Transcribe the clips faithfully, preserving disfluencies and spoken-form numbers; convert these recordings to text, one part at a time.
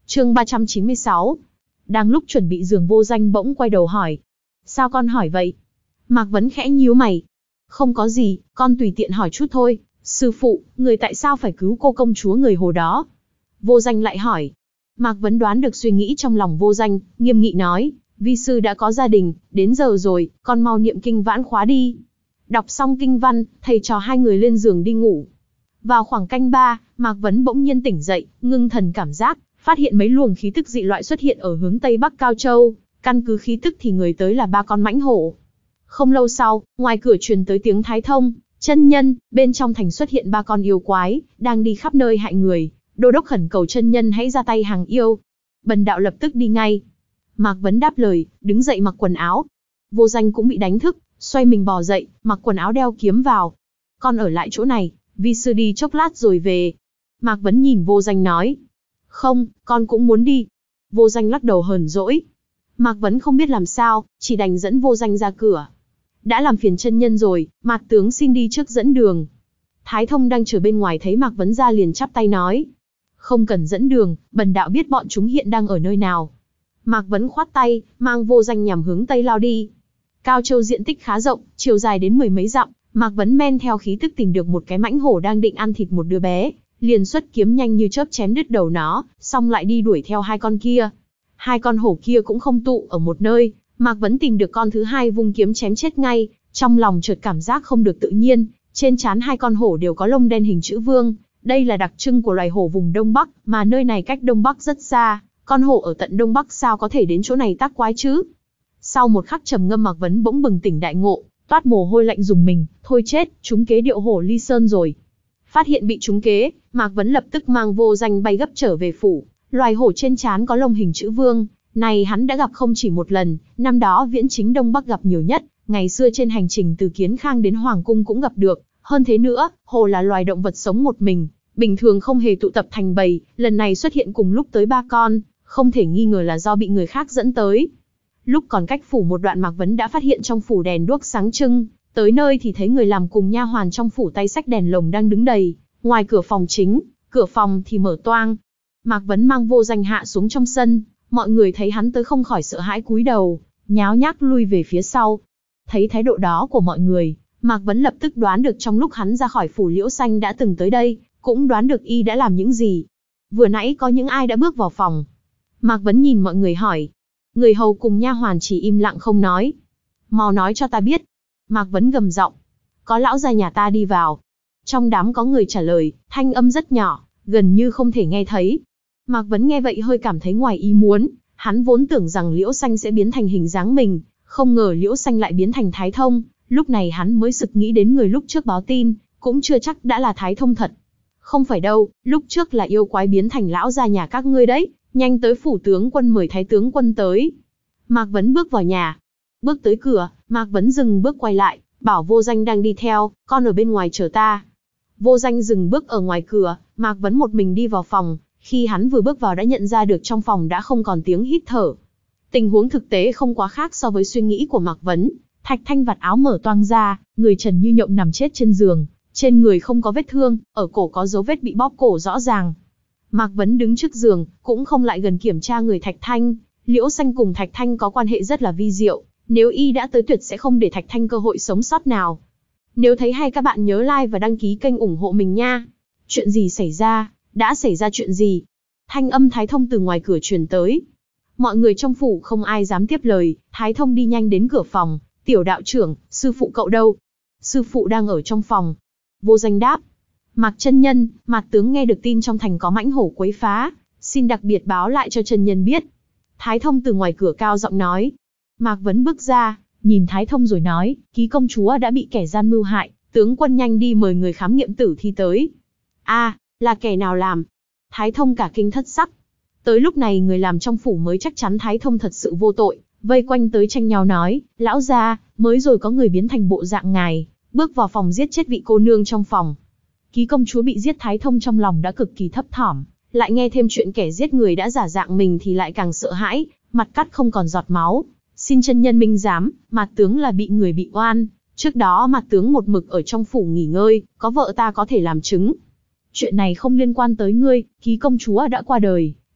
Chương ba trăm chín mươi sáu. Đang lúc chuẩn bị giường, Vô Danh bỗng quay đầu hỏi. Sao con hỏi vậy? Mạc Vấn khẽ nhíu mày. Không có gì, con tùy tiện hỏi chút thôi. Sư phụ, người tại sao phải cứu cô công chúa người Hồ đó? Vô Danh lại hỏi. Mạc Vấn đoán được suy nghĩ trong lòng Vô Danh, nghiêm nghị nói. Vi sư đã có gia đình, đến giờ rồi, con mau niệm kinh vãn khóa đi. Đọc xong kinh văn, thầy trò hai người lên giường đi ngủ. Vào khoảng canh ba, Mạc Vấn bỗng nhiên tỉnh dậy, ngưng thần cảm giác, phát hiện mấy luồng khí tức dị loại xuất hiện ở hướng tây bắc Cao Châu. Căn cứ khí tức thì người tới là ba con mãnh hổ. Không lâu sau, ngoài cửa truyền tới tiếng Thái Thông, chân nhân, bên trong thành xuất hiện ba con yêu quái, đang đi khắp nơi hại người. Đô đốc khẩn cầu chân nhân hãy ra tay hàng yêu. Bần đạo lập tức đi ngay. Mạc Vấn đáp lời, đứng dậy mặc quần áo. Vô Danh cũng bị đánh thức, xoay mình bò dậy, mặc quần áo đeo kiếm vào. Con ở lại chỗ này, vi sư đi chốc lát rồi về. Mạc Vấn nhìn Vô Danh nói. Không, con cũng muốn đi. Vô Danh lắc đầu hờn dỗi. Mạc Vấn không biết làm sao, chỉ đành dẫn Vô Danh ra cửa. Đã làm phiền chân nhân rồi, Mạc tướng xin đi trước dẫn đường. Thái Thông đang chờ bên ngoài thấy Mạc Vấn ra liền chắp tay nói. Không cần dẫn đường, bần đạo biết bọn chúng hiện đang ở nơi nào. Mạc Vấn khoát tay, mang Vô Danh nhằm hướng tây lao đi. Cao Châu diện tích khá rộng, chiều dài đến mười mấy dặm. Mạc Vấn men theo khí tức tìm được một cái mãnh hổ đang định ăn thịt một đứa bé, liền xuất kiếm nhanh như chớp chém đứt đầu nó, xong lại đi đuổi theo hai con kia. Hai con hổ kia cũng không tụ ở một nơi, Mạc Vấn tìm được con thứ hai vung kiếm chém chết ngay, trong lòng chợt cảm giác không được tự nhiên, trên trán hai con hổ đều có lông đen hình chữ vương, đây là đặc trưng của loài hổ vùng Đông Bắc, mà nơi này cách Đông Bắc rất xa, con hổ ở tận Đông Bắc sao có thể đến chỗ này tác quái chứ? Sau một khắc trầm ngâm, Mạc Vấn bỗng bừng tỉnh đại ngộ, toát mồ hôi lạnh rùng mình, thôi chết, trúng kế điệu hổ Ly Sơn rồi. Phát hiện bị trúng kế, Mạc Vấn lập tức mang Vô Danh bay gấp trở về phủ. Loài hổ trên trán có lông hình chữ vương, này hắn đã gặp không chỉ một lần, năm đó Viễn Chính Đông Bắc gặp nhiều nhất, ngày xưa trên hành trình từ Kiến Khang đến Hoàng Cung cũng gặp được. Hơn thế nữa, hổ là loài động vật sống một mình, bình thường không hề tụ tập thành bầy, lần này xuất hiện cùng lúc tới ba con, không thể nghi ngờ là do bị người khác dẫn tới. Lúc còn cách phủ một đoạn, Mạc Vấn đã phát hiện trong phủ đèn đuốc sáng trưng, tới nơi thì thấy người làm cùng nha hoàn trong phủ tay xách đèn lồng đang đứng đầy, ngoài cửa phòng chính, cửa phòng thì mở toang. Mạc Vấn mang Vô Danh hạ xuống trong sân, mọi người thấy hắn tới không khỏi sợ hãi cúi đầu, nháo nhác lui về phía sau. Thấy thái độ đó của mọi người, Mạc Vấn lập tức đoán được trong lúc hắn ra khỏi phủ Liễu Xanh đã từng tới đây, cũng đoán được y đã làm những gì. Vừa nãy có những ai đã bước vào phòng? Mạc Vấn nhìn mọi người hỏi. Người hầu cùng nha hoàn chỉ im lặng không nói. Mau nói cho ta biết. Mạc Vấn gầm giọng. Có lão gia nhà ta đi vào. Trong đám có người trả lời, thanh âm rất nhỏ, gần như không thể nghe thấy. Mạc Vấn nghe vậy hơi cảm thấy ngoài ý muốn, hắn vốn tưởng rằng Liễu Xanh sẽ biến thành hình dáng mình, không ngờ Liễu Xanh lại biến thành Thái Thông, lúc này hắn mới sực nghĩ đến người lúc trước báo tin, cũng chưa chắc đã là Thái Thông thật. Không phải đâu, lúc trước là yêu quái biến thành lão gia nhà các ngươi đấy, nhanh tới phủ tướng quân mời Thái tướng quân tới. Mạc Vấn bước vào nhà, bước tới cửa, Mạc Vấn dừng bước quay lại, bảo Vô Danh đang đi theo, con ở bên ngoài chờ ta. Vô Danh dừng bước ở ngoài cửa, Mạc Vấn một mình đi vào phòng. Khi hắn vừa bước vào đã nhận ra được trong phòng đã không còn tiếng hít thở. Tình huống thực tế không quá khác so với suy nghĩ của Mạc Vấn. Thạch Thanh vạt áo mở toang ra, người trần như nhộng nằm chết trên giường, trên người không có vết thương, ở cổ có dấu vết bị bóp cổ rõ ràng. Mạc Vấn đứng trước giường, cũng không lại gần kiểm tra người Thạch Thanh. Liễu Xanh cùng Thạch Thanh có quan hệ rất là vi diệu, nếu y đã tới tuyệt sẽ không để Thạch Thanh cơ hội sống sót nào. Nếu thấy hay các bạn nhớ like và đăng ký kênh ủng hộ mình nha. Chuyện gì xảy ra? Đã xảy ra chuyện gì? Thanh âm Thái Thông từ ngoài cửa truyền tới. Mọi người trong phủ không ai dám tiếp lời, Thái Thông đi nhanh đến cửa phòng. Tiểu đạo trưởng, sư phụ cậu đâu? Sư phụ đang ở trong phòng. Vô Danh đáp. Mạc chân nhân, Mạc tướng nghe được tin trong thành có mãnh hổ quấy phá, xin đặc biệt báo lại cho chân nhân biết. Thái Thông từ ngoài cửa cao giọng nói. Mạc Vấn bước ra, nhìn Thái Thông rồi nói, ký công chúa đã bị kẻ gian mưu hại, tướng quân nhanh đi mời người khám nghiệm tử thi tới. A, là kẻ nào làm? Thái Thông cả kinh thất sắc. Tới lúc này người làm trong phủ mới chắc chắn Thái Thông thật sự vô tội, vây quanh tới tranh nhau nói, lão gia, mới rồi có người biến thành bộ dạng ngài, bước vào phòng giết chết vị cô nương trong phòng. Ký công chúa bị giết, Thái Thông trong lòng đã cực kỳ thấp thỏm, lại nghe thêm chuyện kẻ giết người đã giả dạng mình thì lại càng sợ hãi, mặt cắt không còn giọt máu. Xin chân nhân minh giám, Mạc tướng là bị người bị oan, trước đó Mạc tướng một mực ở trong phủ nghỉ ngơi, có vợ ta có thể làm chứng. Chuyện này không liên quan tới ngươi, ký công chúa đã qua đời,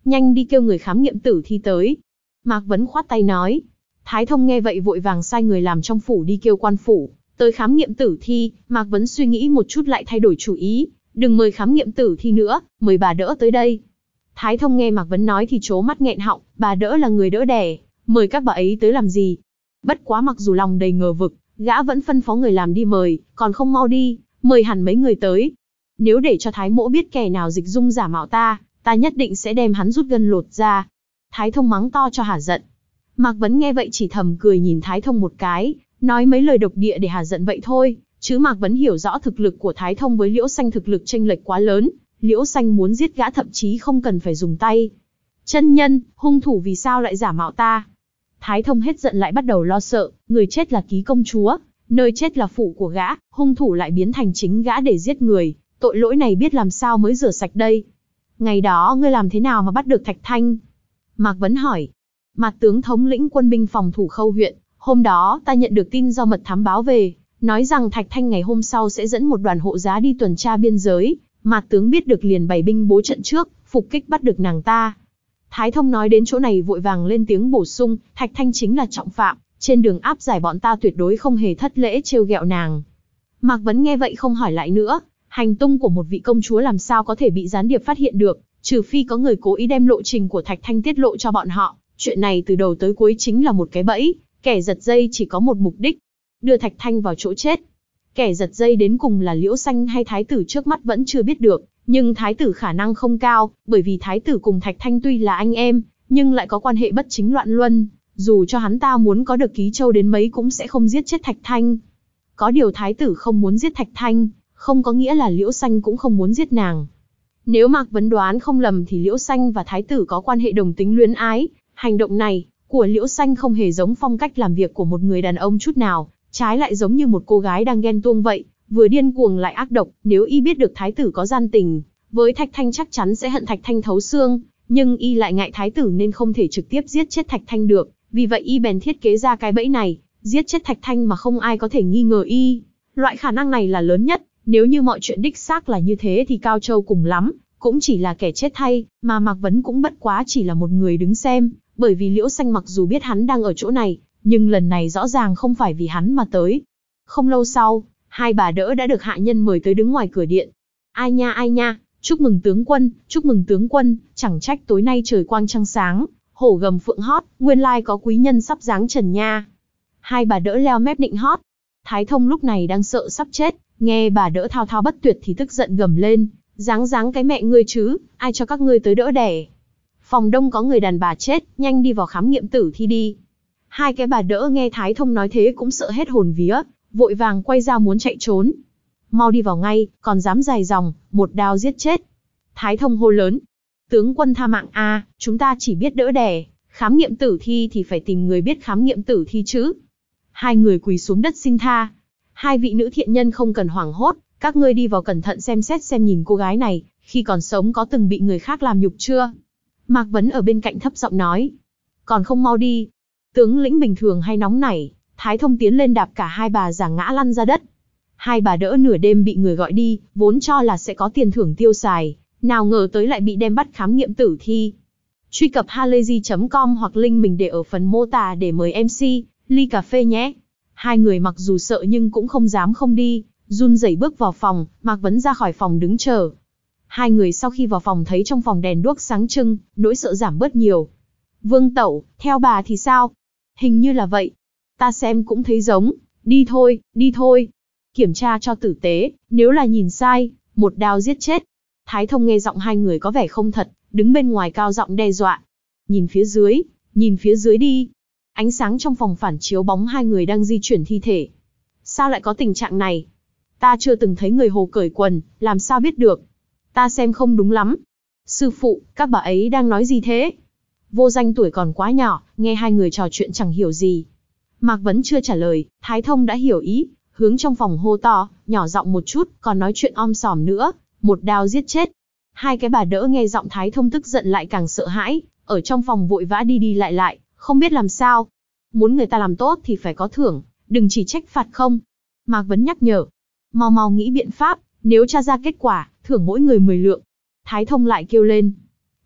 nhanh đi kêu người khám nghiệm tử thi tới. Mạc Vấn khoát tay nói. Thái Thông nghe vậy vội vàng sai người làm trong phủ đi kêu quan phủ tới khám nghiệm tử thi. Mạc Vấn suy nghĩ một chút lại thay đổi chủ ý, đừng mời khám nghiệm tử thi nữa, mời bà đỡ tới đây. Thái Thông nghe Mạc Vấn nói thì trố mắt nghẹn họng, bà đỡ là người đỡ đẻ, mời các bà ấy tới làm gì? Bất quá mặc dù lòng đầy ngờ vực, gã vẫn phân phó người làm đi mời, còn không mau đi, mời hẳn mấy người tới. Nếu để cho Thái Mỗ biết kẻ nào dịch dung giả mạo ta, ta nhất định sẽ đem hắn rút gân lột ra. Thái Thông mắng to cho hả giận. Mạc Vấn nghe vậy chỉ thầm cười nhìn Thái Thông một cái, nói mấy lời độc địa để hả giận vậy thôi, chứ Mạc Vấn hiểu rõ thực lực của Thái Thông với Liễu Xanh thực lực chênh lệch quá lớn, Liễu Xanh muốn giết gã thậm chí không cần phải dùng tay. Chân nhân, hung thủ vì sao lại giả mạo ta? Thái Thông hết giận lại bắt đầu lo sợ, người chết là Ký công chúa, nơi chết là phủ của gã, hung thủ lại biến thành chính gã để giết người, tội lỗi này biết làm sao mới rửa sạch đây. Ngày đó ngươi làm thế nào mà bắt được Thạch Thanh? Mạc Vấn hỏi. Mạc tướng thống lĩnh quân binh phòng thủ Khâu huyện, hôm đó ta nhận được tin do mật thám báo về, nói rằng Thạch Thanh ngày hôm sau sẽ dẫn một đoàn hộ giá đi tuần tra biên giới. Mạc tướng biết được liền bày binh bố trận trước, phục kích bắt được nàng ta. Thái Thông nói đến chỗ này vội vàng lên tiếng bổ sung, Thạch Thanh chính là trọng phạm, trên đường áp giải bọn ta tuyệt đối không hề thất lễ trêu ghẹo nàng. Mạc Vấn nghe vậy không hỏi lại nữa, hành tung của một vị công chúa làm sao có thể bị gián điệp phát hiện được, trừ phi có người cố ý đem lộ trình của Thạch Thanh tiết lộ cho bọn họ. Chuyện này từ đầu tới cuối chính là một cái bẫy, kẻ giật dây chỉ có một mục đích, đưa Thạch Thanh vào chỗ chết. Kẻ giật dây đến cùng là Liễu Xanh hay Thái tử trước mắt vẫn chưa biết được, nhưng Thái tử khả năng không cao, bởi vì Thái tử cùng Thạch Thanh tuy là anh em, nhưng lại có quan hệ bất chính loạn luân, dù cho hắn ta muốn có được Ký Châu đến mấy cũng sẽ không giết chết Thạch Thanh. Có điều Thái tử không muốn giết Thạch Thanh, không có nghĩa là Liễu Xanh cũng không muốn giết nàng. Nếu Mạc Vấn đoán không lầm thì Liễu Xanh và Thái tử có quan hệ đồng tính luyến ái, hành động này của Liễu Xanh không hề giống phong cách làm việc của một người đàn ông chút nào, trái lại giống như một cô gái đang ghen tuông vậy, vừa điên cuồng lại ác độc. Nếu y biết được Thái tử có gian tình với Thạch Thanh chắc chắn sẽ hận Thạch Thanh thấu xương, nhưng y lại ngại Thái tử nên không thể trực tiếp giết chết Thạch Thanh được, vì vậy y bèn thiết kế ra cái bẫy này, giết chết Thạch Thanh mà không ai có thể nghi ngờ y. Loại khả năng này là lớn nhất, nếu như mọi chuyện đích xác là như thế thì Cao Châu cùng lắm cũng chỉ là kẻ chết thay, mà Mạc Vấn cũng bất quá chỉ là một người đứng xem, bởi vì Liễu Xanh mặc dù biết hắn đang ở chỗ này, nhưng lần này rõ ràng không phải vì hắn mà tới. Không lâu sau, hai bà đỡ đã được hạ nhân mời tới đứng ngoài cửa điện. Ai nha ai nha, chúc mừng tướng quân, chúc mừng tướng quân, chẳng trách tối nay trời quang trăng sáng, hổ gầm phượng hót, nguyên lai có quý nhân sắp giáng trần nha. Hai bà đỡ leo mép định hót. Thái Thông lúc này đang sợ sắp chết, nghe bà đỡ thao thao bất tuyệt thì tức giận gầm lên, giáng giáng cái mẹ ngươi chứ, ai cho các ngươi tới đỡ đẻ. Phòng đông có người đàn bà chết, nhanh đi vào khám nghiệm tử thi đi. Hai cái bà đỡ nghe Thái Thông nói thế cũng sợ hết hồn vía, vội vàng quay ra muốn chạy trốn. Mau đi vào ngay, còn dám dài dòng, một đao giết chết. Thái Thông hô lớn. Tướng quân tha mạng a, à, chúng ta chỉ biết đỡ đẻ, khám nghiệm tử thi thì phải tìm người biết khám nghiệm tử thi chứ. Hai người quỳ xuống đất xin tha. Hai vị nữ thiện nhân không cần hoảng hốt, các ngươi đi vào cẩn thận xem xét xem nhìn cô gái này, khi còn sống có từng bị người khác làm nhục chưa? Mạc Vấn ở bên cạnh thấp giọng nói. Còn không mau đi. Tướng lĩnh bình thường hay nóng nảy, Thái Thông tiến lên đạp cả hai bà già ngã lăn ra đất. Hai bà đỡ nửa đêm bị người gọi đi, vốn cho là sẽ có tiền thưởng tiêu xài, nào ngờ tới lại bị đem bắt khám nghiệm tử thi. Truy cập halayzi chấm com hoặc link mình để ở phần mô tả để mời em xê, ly cà phê nhé. Hai người mặc dù sợ nhưng cũng không dám không đi, run rẩy bước vào phòng. Mạc Vấn ra khỏi phòng đứng chờ. Hai người sau khi vào phòng thấy trong phòng đèn đuốc sáng trưng, nỗi sợ giảm bớt nhiều. Vương tẩu, theo bà thì sao? Hình như là vậy. Ta xem cũng thấy giống. Đi thôi, đi thôi. Kiểm tra cho tử tế, nếu là nhìn sai, một đao giết chết. Thái Thông nghe giọng hai người có vẻ không thật, đứng bên ngoài cao giọng đe dọa. Nhìn phía dưới, nhìn phía dưới đi. Ánh sáng trong phòng phản chiếu bóng hai người đang di chuyển thi thể. Sao lại có tình trạng này? Ta chưa từng thấy người hồ cởi quần, làm sao biết được? Ta xem không đúng lắm. Sư phụ, các bà ấy đang nói gì thế? Vô Danh tuổi còn quá nhỏ, nghe hai người trò chuyện chẳng hiểu gì. Mạc Vấn chưa trả lời, Thái Thông đã hiểu ý, hướng trong phòng hô to, nhỏ giọng một chút, còn nói chuyện om sòm nữa, một đao giết chết. Hai cái bà đỡ nghe giọng Thái Thông tức giận lại càng sợ hãi, ở trong phòng vội vã đi đi lại lại, không biết làm sao. Muốn người ta làm tốt thì phải có thưởng, đừng chỉ trách phạt không. Mạc Vấn nhắc nhở, mau mau nghĩ biện pháp, nếu tra ra kết quả, thưởng mỗi người mười lượng. Thái Thông lại kêu lên,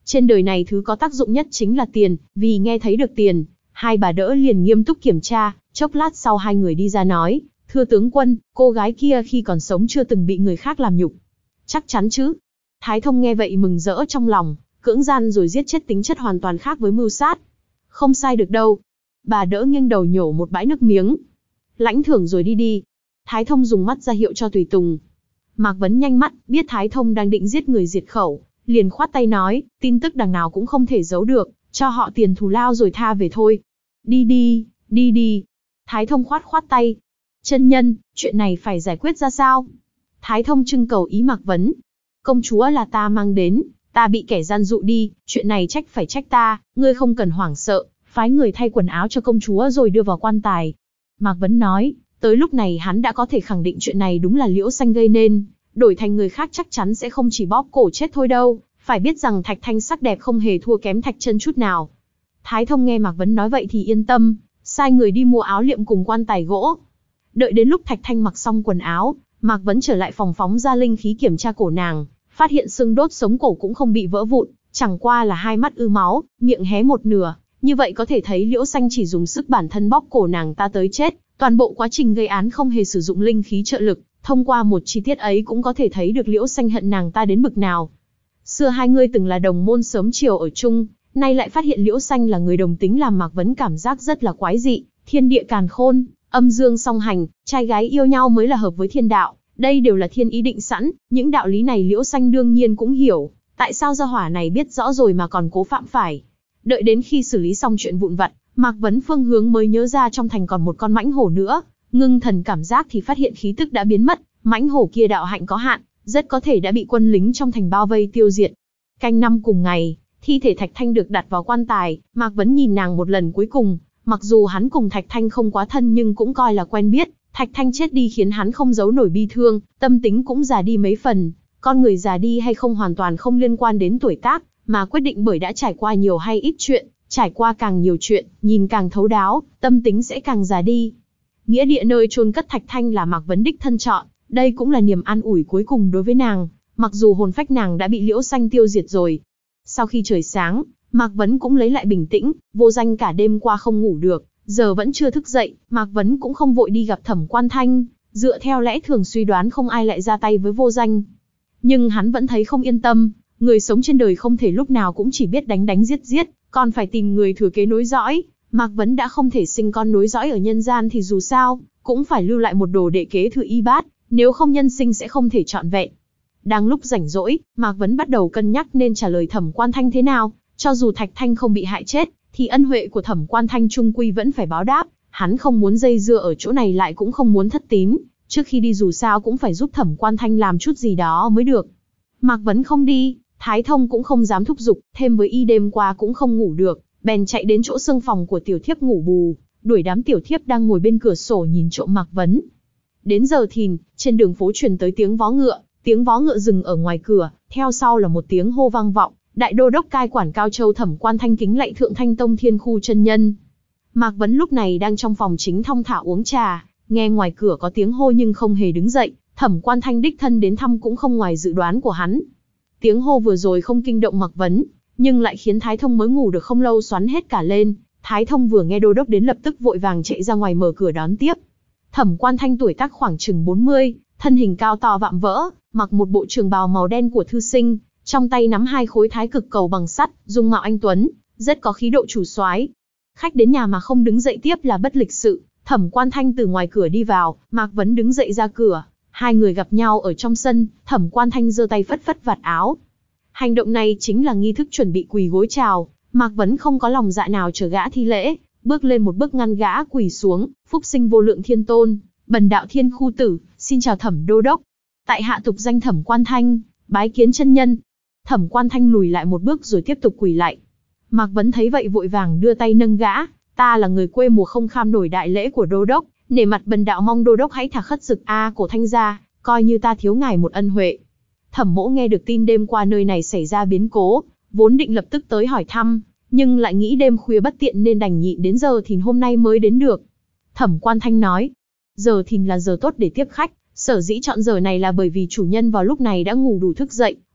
Trên đời này thứ có tác dụng nhất chính là tiền, vì nghe thấy được tiền, hai bà đỡ liền nghiêm túc kiểm tra, chốc lát sau hai người đi ra nói, thưa tướng quân, cô gái kia khi còn sống chưa từng bị người khác làm nhục. Chắc chắn chứ? Thái Thông nghe vậy mừng rỡ trong lòng, cưỡng gian rồi giết chết tính chất hoàn toàn khác với mưu sát. Không sai được đâu. Bà đỡ nghiêng đầu nhổ một bãi nước miếng. Lãnh thưởng rồi đi đi. Thái Thông dùng mắt ra hiệu cho tùy tùng. Mạc Vấn nhanh mắt, biết Thái Thông đang định giết người diệt khẩu, liền khoát tay nói, tin tức đằng nào cũng không thể giấu được, cho họ tiền thù lao rồi tha về thôi. Đi đi, đi đi. Thái Thông khoát khoát tay. Chân nhân, chuyện này phải giải quyết ra sao? Thái Thông trưng cầu ý Mạc Vấn. Công chúa là ta mang đến, ta bị kẻ gian dụ đi, chuyện này trách phải trách ta, ngươi không cần hoảng sợ, phái người thay quần áo cho công chúa rồi đưa vào quan tài. Mạc Vấn nói, tới lúc này hắn đã có thể khẳng định chuyện này đúng là Liễu Xanh gây nên, đổi thành người khác chắc chắn sẽ không chỉ bóp cổ chết thôi đâu, phải biết rằng Thạch Thanh sắc đẹp không hề thua kém Thạch Chân chút nào. Thái Thông nghe Mạc Vấn nói vậy thì yên tâm, sai người đi mua áo liệm cùng quan tài gỗ. Đợi đến lúc Thạch Thanh mặc xong quần áo, Mạc Vấn trở lại phòng phóng ra linh khí kiểm tra cổ nàng, phát hiện xương đốt sống cổ cũng không bị vỡ vụn, chẳng qua là hai mắt ư máu, miệng hé một nửa, như vậy có thể thấy Liễu Xanh chỉ dùng sức bản thân bóp cổ nàng ta tới chết, toàn bộ quá trình gây án không hề sử dụng linh khí trợ lực, thông qua một chi tiết ấy cũng có thể thấy được Liễu Xanh hận nàng ta đến bực nào. Xưa hai người từng là đồng môn sớm chiều ở chung, nay lại phát hiện Liễu Xanh là người đồng tính làm Mạc Vấn cảm giác rất là quái dị, thiên địa càn khôn, âm dương song hành, trai gái yêu nhau mới là hợp với thiên đạo. Đây đều là thiên ý định sẵn, những đạo lý này Liễu Xanh đương nhiên cũng hiểu, tại sao gia hỏa này biết rõ rồi mà còn cố phạm phải. Đợi đến khi xử lý xong chuyện vụn vặt, Mạc Vấn phương hướng mới nhớ ra trong thành còn một con mãnh hổ nữa, ngưng thần cảm giác thì phát hiện khí tức đã biến mất, mãnh hổ kia đạo hạnh có hạn, rất có thể đã bị quân lính trong thành bao vây tiêu diệt. Canh năm cùng ngày, thi thể Thạch Thanh được đặt vào quan tài, Mạc Vấn nhìn nàng một lần cuối cùng, mặc dù hắn cùng Thạch Thanh không quá thân nhưng cũng coi là quen biết. Thạch Thanh chết đi khiến hắn không giấu nổi bi thương, tâm tính cũng già đi mấy phần. Con người già đi hay không hoàn toàn không liên quan đến tuổi tác, mà quyết định bởi đã trải qua nhiều hay ít chuyện, trải qua càng nhiều chuyện, nhìn càng thấu đáo, tâm tính sẽ càng già đi. Nghĩa địa nơi chôn cất Thạch Thanh là Mạc Vấn đích thân chọn, đây cũng là niềm an ủi cuối cùng đối với nàng, mặc dù hồn phách nàng đã bị Liễu Xanh tiêu diệt rồi. Sau khi trời sáng, Mạc Vấn cũng lấy lại bình tĩnh, Vô Danh cả đêm qua không ngủ được. Giờ vẫn chưa thức dậy, Mạc Vấn cũng không vội đi gặp Thẩm Quan Thanh, dựa theo lẽ thường suy đoán không ai lại ra tay với Vô Danh. Nhưng hắn vẫn thấy không yên tâm, người sống trên đời không thể lúc nào cũng chỉ biết đánh đánh giết giết, còn phải tìm người thừa kế nối dõi. Mạc Vấn đã không thể sinh con nối dõi ở nhân gian thì dù sao, cũng phải lưu lại một đồ đệ kế thừa y bát, nếu không nhân sinh sẽ không thể trọn vẹn. Đang lúc rảnh rỗi, Mạc Vấn bắt đầu cân nhắc nên trả lời Thẩm Quan Thanh thế nào, cho dù Thạch Thanh không bị hại chết, thì ân huệ của Thẩm Quan Thanh trung quy vẫn phải báo đáp, hắn không muốn dây dưa ở chỗ này lại cũng không muốn thất tín, trước khi đi dù sao cũng phải giúp Thẩm Quan Thanh làm chút gì đó mới được. Mạc Vấn không đi, Thái Thông cũng không dám thúc giục, thêm với y đêm qua cũng không ngủ được, bèn chạy đến chỗ xương phòng của tiểu thiếp ngủ bù, đuổi đám tiểu thiếp đang ngồi bên cửa sổ nhìn trộm Mạc Vấn. Đến giờ thìn, trên đường phố truyền tới tiếng vó ngựa, tiếng vó ngựa dừng ở ngoài cửa, theo sau là một tiếng hô vang vọng. Đại đô đốc cai quản Cao Châu Thẩm Quan Thanh kính lạy Thượng Thanh Tông Thiên Khu chân nhân. Mạc Vấn lúc này đang trong phòng chính thong thả uống trà, nghe ngoài cửa có tiếng hô nhưng không hề đứng dậy, Thẩm Quan Thanh đích thân đến thăm cũng không ngoài dự đoán của hắn. Tiếng hô vừa rồi không kinh động Mạc Vấn, nhưng lại khiến Thái Thông mới ngủ được không lâu xoắn hết cả lên. Thái Thông vừa nghe đô đốc đến lập tức vội vàng chạy ra ngoài mở cửa đón tiếp. Thẩm Quan Thanh tuổi tác khoảng chừng bốn mươi, thân hình cao to vạm vỡ, mặc một bộ trường bào màu đen của thư sinh. Trong tay nắm hai khối thái cực cầu bằng sắt, dung mạo anh tuấn, rất có khí độ chủ soái. Khách đến nhà mà không đứng dậy tiếp là bất lịch sự. Thẩm Quan Thanh từ ngoài cửa đi vào, Mạc Vấn đứng dậy ra cửa, hai người gặp nhau ở trong sân. Thẩm Quan Thanh giơ tay phất phất vạt áo. Hành động này chính là nghi thức chuẩn bị quỳ gối chào. Mạc Vấn không có lòng dạ nào chờ gã thi lễ, bước lên một bước ngăn gã quỳ xuống. Phúc sinh vô lượng thiên tôn, bần đạo Thiên Khu tử, xin chào Thẩm đô đốc. Tại hạ tục danh Thẩm Quan Thanh, bái kiến chân nhân. Thẩm Quan Thanh lùi lại một bước rồi tiếp tục quỳ lạy. Mạc Vấn thấy vậy vội vàng đưa tay nâng gã, ta là người quê mùa không kham nổi đại lễ của đô đốc, nể mặt bần đạo mong đô đốc hãy thả khất dực a cổ Thanh gia, coi như ta thiếu ngài một ân huệ. Thẩm Mỗ nghe được tin đêm qua nơi này xảy ra biến cố, vốn định lập tức tới hỏi thăm, nhưng lại nghĩ đêm khuya bất tiện nên đành nhịn đến giờ thìn hôm nay mới đến được. Thẩm Quan Thanh nói, giờ thìn là giờ tốt để tiếp khách, sở dĩ chọn giờ này là bởi vì chủ nhân vào lúc này đã ngủ đủ thức dậy,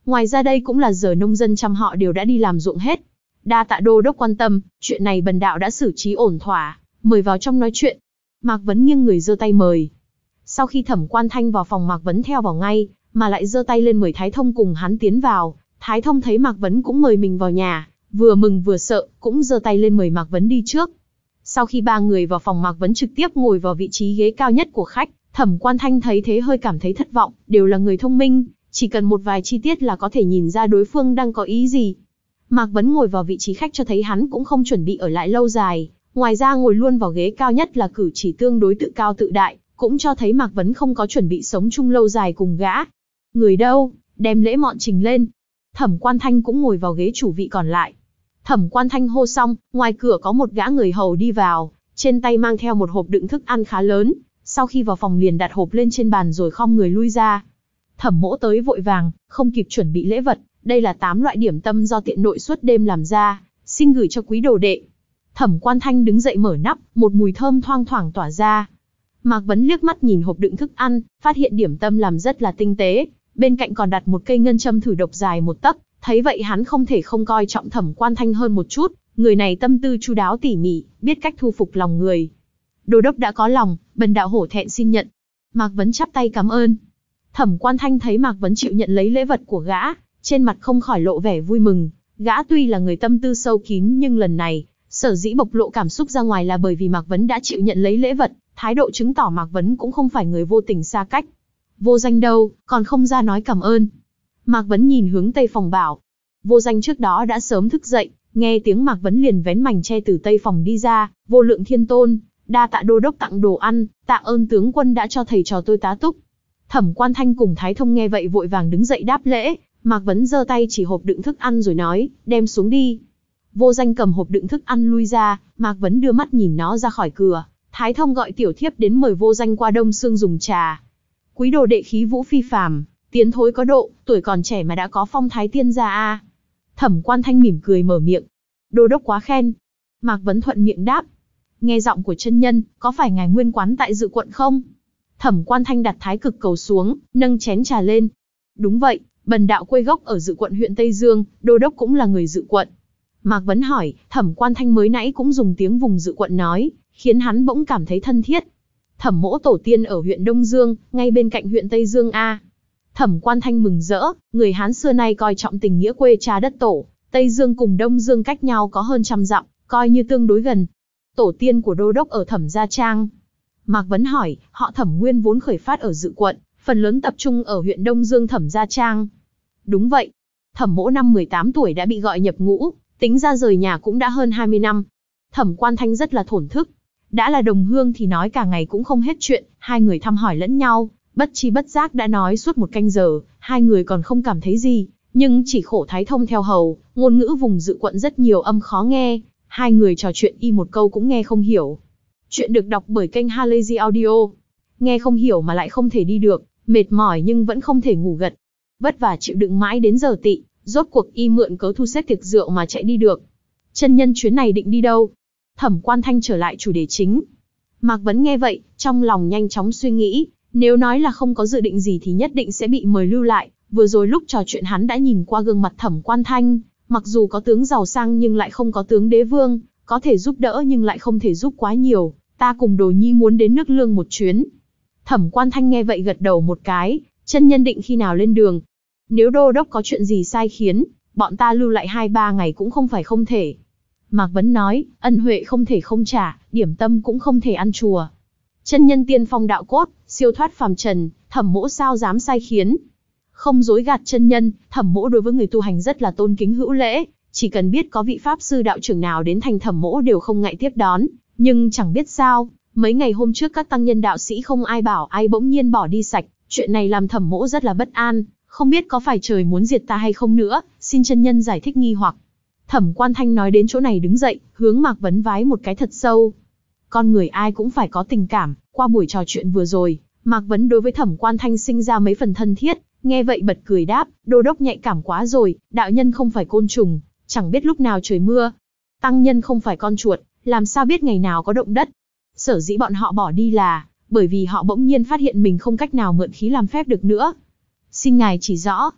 Ngoài ra đây cũng là giờ nông dân trăm họ đều đã đi làm ruộng hết. Đa tạ đô đốc quan tâm, chuyện này bần đạo đã xử trí ổn thỏa, mời vào trong nói chuyện. Mạc Vấn nghiêng người giơ tay mời. Sau khi Thẩm Quan Thanh vào phòng, Mạc Vấn theo vào ngay, mà lại giơ tay lên mời Thái Thông cùng hắn tiến vào. Thái Thông thấy Mạc Vấn cũng mời mình vào nhà, vừa mừng vừa sợ, cũng giơ tay lên mời Mạc Vấn đi trước. Sau khi ba người vào phòng, Mạc Vấn trực tiếp ngồi vào vị trí ghế cao nhất của khách. Thẩm Quan Thanh thấy thế hơi cảm thấy thất vọng, đều là người thông minh, chỉ cần một vài chi tiết là có thể nhìn ra đối phương đang có ý gì. Mạc Vấn ngồi vào vị trí khách cho thấy hắn cũng không chuẩn bị ở lại lâu dài, ngoài ra ngồi luôn vào ghế cao nhất là cử chỉ tương đối tự cao tự đại, cũng cho thấy Mạc Vấn không có chuẩn bị sống chung lâu dài cùng gã. Người đâu, đem lễ mọn trình lên. Thẩm Quan Thanh cũng ngồi vào ghế chủ vị còn lại. Thẩm Quan Thanh hô xong, ngoài cửa có một gã người hầu đi vào, trên tay mang theo một hộp đựng thức ăn khá lớn, sau khi vào phòng liền đặt hộp lên trên bàn rồi khom người lui ra. Thẩm Mỗ tới vội vàng, không kịp chuẩn bị lễ vật, đây là tám loại điểm tâm do tiện nội suốt đêm làm ra, xin gửi cho quý đồ đệ. Thẩm Quan Thanh đứng dậy mở nắp, một mùi thơm thoang thoảng tỏa ra. Mạc Vấn liếc mắt nhìn hộp đựng thức ăn, phát hiện điểm tâm làm rất là tinh tế, bên cạnh còn đặt một cây ngân châm thử độc dài một tấc, thấy vậy hắn không thể không coi trọng Thẩm Quan Thanh hơn một chút, người này tâm tư chu đáo tỉ mỉ, biết cách thu phục lòng người. Đô đốc đã có lòng, bần đạo hổ thẹn xin nhận. Mạc Vấn chắp tay cảm ơn. Thẩm Quan Thanh thấy Mạc Vấn chịu nhận lấy lễ vật của gã, trên mặt không khỏi lộ vẻ vui mừng. Gã tuy là người tâm tư sâu kín nhưng lần này, sở dĩ bộc lộ cảm xúc ra ngoài là bởi vì Mạc Vấn đã chịu nhận lấy lễ vật, thái độ chứng tỏ Mạc Vấn cũng không phải người vô tình xa cách. Vô Danh đâu, còn không ra nói cảm ơn. Mạc Vấn nhìn hướng tây phòng bảo. Vô Danh trước đó đã sớm thức dậy, nghe tiếng Mạc Vấn liền vén mành che từ tây phòng đi ra. Vô Lượng Thiên Tôn, đa tạ đô đốc tặng đồ ăn, tạ ơn tướng quân đã cho thầy trò tôi tá túc. Thẩm Quan Thanh cùng Thái Thông nghe vậy vội vàng đứng dậy đáp lễ. Mạc Vấn giơ tay chỉ hộp đựng thức ăn rồi nói, đem xuống đi. Vô Danh cầm hộp đựng thức ăn lui ra, Mạc Vấn đưa mắt nhìn nó ra khỏi cửa. Thái Thông gọi tiểu thiếp đến mời Vô Danh qua Đông Sương dùng trà. Quý đồ đệ khí vũ phi phàm, tiến thối có độ, tuổi còn trẻ mà đã có phong thái tiên gia a. Thẩm Quan Thanh mỉm cười mở miệng. Đô đốc quá khen. Mạc Vấn thuận miệng đáp. Nghe giọng của chân nhân, có phải ngài nguyên quán tại Dự Quận không? Thẩm Quan Thanh đặt thái cực cầu xuống, nâng chén trà lên. Đúng vậy, bần đạo quê gốc ở Dự Quận huyện Tây Dương, đô đốc cũng là người Dự Quận. Mạc Vấn hỏi, Thẩm Quan Thanh mới nãy cũng dùng tiếng vùng Dự Quận nói, khiến hắn bỗng cảm thấy thân thiết. Thẩm Mỗ tổ tiên ở huyện Đông Dương, ngay bên cạnh huyện Tây Dương a. Thẩm Quan Thanh mừng rỡ, người Hán xưa nay coi trọng tình nghĩa quê cha đất tổ, Tây Dương cùng Đông Dương cách nhau có hơn trăm dặm, coi như tương đối gần. Tổ tiên của đô đốc ở Thẩm Gia Trang. Mạc Vấn hỏi, họ Thẩm nguyên vốn khởi phát ở Dự Quận, phần lớn tập trung ở huyện Đông Dương Thẩm Gia Trang. Đúng vậy. Thẩm Mỗ năm mười tám tuổi đã bị gọi nhập ngũ, tính ra rời nhà cũng đã hơn hai mươi năm. Thẩm Quan Thanh rất là thổn thức. Đã là đồng hương thì nói cả ngày cũng không hết chuyện, hai người thăm hỏi lẫn nhau, bất chi bất giác đã nói suốt một canh giờ, hai người còn không cảm thấy gì, nhưng chỉ khổ Thái Thông theo hầu, ngôn ngữ vùng Dự Quận rất nhiều âm khó nghe, hai người trò chuyện y một câu cũng nghe không hiểu. Chuyện được đọc bởi kênh Halazy Audio. Nghe không hiểu mà lại không thể đi được, mệt mỏi nhưng vẫn không thể ngủ gật. Vất vả chịu đựng mãi đến giờ tị, rốt cuộc y mượn cớ thu xếp tiệc rượu mà chạy đi được. Chân nhân chuyến này định đi đâu? Thẩm Quan Thanh trở lại chủ đề chính. Mạc Vấn nghe vậy, trong lòng nhanh chóng suy nghĩ, nếu nói là không có dự định gì thì nhất định sẽ bị mời lưu lại. Vừa rồi lúc trò chuyện hắn đã nhìn qua gương mặt Thẩm Quan Thanh, mặc dù có tướng giàu sang nhưng lại không có tướng đế vương, có thể giúp đỡ nhưng lại không thể giúp quá nhiều. Ta cùng Đồ Nhi muốn đến nước Lương một chuyến. Thẩm Quan Thanh nghe vậy gật đầu một cái, chân nhân định khi nào lên đường? Nếu đô đốc có chuyện gì sai khiến, bọn ta lưu lại hai ba ngày cũng không phải không thể. Mạc Vấn nói, ân huệ không thể không trả, điểm tâm cũng không thể ăn chùa. Chân nhân tiên phong đạo cốt, siêu thoát phàm trần, Thẩm Mỗ sao dám sai khiến. Không dối gạt chân nhân, Thẩm Mỗ đối với người tu hành rất là tôn kính hữu lễ, chỉ cần biết có vị pháp sư đạo trưởng nào đến thành Thẩm Mỗ đều không ngại tiếp đón, nhưng chẳng biết sao, mấy ngày hôm trước các tăng nhân đạo sĩ không ai bảo ai bỗng nhiên bỏ đi sạch, chuyện này làm Thẩm Mỗ rất là bất an, không biết có phải trời muốn diệt ta hay không nữa, xin chân nhân giải thích nghi hoặc. Thẩm Quan Thanh nói đến chỗ này đứng dậy, hướng Mạc Vấn vái một cái thật sâu. Con người ai cũng phải có tình cảm, qua buổi trò chuyện vừa rồi, Mạc Vấn đối với Thẩm Quan Thanh sinh ra mấy phần thân thiết, nghe vậy bật cười đáp, đô đốc nhạy cảm quá rồi, đạo nhân không phải côn trùng, chẳng biết lúc nào trời mưa. Tăng nhân không phải con chuột, làm sao biết ngày nào có động đất. Sở dĩ bọn họ bỏ đi là, bởi vì họ bỗng nhiên phát hiện mình không cách nào mượn khí làm phép được nữa. Xin ngài chỉ rõ.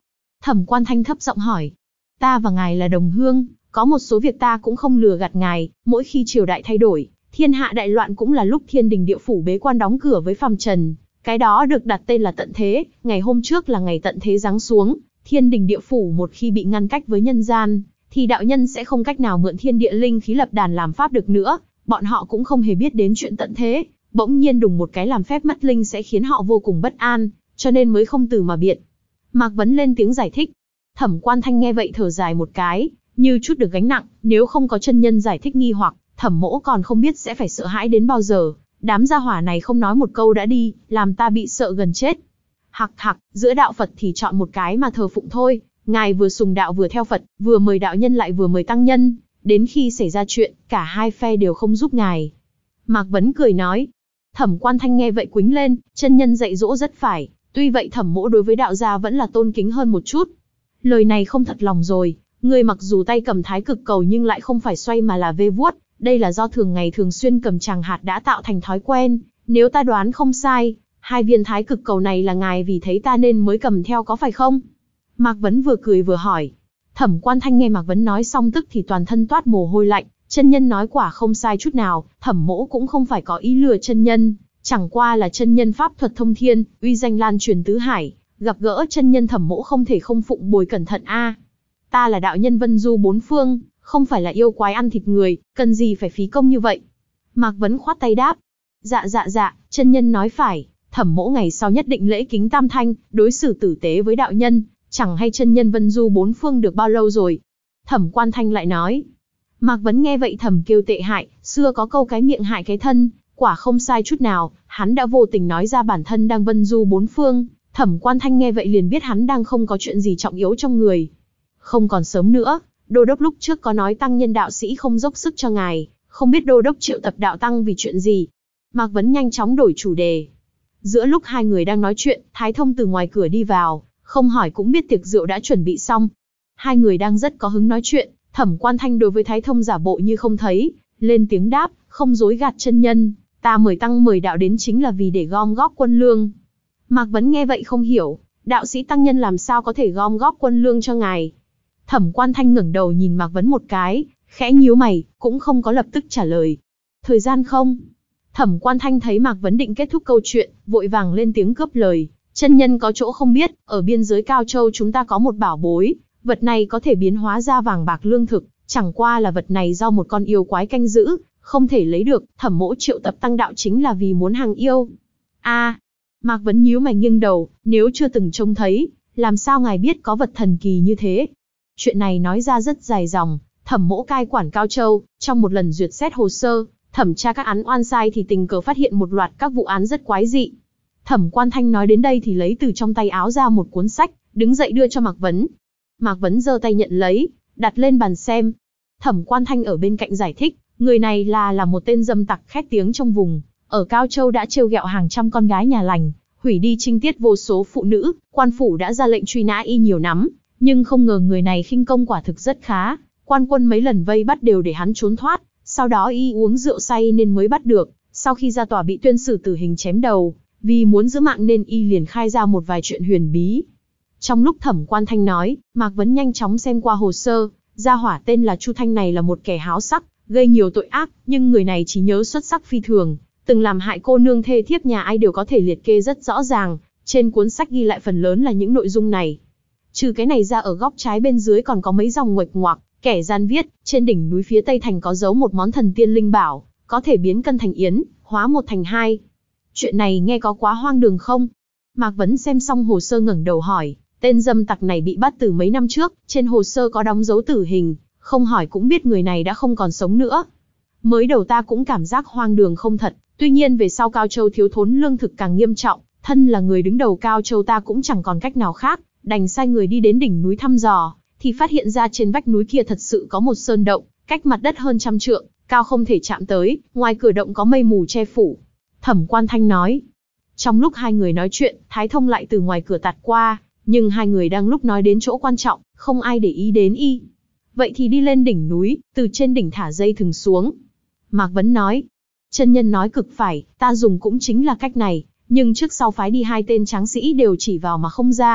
Thẩm Quan Thanh thấp giọng hỏi. Ta và ngài là đồng hương, có một số việc ta cũng không lừa gạt ngài, mỗi khi triều đại thay đổi, thiên hạ đại loạn cũng là lúc thiên đình địa phủ bế quan đóng cửa với phàm trần. Cái đó được đặt tên là tận thế, ngày hôm trước là ngày tận thế giáng xuống, thiên đình địa phủ một khi bị ngăn cách với nhân gian, thì đạo nhân sẽ không cách nào mượn thiên địa linh khí lập đàn làm pháp được nữa, bọn họ cũng không hề biết đến chuyện tận thế, bỗng nhiên đùng một cái làm phép mất linh sẽ khiến họ vô cùng bất an, cho nên mới không từ mà biện. Mạc Vấn lên tiếng giải thích. Thẩm Quan Thanh nghe vậy thở dài một cái, như chút được gánh nặng, nếu không có chân nhân giải thích nghi hoặc, Thẩm mỗ còn không biết sẽ phải sợ hãi đến bao giờ. Đám gia hỏa này không nói một câu đã đi, làm ta bị sợ gần chết. Hặc hặc, giữa đạo Phật thì chọn một cái mà thờ phụng thôi. Ngài vừa sùng đạo vừa theo Phật, vừa mời đạo nhân lại vừa mời tăng nhân. Đến khi xảy ra chuyện, cả hai phe đều không giúp ngài. Mạc Vấn cười nói. Thẩm Quan Thanh nghe vậy quĩnh lên, chân nhân dạy dỗ rất phải. Tuy vậy Thẩm mỗ đối với đạo gia vẫn là tôn kính hơn một chút. Lời này không thật lòng rồi. Người mặc dù tay cầm thái cực cầu nhưng lại không phải xoay mà là vê vuốt. Đây là do thường ngày thường xuyên cầm tràng hạt đã tạo thành thói quen. Nếu ta đoán không sai, hai viên thái cực cầu này là ngài vì thấy ta nên mới cầm theo có phải không? Mạc Vấn vừa cười vừa hỏi. Thẩm Quan Thanh nghe Mạc Vấn nói xong tức thì toàn thân toát mồ hôi lạnh. Chân nhân nói quả không sai chút nào, Thẩm mỗ cũng không phải có ý lừa chân nhân. Chẳng qua là chân nhân pháp thuật thông thiên, uy danh lan truyền tứ hải. Gặp gỡ chân nhân Thẩm mỗ không thể không phụng bồi cẩn thận a. Ta là đạo nhân vân du bốn phương, không phải là yêu quái ăn thịt người, cần gì phải phí công như vậy. Mạc Vấn khoát tay đáp. Dạ dạ dạ, chân nhân nói phải, Thẩm mỗ ngày sau nhất định lễ kính tam thanh, đối xử tử tế với đạo nhân, chẳng hay chân nhân vân du bốn phương được bao lâu rồi. Thẩm Quan Thanh lại nói. Mạc Vấn nghe vậy thầm kêu tệ hại, xưa có câu cái miệng hại cái thân, quả không sai chút nào, hắn đã vô tình nói ra bản thân đang vân du bốn phương. Thẩm Quan Thanh nghe vậy liền biết hắn đang không có chuyện gì trọng yếu trong người. Không còn sớm nữa, đô đốc lúc trước có nói tăng nhân đạo sĩ không dốc sức cho ngài, không biết đô đốc triệu tập đạo tăng vì chuyện gì. Mạc Vấn nhanh chóng đổi chủ đề. Giữa lúc hai người đang nói chuyện, Thái Thông từ ngoài cửa đi vào, không hỏi cũng biết tiệc rượu đã chuẩn bị xong. Hai người đang rất có hứng nói chuyện, Thẩm Quan Thanh đối với Thái Thông giả bộ như không thấy, lên tiếng đáp, không dối gạt chân nhân, ta mời tăng mời đạo đến chính là vì để gom góp quân lương. Mạc Vấn nghe vậy không hiểu, đạo sĩ tăng nhân làm sao có thể gom góp quân lương cho ngài. Thẩm Quan Thanh ngẩng đầu nhìn Mạc Vấn một cái, khẽ nhíu mày, cũng không có lập tức trả lời. Thời gian không? Thẩm Quan Thanh thấy Mạc Vấn định kết thúc câu chuyện, vội vàng lên tiếng cướp lời. Chân nhân có chỗ không biết, ở biên giới Cao Châu chúng ta có một bảo bối, vật này có thể biến hóa ra vàng bạc lương thực, chẳng qua là vật này do một con yêu quái canh giữ, không thể lấy được, Thẩm mỗ triệu tập tăng đạo chính là vì muốn hàng yêu. A, à, Mạc Vấn nhíu mày nghiêng đầu, nếu chưa từng trông thấy, làm sao ngài biết có vật thần kỳ như thế? Chuyện này nói ra rất dài dòng, Thẩm mỗ cai quản Cao Châu, trong một lần duyệt xét hồ sơ, thẩm tra các án oan sai thì tình cờ phát hiện một loạt các vụ án rất quái dị. Thẩm Quan Thanh nói đến đây thì lấy từ trong tay áo ra một cuốn sách, đứng dậy đưa cho Mạc Vấn. Mạc Vấn giơ tay nhận lấy, đặt lên bàn xem. Thẩm Quan Thanh ở bên cạnh giải thích, người này là là một tên dâm tặc khét tiếng trong vùng, ở Cao Châu đã trêu ghẹo hàng trăm con gái nhà lành, hủy đi trinh tiết vô số phụ nữ, quan phủ đã ra lệnh truy nã y nhiều lắm, nhưng không ngờ người này khinh công quả thực rất khá, quan quân mấy lần vây bắt đều để hắn trốn thoát, sau đó y uống rượu say nên mới bắt được, sau khi ra tòa bị tuyên xử tử hình chém đầu, vì muốn giữ mạng nên y liền khai ra một vài chuyện huyền bí. Trong lúc Thẩm Quan Thanh nói, Mạc Vấn nhanh chóng xem qua hồ sơ, gia hỏa tên là Chu Thanh này là một kẻ háo sắc, gây nhiều tội ác, nhưng người này trí nhớ xuất sắc phi thường, từng làm hại cô nương thê thiếp nhà ai đều có thể liệt kê rất rõ ràng, trên cuốn sách ghi lại phần lớn là những nội dung này. Trừ cái này ra ở góc trái bên dưới còn có mấy dòng nguệch ngoạc, kẻ gian viết, trên đỉnh núi phía tây thành có giấu một món thần tiên linh bảo, có thể biến cân thành yến, hóa một thành hai. Chuyện này nghe có quá hoang đường không? Mạc Vấn xem xong hồ sơ ngẩng đầu hỏi, tên dâm tặc này bị bắt từ mấy năm trước, trên hồ sơ có đóng dấu tử hình, không hỏi cũng biết người này đã không còn sống nữa. Mới đầu ta cũng cảm giác hoang đường không thật, tuy nhiên về sau Cao Châu thiếu thốn lương thực càng nghiêm trọng, thân là người đứng đầu Cao Châu ta cũng chẳng còn cách nào khác, đành sai người đi đến đỉnh núi thăm dò, thì phát hiện ra trên vách núi kia thật sự có một sơn động, cách mặt đất hơn trăm trượng, cao không thể chạm tới, ngoài cửa động có mây mù che phủ. Thẩm Quan Thanh nói. Trong lúc hai người nói chuyện, Thái Thông lại từ ngoài cửa tạt qua, nhưng hai người đang lúc nói đến chỗ quan trọng, không ai để ý đến y. Vậy thì đi lên đỉnh núi, từ trên đỉnh thả dây thừng xuống. Mạc Vấn nói. Chân nhân nói cực phải, ta dùng cũng chính là cách này, nhưng trước sau phái đi hai tên tráng sĩ đều chỉ vào mà không ra,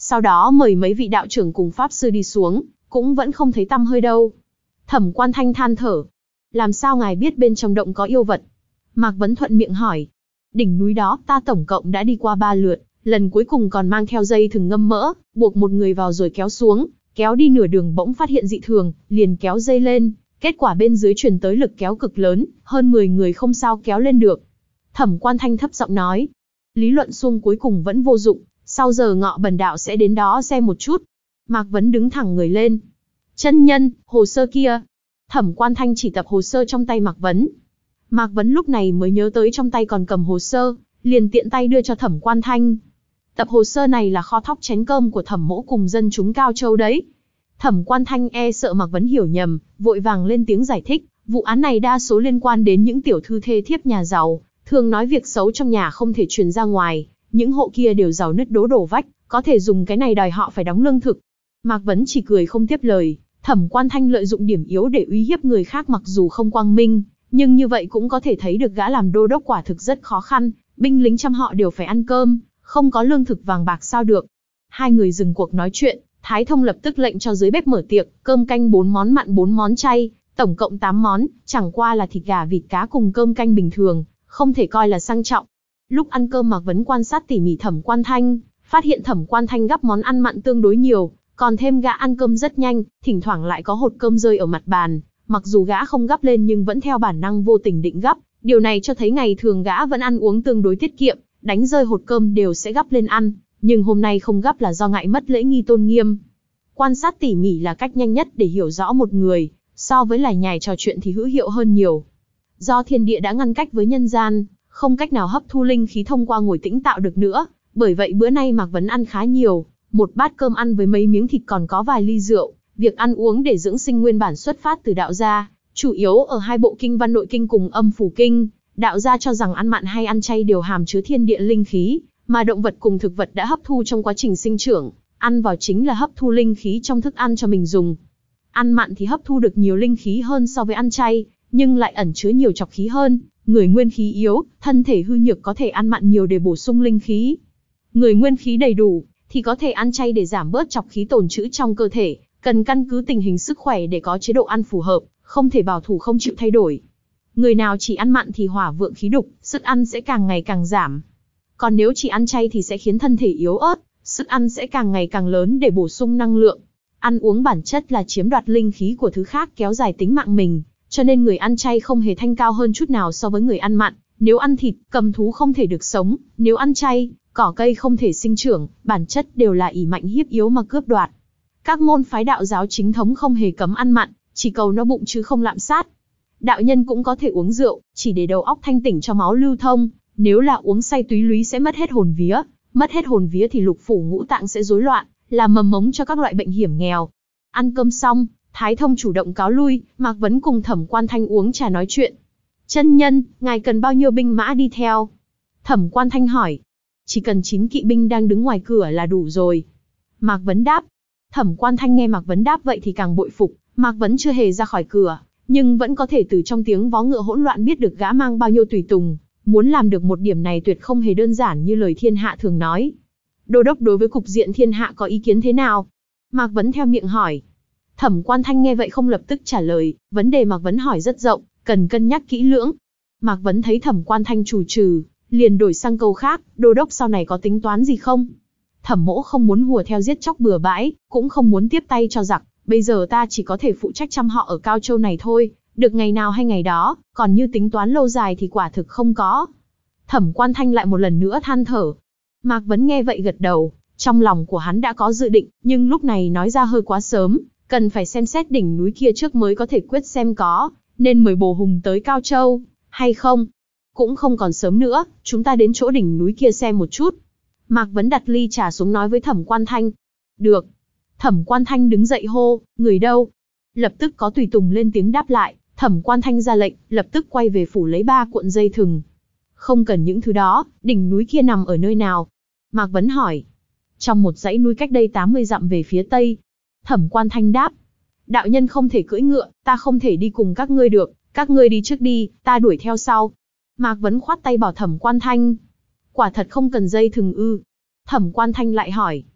Sau đó mời mấy vị đạo trưởng cùng pháp sư đi xuống, cũng vẫn không thấy tăm hơi đâu. Thẩm Quan Thanh than thở. Làm sao ngài biết bên trong động có yêu vật? Mạc Vấn thuận miệng hỏi. Đỉnh núi đó ta tổng cộng đã đi qua ba lượt, lần cuối cùng còn mang theo dây thừng ngâm mỡ, buộc một người vào rồi kéo xuống, kéo đi nửa đường bỗng phát hiện dị thường, liền kéo dây lên, kết quả bên dưới truyền tới lực kéo cực lớn, hơn mười người không sao kéo lên được. Thẩm Quan Thanh thấp giọng nói. Lý luận xuông cuối cùng vẫn vô dụng, sau giờ ngọ bần đạo sẽ đến đó xem một chút. Mạc Vấn đứng thẳng người lên. Chân nhân, hồ sơ kia. Thẩm Quan Thanh chỉ tập hồ sơ trong tay Mạc Vấn. Mạc Vấn lúc này mới nhớ tới trong tay còn cầm hồ sơ, liền tiện tay đưa cho Thẩm Quan Thanh. Tập hồ sơ này là kho thóc chén cơm của Thẩm mỗ cùng dân chúng Cao Châu đấy. Thẩm Quan Thanh e sợ Mạc Vấn hiểu nhầm, vội vàng lên tiếng giải thích, vụ án này đa số liên quan đến những tiểu thư thê thiếp nhà giàu, thường nói việc xấu trong nhà không thể truyền ra ngoài, những hộ kia đều giàu nứt đố đổ vách, có thể dùng cái này đòi họ phải đóng lương thực. Mạc Vấn chỉ cười không tiếp lời. Thẩm Quan Thanh lợi dụng điểm yếu để uy hiếp người khác mặc dù không quang minh, nhưng như vậy cũng có thể thấy được gã làm đô đốc quả thực rất khó khăn, binh lính trăm họ đều phải ăn cơm, không có lương thực vàng bạc sao được. Hai người dừng cuộc nói chuyện, Thái Thông lập tức lệnh cho dưới bếp mở tiệc, cơm canh bốn món mặn bốn món chay, tổng cộng tám món, chẳng qua là thịt gà vịt cá cùng cơm canh bình thường, không thể coi là sang trọng. Lúc ăn cơm Mạc Vấn quan sát tỉ mỉ Thẩm Quan Thanh, phát hiện Thẩm Quan Thanh gắp món ăn mặn tương đối nhiều, còn thêm gã ăn cơm rất nhanh, thỉnh thoảng lại có hột cơm rơi ở mặt bàn, mặc dù gã không gắp lên nhưng vẫn theo bản năng vô tình định gắp, điều này cho thấy ngày thường gã vẫn ăn uống tương đối tiết kiệm, đánh rơi hột cơm đều sẽ gắp lên ăn, nhưng hôm nay không gắp là do ngại mất lễ nghi tôn nghiêm. Quan sát tỉ mỉ là cách nhanh nhất để hiểu rõ một người, so với lải nhải trò chuyện thì hữu hiệu hơn nhiều. Do thiên địa đã ngăn cách với nhân gian, không cách nào hấp thu linh khí thông qua ngồi tĩnh tạo được nữa, bởi vậy bữa nay Mạc Vấn ăn khá nhiều, một bát cơm ăn với mấy miếng thịt còn có vài ly rượu. Việc ăn uống để dưỡng sinh nguyên bản xuất phát từ đạo gia, chủ yếu ở hai bộ kinh văn nội kinh cùng âm phủ kinh. Đạo gia cho rằng ăn mặn hay ăn chay đều hàm chứa thiên địa linh khí, mà động vật cùng thực vật đã hấp thu trong quá trình sinh trưởng, ăn vào chính là hấp thu linh khí trong thức ăn cho mình dùng. Ăn mặn thì hấp thu được nhiều linh khí hơn so với ăn chay, nhưng lại ẩn chứa nhiều trọc khí hơn. Người nguyên khí yếu, thân thể hư nhược có thể ăn mặn nhiều để bổ sung linh khí. Người nguyên khí đầy đủ thì có thể ăn chay để giảm bớt trọc khí tồn trữ trong cơ thể, cần căn cứ tình hình sức khỏe để có chế độ ăn phù hợp, không thể bảo thủ không chịu thay đổi. Người nào chỉ ăn mặn thì hỏa vượng khí đục, sức ăn sẽ càng ngày càng giảm. Còn nếu chỉ ăn chay thì sẽ khiến thân thể yếu ớt, sức ăn sẽ càng ngày càng lớn để bổ sung năng lượng. Ăn uống bản chất là chiếm đoạt linh khí của thứ khác kéo dài tính mạng mình, cho nên người ăn chay không hề thanh cao hơn chút nào so với người ăn mặn. Nếu ăn thịt, cầm thú không thể được sống, nếu ăn chay, cỏ cây không thể sinh trưởng, bản chất đều là ỷ mạnh hiếp yếu mà cướp đoạt. Các môn phái đạo giáo chính thống không hề cấm ăn mặn, chỉ cầu no bụng chứ không lạm sát. Đạo nhân cũng có thể uống rượu, chỉ để đầu óc thanh tỉnh cho máu lưu thông, nếu là uống say túy lúy sẽ mất hết hồn vía, mất hết hồn vía thì lục phủ ngũ tạng sẽ rối loạn, là mầm mống cho các loại bệnh hiểm nghèo. Ăn cơm xong, Thái Thông chủ động cáo lui, Mạc Vấn cùng Thẩm Quan Thanh uống trà nói chuyện. Chân nhân, ngài cần bao nhiêu binh mã đi theo? Thẩm Quan Thanh hỏi. Chỉ cần chín kỵ binh đang đứng ngoài cửa là đủ rồi. Mạc Vấn đáp. Thẩm Quan Thanh nghe Mạc Vấn đáp vậy thì càng bội phục, Mạc Vấn chưa hề ra khỏi cửa, nhưng vẫn có thể từ trong tiếng vó ngựa hỗn loạn biết được gã mang bao nhiêu tùy tùng. Muốn làm được một điểm này tuyệt không hề đơn giản như lời thiên hạ thường nói. Đô đốc đối với cục diện thiên hạ có ý kiến thế nào? Mạc Vấn theo miệng hỏi. Thẩm Quan Thanh nghe vậy không lập tức trả lời, vấn đề Mạc Vấn hỏi rất rộng, cần cân nhắc kỹ lưỡng. Mạc Vấn thấy Thẩm Quan Thanh trù trừ, liền đổi sang câu khác, đô đốc sau này có tính toán gì không? Thẩm mỗ không muốn hùa theo giết chóc bừa bãi, cũng không muốn tiếp tay cho giặc, bây giờ ta chỉ có thể phụ trách chăm họ ở Cao Châu này thôi, được ngày nào hay ngày đó, còn như tính toán lâu dài thì quả thực không có. Thẩm Quan Thanh lại một lần nữa than thở. Mạc Vấn nghe vậy gật đầu, trong lòng của hắn đã có dự định, nhưng lúc này nói ra hơi quá sớm, cần phải xem xét đỉnh núi kia trước mới có thể quyết xem có nên mời Bồ Hùng tới Cao Châu hay không. Cũng không còn sớm nữa, chúng ta đến chỗ đỉnh núi kia xem một chút. Mạc Vấn đặt ly trà xuống nói với Thẩm Quan Thanh. Được. Thẩm Quan Thanh đứng dậy hô, người đâu? Lập tức có tùy tùng lên tiếng đáp lại, Thẩm Quan Thanh ra lệnh, lập tức quay về phủ lấy ba cuộn dây thừng. Không cần những thứ đó, đỉnh núi kia nằm ở nơi nào? Mạc Vấn hỏi. Trong một dãy núi cách đây tám mươi dặm về phía tây. Thẩm Quan Thanh đáp. Đạo nhân không thể cưỡi ngựa, ta không thể đi cùng các ngươi được, các ngươi đi trước đi, ta đuổi theo sau. Mạc Vấn khoát tay bảo Thẩm Quan Thanh. Quả thật không cần dây thừng ư? Thẩm Quan Thanh lại hỏi.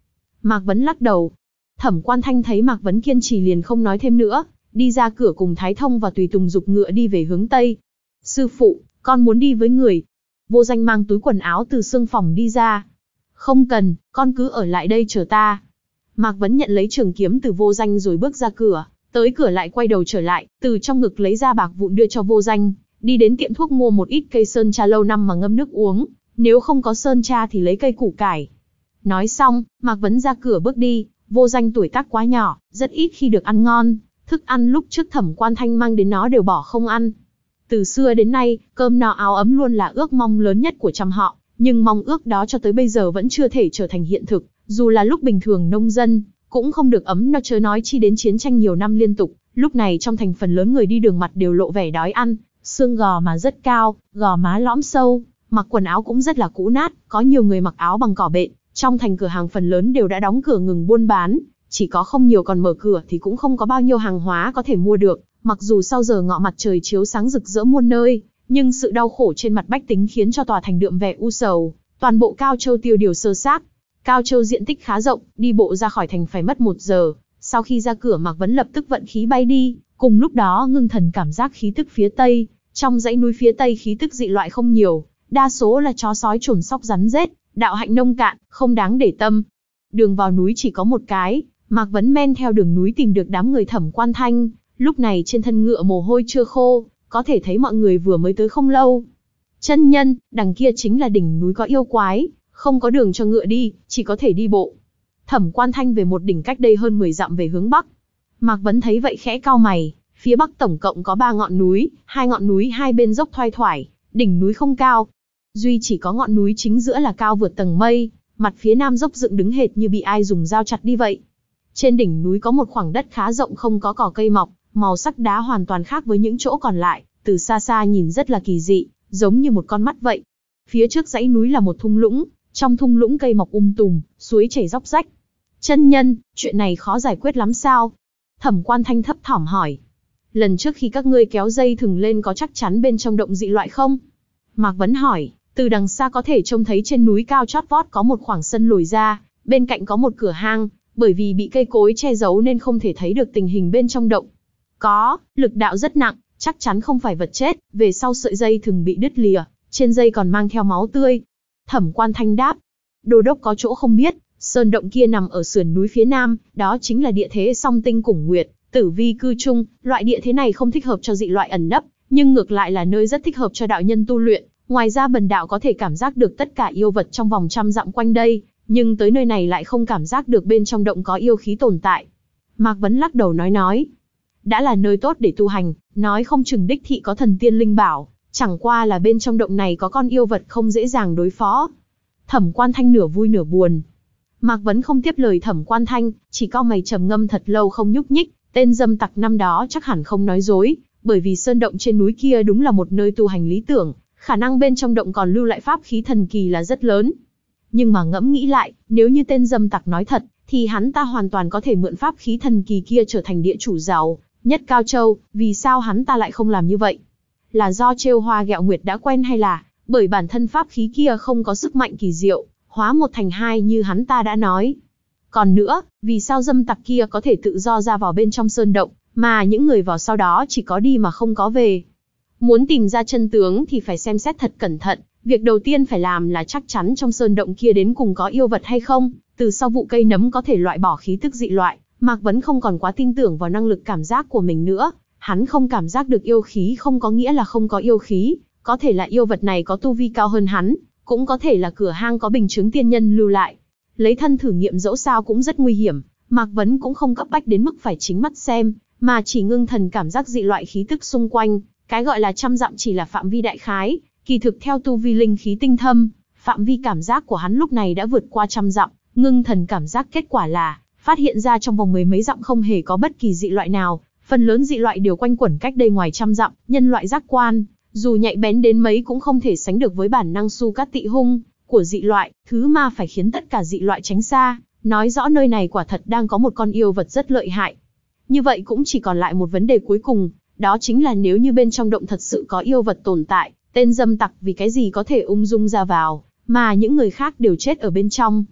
Mạc Vấn lắc đầu. Thẩm Quan Thanh thấy Mạc Vấn kiên trì liền không nói thêm nữa, đi ra cửa cùng Thái Thông và Tùy Tùng giục ngựa đi về hướng Tây. Sư phụ, con muốn đi với người. Vô Danh mang túi quần áo từ xương phòng đi ra. Không cần, con cứ ở lại đây chờ ta. Mạc Vấn nhận lấy trường kiếm từ Vô Danh rồi bước ra cửa, tới cửa lại quay đầu trở lại, từ trong ngực lấy ra bạc vụn đưa cho Vô Danh, đi đến tiệm thuốc mua một ít cây sơn tra lâu năm mà ngâm nước uống, nếu không có sơn tra thì lấy cây củ cải. Nói xong, Mạc Vấn ra cửa bước đi. Vô Danh tuổi tác quá nhỏ, rất ít khi được ăn ngon, thức ăn lúc trước Thẩm Quan Thanh mang đến nó đều bỏ không ăn. Từ xưa đến nay, cơm no áo ấm luôn là ước mong lớn nhất của trăm họ, nhưng mong ước đó cho tới bây giờ vẫn chưa thể trở thành hiện thực, dù là lúc bình thường nông dân, cũng không được ấm no chớ nói chi đến chiến tranh nhiều năm liên tục, lúc này trong thành phần lớn người đi đường mặt đều lộ vẻ đói ăn, xương gò má rất cao, gò má lõm sâu, mặc quần áo cũng rất là cũ nát, có nhiều người mặc áo bằng cỏ bện. Trong thành cửa hàng phần lớn đều đã đóng cửa ngừng buôn bán, chỉ có không nhiều còn mở cửa thì cũng không có bao nhiêu hàng hóa có thể mua được, mặc dù sau giờ ngọ mặt trời chiếu sáng rực rỡ muôn nơi, nhưng sự đau khổ trên mặt bách tính khiến cho tòa thành đượm vẻ u sầu, toàn bộ Cao Châu tiêu điều sơ xác. Cao Châu diện tích khá rộng, đi bộ ra khỏi thành phải mất một giờ, sau khi ra cửa Mạc Vấn lập tức vận khí bay đi, cùng lúc đó ngưng thần cảm giác khí tức phía Tây, trong dãy núi phía Tây khí tức dị loại không nhiều, đa số là chó sói trồn sóc rắn rết. Đạo hạnh nông cạn, không đáng để tâm. Đường vào núi chỉ có một cái, Mạc Vấn men theo đường núi tìm được đám người Thẩm Quan Thanh, lúc này trên thân ngựa mồ hôi chưa khô, có thể thấy mọi người vừa mới tới không lâu. Chân nhân, đằng kia chính là đỉnh núi có yêu quái, không có đường cho ngựa đi, chỉ có thể đi bộ. Thẩm Quan Thanh về một đỉnh cách đây hơn mười dặm về hướng Bắc. Mạc Vấn thấy vậy khẽ cau mày, phía Bắc tổng cộng có ba ngọn núi, hai ngọn núi hai bên dốc thoai thoải, đỉnh núi không cao. Duy chỉ có ngọn núi chính giữa là cao vượt tầng mây, mặt phía nam dốc dựng đứng hệt như bị ai dùng dao chặt đi vậy. Trên đỉnh núi có một khoảng đất khá rộng không có cỏ cây mọc, màu sắc đá hoàn toàn khác với những chỗ còn lại, từ xa xa nhìn rất là kỳ dị, giống như một con mắt vậy. Phía trước dãy núi là một thung lũng, trong thung lũng cây mọc um tùm, suối chảy róc rách. Chân nhân, chuyện này khó giải quyết lắm sao? Thẩm Quan Thanh thấp thỏm hỏi. Lần trước khi các ngươi kéo dây thừng lên có chắc chắn bên trong động dị loại không? Mạc Vấn hỏi. Từ đằng xa có thể trông thấy trên núi cao chót vót có một khoảng sân lồi ra, bên cạnh có một cửa hang, bởi vì bị cây cối che giấu nên không thể thấy được tình hình bên trong động. Có, lực đạo rất nặng, chắc chắn không phải vật chết, về sau sợi dây thừng bị đứt lìa, trên dây còn mang theo máu tươi. Thẩm Quan Thanh đáp, Đô đốc có chỗ không biết, sơn động kia nằm ở sườn núi phía nam, đó chính là địa thế song tinh củng nguyệt, tử vi cư trung, loại địa thế này không thích hợp cho dị loại ẩn nấp, nhưng ngược lại là nơi rất thích hợp cho đạo nhân tu luyện. Ngoài ra bần đạo có thể cảm giác được tất cả yêu vật trong vòng trăm dặm quanh đây, nhưng tới nơi này lại không cảm giác được bên trong động có yêu khí tồn tại. Mạc Vấn lắc đầu nói nói, đã là nơi tốt để tu hành, nói không chừng đích thị có thần tiên linh bảo, chẳng qua là bên trong động này có con yêu vật không dễ dàng đối phó. Thẩm Quan Thanh nửa vui nửa buồn. Mạc Vấn không tiếp lời Thẩm Quan Thanh, chỉ cau mày trầm ngâm thật lâu không nhúc nhích, tên dâm tặc năm đó chắc hẳn không nói dối, bởi vì sơn động trên núi kia đúng là một nơi tu hành lý tưởng. Khả năng bên trong động còn lưu lại pháp khí thần kỳ là rất lớn. Nhưng mà ngẫm nghĩ lại, nếu như tên dâm tặc nói thật, thì hắn ta hoàn toàn có thể mượn pháp khí thần kỳ kia trở thành địa chủ giàu nhất Cao Châu, vì sao hắn ta lại không làm như vậy? Là do trêu hoa ghẹo nguyệt đã quen hay là bởi bản thân pháp khí kia không có sức mạnh kỳ diệu, hóa một thành hai như hắn ta đã nói? Còn nữa, vì sao dâm tặc kia có thể tự do ra vào bên trong sơn động, mà những người vào sau đó chỉ có đi mà không có về? Muốn tìm ra chân tướng thì phải xem xét thật cẩn thận, việc đầu tiên phải làm là chắc chắn trong sơn động kia đến cùng có yêu vật hay không, từ sau vụ cây nấm có thể loại bỏ khí tức dị loại, Mạc Vấn không còn quá tin tưởng vào năng lực cảm giác của mình nữa, hắn không cảm giác được yêu khí không có nghĩa là không có yêu khí, có thể là yêu vật này có tu vi cao hơn hắn, cũng có thể là cửa hang có bình chứng tiên nhân lưu lại. Lấy thân thử nghiệm dẫu sao cũng rất nguy hiểm, Mạc Vấn cũng không cấp bách đến mức phải chính mắt xem, mà chỉ ngưng thần cảm giác dị loại khí tức xung quanh. Cái gọi là trăm dặm chỉ là phạm vi đại khái, kỳ thực theo tu vi linh khí tinh thâm, phạm vi cảm giác của hắn lúc này đã vượt qua trăm dặm, ngưng thần cảm giác kết quả là, phát hiện ra trong vòng mười mấy dặm không hề có bất kỳ dị loại nào, phần lớn dị loại đều quanh quẩn cách đây ngoài trăm dặm, nhân loại giác quan, dù nhạy bén đến mấy cũng không thể sánh được với bản năng su cát tị hung của dị loại, thứ mà phải khiến tất cả dị loại tránh xa, nói rõ nơi này quả thật đang có một con yêu vật rất lợi hại. Như vậy cũng chỉ còn lại một vấn đề cuối cùng, đó chính là nếu như bên trong động thật sự có yêu vật tồn tại, tên dâm tặc vì cái gì có thể ung dung ra vào, mà những người khác đều chết ở bên trong.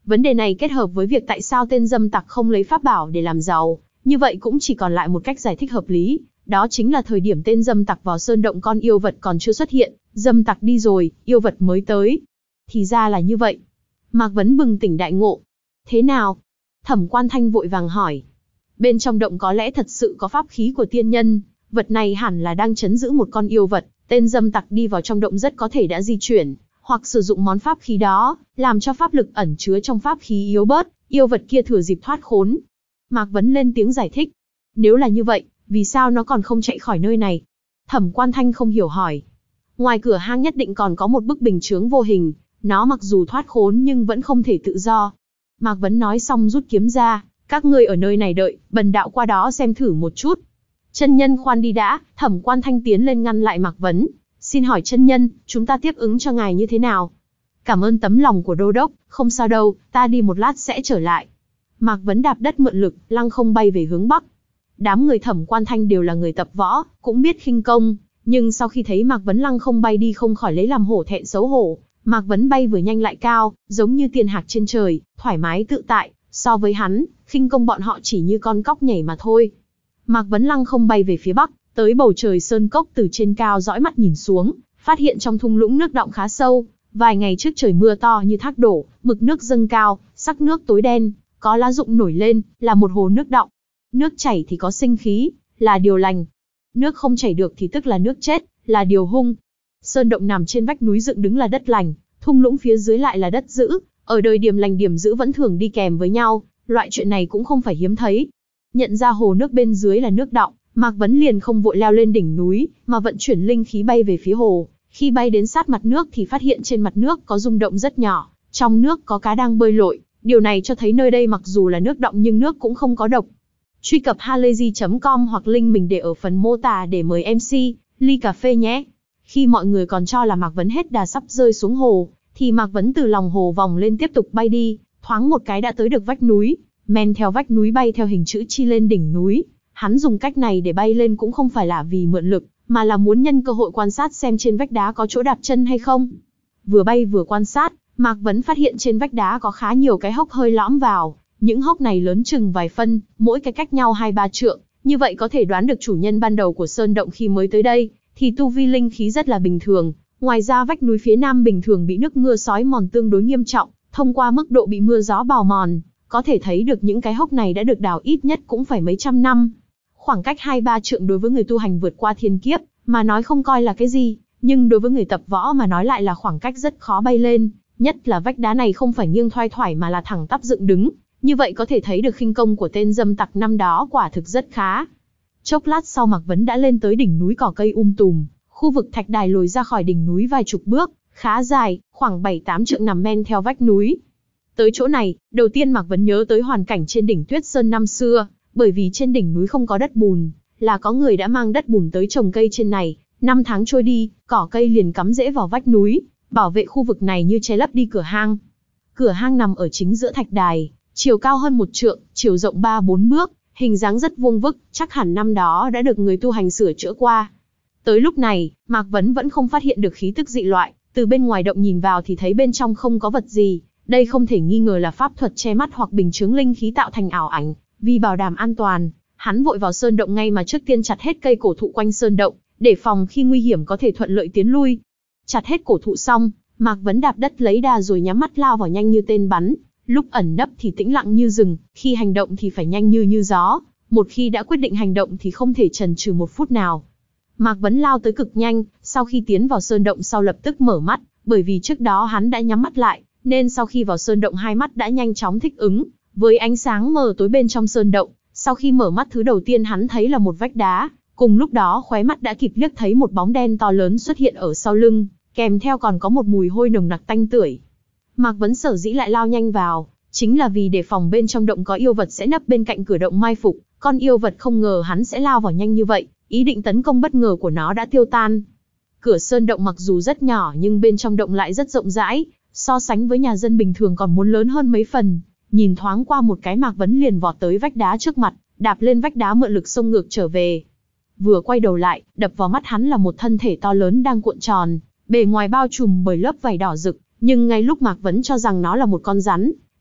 Vấn đề này kết hợp với việc tại sao tên dâm tặc không lấy pháp bảo để làm giàu, như vậy cũng chỉ còn lại một cách giải thích hợp lý, đó chính là thời điểm tên dâm tặc vào sơn động con yêu vật còn chưa xuất hiện, dâm tặc đi rồi, yêu vật mới tới. Thì ra là như vậy. Mạc Vấn bừng tỉnh đại ngộ. Thế nào? Thẩm Quan Thanh vội vàng hỏi. Bên trong động có lẽ thật sự có pháp khí của tiên nhân, vật này hẳn là đang trấn giữ một con yêu vật, tên dâm tặc đi vào trong động rất có thể đã di chuyển, hoặc sử dụng món pháp khí đó, làm cho pháp lực ẩn chứa trong pháp khí yếu bớt, yêu vật kia thừa dịp thoát khốn. Mạc Vấn lên tiếng giải thích. Nếu là như vậy, vì sao nó còn không chạy khỏi nơi này? Thẩm Quan Thanh không hiểu hỏi. Ngoài cửa hang nhất định còn có một bức bình chướng vô hình, nó mặc dù thoát khốn nhưng vẫn không thể tự do. Mạc Vấn nói xong rút kiếm ra, các ngươi ở nơi này đợi, bần đạo qua đó xem thử một chút. Chân nhân khoan đi đã, Thẩm Quan Thanh tiến lên ngăn lại Mạc Vấn. Xin hỏi chân nhân, chúng ta tiếp ứng cho ngài như thế nào? Cảm ơn tấm lòng của đô đốc, không sao đâu, ta đi một lát sẽ trở lại. Mạc Vấn đạp đất mượn lực, lăng không bay về hướng bắc. Đám người Thẩm Quan Thanh đều là người tập võ, cũng biết khinh công, nhưng sau khi thấy Mạc Vấn lăng không bay đi không khỏi lấy làm hổ thẹn xấu hổ. Mạc Vấn bay vừa nhanh lại cao, giống như tiên hạc trên trời, thoải mái tự tại, so với hắn, khinh công bọn họ chỉ như con cóc nhảy mà thôi. Mạc Vấn lăng không bay về phía bắc, tới bầu trời sơn cốc từ trên cao dõi mắt nhìn xuống, phát hiện trong thung lũng nước đọng khá sâu, vài ngày trước trời mưa to như thác đổ, mực nước dâng cao, sắc nước tối đen, có lá rụng nổi lên, là một hồ nước đọng. Nước chảy thì có sinh khí, là điều lành. Nước không chảy được thì tức là nước chết, là điều hung. Sơn động nằm trên vách núi dựng đứng là đất lành, thung lũng phía dưới lại là đất dữ, ở đời điểm lành điểm dữ vẫn thường đi kèm với nhau, loại chuyện này cũng không phải hiếm thấy. Nhận ra hồ nước bên dưới là nước đọng, Mạc Vấn liền không vội leo lên đỉnh núi, mà vận chuyển linh khí bay về phía hồ. Khi bay đến sát mặt nước thì phát hiện trên mặt nước có rung động rất nhỏ, trong nước có cá đang bơi lội, điều này cho thấy nơi đây mặc dù là nước đọng nhưng nước cũng không có độc. Truy cập halayzi chấm com hoặc link mình để ở phần mô tả để mời em xê, ly cà phê nhé. Khi mọi người còn cho là Mạc Vấn hết đà sắp rơi xuống hồ, thì Mạc Vấn từ lòng hồ vòng lên tiếp tục bay đi, thoáng một cái đã tới được vách núi, men theo vách núi bay theo hình chữ chi lên đỉnh núi. Hắn dùng cách này để bay lên cũng không phải là vì mượn lực, mà là muốn nhân cơ hội quan sát xem trên vách đá có chỗ đạp chân hay không. Vừa bay vừa quan sát, Mạc Vấn phát hiện trên vách đá có khá nhiều cái hốc hơi lõm vào, những hốc này lớn chừng vài phân, mỗi cái cách nhau hai ba trượng, như vậy có thể đoán được chủ nhân ban đầu của sơn động khi mới tới đây, thì tu vi linh khí rất là bình thường. Ngoài ra vách núi phía nam bình thường bị nước mưa xói mòn tương đối nghiêm trọng, thông qua mức độ bị mưa gió bào mòn, có thể thấy được những cái hốc này đã được đào ít nhất cũng phải mấy trăm năm. Khoảng cách hai ba trượng đối với người tu hành vượt qua thiên kiếp, mà nói không coi là cái gì, nhưng đối với người tập võ mà nói lại là khoảng cách rất khó bay lên, nhất là vách đá này không phải nghiêng thoai thoải mà là thẳng tắp dựng đứng, như vậy có thể thấy được khinh công của tên dâm tặc năm đó quả thực rất khá. Chốc lát sau Mạc Vấn đã lên tới đỉnh núi cỏ cây um tùm, khu vực thạch đài lồi ra khỏi đỉnh núi vài chục bước, khá dài, khoảng bảy tám trượng nằm men theo vách núi. Tới chỗ này, đầu tiên Mạc Vấn nhớ tới hoàn cảnh trên đỉnh Tuyết Sơn năm xưa, bởi vì trên đỉnh núi không có đất bùn, là có người đã mang đất bùn tới trồng cây trên này, năm tháng trôi đi, cỏ cây liền cắm rễ vào vách núi, bảo vệ khu vực này như che lấp đi cửa hang. Cửa hang nằm ở chính giữa thạch đài, chiều cao hơn một trượng, chiều rộng ba bốn bước, hình dáng rất vuông vức, chắc hẳn năm đó đã được người tu hành sửa chữa qua. Tới lúc này, Mạc Vấn vẫn không phát hiện được khí tức dị loại, từ bên ngoài động nhìn vào thì thấy bên trong không có vật gì, đây không thể nghi ngờ là pháp thuật che mắt hoặc bình chướng linh khí tạo thành ảo ảnh. Vì bảo đảm an toàn, hắn vội vào sơn động ngay mà trước tiên chặt hết cây cổ thụ quanh sơn động, để phòng khi nguy hiểm có thể thuận lợi tiến lui. Chặt hết cổ thụ xong, Mạc Vấn đạp đất lấy đà rồi nhắm mắt lao vào nhanh như tên bắn, lúc ẩn nấp thì tĩnh lặng như rừng, khi hành động thì phải nhanh như như gió, một khi đã quyết định hành động thì không thể chần chừ một phút nào. Mạc Vấn lao tới cực nhanh, sau khi tiến vào sơn động sau lập tức mở mắt, bởi vì trước đó hắn đã nhắm mắt lại, nên sau khi vào sơn động hai mắt đã nhanh chóng thích ứng với ánh sáng mờ tối bên trong sơn động. Sau khi mở mắt thứ đầu tiên hắn thấy là một vách đá, cùng lúc đó khóe mắt đã kịp liếc thấy một bóng đen to lớn xuất hiện ở sau lưng, kèm theo còn có một mùi hôi nồng nặc tanh tưởi. Mạc Vấn sở dĩ lại lao nhanh vào, chính là vì đề phòng bên trong động có yêu vật sẽ nấp bên cạnh cửa động mai phục, con yêu vật không ngờ hắn sẽ lao vào nhanh như vậy, ý định tấn công bất ngờ của nó đã tiêu tan. Cửa sơn động mặc dù rất nhỏ nhưng bên trong động lại rất rộng rãi, so sánh với nhà dân bình thường còn muốn lớn hơn mấy phần. Nhìn thoáng qua một cái Mạc Vấn liền vọt tới vách đá trước mặt, đạp lên vách đá mượn lực xông ngược trở về. Vừa quay đầu lại, đập vào mắt hắn là một thân thể to lớn đang cuộn tròn, bề ngoài bao trùm bởi lớp vảy đỏ rực, nhưng ngay lúc Mạc Vấn cho rằng nó là một con rắn,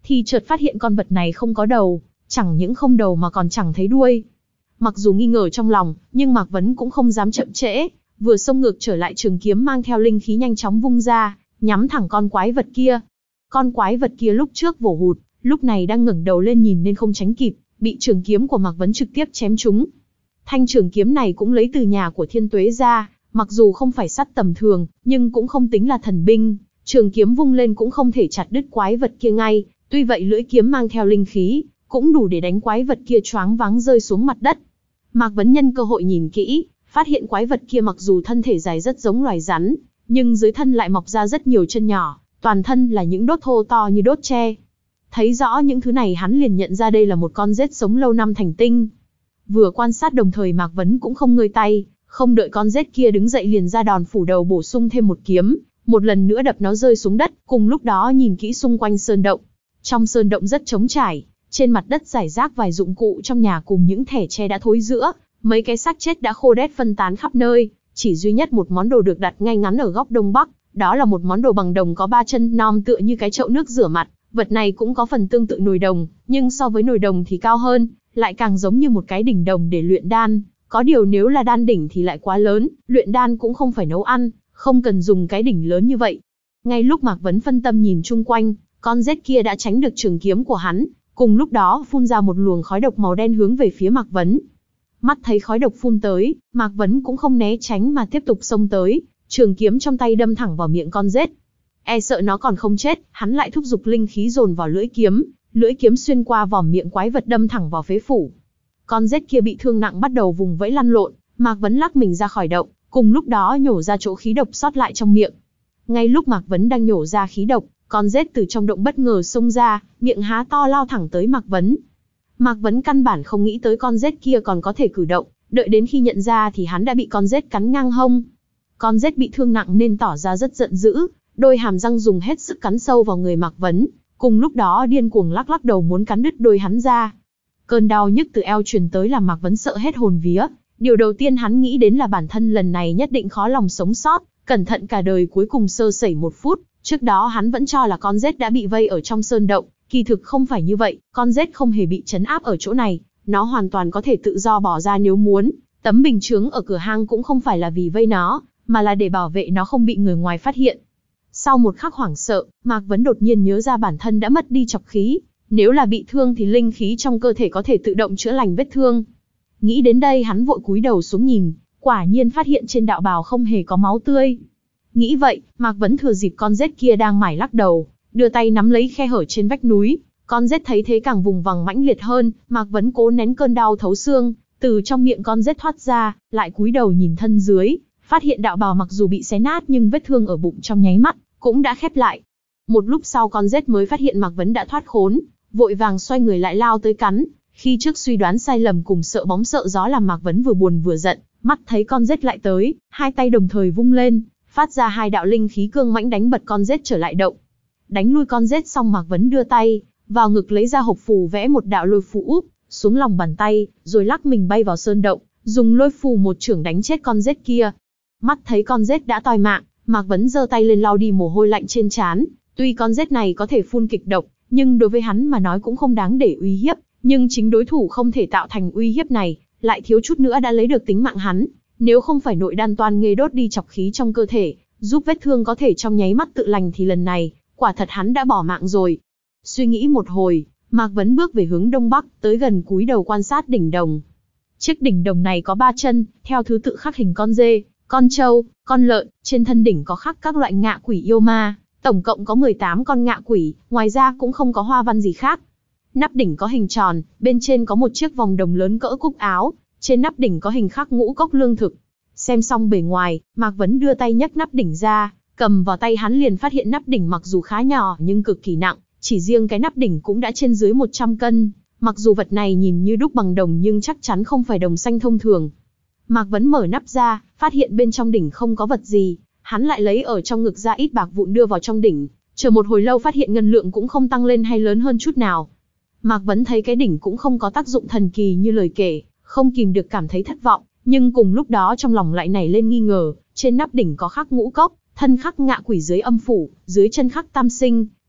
thì chợt phát hiện con vật này không có đầu, chẳng những không đầu mà còn chẳng thấy đuôi. Mặc dù nghi ngờ trong lòng, nhưng Mạc Vấn cũng không dám chậm trễ, vừa xông ngược trở lại trường kiếm mang theo linh khí nhanh chóng vung ra, nhắm thẳng con quái vật kia. Con quái vật kia lúc trước vồ hụt, lúc này đang ngẩng đầu lên nhìn nên không tránh kịp, bị trường kiếm của Mạc Vấn trực tiếp chém trúng. Thanh trường kiếm này cũng lấy từ nhà của Thiên Tuế ra, mặc dù không phải sắt tầm thường, nhưng cũng không tính là thần binh, trường kiếm vung lên cũng không thể chặt đứt quái vật kia ngay, tuy vậy lưỡi kiếm mang theo linh khí, cũng đủ để đánh quái vật kia choáng váng rơi xuống mặt đất. Mạc Vấn nhân cơ hội nhìn kỹ, phát hiện quái vật kia mặc dù thân thể dài rất giống loài rắn, nhưng dưới thân lại mọc ra rất nhiều chân nhỏ, toàn thân là những đốt thô to như đốt tre. Thấy rõ những thứ này hắn liền nhận ra đây là một con rết sống lâu năm thành tinh. Vừa quan sát đồng thời Mạc Vấn cũng không ngơi tay, không đợi con rết kia đứng dậy liền ra đòn phủ đầu bổ sung thêm một kiếm, một lần nữa đập nó rơi xuống đất, cùng lúc đó nhìn kỹ xung quanh sơn động. Trong sơn động rất trống trải, trên mặt đất rải rác vài dụng cụ trong nhà cùng những thẻ tre đã thối rữa, mấy cái xác chết đã khô đét phân tán khắp nơi, chỉ duy nhất một món đồ được đặt ngay ngắn ở góc đông bắc, đó là một món đồ bằng đồng có ba chân nom tựa như cái chậu nước rửa mặt, vật này cũng có phần tương tự nồi đồng, nhưng so với nồi đồng thì cao hơn, lại càng giống như một cái đỉnh đồng để luyện đan, có điều nếu là đan đỉnh thì lại quá lớn, luyện đan cũng không phải nấu ăn, không cần dùng cái đỉnh lớn như vậy. Ngay lúc Mạc Vấn phân tâm nhìn chung quanh, con rết kia đã tránh được trường kiếm của hắn, cùng lúc đó phun ra một luồng khói độc màu đen hướng về phía Mạc Vấn. Mắt thấy khói độc phun tới, Mạc Vấn cũng không né tránh mà tiếp tục xông tới, trường kiếm trong tay đâm thẳng vào miệng con rết. E sợ nó còn không chết, hắn lại thúc giục linh khí dồn vào lưỡi kiếm, lưỡi kiếm xuyên qua vòm miệng quái vật đâm thẳng vào phế phủ. Con rết kia bị thương nặng bắt đầu vùng vẫy lăn lộn, Mạc Vấn lắc mình ra khỏi động, cùng lúc đó nhổ ra chỗ khí độc sót lại trong miệng. Ngay lúc Mạc Vấn đang nhổ ra khí độc, con rết từ trong động bất ngờ xông ra, miệng há to lao thẳng tới Mạc Vấn. Mạc Vấn căn bản không nghĩ tới con rết kia còn có thể cử động, đợi đến khi nhận ra thì hắn đã bị con rết cắn ngang hông. Con rết bị thương nặng nên tỏ ra rất giận dữ, đôi hàm răng dùng hết sức cắn sâu vào người Mạc Vấn, cùng lúc đó điên cuồng lắc lắc đầu muốn cắn đứt đôi hắn ra. Cơn đau nhức từ eo truyền tới làm Mạc Vấn sợ hết hồn vía, điều đầu tiên hắn nghĩ đến là bản thân lần này nhất định khó lòng sống sót, cẩn thận cả đời cuối cùng sơ sẩy một phút. Trước đó hắn vẫn cho là con rết đã bị vây ở trong sơn động, kỳ thực không phải như vậy, con rết không hề bị trấn áp ở chỗ này, nó hoàn toàn có thể tự do bỏ ra nếu muốn. Tấm bình chướng ở cửa hang cũng không phải là vì vây nó, mà là để bảo vệ nó không bị người ngoài phát hiện. Sau một khắc hoảng sợ, Mạc Vấn đột nhiên nhớ ra bản thân đã mất đi trọc khí, nếu là bị thương thì linh khí trong cơ thể có thể tự động chữa lành vết thương. Nghĩ đến đây hắn vội cúi đầu xuống nhìn, quả nhiên phát hiện trên đạo bào không hề có máu tươi. Nghĩ vậy, Mạc Vấn thừa dịp con rết kia đang mải lắc đầu, đưa tay nắm lấy khe hở trên vách núi. Con rết thấy thế càng vùng vằng mãnh liệt hơn, Mạc Vấn cố nén cơn đau thấu xương, từ trong miệng con rết thoát ra, lại cúi đầu nhìn thân dưới, phát hiện đạo bào mặc dù bị xé nát nhưng vết thương ở bụng trong nháy mắt cũng đã khép lại. Một lúc sau con rết mới phát hiện Mạc Vấn đã thoát khốn, vội vàng xoay người lại lao tới cắn. Khi trước suy đoán sai lầm cùng sợ bóng sợ gió làm Mạc Vấn vừa buồn vừa giận, mắt thấy con rết lại tới, hai tay đồng thời vung lên, phát ra hai đạo linh khí cương mãnh đánh bật con rết trở lại động. Đánh lui con rết xong Mạc Vấn đưa tay vào ngực lấy ra hộp phù vẽ một đạo lôi phù úp xuống lòng bàn tay, rồi lắc mình bay vào sơn động, dùng lôi phù một chưởng đánh chết con rết kia. Mắt thấy con rết đã toi mạng, Mạc Vấn giơ tay lên lau đi mồ hôi lạnh trên trán. Tuy con rết này có thể phun kịch độc, nhưng đối với hắn mà nói cũng không đáng để uy hiếp. Nhưng chính đối thủ không thể tạo thành uy hiếp này, lại thiếu chút nữa đã lấy được tính mạng hắn. Nếu không phải nội đan toan nghê đốt đi trọc khí trong cơ thể, giúp vết thương có thể trong nháy mắt tự lành thì lần này, quả thật hắn đã bỏ mạng rồi. Suy nghĩ một hồi, Mạc Vấn bước về hướng đông bắc, tới gần cúi đầu quan sát đỉnh đồng. Chiếc đỉnh đồng này có ba chân, theo thứ tự khắc hình con dê, con trâu, con lợn, trên thân đỉnh có khắc các loại ngạ quỷ yêu ma, tổng cộng có mười tám con ngạ quỷ, ngoài ra cũng không có hoa văn gì khác. Nắp đỉnh có hình tròn, bên trên có một chiếc vòng đồng lớn cỡ cúc áo, trên nắp đỉnh có hình khắc ngũ cốc lương thực. Xem xong bề ngoài, Mạc Vấn đưa tay nhấc nắp đỉnh ra, cầm vào tay hắn liền phát hiện nắp đỉnh mặc dù khá nhỏ nhưng cực kỳ nặng, chỉ riêng cái nắp đỉnh cũng đã trên dưới một trăm cân. Mặc dù vật này nhìn như đúc bằng đồng nhưng chắc chắn không phải đồng xanh thông thường. Mạc Vấn mở nắp ra, phát hiện bên trong đỉnh không có vật gì, hắn lại lấy ở trong ngực ra ít bạc vụn đưa vào trong đỉnh, chờ một hồi lâu phát hiện ngân lượng cũng không tăng lên hay lớn hơn chút nào. Mạc Vấn thấy cái đỉnh cũng không có tác dụng thần kỳ như lời kể, không kìm được cảm thấy thất vọng, nhưng cùng lúc đó trong lòng lại nảy lên nghi ngờ, trên nắp đỉnh có khắc ngũ cốc, thân khắc ngạ quỷ dưới âm phủ, dưới chân khắc tam sinh,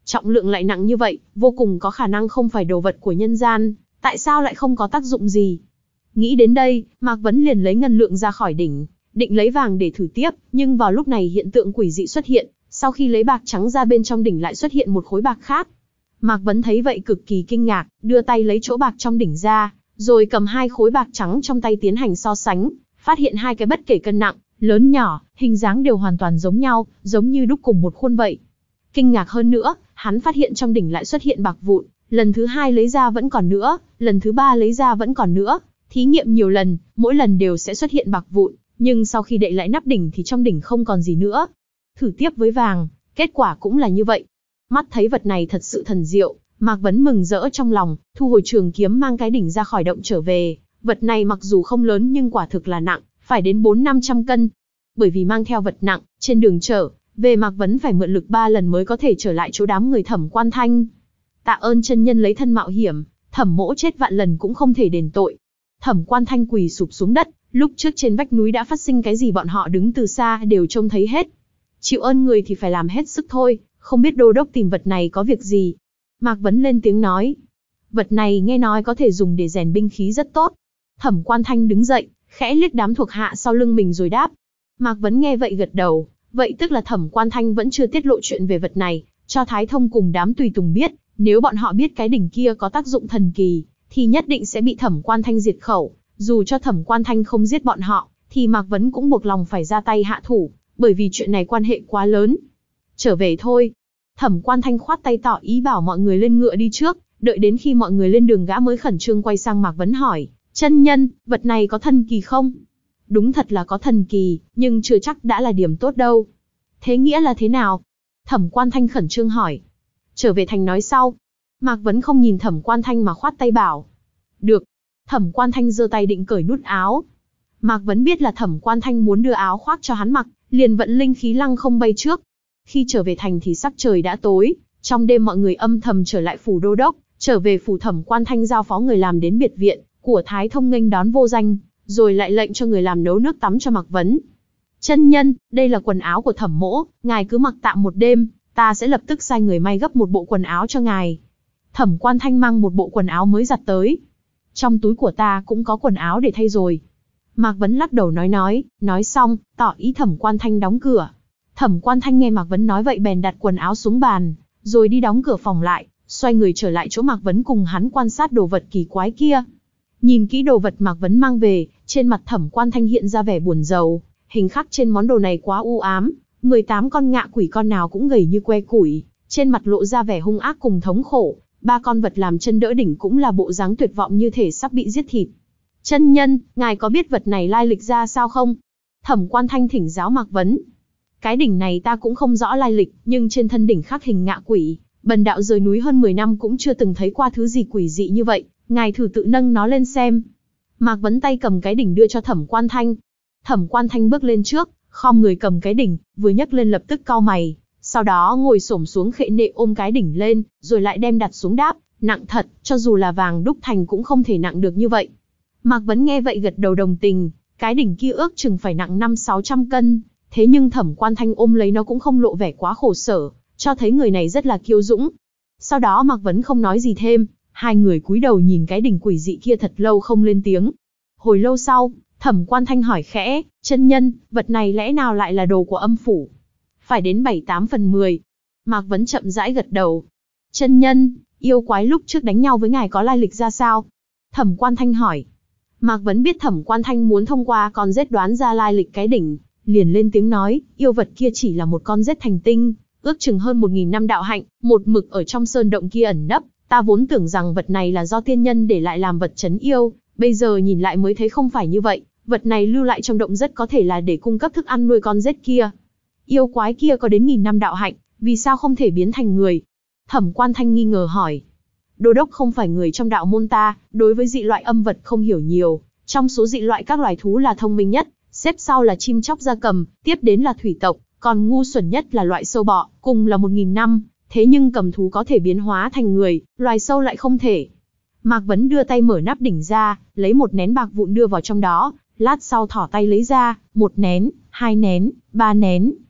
Trọng lượng lại nặng như vậy, vô cùng có khả năng không phải đồ vật của nhân gian, tại sao lại không có tác dụng gì? Nghĩ đến đây, Mạc Vấn liền lấy ngân lượng ra khỏi đỉnh, định lấy vàng để thử tiếp, nhưng vào lúc này hiện tượng quỷ dị xuất hiện, sau khi lấy bạc trắng ra bên trong đỉnh lại xuất hiện một khối bạc khác. Mạc Vấn thấy vậy cực kỳ kinh ngạc, đưa tay lấy chỗ bạc trong đỉnh ra, rồi cầm hai khối bạc trắng trong tay tiến hành so sánh, phát hiện hai cái bất kể cân nặng, lớn nhỏ, hình dáng đều hoàn toàn giống nhau, giống như đúc cùng một khuôn vậy. Kinh ngạc hơn nữa, hắn phát hiện trong đỉnh lại xuất hiện bạc vụn, lần thứ hai lấy ra vẫn còn nữa, lần thứ ba lấy ra vẫn còn nữa, thí nghiệm nhiều lần, mỗi lần đều sẽ xuất hiện bạc vụn, nhưng sau khi đậy lại nắp đỉnh thì trong đỉnh không còn gì nữa. Thử tiếp với vàng, kết quả cũng là như vậy. Mắt thấy vật này thật sự thần diệu, Mạc Vấn mừng rỡ trong lòng, thu hồi trường kiếm mang cái đỉnh ra khỏi động trở về. Vật này mặc dù không lớn nhưng quả thực là nặng, phải đến bốn năm trăm cân. Bởi vì mang theo vật nặng, trên đường trở về Mạc Vấn phải mượn lực ba lần mới có thể trở lại chỗ đám người Thẩm Quan Thanh. Tạ ơn chân nhân lấy thân mạo hiểm, Thẩm mỗ chết vạn lần cũng không thể đền tội. Thẩm Quan Thanh quỳ sụp xuống đất, lúc trước trên vách núi đã phát sinh cái gì bọn họ đứng từ xa đều trông thấy hết. Chịu ơn người thì phải làm hết sức thôi, không biết đô đốc tìm vật này có việc gì. Mạc Vấn lên tiếng nói. Vật này nghe nói có thể dùng để rèn binh khí rất tốt. Thẩm Quan Thanh đứng dậy, khẽ liếc đám thuộc hạ sau lưng mình rồi đáp. Mạc Vấn nghe vậy gật đầu, vậy tức là Thẩm Quan Thanh vẫn chưa tiết lộ chuyện về vật này, cho Thái Thông cùng đám tùy tùng biết, nếu bọn họ biết cái đỉnh kia có tác dụng thần kỳ, thì nhất định sẽ bị Thẩm Quan Thanh diệt khẩu, dù cho Thẩm Quan Thanh không giết bọn họ, thì Mạc Vấn cũng buộc lòng phải ra tay hạ thủ, bởi vì chuyện này quan hệ quá lớn. Trở về thôi. Thẩm Quan Thanh khoát tay tỏ ý bảo mọi người lên ngựa đi trước, đợi đến khi mọi người lên đường gã mới khẩn trương quay sang Mạc Vấn hỏi, chân nhân, vật này có thần kỳ không? Đúng thật là có thần kỳ, nhưng chưa chắc đã là điểm tốt đâu. Thế nghĩa là thế nào? Thẩm Quan Thanh khẩn trương hỏi. Trở về thành nói sau. Mạc Vấn không nhìn Thẩm Quan Thanh mà khoát tay bảo. Được. Thẩm Quan Thanh giơ tay định cởi nút áo. Mạc Vấn biết là Thẩm Quan Thanh muốn đưa áo khoác cho hắn mặc, liền vận linh khí lăng không bay trước. Khi trở về thành thì sắc trời đã tối, trong đêm mọi người âm thầm trở lại phủ đô đốc, trở về phủ Thẩm Quan Thanh giao phó người làm đến biệt viện của Thái Thông nghênh đón Vô Danh, rồi lại lệnh cho người làm nấu nước tắm cho Mạc Vấn. Chân nhân, đây là quần áo của Thẩm mỗ, ngài cứ mặc tạm một đêm, ta sẽ lập tức sai người may gấp một bộ quần áo cho ngài. Thẩm Quan Thanh mang một bộ quần áo mới giặt tới. Trong túi của ta cũng có quần áo để thay rồi. Mạc Vấn lắc đầu nói nói, nói xong, tỏ ý Thẩm Quan Thanh đóng cửa. Thẩm Quan Thanh nghe Mạc Vấn nói vậy bèn đặt quần áo xuống bàn, rồi đi đóng cửa phòng lại, xoay người trở lại chỗ Mạc Vấn cùng hắn quan sát đồ vật kỳ quái kia. Nhìn kỹ đồ vật Mạc Vấn mang về, trên mặt Thẩm Quan Thanh hiện ra vẻ buồn rầu, hình khắc trên món đồ này quá u ám, mười tám con ngạ quỷ con nào cũng gầy như que củi, trên mặt lộ ra vẻ hung ác cùng thống khổ, ba con vật làm chân đỡ đỉnh cũng là bộ dáng tuyệt vọng như thể sắp bị giết thịt. Chân nhân, ngài có biết vật này lai lịch ra sao không? Thẩm Quan Thanh thỉnh giáo Mạc Vấn. Cái đỉnh này ta cũng không rõ lai lịch, nhưng trên thân đỉnh khắc hình ngạ quỷ, bần đạo rời núi hơn mười năm cũng chưa từng thấy qua thứ gì quỷ dị như vậy, ngài thử tự nâng nó lên xem. Mạc Vấn tay cầm cái đỉnh đưa cho Thẩm Quan Thanh. Thẩm Quan Thanh bước lên trước, khom người cầm cái đỉnh, vừa nhấc lên lập tức cau mày, sau đó ngồi xổm xuống khệ nệ ôm cái đỉnh lên, rồi lại đem đặt xuống đáp, nặng thật, cho dù là vàng đúc thành cũng không thể nặng được như vậy. Mạc Vấn nghe vậy gật đầu đồng tình, cái đỉnh kia ước chừng phải nặng năm sáu trăm cân, thế nhưng Thẩm Quan Thanh ôm lấy nó cũng không lộ vẻ quá khổ sở, cho thấy người này rất là kiêu dũng. Sau đó Mạc Vấn không nói gì thêm, hai người cúi đầu nhìn cái đỉnh quỷ dị kia thật lâu không lên tiếng. Hồi lâu sau, Thẩm Quan Thanh hỏi khẽ, chân nhân, vật này lẽ nào lại là đồ của âm phủ? Phải đến bảy tám phần mười. Mạc Vấn chậm rãi gật đầu. Chân nhân, yêu quái lúc trước đánh nhau với ngài có lai lịch ra sao? Thẩm Quan Thanh hỏi. Mạc Vấn biết Thẩm Quan Thanh muốn thông qua con rết đoán ra lai lịch cái đỉnh, liền lên tiếng nói, yêu vật kia chỉ là một con rết thành tinh, ước chừng hơn một nghìn năm đạo hạnh, một mực ở trong sơn động kia ẩn nấp, ta vốn tưởng rằng vật này là do tiên nhân để lại làm vật trấn yêu, bây giờ nhìn lại mới thấy không phải như vậy, vật này lưu lại trong động rất có thể là để cung cấp thức ăn nuôi con rết kia. Yêu quái kia có đến nghìn năm đạo hạnh, vì sao không thể biến thành người? Thẩm Quan Thanh nghi ngờ hỏi. Đô đốc không phải người trong đạo môn ta, đối với dị loại âm vật không hiểu nhiều, trong số dị loại các loài thú là thông minh nhất, xếp sau là chim chóc gia cầm, tiếp đến là thủy tộc, còn ngu xuẩn nhất là loại sâu bọ, cùng là một nghìn năm, thế nhưng cầm thú có thể biến hóa thành người, loài sâu lại không thể. Mạc Vấn đưa tay mở nắp đỉnh ra, lấy một nén bạc vụn đưa vào trong đó, lát sau thỏ tay lấy ra, một nén, hai nén, ba nén.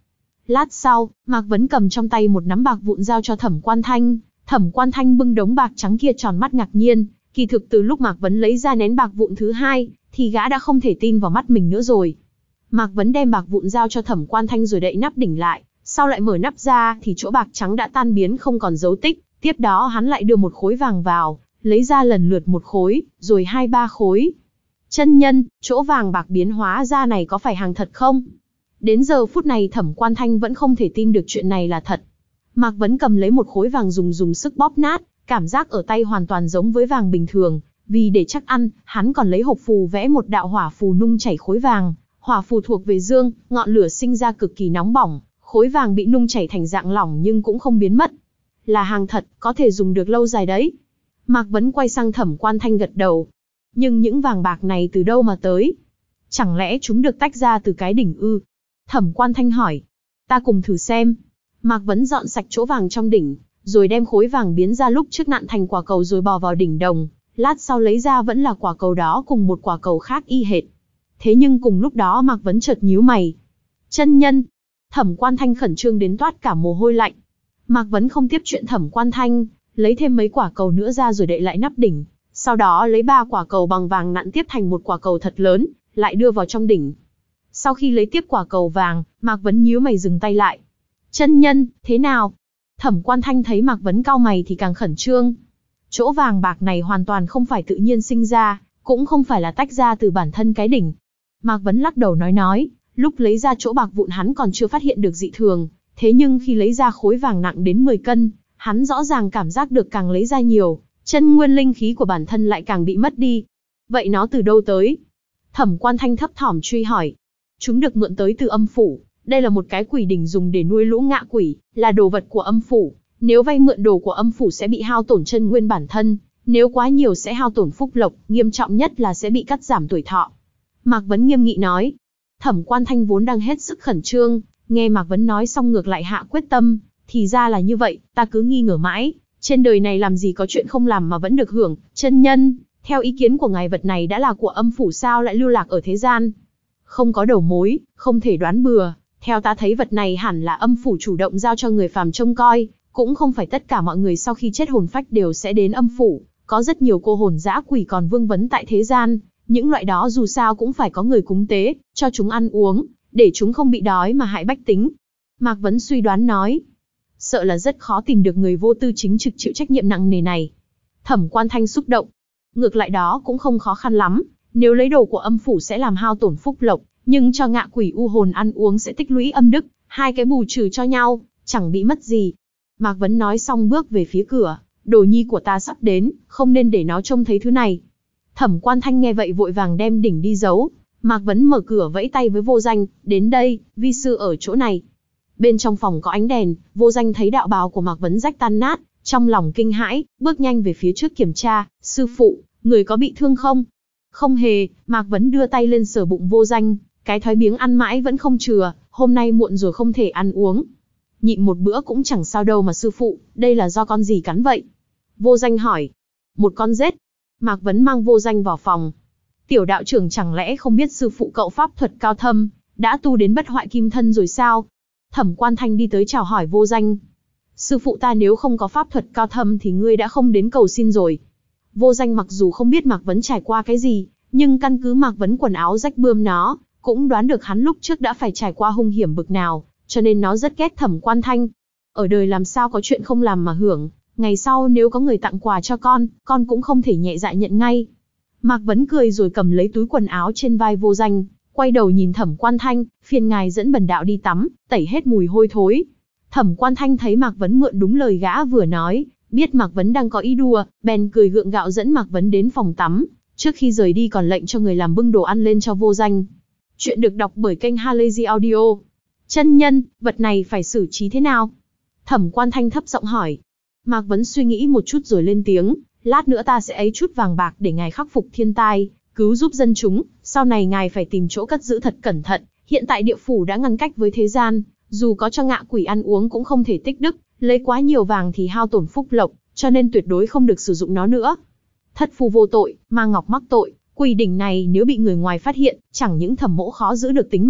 Lát sau, Mạc Vấn cầm trong tay một nắm bạc vụn giao cho Thẩm Quan Thanh. Thẩm Quan Thanh bưng đống bạc trắng kia tròn mắt ngạc nhiên, kỳ thực từ lúc Mạc Vấn lấy ra nén bạc vụn thứ hai, thì gã đã không thể tin vào mắt mình nữa rồi. Mạc Vấn đem bạc vụn giao cho Thẩm Quan Thanh rồi đậy nắp đỉnh lại, sau lại mở nắp ra thì chỗ bạc trắng đã tan biến không còn dấu tích, tiếp đó hắn lại đưa một khối vàng vào, lấy ra lần lượt một khối, rồi hai ba khối. Chân nhân, chỗ vàng bạc biến hóa ra này có phải hàng thật không? Đến giờ phút này Thẩm Quan Thanh vẫn không thể tin được chuyện này là thật. Mạc Vấn cầm lấy một khối vàng dùng dùng sức bóp nát, cảm giác ở tay hoàn toàn giống với vàng bình thường. Vì để chắc ăn, hắn còn lấy hộp phù vẽ một đạo hỏa phù nung chảy khối vàng. Hỏa phù thuộc về dương, ngọn lửa sinh ra cực kỳ nóng bỏng, khối vàng bị nung chảy thành dạng lỏng nhưng cũng không biến mất. Là hàng thật, có thể dùng được lâu dài đấy. Mạc Vấn quay sang Thẩm Quan Thanh gật đầu. Nhưng những vàng bạc này từ đâu mà tới? Chẳng lẽ chúng được tách ra từ cái đỉnh ư? Thẩm Quan Thanh hỏi. Ta cùng thử xem. Mạc Vấn dọn sạch chỗ vàng trong đỉnh, rồi đem khối vàng biến ra lúc trước nặn thành quả cầu rồi bò vào đỉnh đồng. Lát sau lấy ra vẫn là quả cầu đó cùng một quả cầu khác y hệt. Thế nhưng cùng lúc đó Mạc Vấn chợt nhíu mày. Chân nhân. Thẩm Quan Thanh khẩn trương đến toát cả mồ hôi lạnh. Mạc Vấn không tiếp chuyện Thẩm Quan Thanh, lấy thêm mấy quả cầu nữa ra rồi đậy lại nắp đỉnh. Sau đó lấy ba quả cầu bằng vàng nặn tiếp thành một quả cầu thật lớn, lại đưa vào trong đỉnh. Sau khi lấy tiếp quả cầu vàng, Mạc Vấn nhíu mày dừng tay lại. Chân nhân, thế nào? Thẩm Quan Thanh thấy Mạc Vấn cau mày thì càng khẩn trương. Chỗ vàng bạc này hoàn toàn không phải tự nhiên sinh ra, cũng không phải là tách ra từ bản thân cái đỉnh. Mạc Vấn lắc đầu nói nói, lúc lấy ra chỗ bạc vụn hắn còn chưa phát hiện được dị thường, thế nhưng khi lấy ra khối vàng nặng đến mười cân, hắn rõ ràng cảm giác được càng lấy ra nhiều, chân nguyên linh khí của bản thân lại càng bị mất đi. Vậy nó từ đâu tới? Thẩm Quan Thanh thấp thỏm truy hỏi. Chúng được mượn tới từ âm phủ, đây là một cái quỷ đỉnh dùng để nuôi lũ ngạ quỷ, là đồ vật của âm phủ. Nếu vay mượn đồ của âm phủ sẽ bị hao tổn chân nguyên bản thân, nếu quá nhiều sẽ hao tổn phúc lộc, nghiêm trọng nhất là sẽ bị cắt giảm tuổi thọ. Mạc Vấn nghiêm nghị nói. Thẩm Quan Thanh vốn đang hết sức khẩn trương, nghe Mạc Vấn nói xong ngược lại hạ quyết tâm, thì ra là như vậy, ta cứ nghi ngờ mãi, trên đời này làm gì có chuyện không làm mà vẫn được hưởng. Chân nhân, theo ý kiến của ngài vật này đã là của âm phủ sao lại lưu lạc ở thế gian? Không có đầu mối, không thể đoán bừa, theo ta thấy vật này hẳn là âm phủ chủ động giao cho người phàm trông coi, cũng không phải tất cả mọi người sau khi chết hồn phách đều sẽ đến âm phủ, có rất nhiều cô hồn dã quỷ còn vương vấn tại thế gian, những loại đó dù sao cũng phải có người cúng tế, cho chúng ăn uống, để chúng không bị đói mà hại bách tính. Mạc Vấn suy đoán nói, sợ là rất khó tìm được người vô tư chính trực chịu trách nhiệm nặng nề này. Thẩm Quan Thanh xúc động, ngược lại đó cũng không khó khăn lắm, nếu lấy đồ của âm phủ sẽ làm hao tổn phúc lộc, nhưng cho ngạ quỷ u hồn ăn uống sẽ tích lũy âm đức, hai cái bù trừ cho nhau, chẳng bị mất gì. Mạc Vấn nói xong bước về phía cửa, đồ nhi của ta sắp đến, không nên để nó trông thấy thứ này. Thẩm Quan Thanh nghe vậy vội vàng đem đỉnh đi giấu. Mạc Vấn mở cửa vẫy tay với Vô Danh, đến đây, vi sư ở chỗ này. Bên trong phòng có ánh đèn, Vô Danh thấy đạo bào của Mạc Vấn rách tan nát, trong lòng kinh hãi, bước nhanh về phía trước kiểm tra. Sư phụ, người có bị thương không? Không hề. Mạc Vấn đưa tay lên sờ bụng Vô Danh, cái thói biếng ăn mãi vẫn không chừa, hôm nay muộn rồi không thể ăn uống. Nhịn một bữa cũng chẳng sao đâu mà sư phụ, đây là do con gì cắn vậy? Vô Danh hỏi. Một con rết. Mạc Vấn mang Vô Danh vào phòng. Tiểu đạo trưởng chẳng lẽ không biết sư phụ cậu pháp thuật cao thâm, đã tu đến bất hoại kim thân rồi sao? Thẩm Quan Thanh đi tới chào hỏi Vô Danh. Sư phụ ta nếu không có pháp thuật cao thâm thì ngươi đã không đến cầu xin rồi. Vô Danh mặc dù không biết Mạc Vấn trải qua cái gì, nhưng căn cứ Mạc Vấn quần áo rách bươm nó, cũng đoán được hắn lúc trước đã phải trải qua hung hiểm bực nào, cho nên nó rất ghét Thẩm Quan Thanh. Ở đời làm sao có chuyện không làm mà hưởng, ngày sau nếu có người tặng quà cho con, con cũng không thể nhẹ dạ nhận ngay. Mạc Vấn cười rồi cầm lấy túi quần áo trên vai Vô Danh, quay đầu nhìn Thẩm Quan Thanh, phiền ngài dẫn bần đạo đi tắm, tẩy hết mùi hôi thối. Thẩm Quan Thanh thấy Mạc Vấn mượn đúng lời gã vừa nói, biết Mạc Vấn đang có ý đùa, bèn cười gượng gạo dẫn Mạc Vấn đến phòng tắm, trước khi rời đi còn lệnh cho người làm bưng đồ ăn lên cho Vô Danh. Chuyện được đọc bởi kênh Halazy Audio. Chân nhân, vật này phải xử trí thế nào? Thẩm Quan Thanh thấp giọng hỏi. Mạc Vấn suy nghĩ một chút rồi lên tiếng, lát nữa ta sẽ ấy chút vàng bạc để ngài khắc phục thiên tai, cứu giúp dân chúng, sau này ngài phải tìm chỗ cất giữ thật cẩn thận, hiện tại địa phủ đã ngăn cách với thế gian, dù có cho ngạ quỷ ăn uống cũng không thể tích đức, lấy quá nhiều vàng thì hao tổn phúc lộc, cho nên tuyệt đối không được sử dụng nó nữa. Thất phu vô tội, ma ngọc mắc tội, quỷ đỉnh này nếu bị người ngoài phát hiện, chẳng những Thẩm mỗ khó giữ được tính mạng,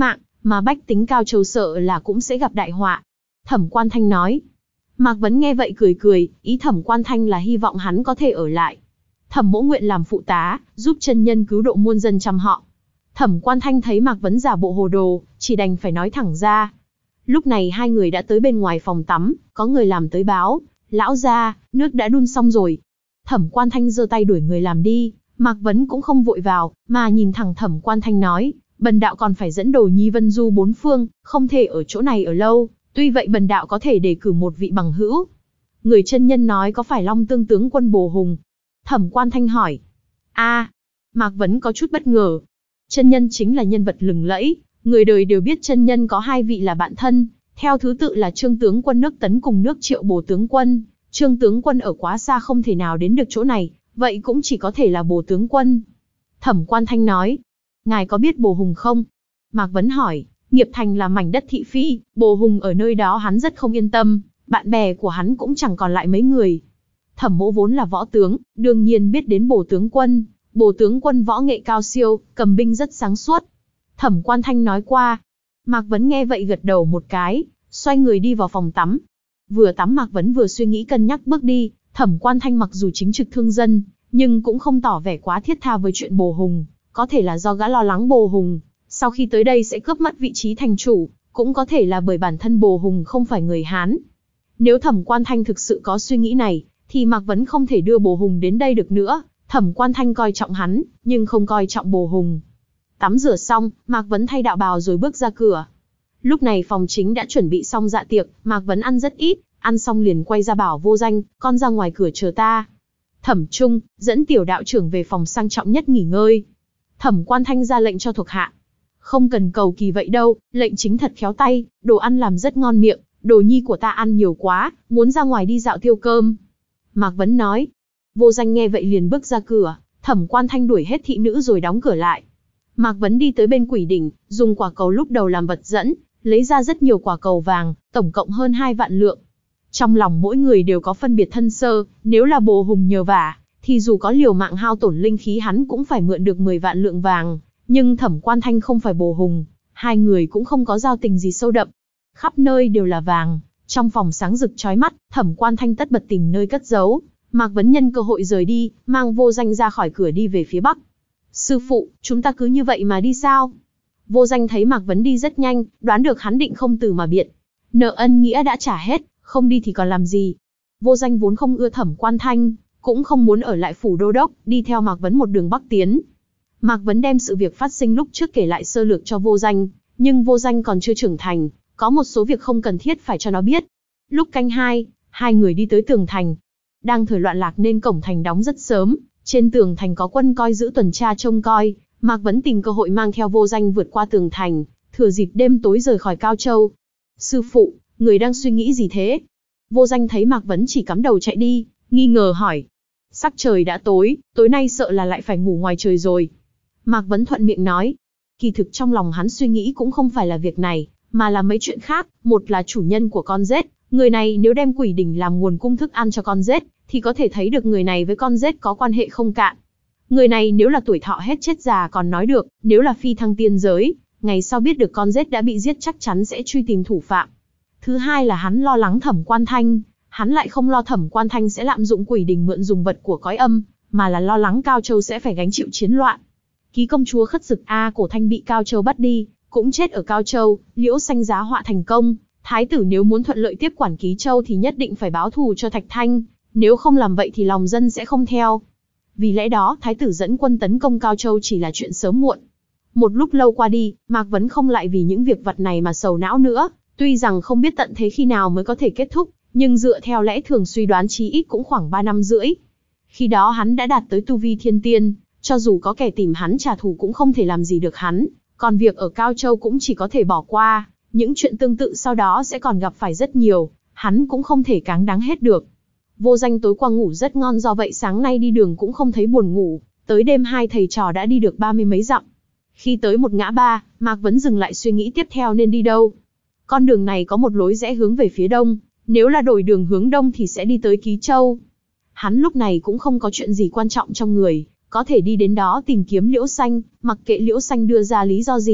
mà bách tính Cao Châu sợ là cũng sẽ gặp đại họa. Thẩm Quan Thanh nói. Mạc Vấn nghe vậy cười cười, ý Thẩm Quan Thanh là hy vọng hắn có thể ở lại. Thẩm Mỗ nguyện làm phụ tá, giúp chân nhân cứu độ muôn dân trăm họ. Thẩm Quan Thanh thấy Mạc Vấn giả bộ hồ đồ, chỉ đành phải nói thẳng ra. Lúc này hai người đã tới bên ngoài phòng tắm, có người làm tới báo, lão gia, nước đã đun xong rồi. Thẩm Quan Thanh giơ tay đuổi người làm đi, Mạc Vấn cũng không vội vào, mà nhìn thẳng Thẩm Quan Thanh nói, bần đạo còn phải dẫn Đồ Nhi vân du bốn phương, không thể ở chỗ này ở lâu, tuy vậy bần đạo có thể đề cử một vị bằng hữu. Người chân nhân nói có phải Long Tương tướng quân Bồ Hùng? Thẩm Quan Thanh hỏi. A, Mạc Vấn có chút bất ngờ. Chân nhân chính là nhân vật lừng lẫy, người đời đều biết chân nhân có hai vị là bạn thân, theo thứ tự là Trương tướng quân nước Tấn cùng nước Triệu Bồ tướng quân. Trương tướng quân ở quá xa không thể nào đến được chỗ này, vậy cũng chỉ có thể là Bồ tướng quân. Thẩm Quan Thanh nói, ngài có biết Bồ Hùng không? Mạc Vấn hỏi, Nghiệp Thành là mảnh đất thị phi, Bồ Hùng ở nơi đó hắn rất không yên tâm, bạn bè của hắn cũng chẳng còn lại mấy người. Thẩm Mỗ vốn là võ tướng, đương nhiên biết đến Bồ tướng quân, Bồ tướng quân võ nghệ cao siêu, cầm binh rất sáng suốt. Thẩm Quan Thanh nói qua. Mạc Vấn nghe vậy gật đầu một cái, xoay người đi vào phòng tắm. Vừa tắm Mạc Vấn vừa suy nghĩ cân nhắc bước đi, Thẩm Quan Thanh mặc dù chính trực thương dân, nhưng cũng không tỏ vẻ quá thiết tha với chuyện Bồ Hùng, có thể là do gã lo lắng Bồ Hùng sau khi tới đây sẽ cướp mất vị trí thành chủ, cũng có thể là bởi bản thân Bồ Hùng không phải người Hán. Nếu Thẩm Quan Thanh thực sự có suy nghĩ này, thì Mạc Vấn không thể đưa Bồ Hùng đến đây được nữa. Thẩm Quan Thanh coi trọng hắn, nhưng không coi trọng Bồ Hùng. Tắm rửa xong, Mạc Vấn thay đạo bào rồi bước ra cửa. Lúc này phòng chính đã chuẩn bị xong dạ tiệc, Mạc Vấn ăn rất ít, ăn xong liền quay ra bảo Vô Danh, con ra ngoài cửa chờ ta. Thẩm Trung, dẫn tiểu đạo trưởng về phòng sang trọng nhất nghỉ ngơi. Thẩm Quan Thanh ra lệnh cho thuộc hạ. Không cần cầu kỳ vậy đâu, lệnh chính thật khéo tay, đồ ăn làm rất ngon miệng, Đồ Nhi của ta ăn nhiều quá, muốn ra ngoài đi dạo tiêu cơm. Mạc Vấn nói. Vô Danh nghe vậy liền bước ra cửa, Thẩm Quan Thanh đuổi hết thị nữ rồi đóng cửa lại. Mạc Vấn đi tới bên quỷ đỉnh, dùng quả cầu lúc đầu làm vật dẫn, lấy ra rất nhiều quả cầu vàng, tổng cộng hơn hai vạn lượng. Trong lòng mỗi người đều có phân biệt thân sơ, nếu là Bồ Hùng nhờ vả, thì dù có liều mạng hao tổn linh khí hắn cũng phải mượn được mười vạn lượng vàng, nhưng Thẩm Quan Thanh không phải Bồ Hùng, hai người cũng không có giao tình gì sâu đậm. Khắp nơi đều là vàng, trong phòng sáng rực chói mắt, Thẩm Quan Thanh tất bật tìm nơi cất giấu. Mạc Vấn nhân cơ hội rời đi, mang Vô Danh ra khỏi cửa đi về phía bắc. Sư phụ, chúng ta cứ như vậy mà đi sao? Vô Danh thấy Mạc Vấn đi rất nhanh, đoán được hắn định không từ mà biện. Nợ ân nghĩa đã trả hết, không đi thì còn làm gì? Vô Danh vốn không ưa Thẩm Quan Thanh, cũng không muốn ở lại phủ đô đốc, đi theo Mạc Vấn một đường bắc tiến. Mạc Vấn đem sự việc phát sinh lúc trước kể lại sơ lược cho Vô Danh, nhưng Vô Danh còn chưa trưởng thành, có một số việc không cần thiết phải cho nó biết. Lúc canh hai, hai người đi tới tường thành. Đang thời loạn lạc nên cổng thành đóng rất sớm, trên tường thành có quân coi giữ tuần tra trông coi. Mạc Vấn tìm cơ hội mang theo Vô Danh vượt qua tường thành, thừa dịp đêm tối rời khỏi Cao Châu. Sư phụ, người đang suy nghĩ gì thế? Vô Danh thấy Mạc Vấn chỉ cắm đầu chạy đi, nghi ngờ hỏi. Sắc trời đã tối, tối nay sợ là lại phải ngủ ngoài trời rồi. Mạc Vấn thuận miệng nói. Kỳ thực trong lòng hắn suy nghĩ cũng không phải là việc này, mà là mấy chuyện khác. Một là chủ nhân của con rết, người này nếu đem quỷ đỉnh làm nguồn cung thức ăn cho con rết, thì có thể thấy được người này với con rết có quan hệ không cạn. Người này nếu là tuổi thọ hết chết già còn nói được, nếu là phi thăng tiên giới, ngày sau biết được con rết đã bị giết chắc chắn sẽ truy tìm thủ phạm. Thứ hai là hắn lo lắng Thẩm Quan Thanh, hắn lại không lo Thẩm Quan Thanh sẽ lạm dụng quỷ đỉnh mượn dùng vật của cõi âm, mà là lo lắng Cao Châu sẽ phải gánh chịu chiến loạn. Ký công chúa Khất Dực A Cổ Thanh bị Cao Châu bắt đi, cũng chết ở Cao Châu, Liễu Xanh giá họa thành công. Thái tử nếu muốn thuận lợi tiếp quản Ký Châu thì nhất định phải báo thù cho Thạch Thanh, nếu không làm vậy thì lòng dân sẽ không theo. Vì lẽ đó, Thái tử dẫn quân tấn công Cao Châu chỉ là chuyện sớm muộn. Một lúc lâu qua đi, Mạc Vấn không lại vì những việc vặt này mà sầu não nữa, tuy rằng không biết tận thế khi nào mới có thể kết thúc, nhưng dựa theo lẽ thường suy đoán chí ít cũng khoảng ba năm rưỡi. Khi đó hắn đã đạt tới tu vi thiên tiên, cho dù có kẻ tìm hắn trả thù cũng không thể làm gì được hắn, còn việc ở Cao Châu cũng chỉ có thể bỏ qua, những chuyện tương tự sau đó sẽ còn gặp phải rất nhiều, hắn cũng không thể cáng đáng hết được. Vô Danh tối qua ngủ rất ngon, do vậy sáng nay đi đường cũng không thấy buồn ngủ, tới đêm hai thầy trò đã đi được ba mươi mấy dặm. Khi tới một ngã ba, Mạc Vấn dừng lại suy nghĩ tiếp theo nên đi đâu. Con đường này có một lối rẽ hướng về phía đông, nếu là đổi đường hướng đông thì sẽ đi tới Ký Châu. Hắn lúc này cũng không có chuyện gì quan trọng trong người, có thể đi đến đó tìm kiếm Liễu Xanh, mặc kệ Liễu Xanh đưa ra lý do gì,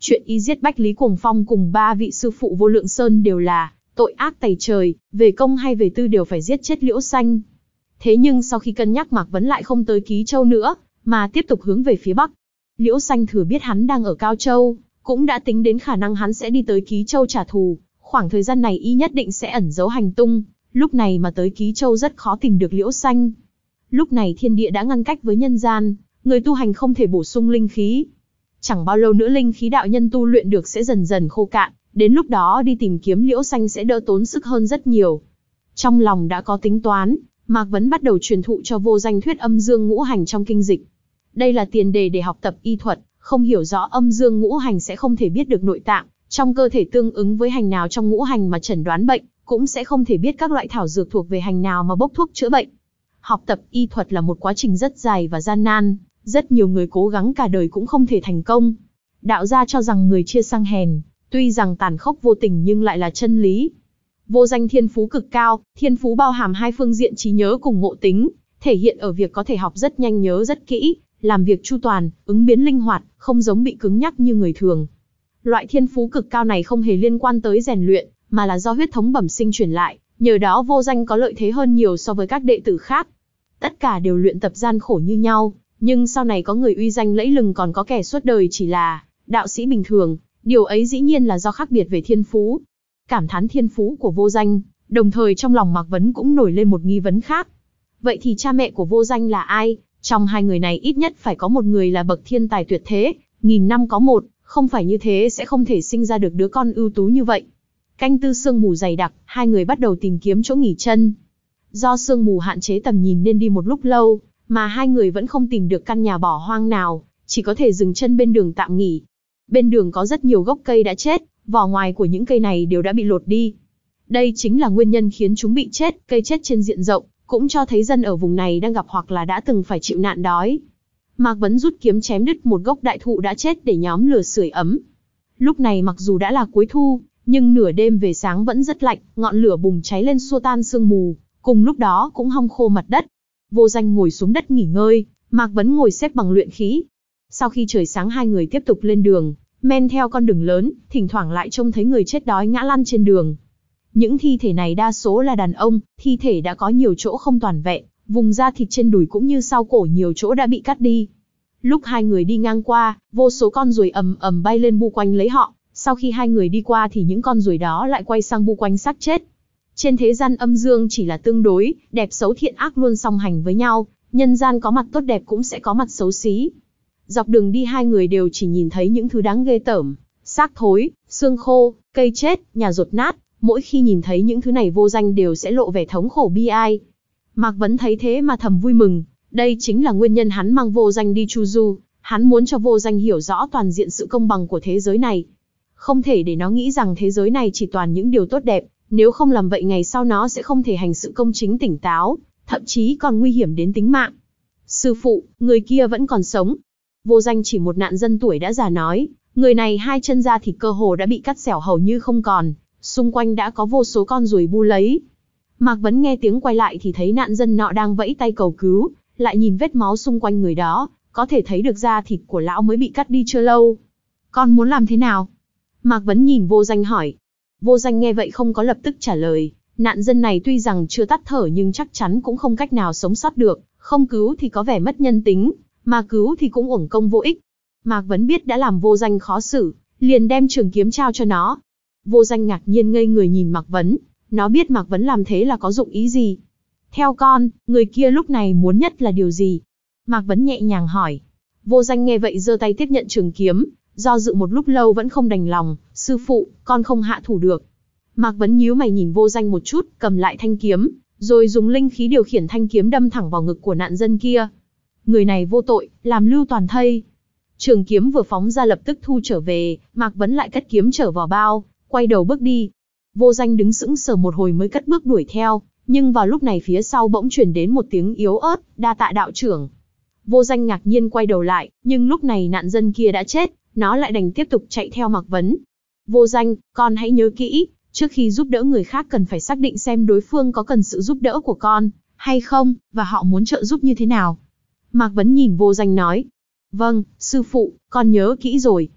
Chuyện y giết Bách Lý Cuồng Phong cùng ba vị sư phụ Vô Lượng Sơn đều là tội ác tày trời, về công hay về tư đều phải giết chết Liễu Xanh. Thế nhưng sau khi cân nhắc Mạc Vấn lại không tới Ký Châu nữa, mà tiếp tục hướng về phía Bắc. Liễu Xanh thừa biết hắn đang ở Cao Châu, cũng đã tính đến khả năng hắn sẽ đi tới Ký Châu trả thù, khoảng thời gian này y nhất định sẽ ẩn giấu hành tung, lúc này mà tới Ký Châu rất khó tìm được Liễu Xanh. Lúc này thiên địa đã ngăn cách với nhân gian, người tu hành không thể bổ sung linh khí. Chẳng bao lâu nữa linh khí đạo nhân tu luyện được sẽ dần dần khô cạn, đến lúc đó đi tìm kiếm Liễu Xanh sẽ đỡ tốn sức hơn rất nhiều. Trong lòng đã có tính toán, Mạc Vấn bắt đầu truyền thụ cho Vô Danh thuyết âm dương ngũ hành trong kinh dịch. Đây là tiền đề để học tập y thuật, không hiểu rõ âm dương ngũ hành sẽ không thể biết được nội tạng trong cơ thể tương ứng với hành nào trong ngũ hành mà chẩn đoán bệnh, cũng sẽ không thể biết các loại thảo dược thuộc về hành nào mà bốc thuốc chữa bệnh. Học tập y thuật là một quá trình rất dài và gian nan, rất nhiều người cố gắng cả đời cũng không thể thành công. Đạo gia cho rằng người chia sang hèn, tuy rằng tàn khốc vô tình nhưng lại là chân lý. Vô Danh thiên phú cực cao, thiên phú bao hàm hai phương diện trí nhớ cùng ngộ tính, thể hiện ở việc có thể học rất nhanh nhớ rất kỹ, làm việc chu toàn, ứng biến linh hoạt, không giống bị cứng nhắc như người thường. Loại thiên phú cực cao này không hề liên quan tới rèn luyện, mà là do huyết thống bẩm sinh truyền lại, nhờ đó Vô Danh có lợi thế hơn nhiều so với các đệ tử khác. Tất cả đều luyện tập gian khổ như nhau, nhưng sau này có người uy danh lẫy lừng còn có kẻ suốt đời chỉ là đạo sĩ bình thường, điều ấy dĩ nhiên là do khác biệt về thiên phú. Cảm thán thiên phú của Vô Danh, đồng thời trong lòng Mạc Vấn cũng nổi lên một nghi vấn khác. Vậy thì cha mẹ của Vô Danh là ai? Trong hai người này ít nhất phải có một người là bậc thiên tài tuyệt thế, nghìn năm có một, không phải như thế sẽ không thể sinh ra được đứa con ưu tú như vậy. Canh tư sương mù dày đặc, hai người bắt đầu tìm kiếm chỗ nghỉ chân. Do sương mù hạn chế tầm nhìn nên đi một lúc lâu, mà hai người vẫn không tìm được căn nhà bỏ hoang nào, chỉ có thể dừng chân bên đường tạm nghỉ. Bên đường có rất nhiều gốc cây đã chết, vỏ ngoài của những cây này đều đã bị lột đi. Đây chính là nguyên nhân khiến chúng bị chết, cây chết trên diện rộng, cũng cho thấy dân ở vùng này đang gặp hoặc là đã từng phải chịu nạn đói. Mạc Vấn rút kiếm chém đứt một gốc đại thụ đã chết để nhóm lửa sưởi ấm. Lúc này mặc dù đã là cuối thu, nhưng nửa đêm về sáng vẫn rất lạnh, ngọn lửa bùng cháy lên xua tan sương mù, cùng lúc đó cũng hong khô mặt đất. Vô Danh ngồi xuống đất nghỉ ngơi, Mạc Vấn ngồi xếp bằng luyện khí. Sau khi trời sáng hai người tiếp tục lên đường, men theo con đường lớn, thỉnh thoảng lại trông thấy người chết đói ngã lăn trên đường. Những thi thể này đa số là đàn ông, thi thể đã có nhiều chỗ không toàn vẹn, vùng da thịt trên đùi cũng như sau cổ nhiều chỗ đã bị cắt đi. Lúc hai người đi ngang qua, vô số con ruồi ầm ầm bay lên bu quanh lấy họ, sau khi hai người đi qua thì những con ruồi đó lại quay sang bu quanh xác chết. Trên thế gian âm dương chỉ là tương đối, đẹp xấu thiện ác luôn song hành với nhau, nhân gian có mặt tốt đẹp cũng sẽ có mặt xấu xí. Dọc đường đi hai người đều chỉ nhìn thấy những thứ đáng ghê tởm, xác thối, xương khô, cây chết, nhà dột nát, mỗi khi nhìn thấy những thứ này Vô Danh đều sẽ lộ vẻ thống khổ bi ai. Mạc Vấn thấy thế mà thầm vui mừng, đây chính là nguyên nhân hắn mang Vô Danh đi chu du, hắn muốn cho Vô Danh hiểu rõ toàn diện sự công bằng của thế giới này. Không thể để nó nghĩ rằng thế giới này chỉ toàn những điều tốt đẹp, nếu không làm vậy ngày sau nó sẽ không thể hành sự công chính tỉnh táo, thậm chí còn nguy hiểm đến tính mạng. Sư phụ, người kia vẫn còn sống. Vô Danh chỉ một nạn dân tuổi đã già nói, người này hai chân da thịt cơ hồ đã bị cắt xẻo hầu như không còn, xung quanh đã có vô số con ruồi bu lấy. Mạc Vấn nghe tiếng quay lại thì thấy nạn dân nọ đang vẫy tay cầu cứu, lại nhìn vết máu xung quanh người đó, có thể thấy được da thịt của lão mới bị cắt đi chưa lâu. Con muốn làm thế nào? Mạc Vấn nhìn Vô Danh hỏi. Vô Danh nghe vậy không có lập tức trả lời, nạn dân này tuy rằng chưa tắt thở nhưng chắc chắn cũng không cách nào sống sót được, không cứu thì có vẻ mất nhân tính, mà cứu thì cũng uổng công vô ích. Mạc Vấn biết đã làm Vô Danh khó xử, liền đem trường kiếm trao cho nó. Vô Danh ngạc nhiên ngây người nhìn Mạc Vấn, nó biết Mạc Vấn làm thế là có dụng ý gì. Theo con, người kia lúc này muốn nhất là điều gì? Mạc Vấn nhẹ nhàng hỏi. Vô Danh nghe vậy giơ tay tiếp nhận trường kiếm, do dự một lúc lâu vẫn không đành lòng. Sư phụ, con không hạ thủ được. Mạc Vấn nhíu mày nhìn Vô Danh một chút, cầm lại thanh kiếm, rồi dùng linh khí điều khiển thanh kiếm đâm thẳng vào ngực của nạn dân kia. Người này vô tội, làm lưu toàn thây. Trường kiếm vừa phóng ra lập tức thu trở về, Mạc Vấn lại cất kiếm trở vào bao, quay đầu bước đi. Vô Danh đứng sững sờ một hồi mới cất bước đuổi theo, nhưng vào lúc này phía sau bỗng chuyển đến một tiếng yếu ớt, đa tạ đạo trưởng. Vô Danh ngạc nhiên quay đầu lại, nhưng lúc này nạn dân kia đã chết, nó lại đành tiếp tục chạy theo Mạc Vấn. Vô Danh, con hãy nhớ kỹ, trước khi giúp đỡ người khác cần phải xác định xem đối phương có cần sự giúp đỡ của con, hay không, và họ muốn trợ giúp như thế nào. Mạc Vấn nhìn Vô Danh nói. Vâng, sư phụ, con nhớ kỹ rồi.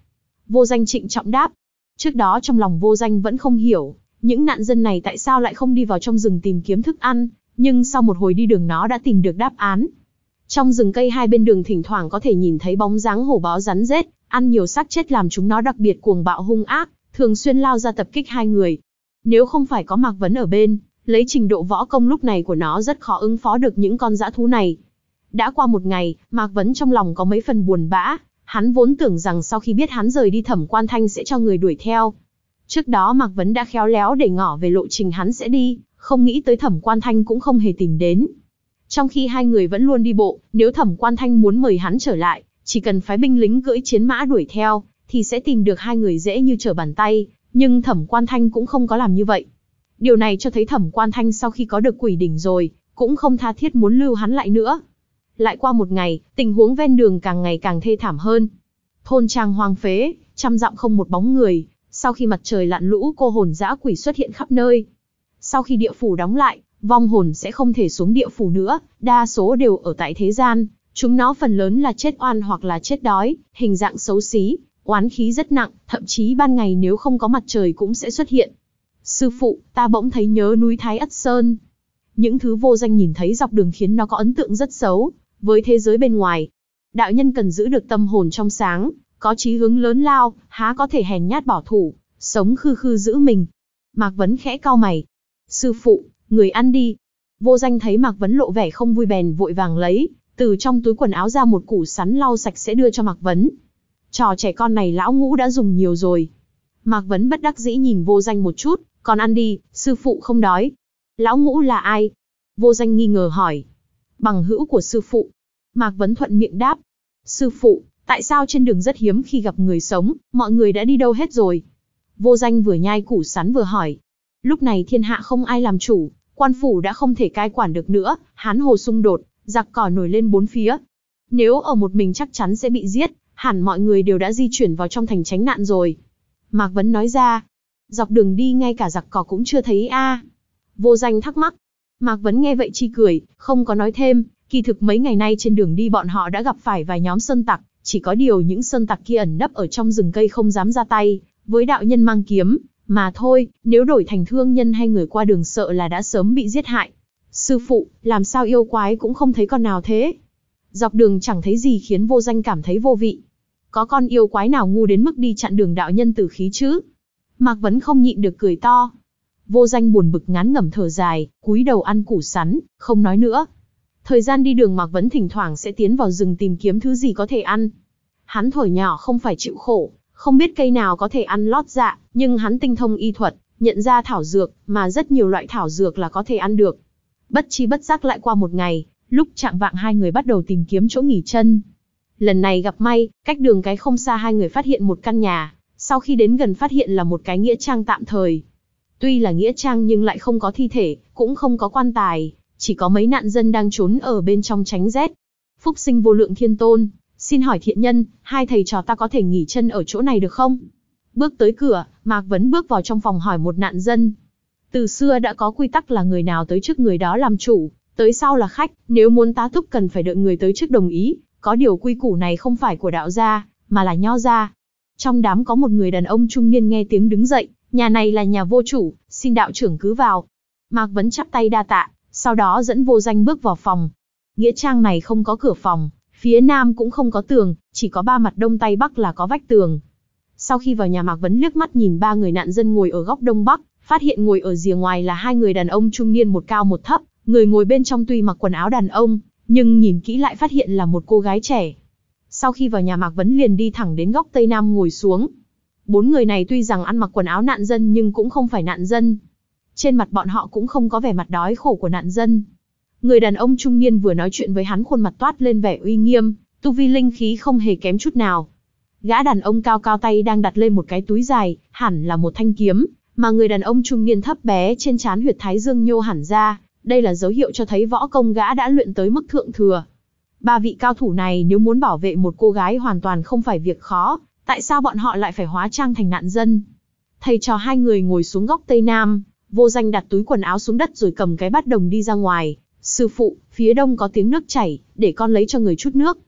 Vô Danh trịnh trọng đáp. Trước đó trong lòng Vô Danh vẫn không hiểu, những nạn dân này tại sao lại không đi vào trong rừng tìm kiếm thức ăn, nhưng sau một hồi đi đường nó đã tìm được đáp án. Trong rừng cây hai bên đường thỉnh thoảng có thể nhìn thấy bóng dáng hổ báo rắn rết, ăn nhiều xác chết làm chúng nó đặc biệt cuồng bạo hung ác, thường xuyên lao ra tập kích hai người. Nếu không phải có Mạc Vấn ở bên, lấy trình độ võ công lúc này của nó rất khó ứng phó được những con dã thú này. Đã qua một ngày, Mạc Vấn trong lòng có mấy phần buồn bã, hắn vốn tưởng rằng sau khi biết hắn rời đi Thẩm Quan Thanh sẽ cho người đuổi theo. Trước đó Mạc Vấn đã khéo léo để ngỏ về lộ trình hắn sẽ đi, không nghĩ tới Thẩm Quan Thanh cũng không hề tìm đến. Trong khi hai người vẫn luôn đi bộ, nếu Thẩm Quan Thanh muốn mời hắn trở lại, chỉ cần phái binh lính cưỡi chiến mã đuổi theo, thì sẽ tìm được hai người dễ như trở bàn tay, nhưng Thẩm Quan Thanh cũng không có làm như vậy. Điều này cho thấy Thẩm Quan Thanh sau khi có được Quỷ Đỉnh rồi, cũng không tha thiết muốn lưu hắn lại nữa. Lại qua một ngày, tình huống ven đường càng ngày càng thê thảm hơn. Thôn trang hoang phế, trăm dặm không một bóng người, sau khi mặt trời lặn lũ cô hồn dã quỷ xuất hiện khắp nơi. Sau khi địa phủ đóng lại, vong hồn sẽ không thể xuống địa phủ nữa, đa số đều ở tại thế gian, chúng nó phần lớn là chết oan hoặc là chết đói, hình dạng xấu xí, oán khí rất nặng, thậm chí ban ngày nếu không có mặt trời cũng sẽ xuất hiện. Sư phụ, ta bỗng thấy nhớ núi Thái Ất Sơn. Những thứ Vô Danh nhìn thấy dọc đường khiến nó có ấn tượng rất xấu với thế giới bên ngoài. Đạo nhân cần giữ được tâm hồn trong sáng, có chí hướng lớn lao, há có thể hèn nhát bảo thủ, sống khư khư giữ mình. Mạc Vấn khẽ cau mày. Sư phụ, người ăn đi. Vô Danh thấy Mạc Vấn lộ vẻ không vui bèn vội vàng lấy từ trong túi quần áo ra một củ sắn lau sạch sẽ đưa cho Mạc Vấn. Trò trẻ con này lão ngũ đã dùng nhiều rồi. Mạc Vấn bất đắc dĩ nhìn Vô Danh một chút, còn ăn đi, sư phụ không đói. Lão ngũ là ai? Vô Danh nghi ngờ hỏi. Bằng hữu của sư phụ. Mạc Vấn thuận miệng đáp. Sư phụ, tại sao trên đường rất hiếm khi gặp người sống, mọi người đã đi đâu hết rồi? Vô Danh vừa nhai củ sắn vừa hỏi. Lúc này thiên hạ không ai làm chủ, quan phủ đã không thể cai quản được nữa, hán hồ xung đột, giặc cỏ nổi lên bốn phía. Nếu ở một mình chắc chắn sẽ bị giết, hẳn mọi người đều đã di chuyển vào trong thành tránh nạn rồi. Mạc Vấn nói ra. Dọc đường đi ngay cả giặc cỏ cũng chưa thấy a. À. Vô Danh thắc mắc. Mạc Vấn nghe vậy chi cười, không có nói thêm, kỳ thực mấy ngày nay trên đường đi bọn họ đã gặp phải vài nhóm sơn tặc, chỉ có điều những sơn tặc kia ẩn nấp ở trong rừng cây không dám ra tay với đạo nhân mang kiếm, mà thôi, nếu đổi thành thương nhân hay người qua đường sợ là đã sớm bị giết hại. Sư phụ, làm sao yêu quái cũng không thấy con nào thế? Dọc đường chẳng thấy gì khiến Vô Danh cảm thấy vô vị. Có con yêu quái nào ngu đến mức đi chặn đường đạo nhân tử khí chứ? Mạc Vấn không nhịn được cười to. Vô Danh buồn bực ngán ngẩm thở dài, cúi đầu ăn củ sắn, không nói nữa. Thời gian đi đường Mạc Vấn thỉnh thoảng sẽ tiến vào rừng tìm kiếm thứ gì có thể ăn. Hắn thổi nhỏ không phải chịu khổ, không biết cây nào có thể ăn lót dạ, nhưng hắn tinh thông y thuật, nhận ra thảo dược, mà rất nhiều loại thảo dược là có thể ăn được. Bất chi bất giác lại qua một ngày, lúc chạng vạng hai người bắt đầu tìm kiếm chỗ nghỉ chân. Lần này gặp may, cách đường cái không xa hai người phát hiện một căn nhà, sau khi đến gần phát hiện là một cái nghĩa trang tạm thời. Tuy là nghĩa trang nhưng lại không có thi thể, cũng không có quan tài, chỉ có mấy nạn dân đang trốn ở bên trong tránh rét. Phúc sinh vô lượng thiên tôn, xin hỏi thiện nhân, hai thầy trò ta có thể nghỉ chân ở chỗ này được không? Bước tới cửa, Mạc Vấn bước vào trong phòng hỏi một nạn dân. Từ xưa đã có quy tắc là người nào tới trước người đó làm chủ, tới sau là khách, nếu muốn tá túc cần phải đợi người tới trước đồng ý, có điều quy củ này không phải của đạo gia, mà là nho gia. Trong đám có một người đàn ông trung niên nghe tiếng đứng dậy, nhà này là nhà vô chủ, xin đạo trưởng cứ vào. Mạc Vấn chắp tay đa tạ, sau đó dẫn Vô Danh bước vào phòng. Nghĩa trang này không có cửa phòng, phía nam cũng không có tường, chỉ có ba mặt đông tây bắc là có vách tường. Sau khi vào nhà Mạc Vấn liếc mắt nhìn ba người nạn dân ngồi ở góc đông bắc, phát hiện ngồi ở rìa ngoài là hai người đàn ông trung niên một cao một thấp, người ngồi bên trong tuy mặc quần áo đàn ông, nhưng nhìn kỹ lại phát hiện là một cô gái trẻ. Sau khi vào nhà Mạc Vấn liền đi thẳng đến góc tây nam ngồi xuống. Bốn người này tuy rằng ăn mặc quần áo nạn dân nhưng cũng không phải nạn dân. Trên mặt bọn họ cũng không có vẻ mặt đói khổ của nạn dân. Người đàn ông trung niên vừa nói chuyện với hắn khuôn mặt toát lên vẻ uy nghiêm, tu vi linh khí không hề kém chút nào. Gã đàn ông cao cao tay đang đặt lên một cái túi dài, hẳn là một thanh kiếm, mà người đàn ông trung niên thấp bé trên trán huyệt thái dương nhô hẳn ra, đây là dấu hiệu cho thấy võ công gã đã luyện tới mức thượng thừa. Ba vị cao thủ này nếu muốn bảo vệ một cô gái hoàn toàn không phải việc khó, tại sao bọn họ lại phải hóa trang thành nạn dân? Thầy trò hai người ngồi xuống góc tây nam, Vô Danh đặt túi quần áo xuống đất rồi cầm cái bát đồng đi ra ngoài. Sư phụ, phía đông có tiếng nước chảy, để con lấy cho người chút nước.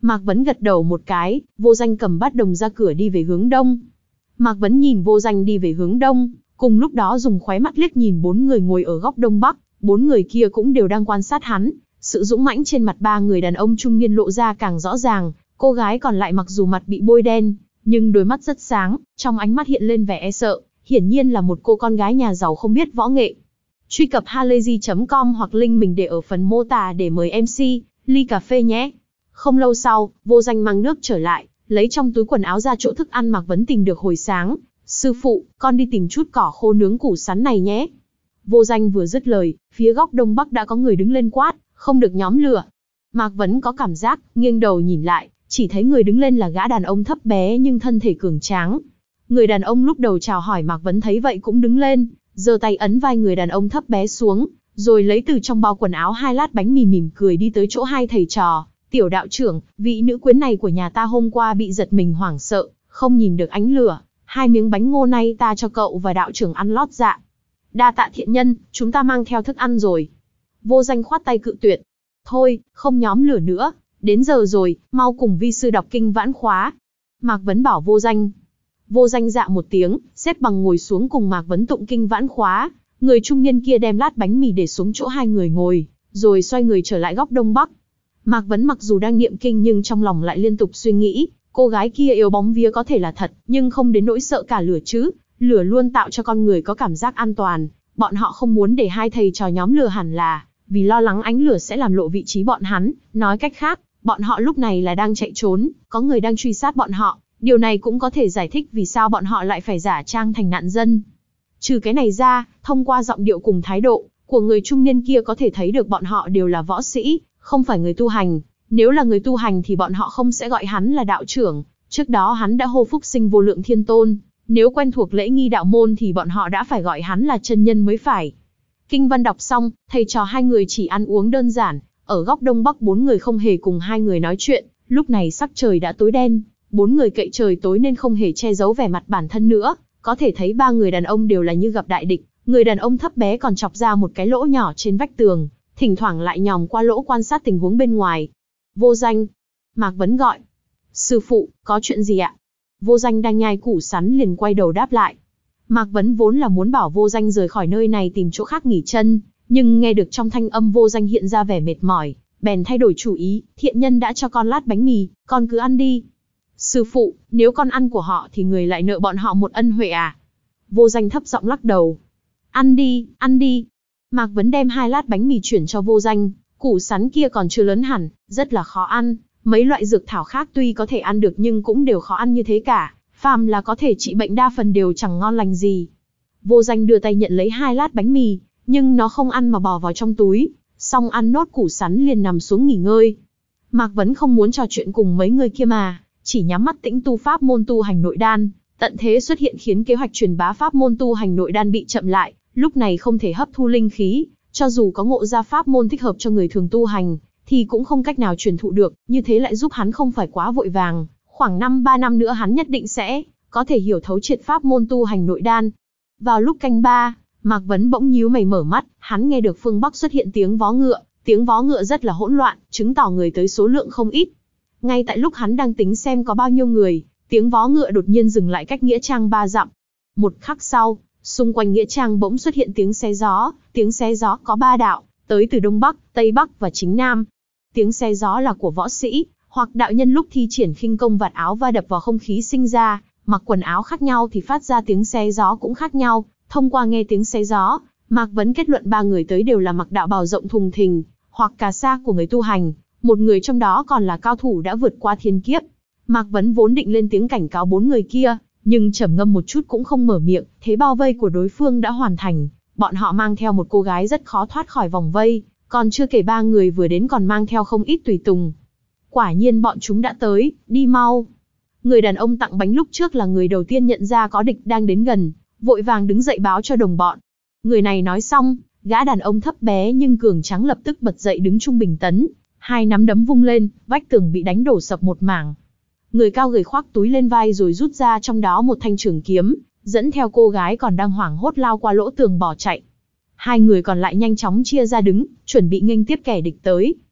Mạc Vấn gật đầu một cái, Vô Danh cầm bát đồng ra cửa đi về hướng đông. Mạc Vấn nhìn Vô Danh đi về hướng đông, cùng lúc đó dùng khóe mắt liếc nhìn bốn người ngồi ở góc đông bắc, bốn người kia cũng đều đang quan sát hắn. Sự dũng mãnh trên mặt ba người đàn ông trung niên lộ ra càng rõ ràng, cô gái còn lại mặc dù mặt bị bôi đen, nhưng đôi mắt rất sáng, trong ánh mắt hiện lên vẻ e sợ, hiển nhiên là một cô con gái nhà giàu không biết võ nghệ. Truy cập halayzi chấm com hoặc link mình để ở phần mô tả để mời em xê, ly cà phê nhé. Không lâu sau, Vô Danh mang nước trở lại, lấy trong túi quần áo ra chỗ thức ăn Mạc Vấn tìm được hồi sáng. Sư phụ, con đi tìm chút cỏ khô nướng củ sắn này nhé. Vô Danh vừa dứt lời, phía góc đông bắc đã có người đứng lên quát, không được nhóm lửa. Mạc Vấn có cảm giác, nghiêng đầu nhìn lại, chỉ thấy người đứng lên là gã đàn ông thấp bé nhưng thân thể cường tráng. Người đàn ông lúc đầu chào hỏi Mạc Vấn thấy vậy cũng đứng lên, giơ tay ấn vai người đàn ông thấp bé xuống, rồi lấy từ trong bao quần áo hai lát bánh mì mỉm cười đi tới chỗ hai thầy trò. Tiểu đạo trưởng, vị nữ quyến này của nhà ta hôm qua bị giật mình hoảng sợ, không nhìn được ánh lửa, hai miếng bánh ngô nay ta cho cậu và đạo trưởng ăn lót dạ. Đa tạ thiện nhân, chúng ta mang theo thức ăn rồi. Vô Danh khoát tay cự tuyệt. Thôi, không nhóm lửa nữa, đến giờ rồi, mau cùng vi sư đọc kinh vãn khóa. Mạc Vấn bảo Vô Danh. Vô Danh dạ một tiếng, xếp bằng ngồi xuống cùng Mạc Vấn tụng kinh vãn khóa. Người trung niên kia đem lát bánh mì để xuống chỗ hai người ngồi, rồi xoay người trở lại góc đông bắc. Mạc Vấn mặc dù đang niệm kinh nhưng trong lòng lại liên tục suy nghĩ, cô gái kia yếu bóng vía có thể là thật, nhưng không đến nỗi sợ cả lửa chứ. Lửa luôn tạo cho con người có cảm giác an toàn. Bọn họ không muốn để hai thầy trò nhóm lửa hẳn là vì lo lắng ánh lửa sẽ làm lộ vị trí bọn hắn. Nói cách khác, bọn họ lúc này là đang chạy trốn, có người đang truy sát bọn họ. Điều này cũng có thể giải thích vì sao bọn họ lại phải giả trang thành nạn dân. Trừ cái này ra, thông qua giọng điệu cùng thái độ của người trung niên kia có thể thấy được bọn họ đều là võ sĩ, không phải người tu hành. Nếu là người tu hành thì bọn họ không sẽ gọi hắn là đạo trưởng. Trước đó hắn đã hô phúc sinh vô lượng thiên tôn. Nếu quen thuộc lễ nghi đạo môn thì bọn họ đã phải gọi hắn là chân nhân mới phải. Kinh văn đọc xong, thầy trò hai người chỉ ăn uống đơn giản. Ở góc đông bắc bốn người không hề cùng hai người nói chuyện. Lúc này sắc trời đã tối đen. Bốn người cậy trời tối nên không hề che giấu vẻ mặt bản thân nữa. Có thể thấy ba người đàn ông đều là như gặp đại địch. Người đàn ông thấp bé còn chọc ra một cái lỗ nhỏ trên vách tường, thỉnh thoảng lại nhòm qua lỗ quan sát tình huống bên ngoài. Vô Danh. Mạc Vấn gọi. Sư phụ, có chuyện gì ạ? Vô Danh đang nhai củ sắn liền quay đầu đáp lại. Mạc Vấn vốn là muốn bảo Vô Danh rời khỏi nơi này tìm chỗ khác nghỉ chân, nhưng nghe được trong thanh âm Vô Danh hiện ra vẻ mệt mỏi, bèn thay đổi chủ ý. Thiện nhân đã cho con lát bánh mì, con cứ ăn đi. Sư phụ, nếu con ăn của họ thì người lại nợ bọn họ một ân huệ à? Vô Danh thấp giọng lắc đầu. Ăn đi, ăn đi. Mạc Vấn đem hai lát bánh mì chuyển cho Vô Danh. Củ sắn kia còn chưa lớn hẳn, rất là khó ăn. Mấy loại dược thảo khác tuy có thể ăn được nhưng cũng đều khó ăn như thế cả. Phàm là có thể trị bệnh đa phần đều chẳng ngon lành gì. Vô Danh đưa tay nhận lấy hai lát bánh mì, nhưng nó không ăn mà bỏ vào trong túi. Xong ăn nốt củ sắn liền nằm xuống nghỉ ngơi. Mạc Vấn không muốn trò chuyện cùng mấy người kia mà, chỉ nhắm mắt tĩnh tu pháp môn tu hành nội đan. Tận thế xuất hiện khiến kế hoạch truyền bá pháp môn tu hành nội đan bị chậm lại, lúc này không thể hấp thu linh khí, cho dù có ngộ ra pháp môn thích hợp cho người thường tu hành, thì cũng không cách nào truyền thụ được, như thế lại giúp hắn không phải quá vội vàng, khoảng năm ba năm nữa hắn nhất định sẽ có thể hiểu thấu triệt pháp môn tu hành nội đan. Vào lúc canh ba, Mạc Vấn bỗng nhíu mày mở mắt, hắn nghe được phương Bắc xuất hiện tiếng vó ngựa, tiếng vó ngựa rất là hỗn loạn, chứng tỏ người tới số lượng không ít. Ngay tại lúc hắn đang tính xem có bao nhiêu người, tiếng vó ngựa đột nhiên dừng lại cách nghĩa trang ba dặm. Một khắc sau, xung quanh nghĩa trang bỗng xuất hiện tiếng xé gió, tiếng xé gió có ba đạo, tới từ đông bắc, tây bắc và chính nam. Tiếng xé gió là của võ sĩ, hoặc đạo nhân lúc thi triển khinh công vạt áo va đập vào không khí sinh ra, mặc quần áo khác nhau thì phát ra tiếng xé gió cũng khác nhau. Thông qua nghe tiếng xé gió, Mạc Vấn kết luận ba người tới đều là mặc đạo bào rộng thùng thình, hoặc cà sa của người tu hành, một người trong đó còn là cao thủ đã vượt qua thiên kiếp. Mạc Vấn vốn định lên tiếng cảnh cáo bốn người kia, nhưng trầm ngâm một chút cũng không mở miệng, thế bao vây của đối phương đã hoàn thành. Bọn họ mang theo một cô gái rất khó thoát khỏi vòng vây, còn chưa kể ba người vừa đến còn mang theo không ít tùy tùng. Quả nhiên bọn chúng đã tới, đi mau. Người đàn ông tặng bánh lúc trước là người đầu tiên nhận ra có địch đang đến gần, vội vàng đứng dậy báo cho đồng bọn. Người này nói xong, gã đàn ông thấp bé nhưng cường tráng lập tức bật dậy đứng trung bình tấn, hai nắm đấm vung lên, vách tường bị đánh đổ sập một mảng. Người cao gầy khoác túi lên vai rồi rút ra trong đó một thanh trường kiếm, dẫn theo cô gái còn đang hoảng hốt lao qua lỗ tường bỏ chạy. Hai người còn lại nhanh chóng chia ra đứng, chuẩn bị nghênh tiếp kẻ địch tới.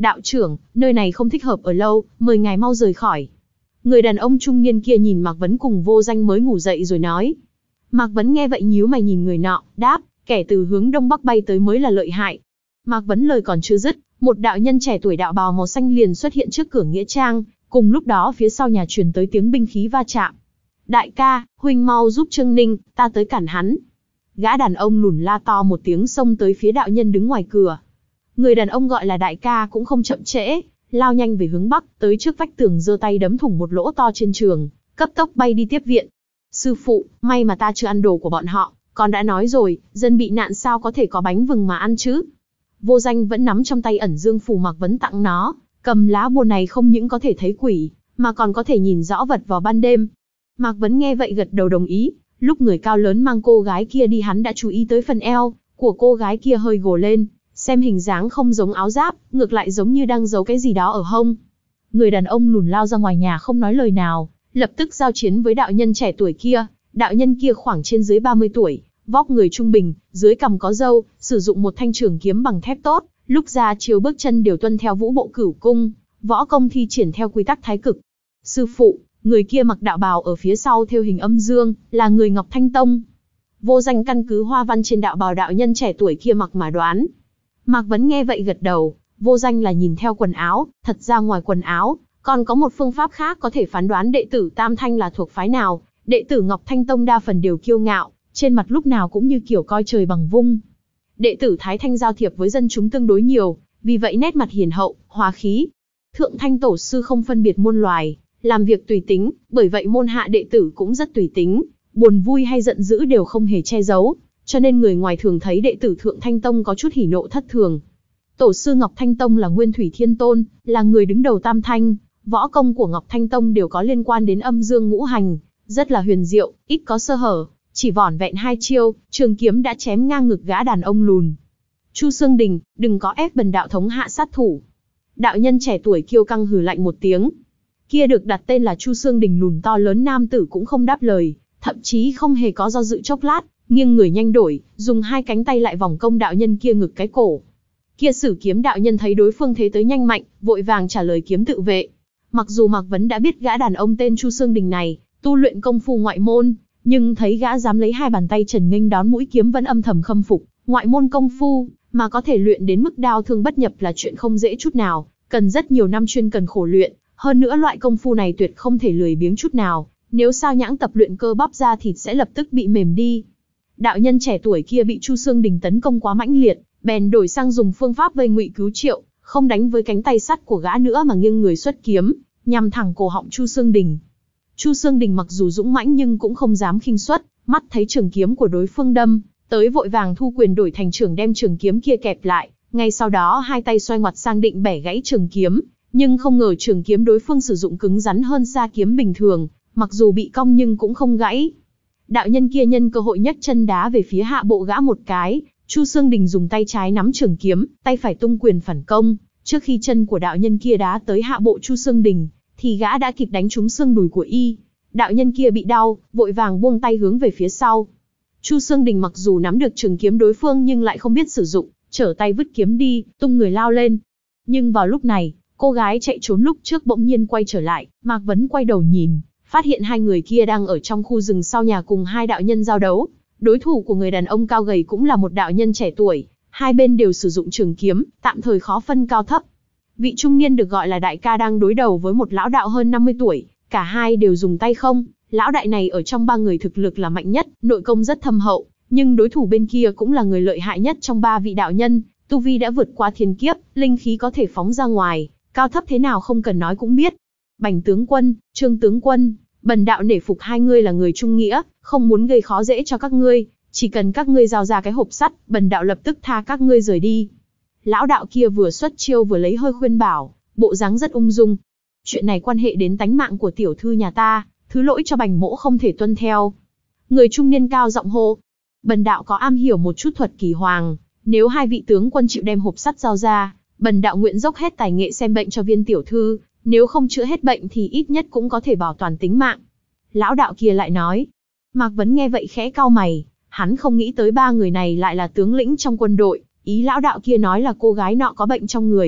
Đạo trưởng, nơi này không thích hợp ở lâu, mời ngài mau rời khỏi. Người đàn ông trung niên kia nhìn Mạc Vấn cùng Vô Danh mới ngủ dậy rồi nói. Mạc Vấn nghe vậy nhíu mày nhìn người nọ, đáp, kẻ từ hướng đông bắc bay tới mới là lợi hại. Mạc Vấn lời còn chưa dứt, một đạo nhân trẻ tuổi đạo bào màu xanh liền xuất hiện trước cửa nghĩa trang, cùng lúc đó phía sau nhà truyền tới tiếng binh khí va chạm. Đại ca, huynh mau giúp Trương Ninh, ta tới cản hắn. Gã đàn ông lùn la to một tiếng xông tới phía đạo nhân đứng ngoài cửa. Người đàn ông gọi là đại ca cũng không chậm trễ, lao nhanh về hướng bắc, tới trước vách tường giơ tay đấm thủng một lỗ to trên trường, cấp tốc bay đi tiếp viện. Sư phụ, may mà ta chưa ăn đồ của bọn họ, con đã nói rồi, dân bị nạn sao có thể có bánh vừng mà ăn chứ. Vô Danh vẫn nắm trong tay ẩn dương phù Mạc Vấn tặng nó, cầm lá bùa này không những có thể thấy quỷ, mà còn có thể nhìn rõ vật vào ban đêm. Mạc Vấn nghe vậy gật đầu đồng ý, lúc người cao lớn mang cô gái kia đi hắn đã chú ý tới phần eo của cô gái kia hơi gồ lên, xem hình dáng không giống áo giáp, ngược lại giống như đang giấu cái gì đó ở hông. Người đàn ông lùn lao ra ngoài nhà không nói lời nào, lập tức giao chiến với đạo nhân trẻ tuổi kia. Đạo nhân kia khoảng trên dưới ba mươi tuổi, vóc người trung bình, dưới cằm có râu, sử dụng một thanh trường kiếm bằng thép tốt, lúc ra chiếu bước chân đều tuân theo vũ bộ cửu cung, võ công thi triển theo quy tắc thái cực. Sư phụ, người kia mặc đạo bào ở phía sau theo hình âm dương, là người Ngọc Thanh Tông. Vô Danh căn cứ hoa văn trên đạo bào đạo nhân trẻ tuổi kia mặc mà đoán. Mạc Vấn nghe vậy gật đầu, Vô Danh là nhìn theo quần áo, thật ra ngoài quần áo, còn có một phương pháp khác có thể phán đoán đệ tử Tam Thanh là thuộc phái nào. Đệ tử Ngọc Thanh Tông đa phần đều kiêu ngạo, trên mặt lúc nào cũng như kiểu coi trời bằng vung. Đệ tử Thái Thanh giao thiệp với dân chúng tương đối nhiều, vì vậy nét mặt hiền hậu, hòa khí. Thượng Thanh tổ sư không phân biệt môn loài, làm việc tùy tính, bởi vậy môn hạ đệ tử cũng rất tùy tính, buồn vui hay giận dữ đều không hề che giấu, cho nên người ngoài thường thấy đệ tử Thượng Thanh Tông có chút hỉ nộ thất thường. Tổ sư Ngọc Thanh Tông là Nguyên Thủy Thiên Tôn, là người đứng đầu Tam Thanh, võ công của Ngọc Thanh Tông đều có liên quan đến âm dương ngũ hành, rất là huyền diệu, ít có sơ hở, chỉ vỏn vẹn hai chiêu, trường kiếm đã chém ngang ngực gã đàn ông lùn. Chu Xương Đình, đừng có ép bần đạo thống hạ sát thủ. Đạo nhân trẻ tuổi kiêu căng hừ lạnh một tiếng. Kia được đặt tên là Chu Xương Đình lùn to lớn nam tử cũng không đáp lời, thậm chí không hề có do dự chốc lát, nghiêng người nhanh đổi, dùng hai cánh tay lại vòng công đạo nhân kia ngực cái cổ. Kia Sử Kiếm đạo nhân thấy đối phương thế tới nhanh mạnh, vội vàng trả lời kiếm tự vệ. Mặc dù Mạc Vấn đã biết gã đàn ông tên Chu Xương Đình này tu luyện công phu ngoại môn, nhưng thấy gã dám lấy hai bàn tay trần nghênh đón mũi kiếm vẫn âm thầm khâm phục. Ngoại môn công phu mà có thể luyện đến mức đao thương bất nhập là chuyện không dễ chút nào, cần rất nhiều năm chuyên cần khổ luyện. Hơn nữa loại công phu này tuyệt không thể lười biếng chút nào, nếu sao nhãng tập luyện cơ bắp ra thịt sẽ lập tức bị mềm đi. Đạo nhân trẻ tuổi kia bị Chu Xương Đình tấn công quá mãnh liệt, bèn đổi sang dùng phương pháp vây ngụy cứu triệu, không đánh với cánh tay sắt của gã nữa mà nghiêng người xuất kiếm, nhằm thẳng cổ họng Chu Xương Đình. Chu Xương Đình mặc dù dũng mãnh nhưng cũng không dám khinh suất, mắt thấy trường kiếm của đối phương đâm tới vội vàng thu quyền đổi thành trường đem trường kiếm kia kẹp lại, ngay sau đó hai tay xoay ngoặt sang định bẻ gãy trường kiếm, nhưng không ngờ trường kiếm đối phương sử dụng cứng rắn hơn xa kiếm bình thường, mặc dù bị cong nhưng cũng không gãy. Đạo nhân kia nhân cơ hội nhấc chân đá về phía hạ bộ gã một cái, Chu Xương Đình dùng tay trái nắm trường kiếm, tay phải tung quyền phản công, trước khi chân của đạo nhân kia đá tới hạ bộ Chu Xương Đình, thì gã đã kịp đánh trúng xương đùi của y. Đạo nhân kia bị đau, vội vàng buông tay hướng về phía sau. Chu Xương Đình mặc dù nắm được trường kiếm đối phương nhưng lại không biết sử dụng, trở tay vứt kiếm đi, tung người lao lên. Nhưng vào lúc này, cô gái chạy trốn lúc trước bỗng nhiên quay trở lại, Mạc Vấn quay đầu nhìn, phát hiện hai người kia đang ở trong khu rừng sau nhà cùng hai đạo nhân giao đấu. Đối thủ của người đàn ông cao gầy cũng là một đạo nhân trẻ tuổi, hai bên đều sử dụng trường kiếm, tạm thời khó phân cao thấp. Vị trung niên được gọi là đại ca đang đối đầu với một lão đạo hơn năm mươi tuổi, cả hai đều dùng tay không. Lão đại này ở trong ba người thực lực là mạnh nhất, nội công rất thâm hậu, nhưng đối thủ bên kia cũng là người lợi hại nhất trong ba vị đạo nhân, tu vi đã vượt qua thiên kiếp, linh khí có thể phóng ra ngoài, cao thấp thế nào không cần nói cũng biết. Bành tướng quân, Trương tướng quân, bần đạo nể phục hai ngươi là người trung nghĩa, không muốn gây khó dễ cho các ngươi, chỉ cần các ngươi giao ra cái hộp sắt, bần đạo lập tức tha các ngươi rời đi. Lão đạo kia vừa xuất chiêu vừa lấy hơi khuyên bảo, bộ dáng rất ung dung. Chuyện này quan hệ đến tánh mạng của tiểu thư nhà ta, thứ lỗi cho Bành mỗ không thể tuân theo. Người trung niên cao giọng hô, bần đạo có am hiểu một chút thuật kỳ hoàng, nếu hai vị tướng quân chịu đem hộp sắt giao ra, bần đạo nguyện dốc hết tài nghệ xem bệnh cho viên tiểu thư, nếu không chữa hết bệnh thì ít nhất cũng có thể bảo toàn tính mạng. Lão đạo kia lại nói. Mạc Vấn nghe vậy khẽ cau mày, hắn không nghĩ tới ba người này lại là tướng lĩnh trong quân đội, ý lão đạo kia nói là cô gái nọ có bệnh trong người,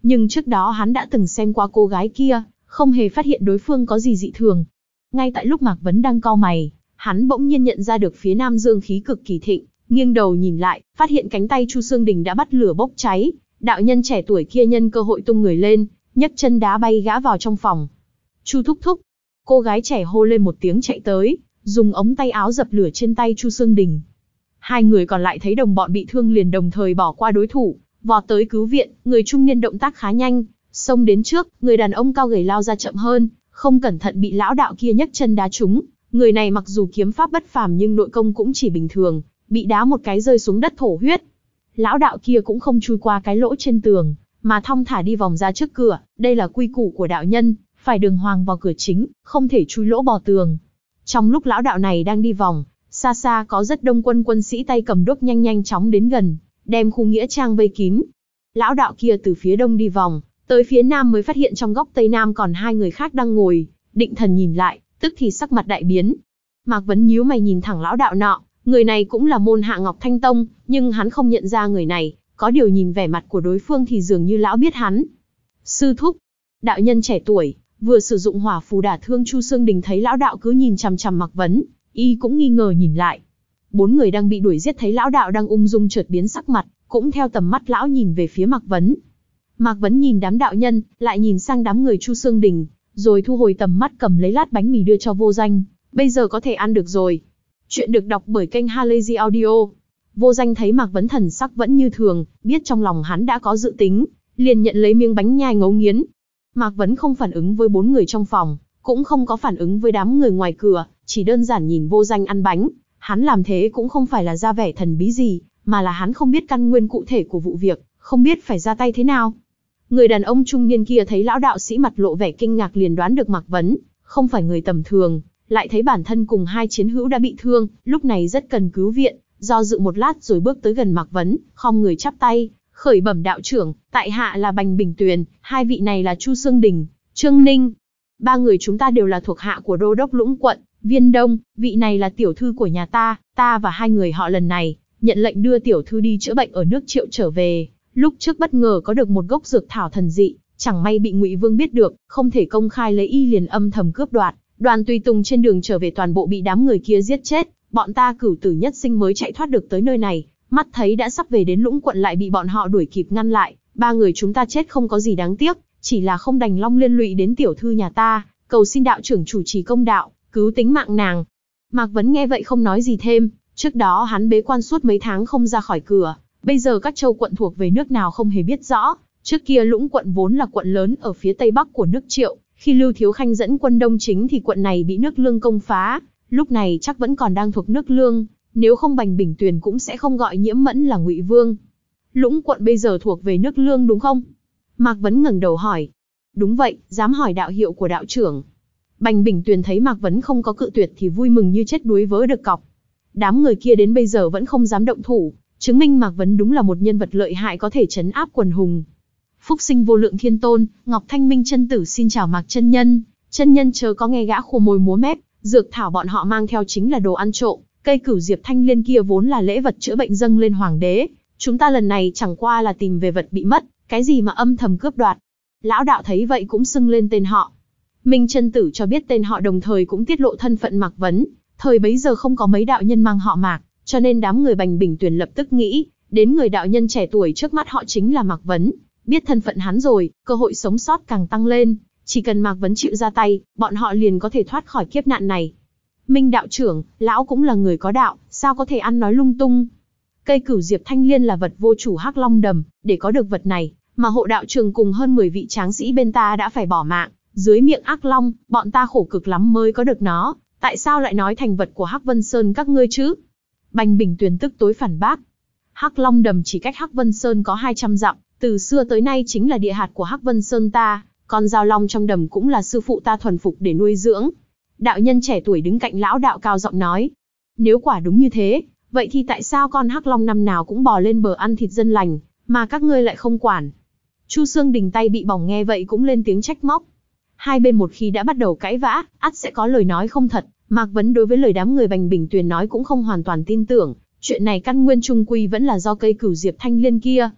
nhưng trước đó hắn đã từng xem qua cô gái kia, không hề phát hiện đối phương có gì dị thường. Ngay tại lúc Mạc Vấn đang cau mày, hắn bỗng nhiên nhận ra được phía nam dương khí cực kỳ thịnh, nghiêng đầu nhìn lại, phát hiện cánh tay Chu Xương Đình đã bắt lửa bốc cháy. Đạo nhân trẻ tuổi kia nhân cơ hội tung người lên, nhấc chân đá bay gã vào trong phòng. Chu thúc thúc, cô gái trẻ hô lên một tiếng chạy tới, dùng ống tay áo dập lửa trên tay Chu Xương Đình. Hai người còn lại thấy đồng bọn bị thương liền đồng thời bỏ qua đối thủ, vọt tới cứu viện. Người trung niên động tác khá nhanh, xông đến trước, người đàn ông cao gầy lao ra chậm hơn, không cẩn thận bị lão đạo kia nhấc chân đá trúng. Người này mặc dù kiếm pháp bất phàm nhưng nội công cũng chỉ bình thường, bị đá một cái rơi xuống đất thổ huyết. Lão đạo kia cũng không chui qua cái lỗ trên tường, mà thong thả đi vòng ra trước cửa. Đây là quy củ của đạo nhân, phải đường hoàng vào cửa chính, không thể chui lỗ bò tường. Trong lúc lão đạo này đang đi vòng, xa xa có rất đông quân quân sĩ tay cầm đuốc nhanh nhanh chóng đến gần, đem khu nghĩa trang vây kín. Lão đạo kia từ phía đông đi vòng, tới phía nam mới phát hiện trong góc tây nam còn hai người khác đang ngồi, định thần nhìn lại, tức thì sắc mặt đại biến. Mạc Vấn nhíu mày nhìn thẳng lão đạo nọ, người này cũng là môn hạ Ngọc Thanh Tông, nhưng hắn không nhận ra người này, có điều nhìn vẻ mặt của đối phương thì dường như lão biết hắn. Sư thúc, đạo nhân trẻ tuổi, vừa sử dụng hỏa phù đả thương Chu Xương Đình thấy lão đạo cứ nhìn chằm chằm Mạc Vấn, y cũng nghi ngờ nhìn lại. Bốn người đang bị đuổi giết thấy lão đạo đang ung dung chợt biến sắc mặt, cũng theo tầm mắt lão nhìn về phía Mạc Vấn. Mạc Vấn nhìn đám đạo nhân, lại nhìn sang đám người Chu Xương Đình, rồi thu hồi tầm mắt cầm lấy lát bánh mì đưa cho Vô Danh. Bây giờ có thể ăn được rồi. Chuyện được đọc bởi kênh Halazy Audio. Vô Danh thấy Mạc Vấn thần sắc vẫn như thường, biết trong lòng hắn đã có dự tính, liền nhận lấy miếng bánh nhai ngấu nghiến. Mạc Vấn không phản ứng với bốn người trong phòng, cũng không có phản ứng với đám người ngoài cửa, chỉ đơn giản nhìn Vô Danh ăn bánh. Hắn làm thế cũng không phải là ra vẻ thần bí gì, mà là hắn không biết căn nguyên cụ thể của vụ việc, không biết phải ra tay thế nào. Người đàn ông trung niên kia thấy lão đạo sĩ mặt lộ vẻ kinh ngạc liền đoán được Mạc Vấn không phải người tầm thường, lại thấy bản thân cùng hai chiến hữu đã bị thương, lúc này rất cần cứu viện, do dự một lát rồi bước tới gần Mạc Vấn, khom người chắp tay, khởi bẩm đạo trưởng, tại hạ là Bành Bình Tuyền, hai vị này là Chu Xương Đình, Trương Ninh. Ba người chúng ta đều là thuộc hạ của đô đốc Lũng quận, Viên Đông, vị này là tiểu thư của nhà ta, ta và hai người họ lần này, nhận lệnh đưa tiểu thư đi chữa bệnh ở nước Triệu trở về. Lúc trước bất ngờ có được một gốc dược thảo thần dị, chẳng may bị Ngụy Vương biết được, không thể công khai lấy y liền âm thầm cướp đoạt. Đoàn tùy tùng trên đường trở về toàn bộ bị đám người kia giết chết, bọn ta cửu tử nhất sinh mới chạy thoát được tới nơi này, mắt thấy đã sắp về đến Lũng quận lại bị bọn họ đuổi kịp ngăn lại. Ba người chúng ta chết không có gì đáng tiếc, chỉ là không đành long liên lụy đến tiểu thư nhà ta, cầu xin đạo trưởng chủ trì công đạo, cứu tính mạng nàng. Mạc Vấn nghe vậy không nói gì thêm, trước đó hắn bế quan suốt mấy tháng không ra khỏi cửa. Bây giờ các châu quận thuộc về nước nào không hề biết rõ, trước kia Lũng quận vốn là quận lớn ở phía tây bắc của nước Triệu, khi Lưu Thiếu Khanh dẫn quân đông chính thì quận này bị nước Lương công phá, lúc này chắc vẫn còn đang thuộc nước Lương, nếu không Bành Bình Tuyền cũng sẽ không gọi Nhiễm Mẫn là Ngụy Vương. Lũng quận bây giờ thuộc về nước Lương đúng không? Mạc Vấn ngẩng đầu hỏi. Đúng vậy, dám hỏi đạo hiệu của đạo trưởng. Bành Bình Tuyền thấy Mạc Vấn không có cự tuyệt thì vui mừng như chết đuối vớ được cọc. Đám người kia đến bây giờ vẫn không dám động thủ, chứng minh Mạc Vấn đúng là một nhân vật lợi hại có thể trấn áp quần hùng. Phúc sinh vô lượng thiên tôn, Ngọc Thanh Minh chân tử xin chào Mạc chân nhân. Chân nhân chớ có nghe gã khô môi múa mép, dược thảo bọn họ mang theo chính là đồ ăn trộm, cây cửu diệp thanh liên kia vốn là lễ vật chữa bệnh dâng lên hoàng đế, chúng ta lần này chẳng qua là tìm về vật bị mất, cái gì mà âm thầm cướp đoạt. Lão đạo thấy vậy cũng xưng lên tên họ. Minh chân tử cho biết tên họ đồng thời cũng tiết lộ thân phận Mạc Vấn, thời bấy giờ không có mấy đạo nhân mang họ Mạc, cho nên đám người Bành Bình Tuyền lập tức nghĩ đến người đạo nhân trẻ tuổi trước mắt họ chính là Mạc Vấn. Biết thân phận hắn rồi, cơ hội sống sót càng tăng lên, chỉ cần Mạc Vấn chịu ra tay, bọn họ liền có thể thoát khỏi kiếp nạn này. Minh đạo trưởng, lão cũng là người có đạo, sao có thể ăn nói lung tung. Cây cửu diệp thanh liên là vật vô chủ Hắc Long đầm, để có được vật này, mà hộ đạo trưởng cùng hơn mười vị tráng sĩ bên ta đã phải bỏ mạng, dưới miệng ác long, bọn ta khổ cực lắm mới có được nó, tại sao lại nói thành vật của Hắc Vân Sơn các ngươi chứ? Bành Bình Tuyền tức tối phản bác. Hắc Long đầm chỉ cách Hắc Vân Sơn có hai trăm dặm, từ xưa tới nay chính là địa hạt của Hắc Vân Sơn ta, con giao long trong đầm cũng là sư phụ ta thuần phục để nuôi dưỡng. Đạo nhân trẻ tuổi đứng cạnh lão đạo cao giọng nói. Nếu quả đúng như thế, vậy thì tại sao con Hắc Long năm nào cũng bò lên bờ ăn thịt dân lành, mà các ngươi lại không quản? Chu Xương Đình tay bị bỏng nghe vậy cũng lên tiếng trách móc. Hai bên một khi đã bắt đầu cãi vã, ắt sẽ có lời nói không thật. Mạc Vấn đối với lời đám người Bành Bình Tuyền nói cũng không hoàn toàn tin tưởng, chuyện này căn nguyên trung quy vẫn là do cây cửu diệp thanh liên kia.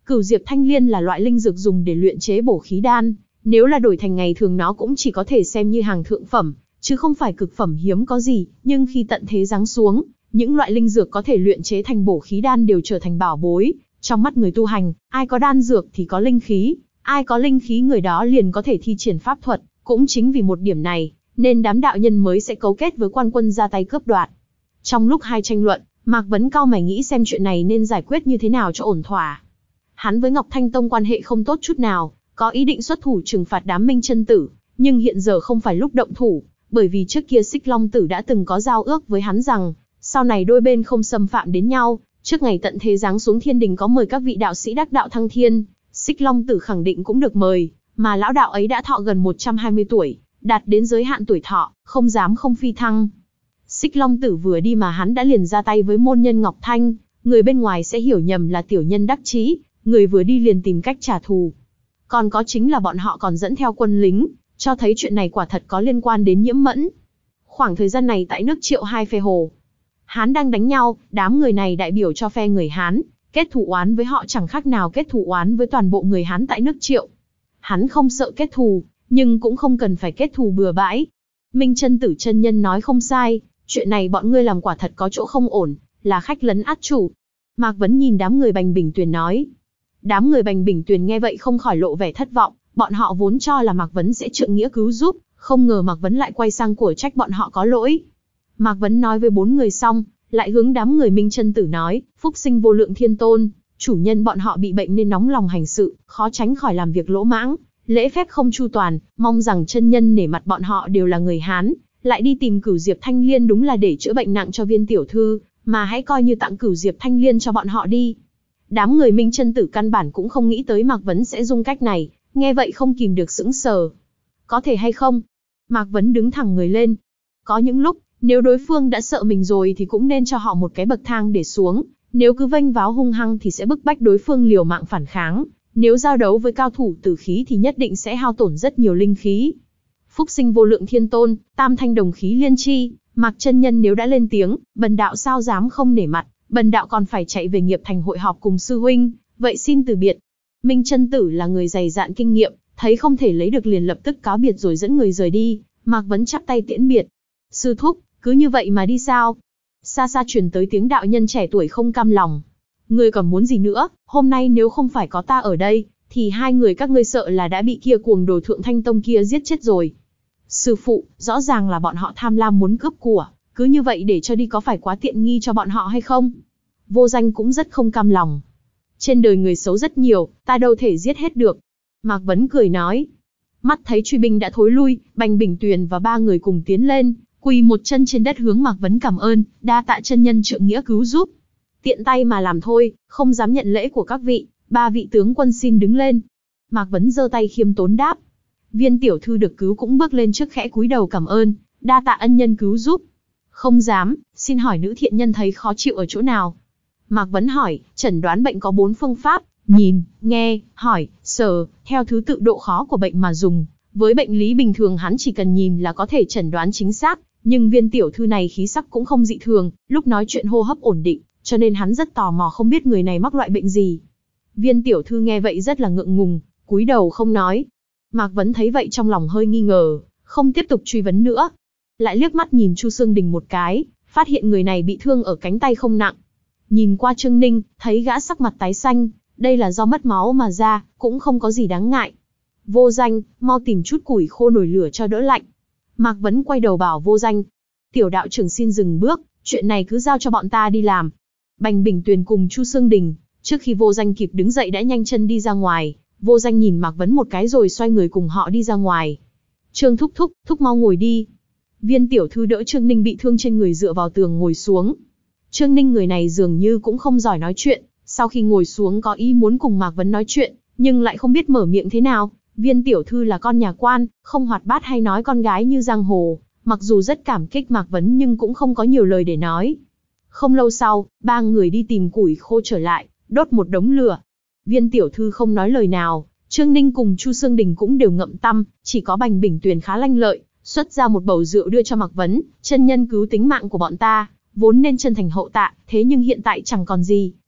Cửu Diệp Thanh Liên là loại linh dược dùng để luyện chế bổ khí đan, nếu là đổi thành ngày thường nó cũng chỉ có thể xem như hàng thượng phẩm, chứ không phải cực phẩm hiếm có gì, nhưng khi tận thế giáng xuống, những loại linh dược có thể luyện chế thành bổ khí đan đều trở thành bảo bối. Trong mắt người tu hành, ai có đan dược thì có linh khí, ai có linh khí người đó liền có thể thi triển pháp thuật, cũng chính vì một điểm này, nên đám đạo nhân mới sẽ cấu kết với quan quân ra tay cướp đoạt. Trong lúc hai tranh luận, Mạc Vấn cau mày nghĩ xem chuyện này nên giải quyết như thế nào cho ổn thỏa. Hắn với Ngọc Thanh Tông quan hệ không tốt chút nào, có ý định xuất thủ trừng phạt đám Minh Chân Tử, nhưng hiện giờ không phải lúc động thủ, bởi vì trước kia Xích Long Tử đã từng có giao ước với hắn rằng, sau này đôi bên không xâm phạm đến nhau, trước ngày tận thế giáng xuống thiên đình có mời các vị đạo sĩ đắc đạo thăng thiên, Xích Long Tử khẳng định cũng được mời, mà lão đạo ấy đã thọ gần một trăm hai mươi tuổi, đạt đến giới hạn tuổi thọ, không dám không phi thăng. Xích Long Tử vừa đi mà hắn đã liền ra tay với môn nhân Ngọc Thanh, người bên ngoài sẽ hiểu nhầm là tiểu nhân đắc chí, người vừa đi liền tìm cách trả thù. Còn có chính là bọn họ còn dẫn theo quân lính, cho thấy chuyện này quả thật có liên quan đến Nhiễm Mẫn. Khoảng thời gian này tại nước Triệu hai phe Hồ Hán đang đánh nhau, đám người này đại biểu cho phe người Hán, kết thù oán với họ chẳng khác nào kết thù oán với toàn bộ người Hán tại nước Triệu. Hắn không sợ kết thù, nhưng cũng không cần phải kết thù bừa bãi. Minh Chân Tử chân nhân nói không sai, chuyện này bọn ngươi làm quả thật có chỗ không ổn, là khách lấn át chủ. Mạc Vấn nhìn đám người Bành Bình Tuyền nói. Đám người Bành Bình Tuyền nghe vậy không khỏi lộ vẻ thất vọng, bọn họ vốn cho là Mạc Vấn sẽ trượng nghĩa cứu giúp, không ngờ Mạc Vấn lại quay sang của trách bọn họ có lỗi. Mạc Vấn nói với bốn người xong, lại hướng đám người Minh Chân Tử nói, Phúc Sinh Vô Lượng Thiên Tôn, chủ nhân bọn họ bị bệnh nên nóng lòng hành sự, khó tránh khỏi làm việc lỗ mãng, lễ phép không chu toàn, mong rằng chân nhân nể mặt bọn họ đều là người Hán, lại đi tìm Cửu Diệp Thanh Liên đúng là để chữa bệnh nặng cho Viên tiểu thư, mà hãy coi như tặng Cửu Diệp Thanh Liên cho bọn họ đi. Đám người Minh Chân Tử căn bản cũng không nghĩ tới Mạc Vấn sẽ dùng cách này, nghe vậy không kìm được sững sờ. Có thể hay không? Mạc Vấn đứng thẳng người lên. Có những lúc, nếu đối phương đã sợ mình rồi thì cũng nên cho họ một cái bậc thang để xuống, nếu cứ vênh váo hung hăng thì sẽ bức bách đối phương liều mạng phản kháng, nếu giao đấu với cao thủ tử khí thì nhất định sẽ hao tổn rất nhiều linh khí. Phúc Sinh Vô Lượng Thiên Tôn, tam thanh đồng khí liên chi, Mạc chân nhân nếu đã lên tiếng, bần đạo sao dám không nể mặt, bần đạo còn phải chạy về Nghiệp Thành hội họp cùng sư huynh, vậy xin từ biệt. Minh Chân Tử là người dày dạn kinh nghiệm, thấy không thể lấy được liền lập tức cáo biệt rồi dẫn người rời đi. Mạc Vấn chắp tay tiễn biệt. Sư thúc, cứ như vậy mà đi sao? Xa xa truyền tới tiếng đạo nhân trẻ tuổi không cam lòng. Ngươi còn muốn gì nữa, hôm nay nếu không phải có ta ở đây, thì hai người các ngươi sợ là đã bị kia cuồng đồ Thượng Thanh Tông kia giết chết rồi. Sư phụ, rõ ràng là bọn họ tham lam muốn cướp của, cứ như vậy để cho đi có phải quá tiện nghi cho bọn họ hay không? Vô Danh cũng rất không cam lòng. Trên đời người xấu rất nhiều, ta đâu thể giết hết được. Mạc Vấn cười nói. Mắt thấy truy binh đã thối lui, Bành Bình Tuyền và ba người cùng tiến lên, quỳ một chân trên đất hướng Mạc Vấn cảm ơn, đa tạ chân nhân trượng nghĩa cứu giúp. Tiện tay mà làm thôi, không dám nhận lễ của các vị, ba vị tướng quân xin đứng lên. Mạc Vấn giơ tay khiêm tốn đáp. Viên tiểu thư được cứu cũng bước lên trước khẽ cúi đầu cảm ơn, đa tạ ân nhân cứu giúp. Không dám, xin hỏi nữ thiện nhân thấy khó chịu ở chỗ nào? Mạc Vấn hỏi, chẩn đoán bệnh có bốn phương pháp, nhìn, nghe, hỏi, sờ, theo thứ tự độ khó của bệnh mà dùng. Với bệnh lý bình thường hắn chỉ cần nhìn là có thể chẩn đoán chính xác, nhưng viên tiểu thư này khí sắc cũng không dị thường, lúc nói chuyện hô hấp ổn định, cho nên hắn rất tò mò không biết người này mắc loại bệnh gì. Viên tiểu thư nghe vậy rất là ngượng ngùng, cúi đầu không nói. Mạc Vấn thấy vậy trong lòng hơi nghi ngờ, không tiếp tục truy vấn nữa. Lại liếc mắt nhìn Chu Xương Đình một cái, phát hiện người này bị thương ở cánh tay không nặng. Nhìn qua Trương Ninh, thấy gã sắc mặt tái xanh, đây là do mất máu mà ra, cũng không có gì đáng ngại. Vô Danh, mau tìm chút củi khô nổi lửa cho đỡ lạnh. Mạc Vấn quay đầu bảo Vô Danh. Tiểu đạo trưởng xin dừng bước, chuyện này cứ giao cho bọn ta đi làm. Bành Bình Tuyền cùng Chu Xương Đình, trước khi Vô Danh kịp đứng dậy đã nhanh chân đi ra ngoài. Vô Danh nhìn Mạc Vấn một cái rồi xoay người cùng họ đi ra ngoài. Trương thúc thúc, thúc mau ngồi đi. Viên tiểu thư đỡ Trương Ninh bị thương trên người dựa vào tường ngồi xuống. Trương Ninh người này dường như cũng không giỏi nói chuyện, sau khi ngồi xuống có ý muốn cùng Mạc Vấn nói chuyện, nhưng lại không biết mở miệng thế nào. Viên tiểu thư là con nhà quan, không hoạt bát hay nói con gái như giang hồ, mặc dù rất cảm kích Mạc Vấn nhưng cũng không có nhiều lời để nói. Không lâu sau, ba người đi tìm củi khô trở lại, đốt một đống lửa. Viên tiểu thư không nói lời nào, Trương Ninh cùng Chu Xương Đình cũng đều ngậm tăm, chỉ có Bành Bình Tuyền khá lanh lợi, xuất ra một bầu rượu đưa cho Mạc Vấn, chân nhân cứu tính mạng của bọn ta, vốn nên chân thành hậu tạ, thế nhưng hiện tại chẳng còn gì,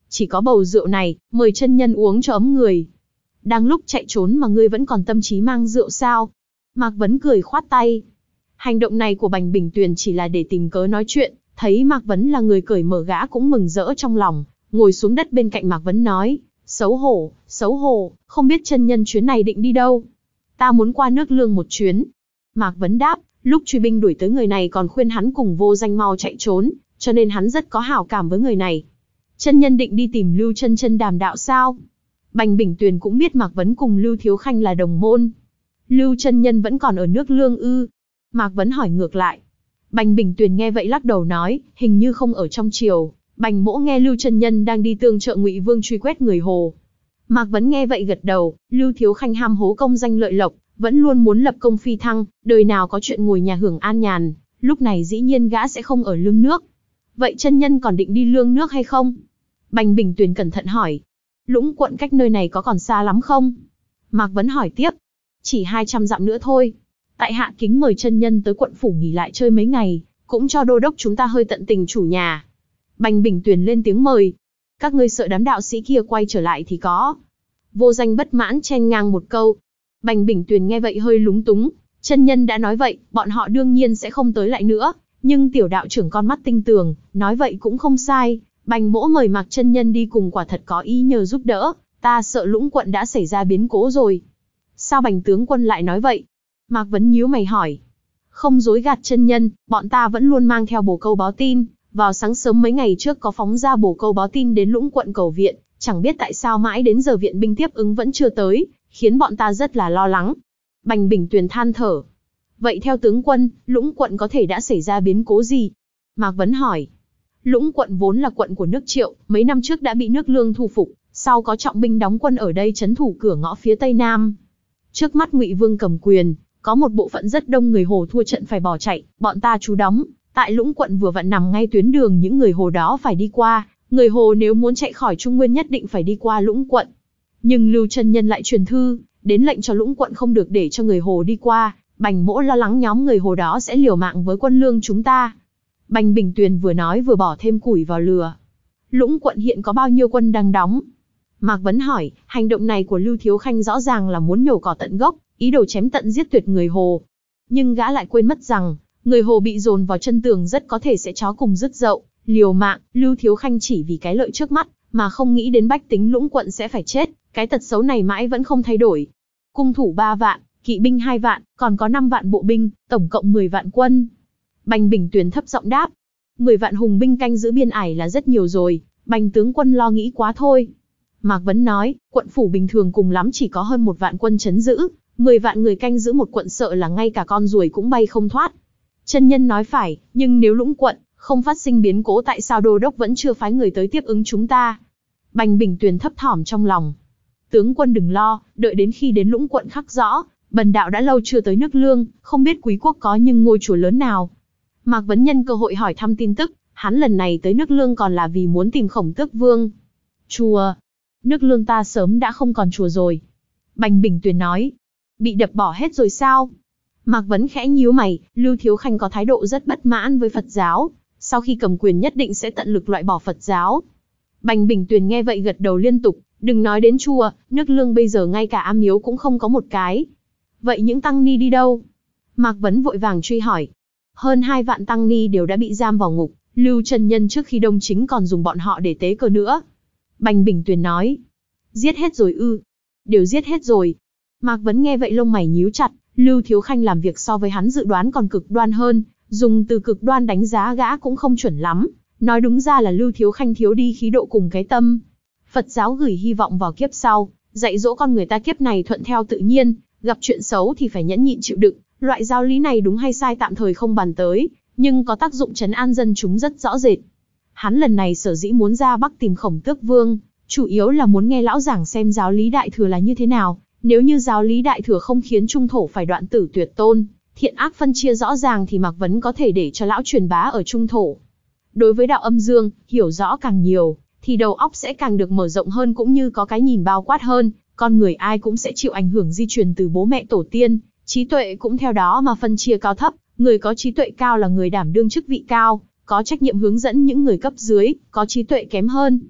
Chỉ có bầu rượu này, mời chân nhân uống cho ấm người. Đang lúc chạy trốn mà ngươi vẫn còn tâm trí mang rượu sao? Mạc Vấn cười khoát tay. Hành động này của Bành Bình Tuyền chỉ là để tìm cớ nói chuyện, thấy Mạc Vấn là người cởi mở gã cũng mừng rỡ trong lòng, ngồi xuống đất bên cạnh Mạc Vấn nói, xấu hổ, xấu hổ, không biết chân nhân chuyến này định đi đâu? Ta muốn qua nước Lương một chuyến. Mạc Vấn đáp, lúc truy binh đuổi tới người này còn khuyên hắn cùng Vô Danh mau chạy trốn, cho nên hắn rất có hảo cảm với người này. Chân nhân định đi tìm Lưu Chân Chân đàm đạo sao? Bành Bình Tuyền cũng biết Mạc Vấn cùng Lưu Thiếu Khanh là đồng môn. Lưu chân nhân vẫn còn ở nước Lương ư? Mạc Vấn hỏi ngược lại. Bành Bình Tuyền nghe vậy lắc đầu nói, hình như không ở trong triều. Bành Mỗ nghe Lưu chân nhân đang đi tương trợ Ngụy Vương truy quét người Hồ. Mạc Vấn nghe vậy gật đầu, Lưu Thiếu Khanh ham hố công danh lợi lộc, vẫn luôn muốn lập công phi thăng, đời nào có chuyện ngồi nhà hưởng an nhàn, lúc này dĩ nhiên gã sẽ không ở Lương nước. Vậy chân nhân còn định đi Lương nước hay không? Bành Bình Tuyền cẩn thận hỏi. Lũng quận cách nơi này có còn xa lắm không? Mạc Vấn hỏi tiếp. Chỉ hai trăm dặm nữa thôi. Tại hạ kính mời chân nhân tới quận phủ nghỉ lại chơi mấy ngày, cũng cho đô đốc chúng ta hơi tận tình chủ nhà. Bành Bình Tuyền lên tiếng mời. Các ngươi sợ đám đạo sĩ kia quay trở lại thì có. Vô Danh bất mãn chen ngang một câu. Bành Bình Tuyền nghe vậy hơi lúng túng. Chân nhân đã nói vậy, bọn họ đương nhiên sẽ không tới lại nữa. Nhưng tiểu đạo trưởng con mắt tinh tường, nói vậy cũng không sai. Bành Mỗ mời Mạc chân nhân đi cùng quả thật có ý nhờ giúp đỡ, ta sợ Lũng quận đã xảy ra biến cố rồi. Sao Bành tướng quân lại nói vậy? Mạc Vấn nhíu mày hỏi. Không dối gạt chân nhân, bọn ta vẫn luôn mang theo bồ câu báo tin. Vào sáng sớm mấy ngày trước có phóng ra bồ câu báo tin đến Lũng quận cầu viện, chẳng biết tại sao mãi đến giờ viện binh tiếp ứng vẫn chưa tới, khiến bọn ta rất là lo lắng. Bành Bình Tuyền than thở. Vậy theo tướng quân, Lũng quận có thể đã xảy ra biến cố gì? Mạc Vấn hỏi. Lũng quận vốn là quận của nước Triệu, mấy năm trước đã bị nước Lương thu phục, sau có trọng binh đóng quân ở đây trấn thủ cửa ngõ phía tây nam. Trước mắt Ngụy Vương cầm quyền, có một bộ phận rất đông người Hồ thua trận phải bỏ chạy, bọn ta trú đóng tại Lũng quận vừa vặn nằm ngay tuyến đường những người Hồ đó phải đi qua, người Hồ nếu muốn chạy khỏi Trung Nguyên nhất định phải đi qua Lũng quận. Nhưng Lưu chân nhân lại truyền thư, đến lệnh cho Lũng quận không được để cho người Hồ đi qua, Bành Mỗ lo lắng nhóm người Hồ đó sẽ liều mạng với quân Lương chúng ta. Bành Bình Tuyền vừa nói vừa bỏ thêm củi vào lửa. Lũng quận hiện có bao nhiêu quân đang đóng? Mạc Vấn hỏi, hành động này của Lưu Thiếu Khanh rõ ràng là muốn nhổ cỏ tận gốc, ý đồ chém tận giết tuyệt người Hồ. Nhưng gã lại quên mất rằng, người Hồ bị dồn vào chân tường rất có thể sẽ chó cùng rứt dậu, liều mạng. Lưu Thiếu Khanh chỉ vì cái lợi trước mắt, mà không nghĩ đến bách tính Lũng quận sẽ phải chết, cái tật xấu này mãi vẫn không thay đổi. Cung thủ ba vạn, kỵ binh hai vạn, còn có năm vạn bộ binh, tổng cộng mười vạn quân. Bành Bình Tuyền thấp giọng đáp. mười vạn hùng binh canh giữ biên ải là rất nhiều rồi, Bành tướng quân lo nghĩ quá thôi. Mạc Vấn nói, quận phủ bình thường cùng lắm chỉ có hơn một vạn quân trấn giữ, mười vạn người canh giữ một quận sợ là ngay cả con ruồi cũng bay không thoát. Chân nhân nói phải, nhưng nếu Lũng quận không phát sinh biến cố tại sao đô đốc vẫn chưa phái người tới tiếp ứng chúng ta? Bành Bình Tuyền thấp thỏm trong lòng. Tướng quân đừng lo, đợi đến khi đến Lũng quận khắc rõ, bần đạo đã lâu chưa tới nước Lương, không biết quý quốc có nhưng ngôi chùa lớn nào. Mạc Vấn nhân cơ hội hỏi thăm tin tức, hắn lần này tới nước Lương còn là vì muốn tìm Khổng Tước Vương. Chùa? Nước Lương ta sớm đã không còn chùa rồi. Bành Bình Tuyền nói. Bị đập bỏ hết rồi sao? Mạc Vấn khẽ nhíu mày, Lưu Thiếu Khanh có thái độ rất bất mãn với Phật giáo, sau khi cầm quyền nhất định sẽ tận lực loại bỏ Phật giáo. Bành Bình Tuyền nghe vậy gật đầu liên tục, đừng nói đến chùa, nước Lương bây giờ ngay cả am miếu cũng không có một cái. Vậy những tăng ni đi đâu? Mạc Vấn vội vàng truy hỏi. Hơn hai vạn tăng ni đều đã bị giam vào ngục, Lưu chân nhân trước khi đông chính còn dùng bọn họ để tế cờ nữa. Bành Bình Tuyền nói. Giết hết rồi ư? Đều giết hết rồi. Mạc Vấn nghe vậy lông mày nhíu chặt, Lưu Thiếu Khanh làm việc so với hắn dự đoán còn cực đoan hơn, dùng từ cực đoan đánh giá gã cũng không chuẩn lắm, nói đúng ra là Lưu Thiếu Khanh thiếu đi khí độ cùng cái tâm. Phật giáo gửi hy vọng vào kiếp sau, dạy dỗ con người ta kiếp này thuận theo tự nhiên, gặp chuyện xấu thì phải nhẫn nhịn chịu đựng, loại giáo lý này đúng hay sai tạm thời không bàn tới, nhưng có tác dụng trấn an dân chúng rất rõ rệt. Hắn lần này sở dĩ muốn ra Bắc tìm Khổng Tước Vương, chủ yếu là muốn nghe lão giảng xem giáo lý đại thừa là như thế nào. Nếu như giáo lý đại thừa không khiến trung thổ phải đoạn tử tuyệt tôn, thiện ác phân chia rõ ràng thì Mạc Vấn có thể để cho lão truyền bá ở trung thổ. Đối với đạo âm dương, hiểu rõ càng nhiều, thì đầu óc sẽ càng được mở rộng hơn cũng như có cái nhìn bao quát hơn, con người ai cũng sẽ chịu ảnh hưởng di truyền từ bố mẹ tổ tiên, trí tuệ cũng theo đó mà phân chia cao thấp, người có trí tuệ cao là người đảm đương chức vị cao, có trách nhiệm hướng dẫn những người cấp dưới, có trí tuệ kém hơn.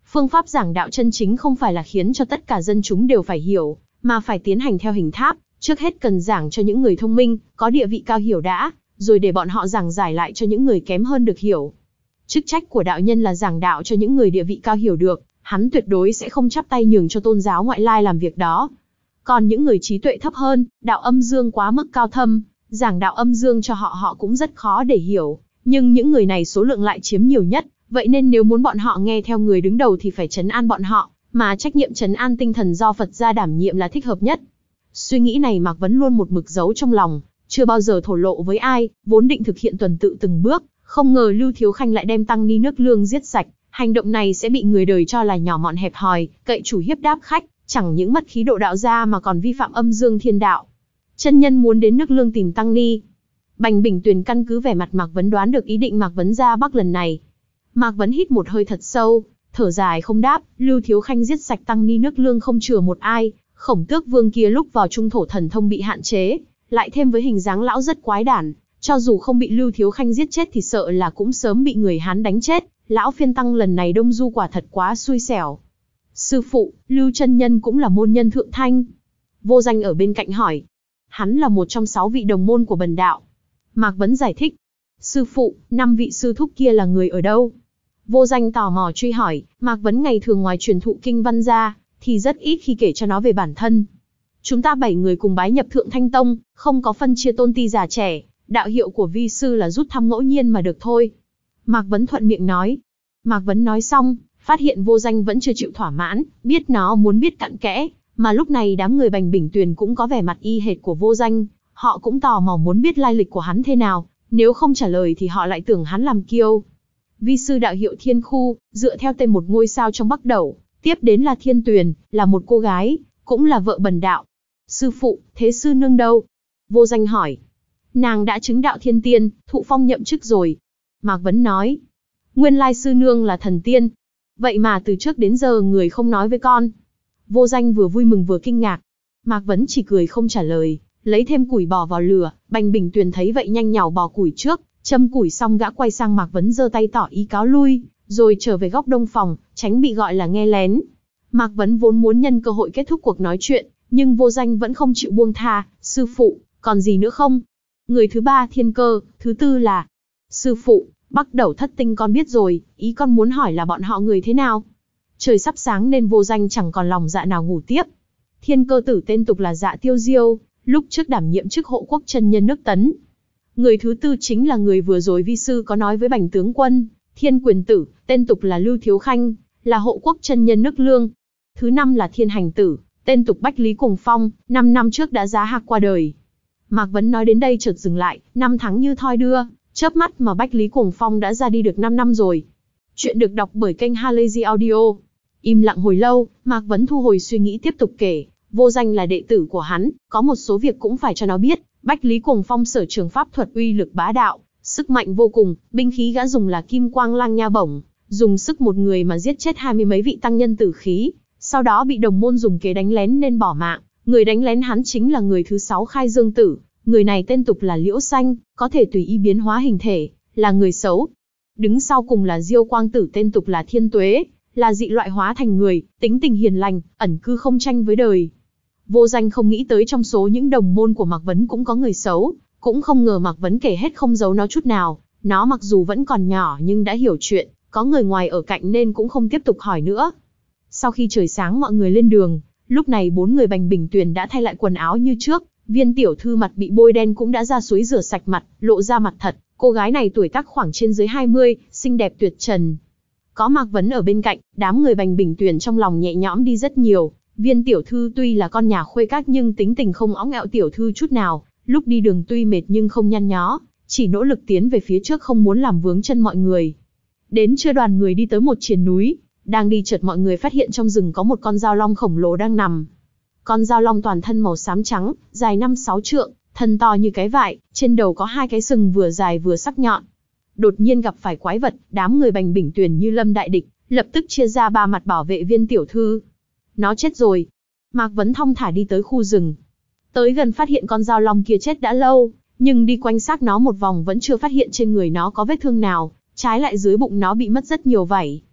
Phương pháp giảng đạo chân chính không phải là khiến cho tất cả dân chúng đều phải hiểu, mà phải tiến hành theo hình tháp, trước hết cần giảng cho những người thông minh, có địa vị cao hiểu đã, rồi để bọn họ giảng giải lại cho những người kém hơn được hiểu. Chức trách của đạo nhân là giảng đạo cho những người địa vị cao hiểu được, hắn tuyệt đối sẽ không chắp tay nhường cho tôn giáo ngoại lai làm việc đó. Còn những người trí tuệ thấp hơn, đạo âm dương quá mức cao thâm, giảng đạo âm dương cho họ họ cũng rất khó để hiểu, nhưng những người này số lượng lại chiếm nhiều nhất, vậy nên nếu muốn bọn họ nghe theo người đứng đầu thì phải trấn an bọn họ, mà trách nhiệm trấn an tinh thần do Phật gia đảm nhiệm là thích hợp nhất. Suy nghĩ này Mạc Vấn luôn một mực giấu trong lòng, chưa bao giờ thổ lộ với ai, vốn định thực hiện tuần tự từng bước, không ngờ Lưu Thiếu Khanh lại đem tăng ni nước Lương giết sạch, hành động này sẽ bị người đời cho là nhỏ mọn hẹp hòi, cậy chủ hiếp đáp khách, chẳng những mất khí độ đạo gia mà còn vi phạm âm dương thiên đạo. Chân nhân muốn đến nước Lương tìm tăng ni. Bành Bình Tuyền căn cứ vẻ mặt Mạc Vấn đoán được ý định Mạc Vấn ra Bắc lần này. Mạc Vấn hít một hơi thật sâu, thở dài không đáp. Lưu Thiếu Khanh giết sạch tăng ni nước Lương không chừa một ai. Khổng Tước Vương kia lúc vào trung thổ thần thông bị hạn chế, lại thêm với hình dáng lão rất quái đản, cho dù không bị Lưu Thiếu Khanh giết chết thì sợ là cũng sớm bị người Hán đánh chết. Lão phiên tăng lần này đông du quả thật quá xui xẻo. Sư phụ, Lưu chân nhân cũng là môn nhân thượng thanh. Vô Danh ở bên cạnh hỏi. Hắn là một trong sáu vị đồng môn của bần đạo. Mạc Vấn giải thích. Sư phụ, năm vị sư thúc kia là người ở đâu? Vô Danh tò mò truy hỏi. Mạc Vấn ngày thường ngoài truyền thụ kinh văn ra, thì rất ít khi kể cho nó về bản thân. Chúng ta bảy người cùng bái nhập Thượng Thanh Tông, không có phân chia tôn ti già trẻ, đạo hiệu của vi sư là rút thăm ngẫu nhiên mà được thôi. Mạc Vấn thuận miệng nói. Mạc Vấn nói xong, phát hiện Vô Danh vẫn chưa chịu thỏa mãn, biết nó muốn biết cặn kẽ, mà lúc này đám người Bành Bình Tuyền cũng có vẻ mặt y hệt của Vô Danh, họ cũng tò mò muốn biết lai lịch của hắn thế nào, nếu không trả lời thì họ lại tưởng hắn làm kiêu. Vi sư đạo hiệu Thiên Khu, dựa theo tên một ngôi sao trong Bắc Đẩu, tiếp đến là Thiên Tuyền, là một cô gái, cũng là vợ bần đạo. Sư phụ, thế sư nương đâu? Vô Danh hỏi. Nàng đã chứng đạo thiên tiên, thụ phong nhậm chức rồi. Mạc Vấn nói. Nguyên lai sư nương là thần tiên. Vậy mà từ trước đến giờ người không nói với con. Vô Danh vừa vui mừng vừa kinh ngạc. Mạc Vấn chỉ cười không trả lời, lấy thêm củi bỏ vào lửa. Bành Bình Tuyền thấy vậy nhanh nhào bỏ củi trước, châm củi xong gã quay sang Mạc Vấn giơ tay tỏ ý cáo lui, rồi trở về góc đông phòng, tránh bị gọi là nghe lén. Mạc Vấn vốn muốn nhân cơ hội kết thúc cuộc nói chuyện, nhưng Vô Danh vẫn không chịu buông tha. Sư phụ, còn gì nữa không? Người thứ ba Thiên Cơ, thứ tư là... Sư phụ, Bắc Đẩu thất tinh con biết rồi, ý con muốn hỏi là bọn họ người thế nào? Trời sắp sáng nên Vô Danh chẳng còn lòng dạ nào ngủ tiếp. Thiên Cơ tử tên tục là Dạ Tiêu Diêu, lúc trước đảm nhiệm chức hộ quốc chân nhân nước Tấn. Người thứ tư chính là người vừa rồi vi sư có nói với Bành tướng quân, Thiên Quyền tử, tên tục là Lưu Thiếu Khanh, là hộ quốc chân nhân nước Lương. Thứ năm là Thiên Hành tử, tên tục Bách Lý Cuồng Phong, năm năm trước đã giá hạc qua đời. Mạc Vấn nói đến đây chợt dừng lại, năm tháng như thoi đưa, chớp mắt mà Bách Lý Cuồng Phong đã ra đi được năm năm rồi. Chuyện được đọc bởi kênh Halazy Audio. Im lặng hồi lâu, Mạc Vấn thu hồi suy nghĩ tiếp tục kể. Vô Danh là đệ tử của hắn, có một số việc cũng phải cho nó biết. Bách Lý Cuồng Phong sở trường pháp thuật uy lực bá đạo, sức mạnh vô cùng, binh khí gã dùng là kim quang lang nha bổng, dùng sức một người mà giết chết hai mươi mấy vị tăng nhân tử khí, sau đó bị đồng môn dùng kế đánh lén nên bỏ mạng. Người đánh lén hắn chính là người thứ sáu Khai Dương tử, người này tên tục là Liễu Xanh, có thể tùy ý biến hóa hình thể, là người xấu. Đứng sau cùng là Diêu Quang tử tên tục là Thiên Tuế, là dị loại hóa thành người, tính tình hiền lành, ẩn cư không tranh với đời. Vô Danh không nghĩ tới trong số những đồng môn của Mạc Vấn cũng có người xấu, cũng không ngờ Mạc Vấn kể hết không giấu nó chút nào. Nó mặc dù vẫn còn nhỏ nhưng đã hiểu chuyện, có người ngoài ở cạnh nên cũng không tiếp tục hỏi nữa. Sau khi trời sáng mọi người lên đường, lúc này bốn người Bành Bình Tuyền đã thay lại quần áo như trước, Viên tiểu thư mặt bị bôi đen cũng đã ra suối rửa sạch mặt, lộ ra mặt thật. Cô gái này tuổi tác khoảng trên dưới hai mươi, xinh đẹp tuyệt trần. Có Mạc Vấn ở bên cạnh, đám người Bành Bình Tuyền trong lòng nhẹ nhõm đi rất nhiều. Viên tiểu thư tuy là con nhà khuê các nhưng tính tình không óng ẹo tiểu thư chút nào, lúc đi đường tuy mệt nhưng không nhăn nhó, chỉ nỗ lực tiến về phía trước không muốn làm vướng chân mọi người. Đến trưa đoàn người đi tới một triền núi, đang đi chợt mọi người phát hiện trong rừng có một con dao long khổng lồ đang nằm. Con dao long toàn thân màu xám trắng, dài năm sáu trượng, thân to như cái vại, trên đầu có hai cái sừng vừa dài vừa sắc nhọn. Đột nhiên gặp phải quái vật, đám người Bành Bình Tuyền như lâm đại địch, lập tức chia ra ba mặt bảo vệ Viên tiểu thư. Nó chết rồi. Mạc Vấn thong thả đi tới khu rừng. Tới gần phát hiện con dao long kia chết đã lâu, nhưng đi quanh xác nó một vòng vẫn chưa phát hiện trên người nó có vết thương nào, trái lại dưới bụng nó bị mất rất nhiều vảy.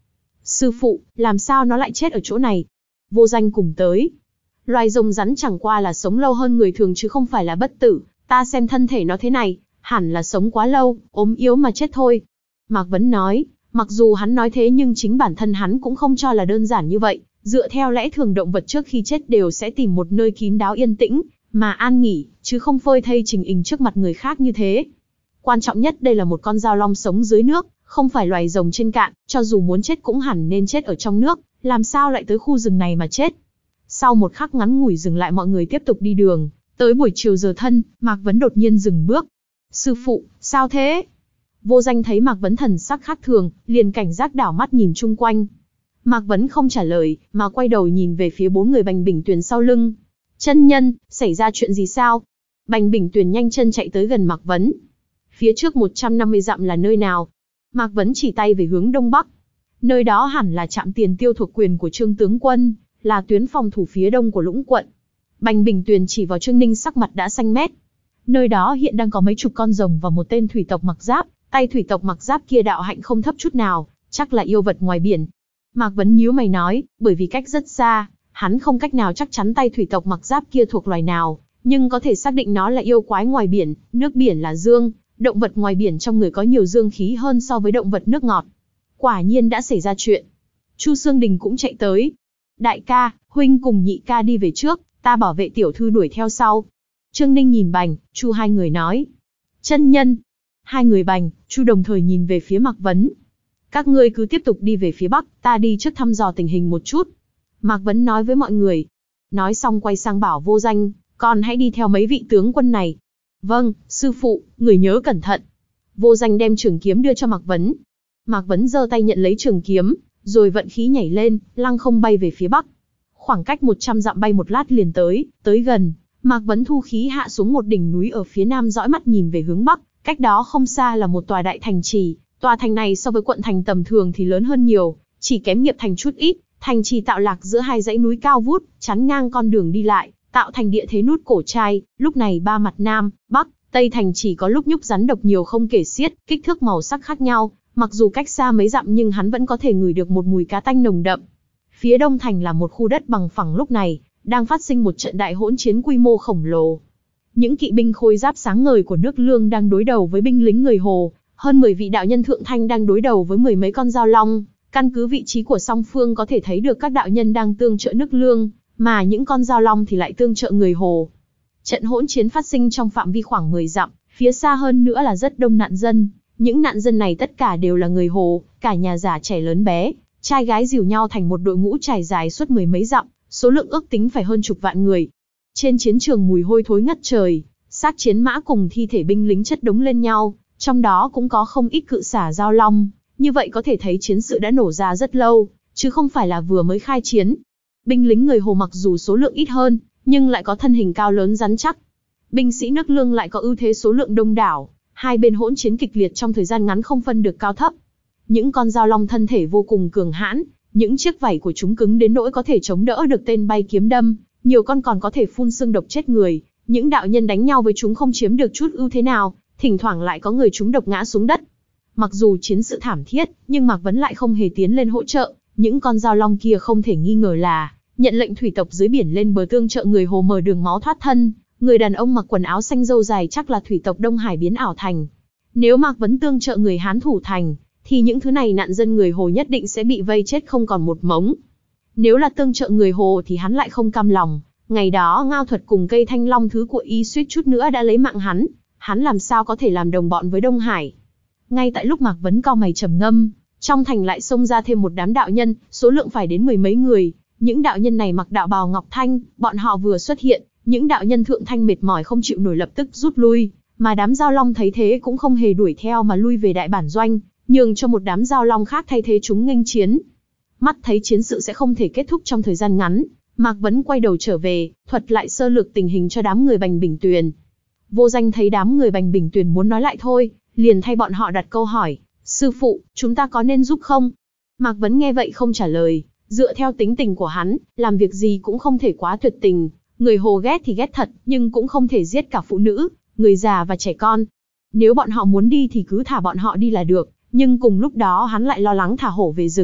Sư phụ, làm sao nó lại chết ở chỗ này? Vô Danh cùng tới. Loài rồng rắn chẳng qua là sống lâu hơn người thường chứ không phải là bất tử, ta xem thân thể nó thế này, hẳn là sống quá lâu, ốm yếu mà chết thôi. Mạc Vấn nói, mặc dù hắn nói thế nhưng chính bản thân hắn cũng không cho là đơn giản như vậy, dựa theo lẽ thường động vật trước khi chết đều sẽ tìm một nơi kín đáo yên tĩnh, mà an nghỉ, chứ không phơi thây trình hình trước mặt người khác như thế. Quan trọng nhất đây là một con dao long sống dưới nước, không phải loài rồng trên cạn, cho dù muốn chết cũng hẳn nên chết ở trong nước, làm sao lại tới khu rừng này mà chết. Sau một khắc ngắn ngủi dừng lại mọi người tiếp tục đi đường, tới buổi chiều giờ thân, Mạc Vấn đột nhiên dừng bước. Sư phụ, sao thế? Vô Danh thấy Mạc Vấn thần sắc khác thường, liền cảnh giác đảo mắt nhìn chung quanh. Mạc Vấn không trả lời, mà quay đầu nhìn về phía bốn người Bành Bình Tuyền sau lưng. Chân nhân, xảy ra chuyện gì sao? Bành Bình Tuyền nhanh chân chạy tới gần Mạc Vấn. Phía trước một trăm năm mươi dặm là nơi nào? Mạc Vấn chỉ tay về hướng đông bắc. Nơi đó hẳn là trạm tiền tiêu thuộc quyền của Trương tướng quân, là tuyến phòng thủ phía đông của Lũng quận. Bành Bình Tuyền chỉ vào Trương Ninh sắc mặt đã xanh mét. Nơi đó hiện đang có mấy chục con rồng và một tên thủy tộc mặc giáp, tay thủy tộc mặc giáp kia đạo hạnh không thấp chút nào, chắc là yêu vật ngoài biển. Mạc Vấn nhíu mày nói, bởi vì cách rất xa, hắn không cách nào chắc chắn tay thủy tộc mặc giáp kia thuộc loài nào, nhưng có thể xác định nó là yêu quái ngoài biển, nước biển là dương, động vật ngoài biển trong người có nhiều dương khí hơn so với động vật nước ngọt. Quả nhiên đã xảy ra chuyện. Chu Xương Đình cũng chạy tới. Đại ca, huynh cùng nhị ca đi về trước, ta bảo vệ tiểu thư đuổi theo sau. Trương Ninh nhìn Bành, Chu hai người nói. Chân nhân. Hai người Bành, Chu đồng thời nhìn về phía Mạc Vấn. Các ngươi cứ tiếp tục đi về phía bắc, ta đi trước thăm dò tình hình một chút. Mạc Vấn nói với mọi người. Nói xong quay sang bảo Vô Danh, con hãy đi theo mấy vị tướng quân này. Vâng, sư phụ, người nhớ cẩn thận. Vô Danh đem trường kiếm đưa cho Mạc Vấn. Mạc Vấn giơ tay nhận lấy trường kiếm, rồi vận khí nhảy lên, lăng không bay về phía bắc. Khoảng cách một trăm dặm bay một lát liền tới, tới gần, Mạc Vấn thu khí hạ xuống một đỉnh núi ở phía nam dõi mắt nhìn về hướng bắc, cách đó không xa là một tòa đại thành trì. Tòa thành này so với quận thành tầm thường thì lớn hơn nhiều, chỉ kém nghiệp thành chút ít, thành trì tạo lạc giữa hai dãy núi cao vút, chắn ngang con đường đi lại, tạo thành địa thế nút cổ trai, lúc này ba mặt nam, bắc, tây thành chỉ có lúc nhúc rắn độc nhiều không kể xiết, kích thước màu sắc khác nhau, mặc dù cách xa mấy dặm nhưng hắn vẫn có thể ngửi được một mùi cá tanh nồng đậm. Phía đông thành là một khu đất bằng phẳng lúc này, đang phát sinh một trận đại hỗn chiến quy mô khổng lồ. Những kỵ binh khôi giáp sáng ngời của nước Lương đang đối đầu với binh lính người Hồ, hơn mười vị đạo nhân thượng thanh đang đối đầu với mười mấy con dao long. Căn cứ vị trí của song phương có thể thấy được các đạo nhân đang tương trợ nước Lương, mà những con dao long thì lại tương trợ người Hồ. Trận hỗn chiến phát sinh trong phạm vi khoảng mười dặm, phía xa hơn nữa là rất đông nạn dân. Những nạn dân này tất cả đều là người Hồ, cả nhà già trẻ lớn bé, trai gái dìu nhau thành một đội ngũ trải dài suốt mười mấy dặm, số lượng ước tính phải hơn chục vạn người. Trên chiến trường mùi hôi thối ngất trời, xác chiến mã cùng thi thể binh lính chất đống lên nhau, trong đó cũng có không ít cự xả dao long. Như vậy có thể thấy chiến sự đã nổ ra rất lâu, chứ không phải là vừa mới khai chiến. Binh lính người Hồ mặc dù số lượng ít hơn, nhưng lại có thân hình cao lớn rắn chắc. Binh sĩ nước Lương lại có ưu thế số lượng đông đảo, hai bên hỗn chiến kịch liệt trong thời gian ngắn không phân được cao thấp. Những con dao long thân thể vô cùng cường hãn, những chiếc vảy của chúng cứng đến nỗi có thể chống đỡ được tên bay kiếm đâm, nhiều con còn có thể phun xương độc chết người. Những đạo nhân đánh nhau với chúng không chiếm được chút ưu thế nào, thỉnh thoảng lại có người trúng độc ngã xuống đất. Mặc dù chiến sự thảm thiết, nhưng Mạc Vấn lại không hề tiến lên hỗ trợ. Những con dao long kia không thể nghi ngờ là nhận lệnh thủy tộc dưới biển lên bờ tương trợ người Hồ mở đường máu thoát thân. Người đàn ông mặc quần áo xanh râu dài chắc là thủy tộc Đông Hải biến ảo thành. Nếu Mạc Vấn tương trợ người Hán thủ thành, thì những thứ này nạn dân người Hồ nhất định sẽ bị vây chết không còn một mống. Nếu là tương trợ người Hồ thì hắn lại không cam lòng. Ngày đó Ngao Thuật cùng cây thanh long thứ của y suýt chút nữa đã lấy mạng hắn. Hắn làm sao có thể làm đồng bọn với Đông Hải. Ngay tại lúc Mạc Vấn cau mày trầm ngâm, trong thành lại xông ra thêm một đám đạo nhân, số lượng phải đến mười mấy người. Những đạo nhân này mặc đạo bào ngọc thanh, bọn họ vừa xuất hiện, những đạo nhân thượng thanh mệt mỏi không chịu nổi lập tức rút lui, mà đám dao long thấy thế cũng không hề đuổi theo mà lui về đại bản doanh, nhường cho một đám dao long khác thay thế chúng nghênh chiến. Mắt thấy chiến sự sẽ không thể kết thúc trong thời gian ngắn, Mạc Vấn quay đầu trở về, thuật lại sơ lược tình hình cho đám người Bành Bình Tuyền. Vô Danh thấy đám người Bành Bình Tuyền muốn nói lại thôi, liền thay bọn họ đặt câu hỏi, sư phụ, chúng ta có nên giúp không? Mạc Vấn nghe vậy không trả lời, dựa theo tính tình của hắn, làm việc gì cũng không thể quá tuyệt tình. Người Hồ ghét thì ghét thật, nhưng cũng không thể giết cả phụ nữ, người già và trẻ con. Nếu bọn họ muốn đi thì cứ thả bọn họ đi là được, nhưng cùng lúc đó hắn lại lo lắng thả hổ về rừng,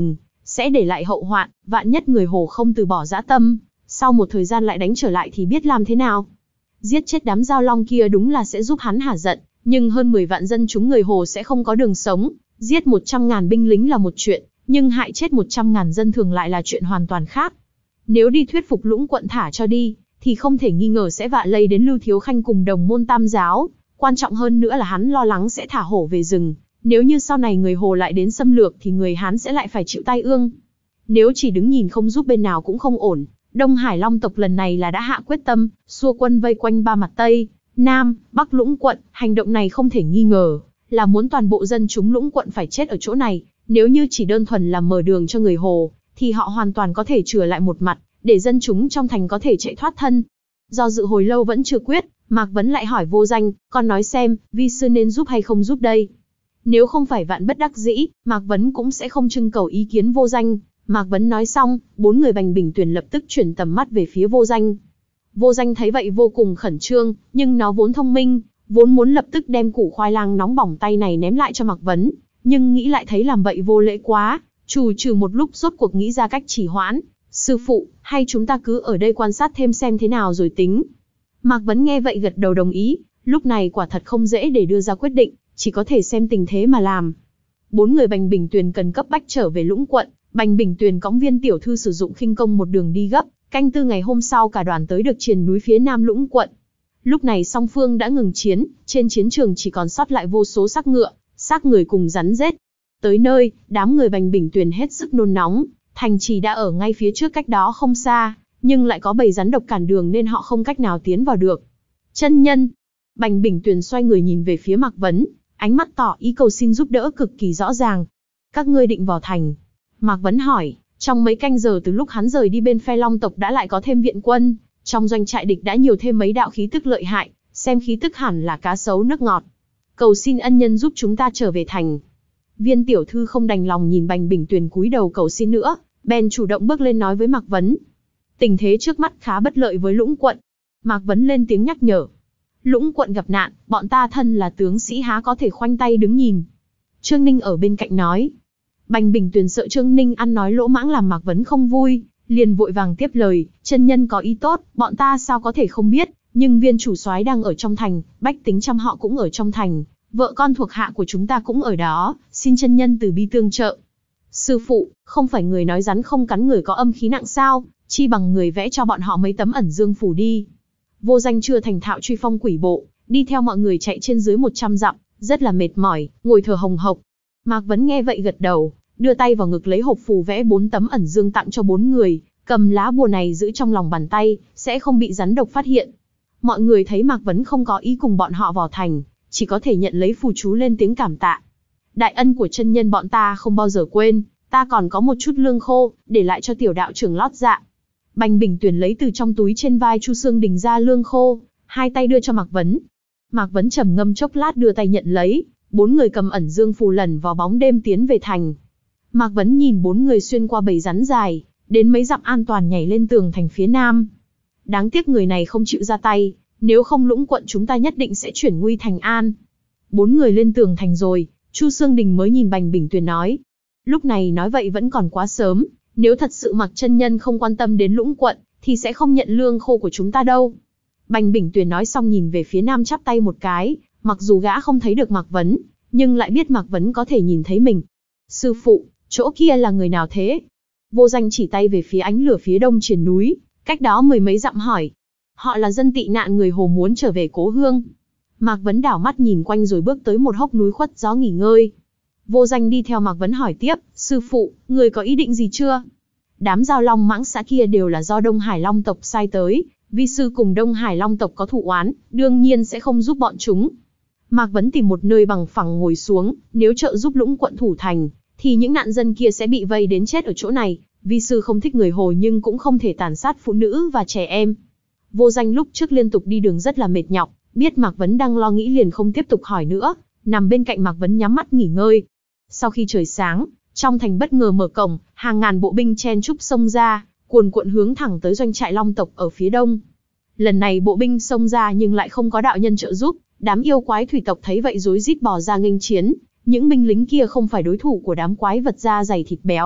sẽ để lại hậu hoạn, vạn nhất người Hồ không từ bỏ dã tâm, sau một thời gian lại đánh trở lại thì biết làm thế nào. Giết chết đám Dao Long kia đúng là sẽ giúp hắn hả giận, nhưng hơn mười vạn dân chúng người Hồ sẽ không có đường sống, giết một trăm ngàn binh lính là một chuyện, nhưng hại chết một trăm ngàn dân thường lại là chuyện hoàn toàn khác. Nếu đi thuyết phục Lũng quận thả cho đi, thì không thể nghi ngờ sẽ vạ lây đến Lưu Thiếu Khanh cùng đồng môn Tam giáo, quan trọng hơn nữa là hắn lo lắng sẽ thả hổ về rừng, nếu như sau này người Hồ lại đến xâm lược thì người Hán sẽ lại phải chịu tai ương. Nếu chỉ đứng nhìn không giúp bên nào cũng không ổn, Đông Hải Long tộc lần này là đã hạ quyết tâm, xua quân vây quanh ba mặt Tây, Nam, Bắc Lũng quận, hành động này không thể nghi ngờ, là muốn toàn bộ dân chúng Lũng quận phải chết ở chỗ này, nếu như chỉ đơn thuần là mở đường cho người Hồ, thì họ hoàn toàn có thể chừa lại một mặt, để dân chúng trong thành có thể chạy thoát thân. Do dự hồi lâu vẫn chưa quyết, Mạc Vấn lại hỏi Vô Danh, con nói xem, vi sư nên giúp hay không giúp đây? Nếu không phải vạn bất đắc dĩ, Mạc Vấn cũng sẽ không trưng cầu ý kiến Vô Danh. Mạc Vấn nói xong, bốn người Bành Bình Tuyền lập tức chuyển tầm mắt về phía Vô Danh. Vô Danh thấy vậy vô cùng khẩn trương, nhưng nó vốn thông minh, vốn muốn lập tức đem củ khoai lang nóng bỏng tay này ném lại cho Mạc Vấn, nhưng nghĩ lại thấy làm vậy vô lễ quá, trù trừ một lúc rốt cuộc nghĩ ra cách trì hoãn. Sư phụ, hay chúng ta cứ ở đây quan sát thêm xem thế nào rồi tính. Mạc Vấn nghe vậy gật đầu đồng ý, lúc này quả thật không dễ để đưa ra quyết định, chỉ có thể xem tình thế mà làm. Bốn người Bành Bình Tuyền cần cấp bách trở về Lũng quận, Bành Bình Tuyền cõng Viên tiểu thư sử dụng khinh công một đường đi gấp, canh tư ngày hôm sau cả đoàn tới được triền núi phía nam Lũng quận. Lúc này song phương đã ngừng chiến, trên chiến trường chỉ còn sót lại vô số xác ngựa, xác người cùng rắn rết. Tới nơi, đám người Bành Bình Tuyền hết sức nôn nóng, thành trì đã ở ngay phía trước cách đó không xa, nhưng lại có bầy rắn độc cản đường nên họ không cách nào tiến vào được. Chân nhân, Bành Bình Tuyền xoay người nhìn về phía Mạc Vấn, ánh mắt tỏ ý cầu xin giúp đỡ cực kỳ rõ ràng. Các ngươi định vào thành? Mạc Vấn hỏi, trong mấy canh giờ từ lúc hắn rời đi bên phe Long tộc đã lại có thêm viện quân, trong doanh trại địch đã nhiều thêm mấy đạo khí tức lợi hại, xem khí tức hẳn là cá sấu nước ngọt. Cầu xin ân nhân giúp chúng ta trở về thành. Viên tiểu thư không đành lòng nhìn Bành Bình Tuyền cúi đầu cầu xin nữa, bèn chủ động bước lên nói với Mạc Vấn. Tình thế trước mắt khá bất lợi với Lũng quận. Mạc Vấn lên tiếng nhắc nhở. Lũng quận gặp nạn, bọn ta thân là tướng sĩ há có thể khoanh tay đứng nhìn. Trương Ninh ở bên cạnh nói. Bành Bình Tuyền sợ Trương Ninh ăn nói lỗ mãng làm Mạc Vấn không vui, liền vội vàng tiếp lời, chân nhân có ý tốt, bọn ta sao có thể không biết, nhưng viên chủ soái đang ở trong thành, bách tính trăm họ cũng ở trong thành, vợ con thuộc hạ của chúng ta cũng ở đó, xin chân nhân từ bi tương trợ. Sư phụ, không phải người nói rắn không cắn người có âm khí nặng sao, chi bằng người vẽ cho bọn họ mấy tấm ẩn dương phủ đi. Vô Danh chưa thành thạo truy phong quỷ bộ, đi theo mọi người chạy trên dưới một trăm dặm, rất là mệt mỏi, ngồi thở hồng hộc. Mạc Vấn nghe vậy gật đầu, đưa tay vào ngực lấy hộp phù vẽ bốn tấm ẩn dương tặng cho bốn người, cầm lá bùa này giữ trong lòng bàn tay, sẽ không bị rắn độc phát hiện. Mọi người thấy Mạc Vấn không có ý cùng bọn họ vào thành, chỉ có thể nhận lấy phù chú lên tiếng cảm tạ. Đại ân của chân nhân bọn ta không bao giờ quên, ta còn có một chút lương khô, để lại cho tiểu đạo trưởng lót dạ. Bành Bình Tuyền lấy từ trong túi trên vai Chu Xương Đình ra lương khô, hai tay đưa cho Mạc Vấn. Mạc Vấn trầm ngâm chốc lát đưa tay nhận lấy, bốn người cầm ẩn dương phù lần vào bóng đêm tiến về thành. Mạc Vấn nhìn bốn người xuyên qua bầy rắn dài, đến mấy dặm an toàn nhảy lên tường thành phía nam. Đáng tiếc người này không chịu ra tay, nếu không Lũng quận chúng ta nhất định sẽ chuyển nguy thành an. Bốn người lên tường thành rồi, Chu Xương Đình mới nhìn Bành Bình Tuyền nói. Lúc này nói vậy vẫn còn quá sớm, nếu thật sự Mạc chân nhân không quan tâm đến Lũng quận, thì sẽ không nhận lương khô của chúng ta đâu. Bành Bình Tuyền nói xong nhìn về phía nam chắp tay một cái, mặc dù gã không thấy được Mạc Vấn, nhưng lại biết Mạc Vấn có thể nhìn thấy mình. Sư phụ, chỗ kia là người nào thế? Vô Danh chỉ tay về phía ánh lửa phía đông triền núi, cách đó mười mấy dặm hỏi. Họ là dân tị nạn người Hồ muốn trở về cố hương. Mạc Vấn đảo mắt nhìn quanh rồi bước tới một hốc núi khuất gió nghỉ ngơi. Vô Danh đi theo Mạc Vấn hỏi tiếp, sư phụ, người có ý định gì chưa? Đám Dao Long mãng xã kia đều là do Đông Hải Long tộc sai tới, vi sư cùng Đông Hải Long tộc có thù oán, đương nhiên sẽ không giúp bọn chúng. Mạc Vấn tìm một nơi bằng phẳng ngồi xuống, nếu trợ giúp Lũng quận thủ thành, thì những nạn dân kia sẽ bị vây đến chết ở chỗ này. Vi sư không thích người Hồ nhưng cũng không thể tàn sát phụ nữ và trẻ em. Vô Danh lúc trước liên tục đi đường rất là mệt nhọc, biết Mạc Vấn đang lo nghĩ liền không tiếp tục hỏi nữa, nằm bên cạnh Mạc Vấn nhắm mắt nghỉ ngơi. Sau khi trời sáng, trong thành bất ngờ mở cổng, hàng ngàn bộ binh chen chúc xông ra, cuồn cuộn hướng thẳng tới doanh trại Long tộc ở phía đông. Lần này bộ binh xông ra nhưng lại không có đạo nhân trợ giúp, đám yêu quái thủy tộc thấy vậy rối rít bò ra nghênh chiến. Những binh lính kia không phải đối thủ của đám quái vật da dày thịt béo,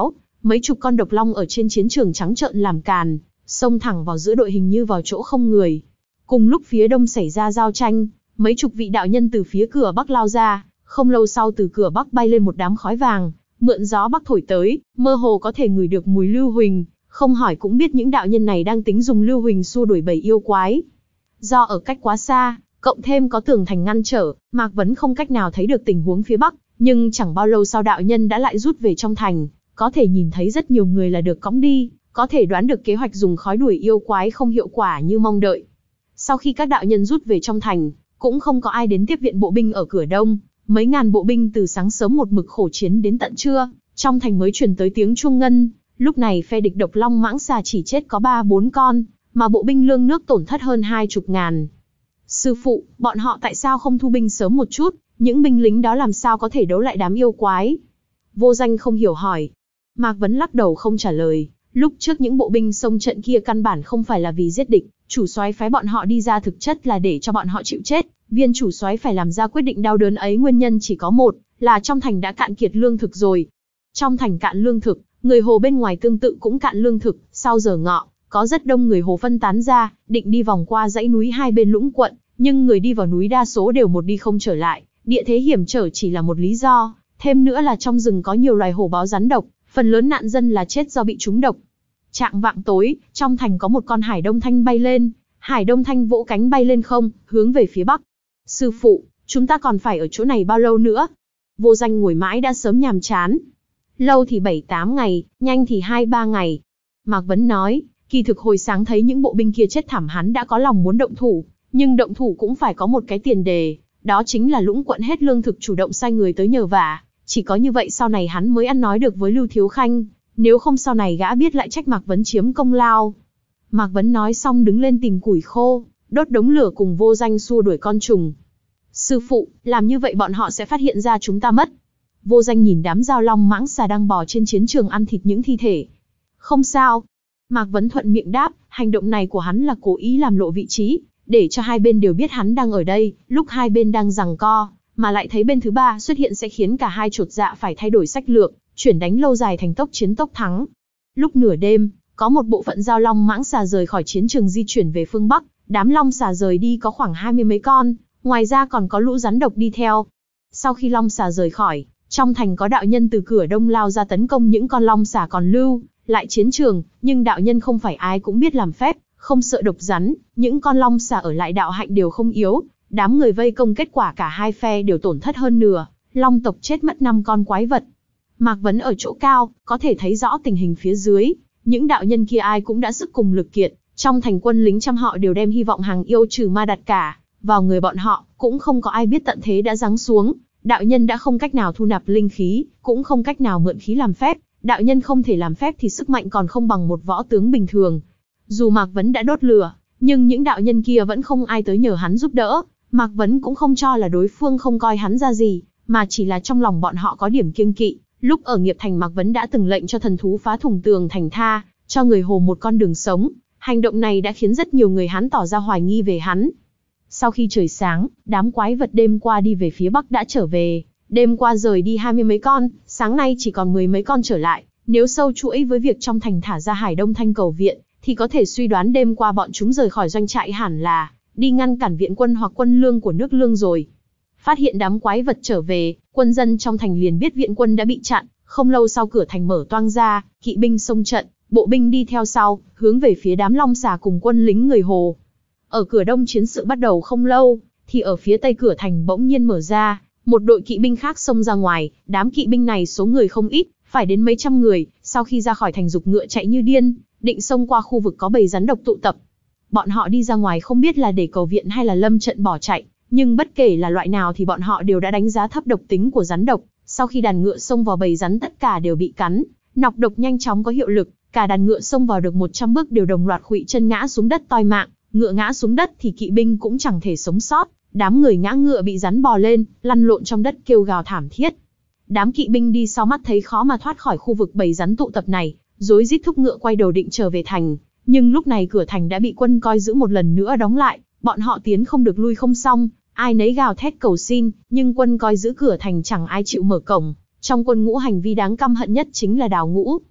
mấy chục con độc long ở trên chiến trường trắng trợn làm càn, xông thẳng vào giữa đội hình như vào chỗ không người. Cùng lúc phía đông xảy ra giao tranh, mấy chục vị đạo nhân từ phía cửa bắc lao ra, không lâu sau từ cửa bắc bay lên một đám khói vàng, mượn gió bắc thổi tới, mơ hồ có thể ngửi được mùi lưu huỳnh, không hỏi cũng biết những đạo nhân này đang tính dùng lưu huỳnh xua đuổi bầy yêu quái. Do ở cách quá xa, cộng thêm có tường thành ngăn trở, Mạc Vấn không cách nào thấy được tình huống phía bắc, nhưng chẳng bao lâu sau đạo nhân đã lại rút về trong thành, có thể nhìn thấy rất nhiều người là được cõng đi, có thể đoán được kế hoạch dùng khói đuổi yêu quái không hiệu quả như mong đợi. Sau khi các đạo nhân rút về trong thành, cũng không có ai đến tiếp viện bộ binh ở cửa đông, mấy ngàn bộ binh từ sáng sớm một mực khổ chiến đến tận trưa, trong thành mới truyền tới tiếng chuông ngân. Lúc này phe địch độc long mãng xà chỉ chết có ba bốn con, mà bộ binh lương nước tổn thất hơn hai chục ngàn. Sư phụ, bọn họ tại sao không thu binh sớm một chút, những binh lính đó làm sao có thể đấu lại đám yêu quái? Vô Danh không hiểu hỏi. Mạc Vấn lắc đầu không trả lời, lúc trước những bộ binh xông trận kia căn bản không phải là vì giết địch, chủ soái phái bọn họ đi ra thực chất là để cho bọn họ chịu chết, viên chủ soái phải làm ra quyết định đau đớn ấy nguyên nhân chỉ có một, là trong thành đã cạn kiệt lương thực rồi. Trong thành cạn lương thực, người Hồ bên ngoài tương tự cũng cạn lương thực, sau giờ ngọ, có rất đông người Hồ phân tán ra, định đi vòng qua dãy núi hai bên lũng quận, nhưng người đi vào núi đa số đều một đi không trở lại, địa thế hiểm trở chỉ là một lý do, thêm nữa là trong rừng có nhiều loài hổ báo rắn độc, phần lớn nạn dân là chết do bị trúng độc. Trạng vạng tối, trong thành có một con hải đông thanh bay lên, hải đông thanh vỗ cánh bay lên không, hướng về phía bắc. Sư phụ, chúng ta còn phải ở chỗ này bao lâu nữa? Vô Danh ngồi mãi đã sớm nhàm chán. Lâu thì bảy tám ngày, nhanh thì hai ba ngày. Mạc Vấn nói, kỳ thực hồi sáng thấy những bộ binh kia chết thảm hắn đã có lòng muốn động thủ, nhưng động thủ cũng phải có một cái tiền đề, đó chính là lũng quận hết lương thực chủ động sai người tới nhờ vả, chỉ có như vậy sau này hắn mới ăn nói được với Lưu Thiếu Khanh, nếu không sau này gã biết lại trách Mạc Vấn chiếm công lao. Mạc Vấn nói xong đứng lên tìm củi khô, đốt đống lửa cùng Vô Danh xua đuổi con trùng. Sư phụ, làm như vậy bọn họ sẽ phát hiện ra chúng ta mất. Vô Danh nhìn đám giao long mãng xà đang bò trên chiến trường ăn thịt những thi thể. Không sao. Mạc Vấn thuận miệng đáp, hành động này của hắn là cố ý làm lộ vị trí, để cho hai bên đều biết hắn đang ở đây, lúc hai bên đang giằng co, mà lại thấy bên thứ ba xuất hiện sẽ khiến cả hai chột dạ phải thay đổi sách lược, chuyển đánh lâu dài thành tốc chiến tốc thắng. Lúc nửa đêm, có một bộ phận giao long mãng xà rời khỏi chiến trường di chuyển về phương Bắc, đám long xà rời đi có khoảng hai mươi mấy con, ngoài ra còn có lũ rắn độc đi theo. Sau khi long xà rời khỏi, trong thành có đạo nhân từ cửa đông lao ra tấn công những con long xà còn lưu lại chiến trường, nhưng đạo nhân không phải ai cũng biết làm phép, không sợ độc rắn, những con long xà ở lại đạo hạnh đều không yếu, đám người vây công kết quả cả hai phe đều tổn thất hơn nửa, long tộc chết mất năm con quái vật. Mạc Vấn ở chỗ cao, có thể thấy rõ tình hình phía dưới, những đạo nhân kia ai cũng đã sức cùng lực kiệt, trong thành quân lính trăm họ đều đem hy vọng hàng yêu trừ ma đặt cả vào người bọn họ, cũng không có ai biết tận thế đã giáng xuống, đạo nhân đã không cách nào thu nạp linh khí, cũng không cách nào mượn khí làm phép, đạo nhân không thể làm phép thì sức mạnh còn không bằng một võ tướng bình thường. Dù Mạc Vấn đã đốt lửa, nhưng những đạo nhân kia vẫn không ai tới nhờ hắn giúp đỡ, Mạc Vấn cũng không cho là đối phương không coi hắn ra gì, mà chỉ là trong lòng bọn họ có điểm kiêng kỵ. Lúc ở Nghiệp Thành Mạc Vấn đã từng lệnh cho thần thú phá thủng tường thành tha, cho người Hồ một con đường sống, hành động này đã khiến rất nhiều người Hán tỏ ra hoài nghi về hắn. Sau khi trời sáng, đám quái vật đêm qua đi về phía Bắc đã trở về, đêm qua rời đi hai mươi mấy con, sáng nay chỉ còn mười mấy con trở lại, nếu sâu chuỗi với việc trong thành thả ra Hải Đông Thanh cầu viện, thì có thể suy đoán đêm qua bọn chúng rời khỏi doanh trại hẳn là đi ngăn cản viện quân hoặc quân lương của nước Lương rồi. Phát hiện đám quái vật trở về, quân dân trong thành liền biết viện quân đã bị chặn, không lâu sau cửa thành mở toang ra, kỵ binh xông trận, bộ binh đi theo sau, hướng về phía đám long xà cùng quân lính người Hồ. Ở cửa đông chiến sự bắt đầu không lâu, thì ở phía tây cửa thành bỗng nhiên mở ra, một đội kỵ binh khác xông ra ngoài, đám kỵ binh này số người không ít, phải đến mấy trăm người, sau khi ra khỏi thành giục ngựa chạy như điên, định xông qua khu vực có bầy rắn độc tụ tập. Bọn họ đi ra ngoài không biết là để cầu viện hay là lâm trận bỏ chạy, nhưng bất kể là loại nào thì bọn họ đều đã đánh giá thấp độc tính của rắn độc. Sau khi đàn ngựa xông vào bầy rắn tất cả đều bị cắn, nọc độc nhanh chóng có hiệu lực, cả đàn ngựa xông vào được một trăm bước đều đồng loạt khuỵu chân ngã xuống đất toi mạng, ngựa ngã xuống đất thì kỵ binh cũng chẳng thể sống sót, đám người ngã ngựa bị rắn bò lên, lăn lộn trong đất kêu gào thảm thiết. Đám kỵ binh đi sau mắt thấy khó mà thoát khỏi khu vực bầy rắn tụ tập này, rối rít thúc ngựa quay đầu định trở về thành, nhưng lúc này cửa thành đã bị quân coi giữ một lần nữa đóng lại, bọn họ tiến không được lui không xong, ai nấy gào thét cầu xin, nhưng quân coi giữ cửa thành chẳng ai chịu mở cổng. Trong quân Ngũ hành vi đáng căm hận nhất chính là Đào Ngũ.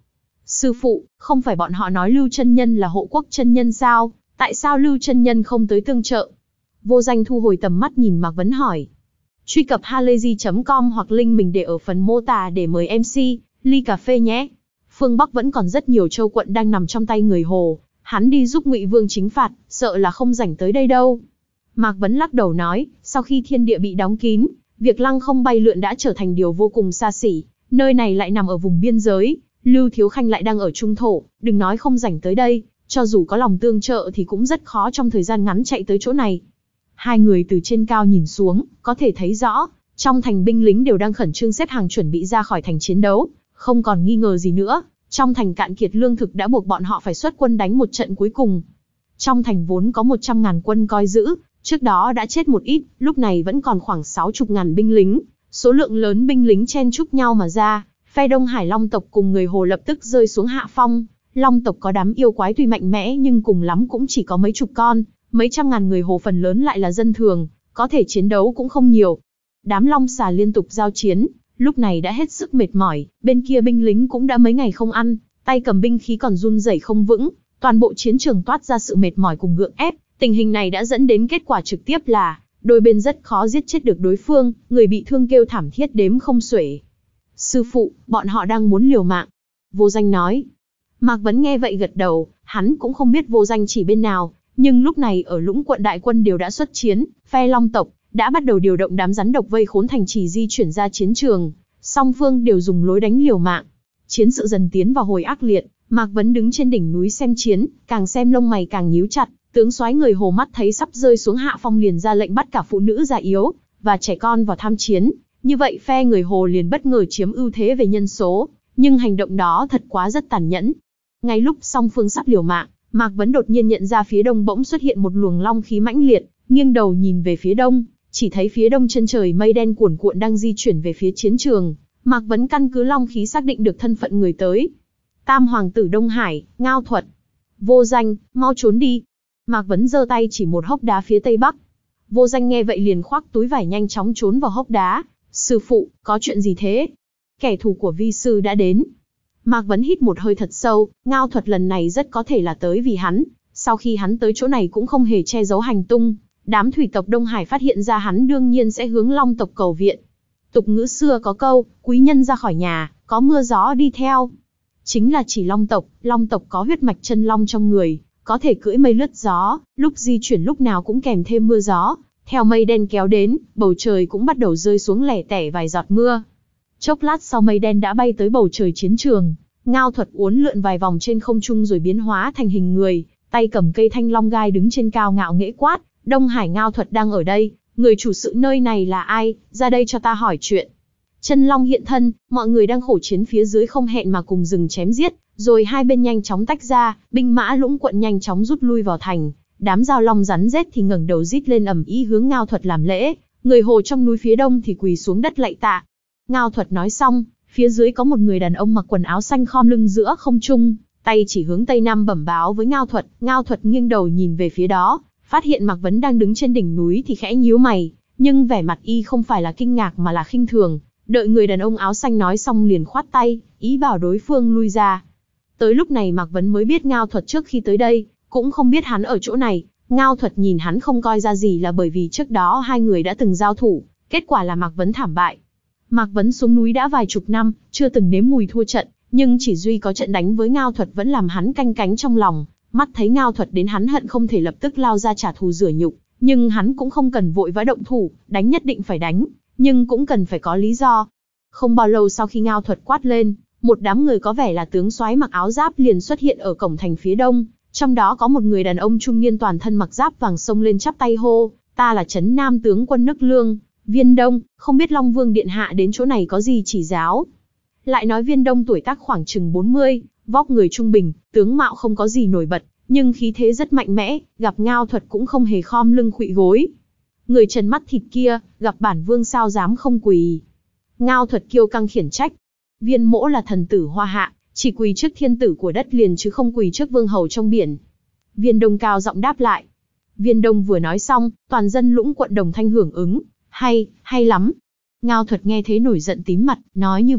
Sư phụ, không phải bọn họ nói Lưu chân nhân là hộ quốc chân nhân sao, tại sao Lưu chân nhân không tới tương trợ? Vô Danh thu hồi tầm mắt nhìn Mạc Vấn hỏi. Truy cập halayzi chấm com hoặc link mình để ở phần mô tả để mời em xê, ly cà phê nhé. Phương Bắc vẫn còn rất nhiều châu quận đang nằm trong tay người Hồ, hắn đi giúp Ngụy Vương chính phạt, sợ là không rảnh tới đây đâu. Mạc Vấn lắc đầu nói, sau khi thiên địa bị đóng kín, việc lăng không bay lượn đã trở thành điều vô cùng xa xỉ, nơi này lại nằm ở vùng biên giới, Lưu Thiếu Khanh lại đang ở trung thổ, đừng nói không rảnh tới đây, cho dù có lòng tương trợ thì cũng rất khó trong thời gian ngắn chạy tới chỗ này. Hai người từ trên cao nhìn xuống, có thể thấy rõ, trong thành binh lính đều đang khẩn trương xếp hàng chuẩn bị ra khỏi thành chiến đấu, không còn nghi ngờ gì nữa, trong thành cạn kiệt lương thực đã buộc bọn họ phải xuất quân đánh một trận cuối cùng. Trong thành vốn có một trăm ngàn quân coi giữ, trước đó đã chết một ít, lúc này vẫn còn khoảng sáu mươi ngàn binh lính, số lượng lớn binh lính chen chúc nhau mà ra, phe Đông Hải Long tộc cùng người Hồ lập tức rơi xuống hạ phong. Long tộc có đám yêu quái tuy mạnh mẽ nhưng cùng lắm cũng chỉ có mấy chục con, mấy trăm ngàn người Hồ phần lớn lại là dân thường, có thể chiến đấu cũng không nhiều. Đám long xà liên tục giao chiến, lúc này đã hết sức mệt mỏi, bên kia binh lính cũng đã mấy ngày không ăn, tay cầm binh khí còn run rẩy không vững, toàn bộ chiến trường toát ra sự mệt mỏi cùng gượng ép. Tình hình này đã dẫn đến kết quả trực tiếp là, đôi bên rất khó giết chết được đối phương, người bị thương kêu thảm thiết đếm không xuể. Sư phụ, bọn họ đang muốn liều mạng. Vô Danh nói. Mạc Vấn nghe vậy gật đầu, hắn cũng không biết Vô Danh chỉ bên nào, nhưng lúc này ở Lũng quận đại quân đều đã xuất chiến, phe Long tộc đã bắt đầu điều động đám rắn độc vây khốn thành trì di chuyển ra chiến trường, song phương đều dùng lối đánh liều mạng. Chiến sự dần tiến vào hồi ác liệt, Mạc Vấn đứng trên đỉnh núi xem chiến, càng xem lông mày càng nhíu chặt. Tướng soái người Hồ mắt thấy sắp rơi xuống hạ phong liền ra lệnh bắt cả phụ nữ già yếu và trẻ con vào tham chiến, như vậy phe người Hồ liền bất ngờ chiếm ưu thế về nhân số, nhưng hành động đó thật quá rất tàn nhẫn. Ngay lúc song phương sắp liều mạng, Mạc Vấn đột nhiên nhận ra phía đông bỗng xuất hiện một luồng long khí mãnh liệt, nghiêng đầu nhìn về phía đông, chỉ thấy phía đông chân trời mây đen cuồn cuộn đang di chuyển về phía chiến trường. Mạc Vấn căn cứ long khí xác định được thân phận người tới. Tam hoàng tử Đông Hải, Ngao Thuật. Vô Danh, mau trốn đi. Mạc Vấn giơ tay chỉ một hốc đá phía tây bắc. Vô Danh nghe vậy liền khoác túi vải nhanh chóng trốn vào hốc đá. Sư phụ, có chuyện gì thế? Kẻ thù của vi sư đã đến. Mạc Vấn hít một hơi thật sâu, Ngao Thuật lần này rất có thể là tới vì hắn. Sau khi hắn tới chỗ này cũng không hề che giấu hành tung. Đám thủy tộc Đông Hải phát hiện ra hắn đương nhiên sẽ hướng Long tộc cầu viện. Tục ngữ xưa có câu, quý nhân ra khỏi nhà, có mưa gió đi theo. Chính là chỉ Long tộc, Long tộc có huyết mạch chân long trong người, có thể cưỡi mây lướt gió, lúc di chuyển lúc nào cũng kèm thêm mưa gió. Theo mây đen kéo đến, bầu trời cũng bắt đầu rơi xuống lẻ tẻ vài giọt mưa. Chốc lát sau mây đen đã bay tới bầu trời chiến trường. Ngao Thuật uốn lượn vài vòng trên không trung rồi biến hóa thành hình người, tay cầm cây thanh long gai đứng trên cao ngạo nghễ quát, Đông Hải Ngao Thuật đang ở đây, người chủ sự nơi này là ai, ra đây cho ta hỏi chuyện. Chân long hiện thân, mọi người đang khổ chiến phía dưới không hẹn mà cùng dừng chém giết, rồi hai bên nhanh chóng tách ra, binh mã Lũng quận nhanh chóng rút lui vào thành. Đám giao long rắn rết thì ngẩng đầu rít lên ầm ĩ hướng Ngao Thuật làm lễ, người Hồ trong núi phía đông thì quỳ xuống đất lạy tạ. Ngao Thuật nói xong, phía dưới có một người đàn ông mặc quần áo xanh khom lưng giữa không trung, tay chỉ hướng tây nam bẩm báo với Ngao Thuật. Ngao Thuật nghiêng đầu nhìn về phía đó, phát hiện Mạc Vấn đang đứng trên đỉnh núi thì khẽ nhíu mày, nhưng vẻ mặt y không phải là kinh ngạc mà là khinh thường. Đợi người đàn ông áo xanh nói xong liền khoát tay, ý bảo đối phương lui ra. Tới lúc này Mạc Vấn mới biết Ngao Thuật trước khi tới đây, cũng không biết hắn ở chỗ này. Ngao Thuật nhìn hắn không coi ra gì là bởi vì trước đó hai người đã từng giao thủ, kết quả là Mạc Vấn thảm bại. Mạc Vấn xuống núi đã vài chục năm, chưa từng nếm mùi thua trận, nhưng chỉ duy có trận đánh với Ngao Thuật vẫn làm hắn canh cánh trong lòng. Mắt thấy Ngao Thuật đến hắn hận không thể lập tức lao ra trả thù rửa nhục, nhưng hắn cũng không cần vội vã động thủ, đánh nhất định phải đánh, nhưng cũng cần phải có lý do. Không bao lâu sau khi Ngao Thuật quát lên, một đám người có vẻ là tướng soái mặc áo giáp liền xuất hiện ở cổng thành phía đông, trong đó có một người đàn ông trung niên toàn thân mặc giáp vàng xông lên chắp tay hô, ta là Trấn Nam tướng quân Nức Lương, Viên Đông, không biết Long Vương điện hạ đến chỗ này có gì chỉ giáo. Lại nói Viên Đông tuổi tác khoảng chừng bốn mươi, vóc người trung bình, tướng mạo không có gì nổi bật, nhưng khí thế rất mạnh mẽ, gặp Ngao Thuật cũng không hề khom lưng khuỵu gối. Người trần mắt thịt kia, gặp bản vương sao dám không quỳ. Ngao Thuật kiêu căng khiển trách. Viên mỗ là thần tử Hoa Hạ, chỉ quỳ trước thiên tử của đất liền chứ không quỳ trước vương hầu trong biển. Viên Đông cao giọng đáp lại. Viên Đông vừa nói xong, toàn dân Lũng quận đồng thanh hưởng ứng. Hay, hay lắm. Ngao Thuật nghe thế nổi giận tím mặt, nói như vậy,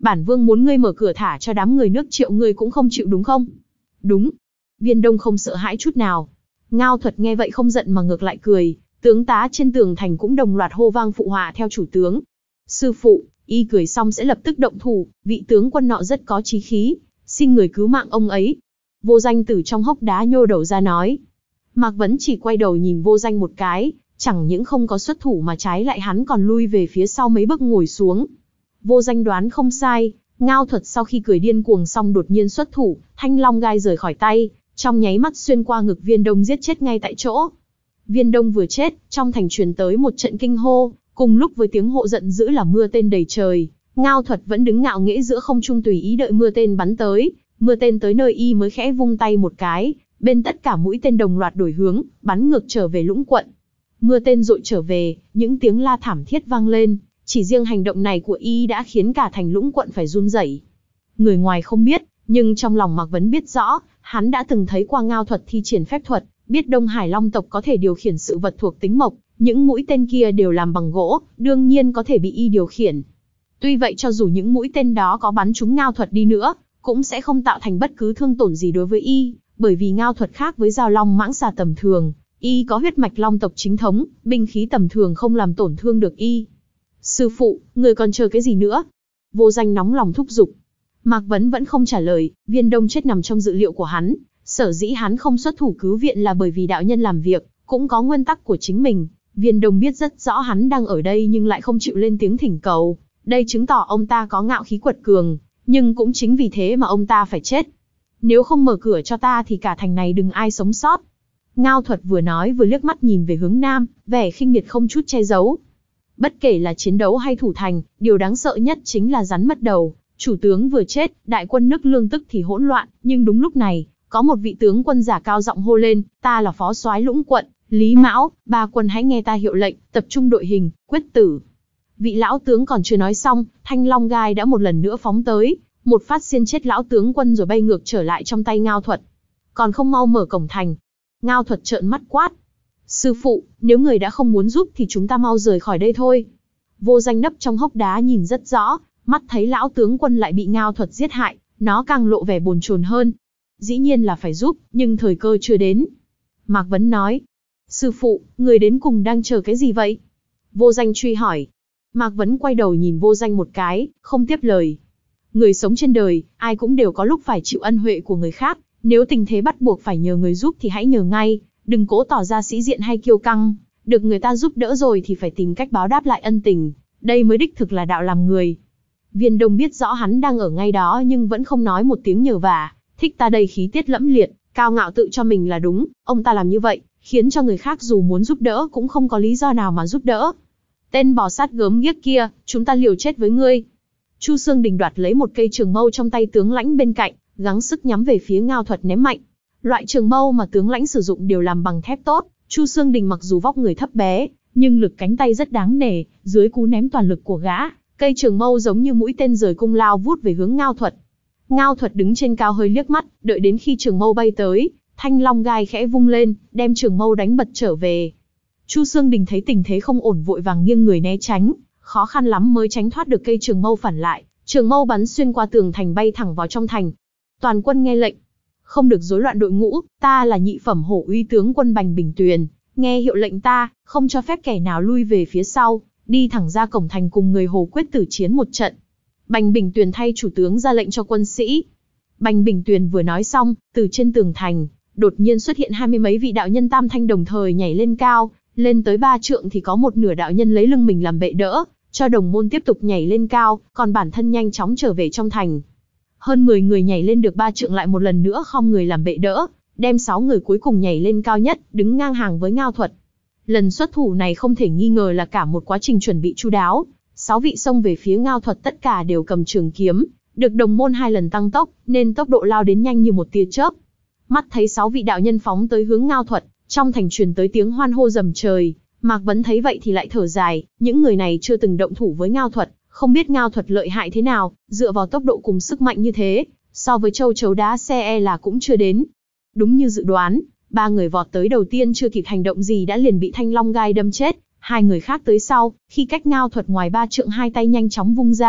Bản vương muốn ngươi mở cửa thả cho đám người nước Triệu, ngươi cũng không chịu đúng không? Đúng. Viên Đông không sợ hãi chút nào. Ngao Thuật nghe vậy không giận mà ngược lại cười, tướng tá trên tường thành cũng đồng loạt hô vang phụ họa theo chủ tướng. Sư phụ, y cười xong sẽ lập tức động thủ, vị tướng quân nọ rất có chí khí, xin người cứu mạng ông ấy. Vô Danh từ trong hốc đá nhô đầu ra nói. Mạc Vấn chỉ quay đầu nhìn Vô Danh một cái, chẳng những không có xuất thủ mà trái lại hắn còn lui về phía sau mấy bước ngồi xuống. Vô Danh đoán không sai, Ngao Thuật sau khi cười điên cuồng xong đột nhiên xuất thủ, thanh long gai rời khỏi tay, trong nháy mắt xuyên qua ngực Viên Đông giết chết ngay tại chỗ. Viên Đông vừa chết, trong thành truyền tới một trận kinh hô, cùng lúc với tiếng hộ giận dữ là mưa tên đầy trời. Ngao Thuật vẫn đứng ngạo nghễ giữa không trung tùy ý đợi mưa tên bắn tới, mưa tên tới nơi y mới khẽ vung tay một cái, bên tất cả mũi tên đồng loạt đổi hướng, bắn ngược trở về Lũng Quận. Mưa tên dội trở về, những tiếng la thảm thiết vang lên, chỉ riêng hành động này của y đã khiến cả thành Lũng Quận phải run rẩy. Người ngoài không biết, nhưng trong lòng Mạc Vấn biết rõ, hắn đã từng thấy qua Ngao Thuật thi triển phép thuật, biết Đông Hải Long tộc có thể điều khiển sự vật thuộc tính mộc, những mũi tên kia đều làm bằng gỗ, đương nhiên có thể bị y điều khiển. Tuy vậy cho dù những mũi tên đó có bắn trúng Ngao Thuật đi nữa, cũng sẽ không tạo thành bất cứ thương tổn gì đối với y, bởi vì Ngao Thuật khác với Giao Long Mãng Xà tầm thường, y có huyết mạch Long tộc chính thống, binh khí tầm thường không làm tổn thương được y. Sư phụ, người còn chờ cái gì nữa? Vô Danh nóng lòng thúc giục. Mạc Vấn vẫn không trả lời, Viên Đông chết nằm trong dự liệu của hắn, sở dĩ hắn không xuất thủ cứu viện là bởi vì đạo nhân làm việc, cũng có nguyên tắc của chính mình. Viên Đông biết rất rõ hắn đang ở đây nhưng lại không chịu lên tiếng thỉnh cầu, đây chứng tỏ ông ta có ngạo khí quật cường, nhưng cũng chính vì thế mà ông ta phải chết. Nếu không mở cửa cho ta thì cả thành này đừng ai sống sót. Ngao Thuật vừa nói vừa liếc mắt nhìn về hướng nam, vẻ khinh miệt không chút che giấu. Bất kể là chiến đấu hay thủ thành, điều đáng sợ nhất chính là rắn mất đầu. Chủ tướng vừa chết, đại quân nước Lương tức thì hỗn loạn, nhưng đúng lúc này, có một vị tướng quân giả cao giọng hô lên, ta là phó soái Lũng Quận, Lý Mão, ba quân hãy nghe ta hiệu lệnh, tập trung đội hình, quyết tử. Vị lão tướng còn chưa nói xong, thanh long gai đã một lần nữa phóng tới, một phát xiên chết lão tướng quân rồi bay ngược trở lại trong tay Ngao Thuật. Còn không mau mở cổng thành. Ngao Thuật trợn mắt quát. Sư phụ, nếu người đã không muốn giúp thì chúng ta mau rời khỏi đây thôi. Vô Danh nấp trong hốc đá nhìn rất rõ, mắt thấy lão tướng quân lại bị Ngao Thuật giết hại, nó càng lộ vẻ bồn chồn hơn. Dĩ nhiên là phải giúp, nhưng thời cơ chưa đến. Mạc Vấn nói. Sư phụ, người đến cùng đang chờ cái gì vậy? Vô Danh truy hỏi. Mạc Vấn quay đầu nhìn Vô Danh một cái, không tiếp lời. Người sống trên đời, ai cũng đều có lúc phải chịu ân huệ của người khác, nếu tình thế bắt buộc phải nhờ người giúp thì hãy nhờ ngay, đừng cố tỏ ra sĩ diện hay kiêu căng, được người ta giúp đỡ rồi thì phải tìm cách báo đáp lại ân tình, đây mới đích thực là đạo làm người. Viên Đông biết rõ hắn đang ở ngay đó nhưng vẫn không nói một tiếng nhờ vả, thích ta đây khí tiết lẫm liệt, cao ngạo tự cho mình là đúng, ông ta làm như vậy, khiến cho người khác dù muốn giúp đỡ cũng không có lý do nào mà giúp đỡ. Tên bò sát gớm ghiếc kia, chúng ta liều chết với ngươi. Chu Xương Đình đoạt lấy một cây trường mâu trong tay tướng lãnh bên cạnh, gắng sức nhắm về phía Ngao Thuật ném mạnh. Loại trường mâu mà tướng lãnh sử dụng đều làm bằng thép tốt, Chu Xương Đình mặc dù vóc người thấp bé, nhưng lực cánh tay rất đáng nể, dưới cú ném toàn lực của gã, cây trường mâu giống như mũi tên rời cung lao vút về hướng Ngao Thuật. Ngao Thuật đứng trên cao hơi liếc mắt, đợi đến khi trường mâu bay tới, thanh long gai khẽ vung lên, đem trường mâu đánh bật trở về. Chu Xương Đình thấy tình thế không ổn vội vàng nghiêng người né tránh, khó khăn lắm mới tránh thoát được cây trường mâu phản lại, trường mâu bắn xuyên qua tường thành bay thẳng vào trong thành. Toàn quân nghe lệnh, không được rối loạn đội ngũ, ta là nhị phẩm hổ uy tướng quân Bành Bình Tuyền, nghe hiệu lệnh ta, không cho phép kẻ nào lui về phía sau, đi thẳng ra cổng thành cùng người Hồ quyết tử chiến một trận. Bành Bình Tuyền thay chủ tướng ra lệnh cho quân sĩ. Bành Bình Tuyền vừa nói xong, từ trên tường thành, đột nhiên xuất hiện hai mươi mấy vị đạo nhân tam thanh đồng thời nhảy lên cao, lên tới ba trượng thì có một nửa đạo nhân lấy lưng mình làm bệ đỡ, cho đồng môn tiếp tục nhảy lên cao, còn bản thân nhanh chóng trở về trong thành. Hơn mười người nhảy lên được ba trượng lại một lần nữa khom người làm bệ đỡ, đem sáu người cuối cùng nhảy lên cao nhất, đứng ngang hàng với Ngao Thuật. Lần xuất thủ này không thể nghi ngờ là cả một quá trình chuẩn bị chu đáo. Sáu vị xông về phía Ngao Thuật tất cả đều cầm trường kiếm, được đồng môn hai lần tăng tốc, nên tốc độ lao đến nhanh như một tia chớp. Mắt thấy sáu vị đạo nhân phóng tới hướng Ngao Thuật, trong thành truyền tới tiếng hoan hô rầm trời. Mạc Vấn thấy vậy thì lại thở dài, những người này chưa từng động thủ với Ngao Thuật, không biết Ngao Thuật lợi hại thế nào, dựa vào tốc độ cùng sức mạnh như thế, so với châu chấu đá xe e là cũng chưa đến. Đúng như dự đoán, ba người vọt tới đầu tiên chưa kịp hành động gì đã liền bị thanh long gai đâm chết, hai người khác tới sau, khi cách Ngao Thuật ngoài ba trượng hai tay nhanh chóng vung ra,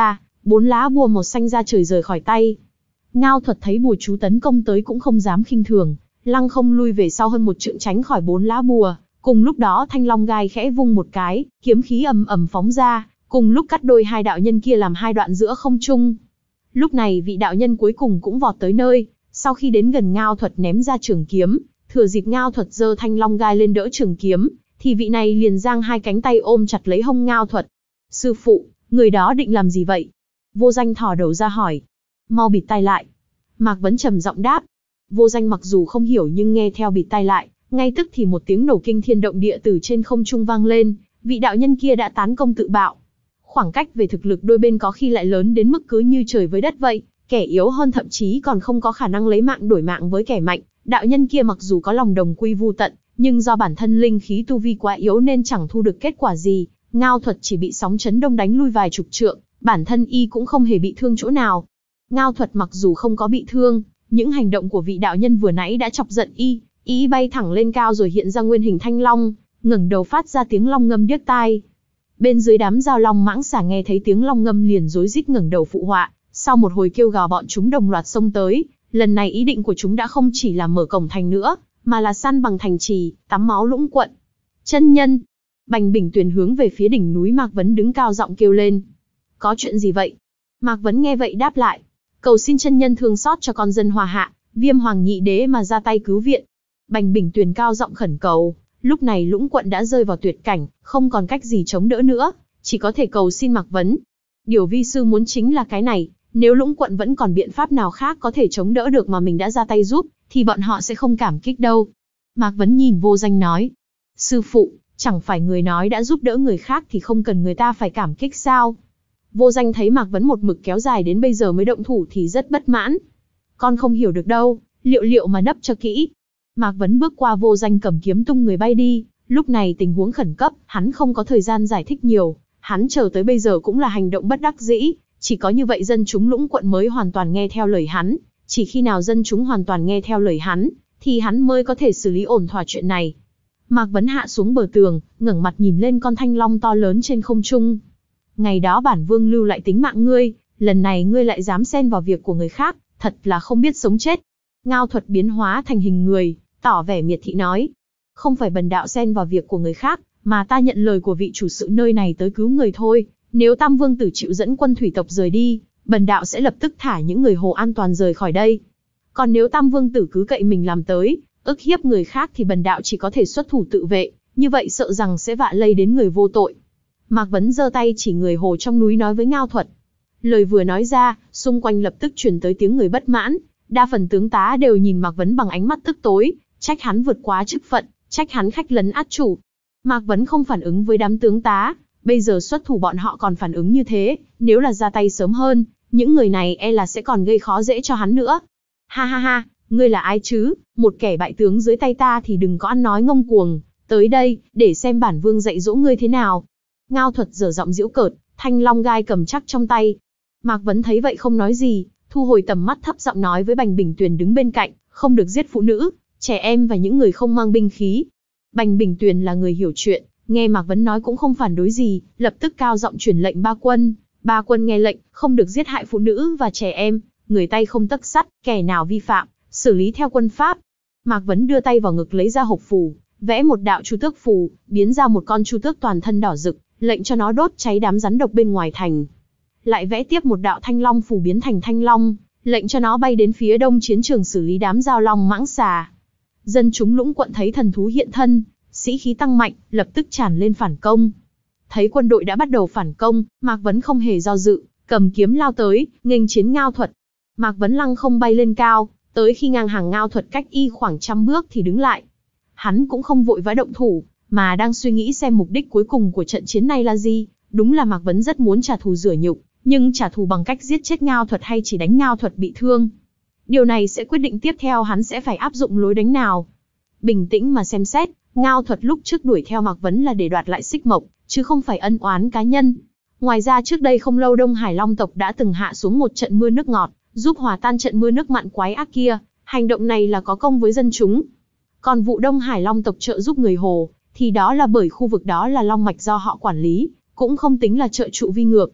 bốn lá bùa màu xanh ra trời rời khỏi tay. Ngao Thuật thấy bùa chú tấn công tới cũng không dám khinh thường, lăng không lui về sau hơn một trượng tránh khỏi bốn lá bùa. Cùng lúc đó Thanh Long gai khẽ vung một cái, kiếm khí ầm ầm phóng ra, cùng lúc cắt đôi hai đạo nhân kia làm hai đoạn giữa không trung. Lúc này vị đạo nhân cuối cùng cũng vọt tới nơi, sau khi đến gần Ngao Thuật ném ra trường kiếm, thừa dịp Ngao Thuật giơ Thanh Long gai lên đỡ trường kiếm, thì vị này liền giang hai cánh tay ôm chặt lấy hông Ngao Thuật. Sư phụ, người đó định làm gì vậy? Vô Danh thò đầu ra hỏi. Mau bịt tai lại. Mạc Vấn trầm giọng đáp. Vô Danh mặc dù không hiểu nhưng nghe theo bịt tai lại, ngay tức thì một tiếng nổ kinh thiên động địa từ trên không trung vang lên, vị đạo nhân kia đã tán công tự bạo. Khoảng cách về thực lực đôi bên có khi lại lớn đến mức cứ như trời với đất vậy, kẻ yếu hơn thậm chí còn không có khả năng lấy mạng đổi mạng với kẻ mạnh. Đạo nhân kia mặc dù có lòng đồng quy vu tận, nhưng do bản thân linh khí tu vi quá yếu nên chẳng thu được kết quả gì. Ngao Thuật chỉ bị sóng chấn đông đánh lui vài chục trượng, bản thân y cũng không hề bị thương chỗ nào. Ngao Thuật mặc dù không có bị thương, những hành động của vị đạo nhân vừa nãy đã chọc giận y, y bay thẳng lên cao rồi hiện ra nguyên hình thanh long, ngẩng đầu phát ra tiếng long ngâm điếc tai. Bên dưới đám giao long mãng xà nghe thấy tiếng long ngâm liền rối rít ngẩng đầu phụ họa, sau một hồi kêu gào bọn chúng đồng loạt xông tới, lần này ý định của chúng đã không chỉ là mở cổng thành nữa, mà là săn bằng thành trì, tắm máu Lũng Quận. Chân nhân! Bành Bình Tuyền hướng về phía đỉnh núi Mạc Vấn đứng cao giọng kêu lên. Có chuyện gì vậy? Mạc Vấn nghe vậy đáp lại. Cầu xin chân nhân thương xót cho con dân Hoa Hạ, Viêm Hoàng nhị đế mà ra tay cứu viện. Bành Bình Tuyền cao giọng khẩn cầu. Lúc này Lũng Quận đã rơi vào tuyệt cảnh, không còn cách gì chống đỡ nữa, chỉ có thể cầu xin Mạc Vấn. Điều vi sư muốn chính là cái này, nếu Lũng Quận vẫn còn biện pháp nào khác có thể chống đỡ được mà mình đã ra tay giúp, thì bọn họ sẽ không cảm kích đâu. Mạc Vấn nhìn Vô Danh nói. Sư phụ, chẳng phải người nói đã giúp đỡ người khác thì không cần người ta phải cảm kích sao? Vô Danh thấy Mạc Vấn một mực kéo dài đến bây giờ mới động thủ thì rất bất mãn. Con không hiểu được đâu, liệu liệu mà nấp cho kỹ. Mạc Vấn bước qua Vô Danh cầm kiếm tung người bay đi, lúc này tình huống khẩn cấp, hắn không có thời gian giải thích nhiều, hắn chờ tới bây giờ cũng là hành động bất đắc dĩ, chỉ có như vậy dân chúng Lũng Quận mới hoàn toàn nghe theo lời hắn, chỉ khi nào dân chúng hoàn toàn nghe theo lời hắn, thì hắn mới có thể xử lý ổn thỏa chuyện này. Mạc Vấn hạ xuống bờ tường, ngẩng mặt nhìn lên con thanh long to lớn trên không trung. Ngày đó bản vương lưu lại tính mạng ngươi, lần này ngươi lại dám xen vào việc của người khác, thật là không biết sống chết. Ngao Thuật biến hóa thành hình người, tỏ vẻ miệt thị nói. Không phải bần đạo xen vào việc của người khác, mà ta nhận lời của vị chủ sự nơi này tới cứu người thôi. Nếu Tam Vương Tử chịu dẫn quân thủy tộc rời đi, bần đạo sẽ lập tức thả những người hồ an toàn rời khỏi đây. Còn nếu Tam Vương Tử cứ cậy mình làm tới, ức hiếp người khác thì bần đạo chỉ có thể xuất thủ tự vệ, như vậy sợ rằng sẽ vạ lây đến người vô tội. Mạc Vấn giơ tay chỉ người hồ trong núi nói với Ngao Thuật. Lời vừa nói ra, xung quanh lập tức truyền tới tiếng người bất mãn, đa phần tướng tá đều nhìn Mạc Vấn bằng ánh mắt tức tối, trách hắn vượt quá chức phận, trách hắn khách lấn át chủ. Mạc Vấn không phản ứng với đám tướng tá, bây giờ xuất thủ bọn họ còn phản ứng như thế, nếu là ra tay sớm hơn, những người này e là sẽ còn gây khó dễ cho hắn nữa. Ha ha ha, ngươi là ai chứ, một kẻ bại tướng dưới tay ta thì đừng có ăn nói ngông cuồng, tới đây, để xem bản vương dạy dỗ ngươi thế nào. Ngao Thuật giở giọng giễu cợt, thanh long gai cầm chắc trong tay. Mạc Vấn thấy vậy không nói gì, thu hồi tầm mắt thấp giọng nói với Bành Bình Tuyền đứng bên cạnh, không được giết phụ nữ, trẻ em và những người không mang binh khí. Bành Bình Tuyền là người hiểu chuyện, nghe Mạc Vấn nói cũng không phản đối gì, lập tức cao giọng truyền lệnh ba quân. Ba quân nghe lệnh, không được giết hại phụ nữ và trẻ em, người tay không tấc sắt, kẻ nào vi phạm, xử lý theo quân pháp. Mạc Vấn đưa tay vào ngực lấy ra hộp phù, vẽ một đạo chu tước phù, biến ra một con chu tước toàn thân đỏ rực, lệnh cho nó đốt cháy đám rắn độc bên ngoài thành. Lại vẽ tiếp một đạo thanh long phù biến thành thanh long, lệnh cho nó bay đến phía đông chiến trường xử lý đám giao long mãng xà. Dân chúng Lũng Quận thấy thần thú hiện thân, sĩ khí tăng mạnh, lập tức tràn lên phản công. Thấy quân đội đã bắt đầu phản công, Mạc Vấn không hề do dự, cầm kiếm lao tới, nghênh chiến Ngao Thuật. Mạc Vấn lăng không bay lên cao, tới khi ngang hàng Ngao Thuật cách y khoảng trăm bước thì đứng lại. Hắn cũng không vội vã động thủ, mà đang suy nghĩ xem mục đích cuối cùng của trận chiến này là gì. Đúng là Mạc Vấn rất muốn trả thù rửa nhục, nhưng trả thù bằng cách giết chết Ngao Thuật hay chỉ đánh Ngao Thuật bị thương. Điều này sẽ quyết định tiếp theo hắn sẽ phải áp dụng lối đánh nào. Bình tĩnh mà xem xét, Ngao Thuật lúc trước đuổi theo Mạc Vấn là để đoạt lại xích mộc, chứ không phải ân oán cá nhân. Ngoài ra trước đây không lâu Đông Hải Long tộc đã từng hạ xuống một trận mưa nước ngọt, giúp hòa tan trận mưa nước mặn quái ác kia, hành động này là có công với dân chúng. Còn vụ Đông Hải Long tộc trợ giúp người Hồ, thì đó là bởi khu vực đó là long mạch do họ quản lý, cũng không tính là trợ trụ vi ngược.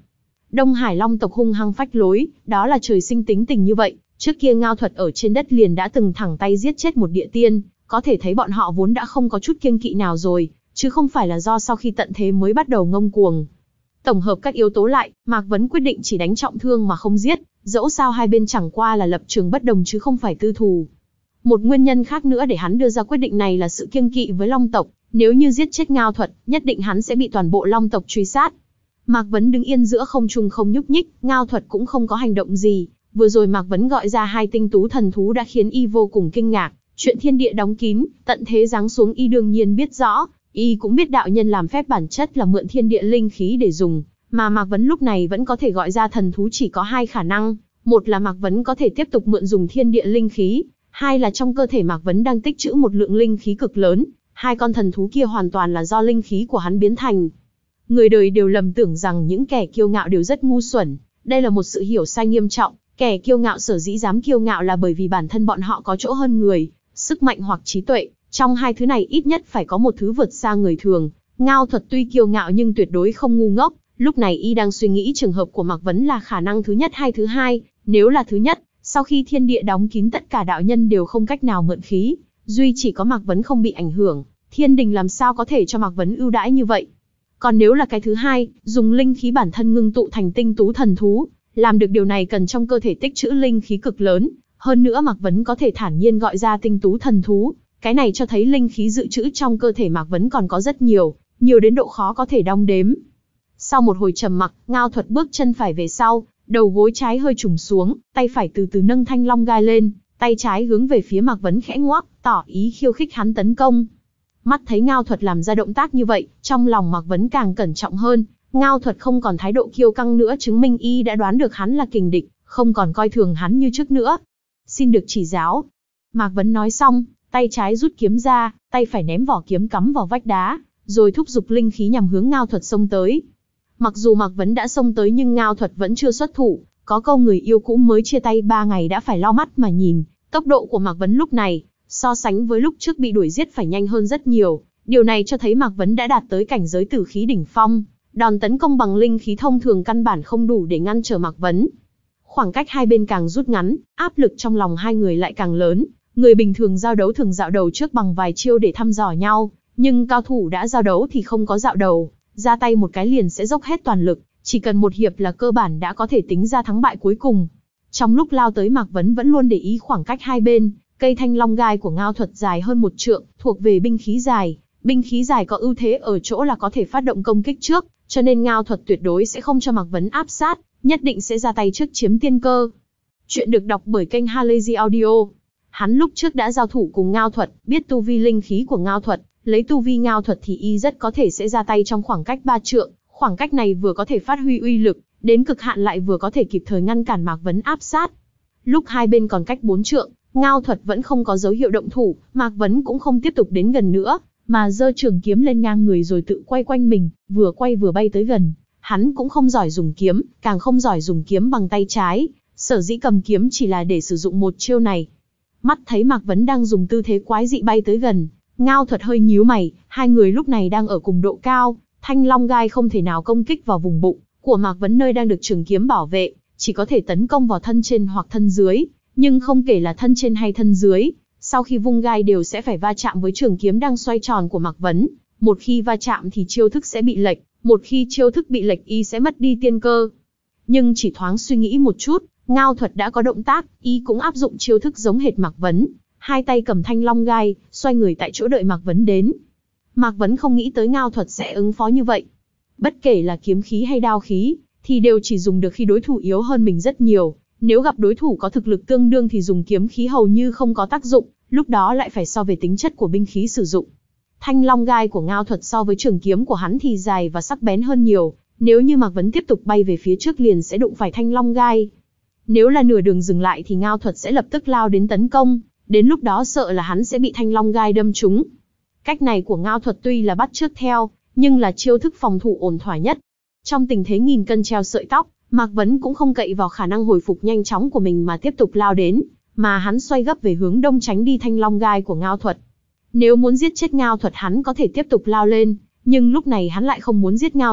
Đông Hải Long tộc hung hăng phách lối, đó là trời sinh tính tình như vậy. Trước kia Ngao Thuật ở trên đất liền đã từng thẳng tay giết chết một địa tiên, có thể thấy bọn họ vốn đã không có chút kiêng kỵ nào rồi, chứ không phải là do sau khi tận thế mới bắt đầu ngông cuồng. Tổng hợp các yếu tố lại, Mạc Vấn quyết định chỉ đánh trọng thương mà không giết, dẫu sao hai bên chẳng qua là lập trường bất đồng chứ không phải tư thù. Một nguyên nhân khác nữa để hắn đưa ra quyết định này là sự kiêng kỵ với Long tộc, nếu như giết chết Ngao Thuật, nhất định hắn sẽ bị toàn bộ Long tộc truy sát. Mạc Vấn đứng yên giữa không trung không nhúc nhích, Ngao Thuật cũng không có hành động gì. Vừa rồi Mạc Vấn gọi ra hai tinh tú thần thú đã khiến y vô cùng kinh ngạc, chuyện thiên địa đóng kín, tận thế giáng xuống y đương nhiên biết rõ, y cũng biết đạo nhân làm phép bản chất là mượn thiên địa linh khí để dùng, mà Mạc Vấn lúc này vẫn có thể gọi ra thần thú chỉ có hai khả năng, một là Mạc Vấn có thể tiếp tục mượn dùng thiên địa linh khí, hai là trong cơ thể Mạc Vấn đang tích trữ một lượng linh khí cực lớn, hai con thần thú kia hoàn toàn là do linh khí của hắn biến thành. Người đời đều lầm tưởng rằng những kẻ kiêu ngạo đều rất ngu xuẩn, đây là một sự hiểu sai nghiêm trọng. Kẻ kiêu ngạo sở dĩ dám kiêu ngạo là bởi vì bản thân bọn họ có chỗ hơn người, sức mạnh hoặc trí tuệ, trong hai thứ này ít nhất phải có một thứ vượt xa người thường. Ngao Thuật tuy kiêu ngạo nhưng tuyệt đối không ngu ngốc, lúc này y đang suy nghĩ trường hợp của Mạc Vấn là khả năng thứ nhất hay thứ hai, nếu là thứ nhất, sau khi thiên địa đóng kín tất cả đạo nhân đều không cách nào mượn khí, duy chỉ có Mạc Vấn không bị ảnh hưởng, thiên đình làm sao có thể cho Mạc Vấn ưu đãi như vậy. Còn nếu là cái thứ hai, dùng linh khí bản thân ngưng tụ thành tinh tú thần thú, làm được điều này cần trong cơ thể tích trữ linh khí cực lớn, hơn nữa Mạc Vấn có thể thản nhiên gọi ra tinh tú thần thú, cái này cho thấy linh khí dự trữ trong cơ thể Mạc Vấn còn có rất nhiều, nhiều đến độ khó có thể đong đếm. Sau một hồi trầm mặc, Ngao Thuật bước chân phải về sau, đầu gối trái hơi trùng xuống, tay phải từ từ nâng thanh long gai lên, tay trái hướng về phía Mạc Vấn khẽ ngoắc, tỏ ý khiêu khích hắn tấn công. Mắt thấy Ngao Thuật làm ra động tác như vậy, trong lòng Mạc Vấn càng cẩn trọng hơn. Ngao Thuật không còn thái độ kiêu căng nữa, chứng minh y đã đoán được hắn là kình địch, không còn coi thường hắn như trước nữa. Xin được chỉ giáo. Mạc Vấn nói xong, tay trái rút kiếm ra, tay phải ném vỏ kiếm cắm vào vách đá, rồi thúc giục linh khí nhằm hướng Ngao Thuật xông tới. Mặc dù Mạc Vấn đã xông tới nhưng Ngao Thuật vẫn chưa xuất thủ, có câu người yêu cũ mới chia tay ba ngày đã phải lau mắt mà nhìn, tốc độ của Mạc Vấn lúc này, so sánh với lúc trước bị đuổi giết phải nhanh hơn rất nhiều, điều này cho thấy Mạc Vấn đã đạt tới cảnh giới tử khí đỉnh phong. Đòn tấn công bằng linh khí thông thường căn bản không đủ để ngăn trở Mạc Vấn. Khoảng cách hai bên càng rút ngắn, áp lực trong lòng hai người lại càng lớn. Người bình thường giao đấu thường dạo đầu trước bằng vài chiêu để thăm dò nhau, nhưng cao thủ đã giao đấu thì không có dạo đầu, ra tay một cái liền sẽ dốc hết toàn lực, chỉ cần một hiệp là cơ bản đã có thể tính ra thắng bại cuối cùng. Trong lúc lao tới Mạc Vấn vẫn luôn để ý khoảng cách hai bên, cây thanh long gai của Ngao Thuật dài hơn một trượng, thuộc về binh khí dài. Binh khí dài có ưu thế ở chỗ là có thể phát động công kích trước, cho nên Ngao Thuật tuyệt đối sẽ không cho Mạc Vấn áp sát, nhất định sẽ ra tay trước chiếm tiên cơ. Chuyện được đọc bởi kênh Halazy Audio. Hắn lúc trước đã giao thủ cùng Ngao Thuật, biết tu vi linh khí của Ngao Thuật, lấy tu vi Ngao Thuật thì y rất có thể sẽ ra tay trong khoảng cách ba trượng, khoảng cách này vừa có thể phát huy uy lực, đến cực hạn lại vừa có thể kịp thời ngăn cản Mạc Vấn áp sát. Lúc hai bên còn cách bốn trượng, Ngao Thuật vẫn không có dấu hiệu động thủ, Mạc Vấn cũng không tiếp tục đến gần nữa, mà giơ trường kiếm lên ngang người rồi tự quay quanh mình, vừa quay vừa bay tới gần. Hắn cũng không giỏi dùng kiếm, càng không giỏi dùng kiếm bằng tay trái, sở dĩ cầm kiếm chỉ là để sử dụng một chiêu này. Mắt thấy Mạc Vấn đang dùng tư thế quái dị bay tới gần, Ngao Thuật hơi nhíu mày, hai người lúc này đang ở cùng độ cao, thanh long gai không thể nào công kích vào vùng bụng của Mạc Vấn nơi đang được trường kiếm bảo vệ, chỉ có thể tấn công vào thân trên hoặc thân dưới, nhưng không kể là thân trên hay thân dưới, sau khi vung gai đều sẽ phải va chạm với trường kiếm đang xoay tròn của Mạc Vấn. Một khi va chạm thì chiêu thức sẽ bị lệch, một khi chiêu thức bị lệch y sẽ mất đi tiên cơ. Nhưng chỉ thoáng suy nghĩ một chút, Ngao Thuật đã có động tác, y cũng áp dụng chiêu thức giống hệt Mạc Vấn, hai tay cầm thanh long gai, xoay người tại chỗ đợi Mạc Vấn đến. Mạc Vấn không nghĩ tới Ngao Thuật sẽ ứng phó như vậy. Bất kể là kiếm khí hay đao khí, thì đều chỉ dùng được khi đối thủ yếu hơn mình rất nhiều. Nếu gặp đối thủ có thực lực tương đương thì dùng kiếm khí hầu như không có tác dụng, lúc đó lại phải so về tính chất của binh khí sử dụng. Thanh long gai của Ngao Thuật so với trường kiếm của hắn thì dài và sắc bén hơn nhiều, nếu như Mạc Vấn tiếp tục bay về phía trước liền sẽ đụng phải thanh long gai. Nếu là nửa đường dừng lại thì Ngao Thuật sẽ lập tức lao đến tấn công, đến lúc đó sợ là hắn sẽ bị thanh long gai đâm trúng. Cách này của Ngao Thuật tuy là bắt chước theo, nhưng là chiêu thức phòng thủ ổn thỏa nhất. Trong tình thế nghìn cân treo sợi tóc, Mạc Vấn cũng không cậy vào khả năng hồi phục nhanh chóng của mình mà tiếp tục lao đến, mà hắn xoay gấp về hướng đông tránh đi thanh long gai của Ngao Thuật. Nếu muốn giết chết Ngao Thuật hắn có thể tiếp tục lao lên, nhưng lúc này hắn lại không muốn giết Ngao Thuật,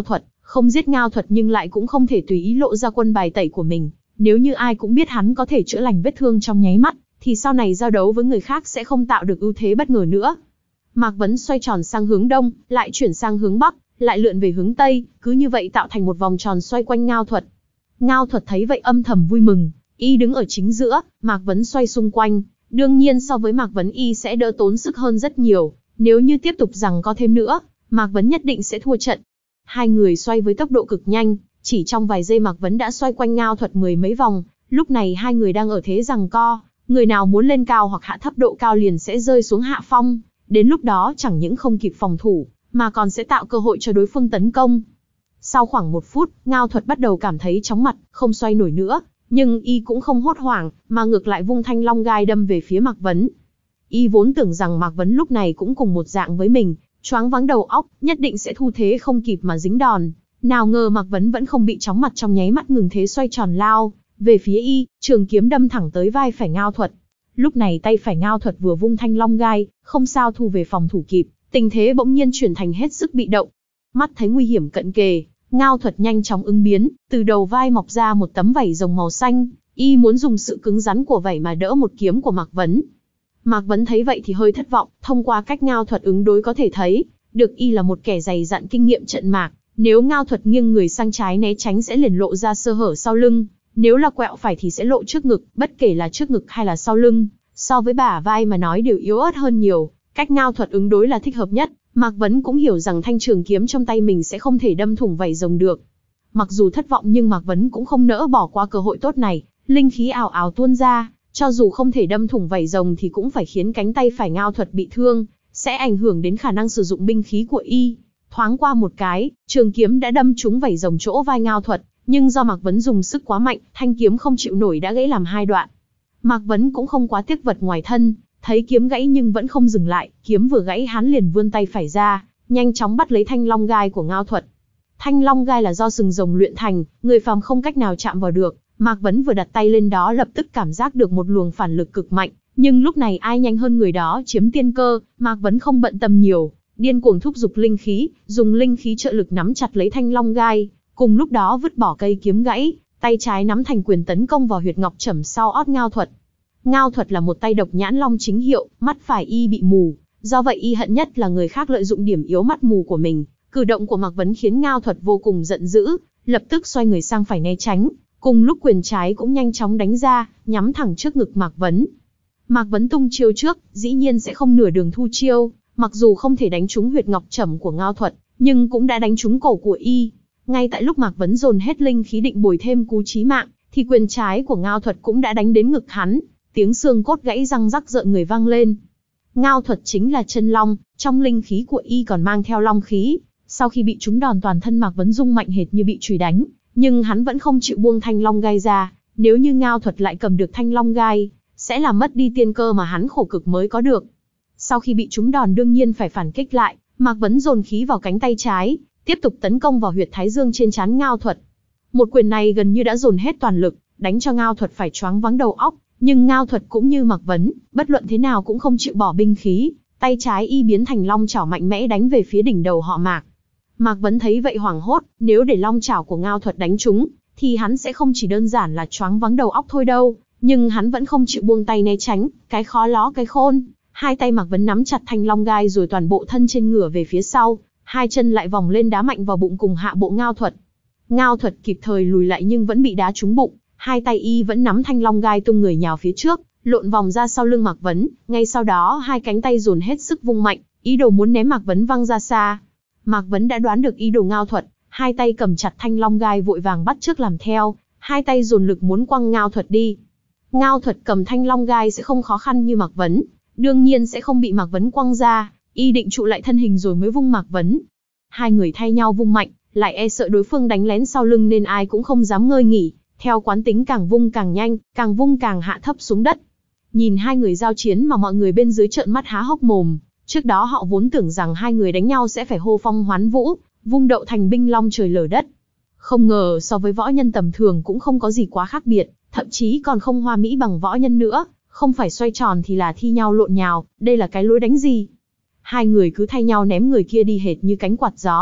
Không giết Ngao Thuật nhưng lại cũng không thể tùy ý lộ ra quân bài tẩy của mình. Nếu như ai cũng biết hắn có thể chữa lành vết thương trong nháy mắt, thì sau này giao đấu với người khác sẽ không tạo được ưu thế bất ngờ nữa. Mạc Vấn xoay tròn sang hướng đông, lại chuyển sang hướng bắc, lại lượn về hướng tây, cứ như vậy tạo thành một vòng tròn xoay quanh Ngao Thuật. Ngao Thuật thấy vậy âm thầm vui mừng, y đứng ở chính giữa, Mạc Vấn xoay xung quanh. Đương nhiên so với Mạc Vấn y sẽ đỡ tốn sức hơn rất nhiều, nếu như tiếp tục giằng co thêm nữa, Mạc Vấn nhất định sẽ thua trận. Hai người xoay với tốc độ cực nhanh, chỉ trong vài giây Mạc Vấn đã xoay quanh Ngao Thuật mười mấy vòng, lúc này hai người đang ở thế giằng co, người nào muốn lên cao hoặc hạ thấp độ cao liền sẽ rơi xuống hạ phong, đến lúc đó chẳng những không kịp phòng thủ, mà còn sẽ tạo cơ hội cho đối phương tấn công. Sau khoảng một phút, Ngao Thuật bắt đầu cảm thấy chóng mặt, không xoay nổi nữa, nhưng y cũng không hốt hoảng, mà ngược lại vung thanh long gai đâm về phía Mạc Vấn. Y vốn tưởng rằng Mạc Vấn lúc này cũng cùng một dạng với mình, choáng váng đầu óc, nhất định sẽ thu thế không kịp mà dính đòn. Nào ngờ Mạc Vấn vẫn không bị chóng mặt, trong nháy mắt ngừng thế xoay tròn lao về phía y, trường kiếm đâm thẳng tới vai phải Ngao Thuật. Lúc này tay phải Ngao Thuật vừa vung thanh long gai, không sao thu về phòng thủ kịp, tình thế bỗng nhiên chuyển thành hết sức bị động. Mắt thấy nguy hiểm cận kề, Ngao Thuật nhanh chóng ứng biến, từ đầu vai mọc ra một tấm vảy rồng màu xanh, y muốn dùng sự cứng rắn của vảy mà đỡ một kiếm của Mạc Vấn. Mạc Vấn thấy vậy thì hơi thất vọng, thông qua cách Ngao Thuật ứng đối có thể thấy, được y là một kẻ dày dặn kinh nghiệm trận mạc, nếu Ngao Thuật nghiêng người sang trái né tránh sẽ liền lộ ra sơ hở sau lưng, nếu là quẹo phải thì sẽ lộ trước ngực, bất kể là trước ngực hay là sau lưng, so với bả vai mà nói đều yếu ớt hơn nhiều, cách Ngao Thuật ứng đối là thích hợp nhất. Mạc Vấn cũng hiểu rằng thanh trường kiếm trong tay mình sẽ không thể đâm thủng vảy rồng được. Mặc dù thất vọng nhưng Mạc Vấn cũng không nỡ bỏ qua cơ hội tốt này, linh khí ào ào tuôn ra, cho dù không thể đâm thủng vảy rồng thì cũng phải khiến cánh tay phải Ngao Thuật bị thương, sẽ ảnh hưởng đến khả năng sử dụng binh khí của y. Thoáng qua một cái, trường kiếm đã đâm trúng vảy rồng chỗ vai Ngao Thuật, nhưng do Mạc Vấn dùng sức quá mạnh, thanh kiếm không chịu nổi đã gãy làm hai đoạn. Mạc Vấn cũng không quá tiếc vật ngoài thân, thấy kiếm gãy nhưng vẫn không dừng lại, kiếm vừa gãy hắn liền vươn tay phải ra, nhanh chóng bắt lấy thanh long gai của Ngao Thuật. Thanh long gai là do sừng rồng luyện thành, người phàm không cách nào chạm vào được. Mạc Vấn vừa đặt tay lên đó lập tức cảm giác được một luồng phản lực cực mạnh, nhưng lúc này ai nhanh hơn người đó chiếm tiên cơ, Mạc Vấn không bận tâm nhiều, điên cuồng thúc giục linh khí, dùng linh khí trợ lực nắm chặt lấy thanh long gai, cùng lúc đó vứt bỏ cây kiếm gãy, tay trái nắm thành quyền tấn công vào huyệt ngọc trẩm sau ót Ngao Thuật. Ngao Thuật là một tay độc nhãn long chính hiệu, mắt phải y bị mù, do vậy y hận nhất là người khác lợi dụng điểm yếu mắt mù của mình. Cử động của Mạc Vấn khiến Ngao Thuật vô cùng giận dữ, lập tức xoay người sang phải né tránh, cùng lúc quyền trái cũng nhanh chóng đánh ra, nhắm thẳng trước ngực Mạc Vấn. Mạc Vấn tung chiêu trước, dĩ nhiên sẽ không nửa đường thu chiêu, mặc dù không thể đánh trúng huyệt ngọc trẩm của Ngao Thuật, nhưng cũng đã đánh trúng cổ của y. Ngay tại lúc Mạc Vấn dồn hết linh khí định bồi thêm cú chí mạng, thì quyền trái của Ngao Thuật cũng đã đánh đến ngực hắn. Tiếng xương cốt gãy răng rắc rợn người vang lên. Ngao Thuật chính là chân long, trong linh khí của y còn mang theo long khí. Sau khi bị trúng đòn toàn thân Mạc Vấn rung mạnh hệt như bị chùy đánh, nhưng hắn vẫn không chịu buông thanh long gai ra. Nếu như Ngao Thuật lại cầm được thanh long gai, sẽ làm mất đi tiên cơ mà hắn khổ cực mới có được. Sau khi bị trúng đòn đương nhiên phải phản kích lại, Mạc Vấn dồn khí vào cánh tay trái, tiếp tục tấn công vào huyệt thái dương trên trán Ngao Thuật. Một quyền này gần như đã dồn hết toàn lực, đánh cho Ngao Thuật phải choáng váng đầu óc. Nhưng Ngao Thuật cũng như Mạc Vấn, bất luận thế nào cũng không chịu bỏ binh khí, tay trái y biến thành long chảo mạnh mẽ đánh về phía đỉnh đầu họ Mạc. Mạc Vấn thấy vậy hoảng hốt, nếu để long chảo của Ngao Thuật đánh trúng, thì hắn sẽ không chỉ đơn giản là choáng váng đầu óc thôi đâu, nhưng hắn vẫn không chịu buông tay né tránh, cái khó ló cái khôn. Hai tay Mạc Vấn nắm chặt thanh long gai rồi toàn bộ thân trên ngửa về phía sau, hai chân lại vòng lên đá mạnh vào bụng cùng hạ bộ Ngao Thuật. Ngao Thuật kịp thời lùi lại nhưng vẫn bị đá trúng bụng. Hai tay y vẫn nắm thanh long gai tung người nhào phía trước, lộn vòng ra sau lưng Mạc Vấn, ngay sau đó hai cánh tay dồn hết sức vung mạnh, ý đồ muốn ném Mạc Vấn văng ra xa. Mạc Vấn đã đoán được ý đồ Ngao Thuật, hai tay cầm chặt thanh long gai vội vàng bắt chước làm theo, hai tay dồn lực muốn quăng Ngao Thuật đi. Ngao Thuật cầm thanh long gai sẽ không khó khăn như Mạc Vấn, đương nhiên sẽ không bị Mạc Vấn quăng ra, y định trụ lại thân hình rồi mới vung Mạc Vấn. Hai người thay nhau vung mạnh, lại e sợ đối phương đánh lén sau lưng nên ai cũng không dám ngơi nghỉ. Theo quán tính càng vung càng nhanh, càng vung càng hạ thấp xuống đất. Nhìn hai người giao chiến mà mọi người bên dưới trợn mắt há hốc mồm, trước đó họ vốn tưởng rằng hai người đánh nhau sẽ phải hô phong hoán vũ, vung đậu thành binh long trời lở đất. Không ngờ so với võ nhân tầm thường cũng không có gì quá khác biệt, thậm chí còn không hoa mỹ bằng võ nhân nữa, không phải xoay tròn thì là thi nhau lộn nhào, đây là cái lối đánh gì? Hai người cứ thay nhau ném người kia đi hệt như cánh quạt gió,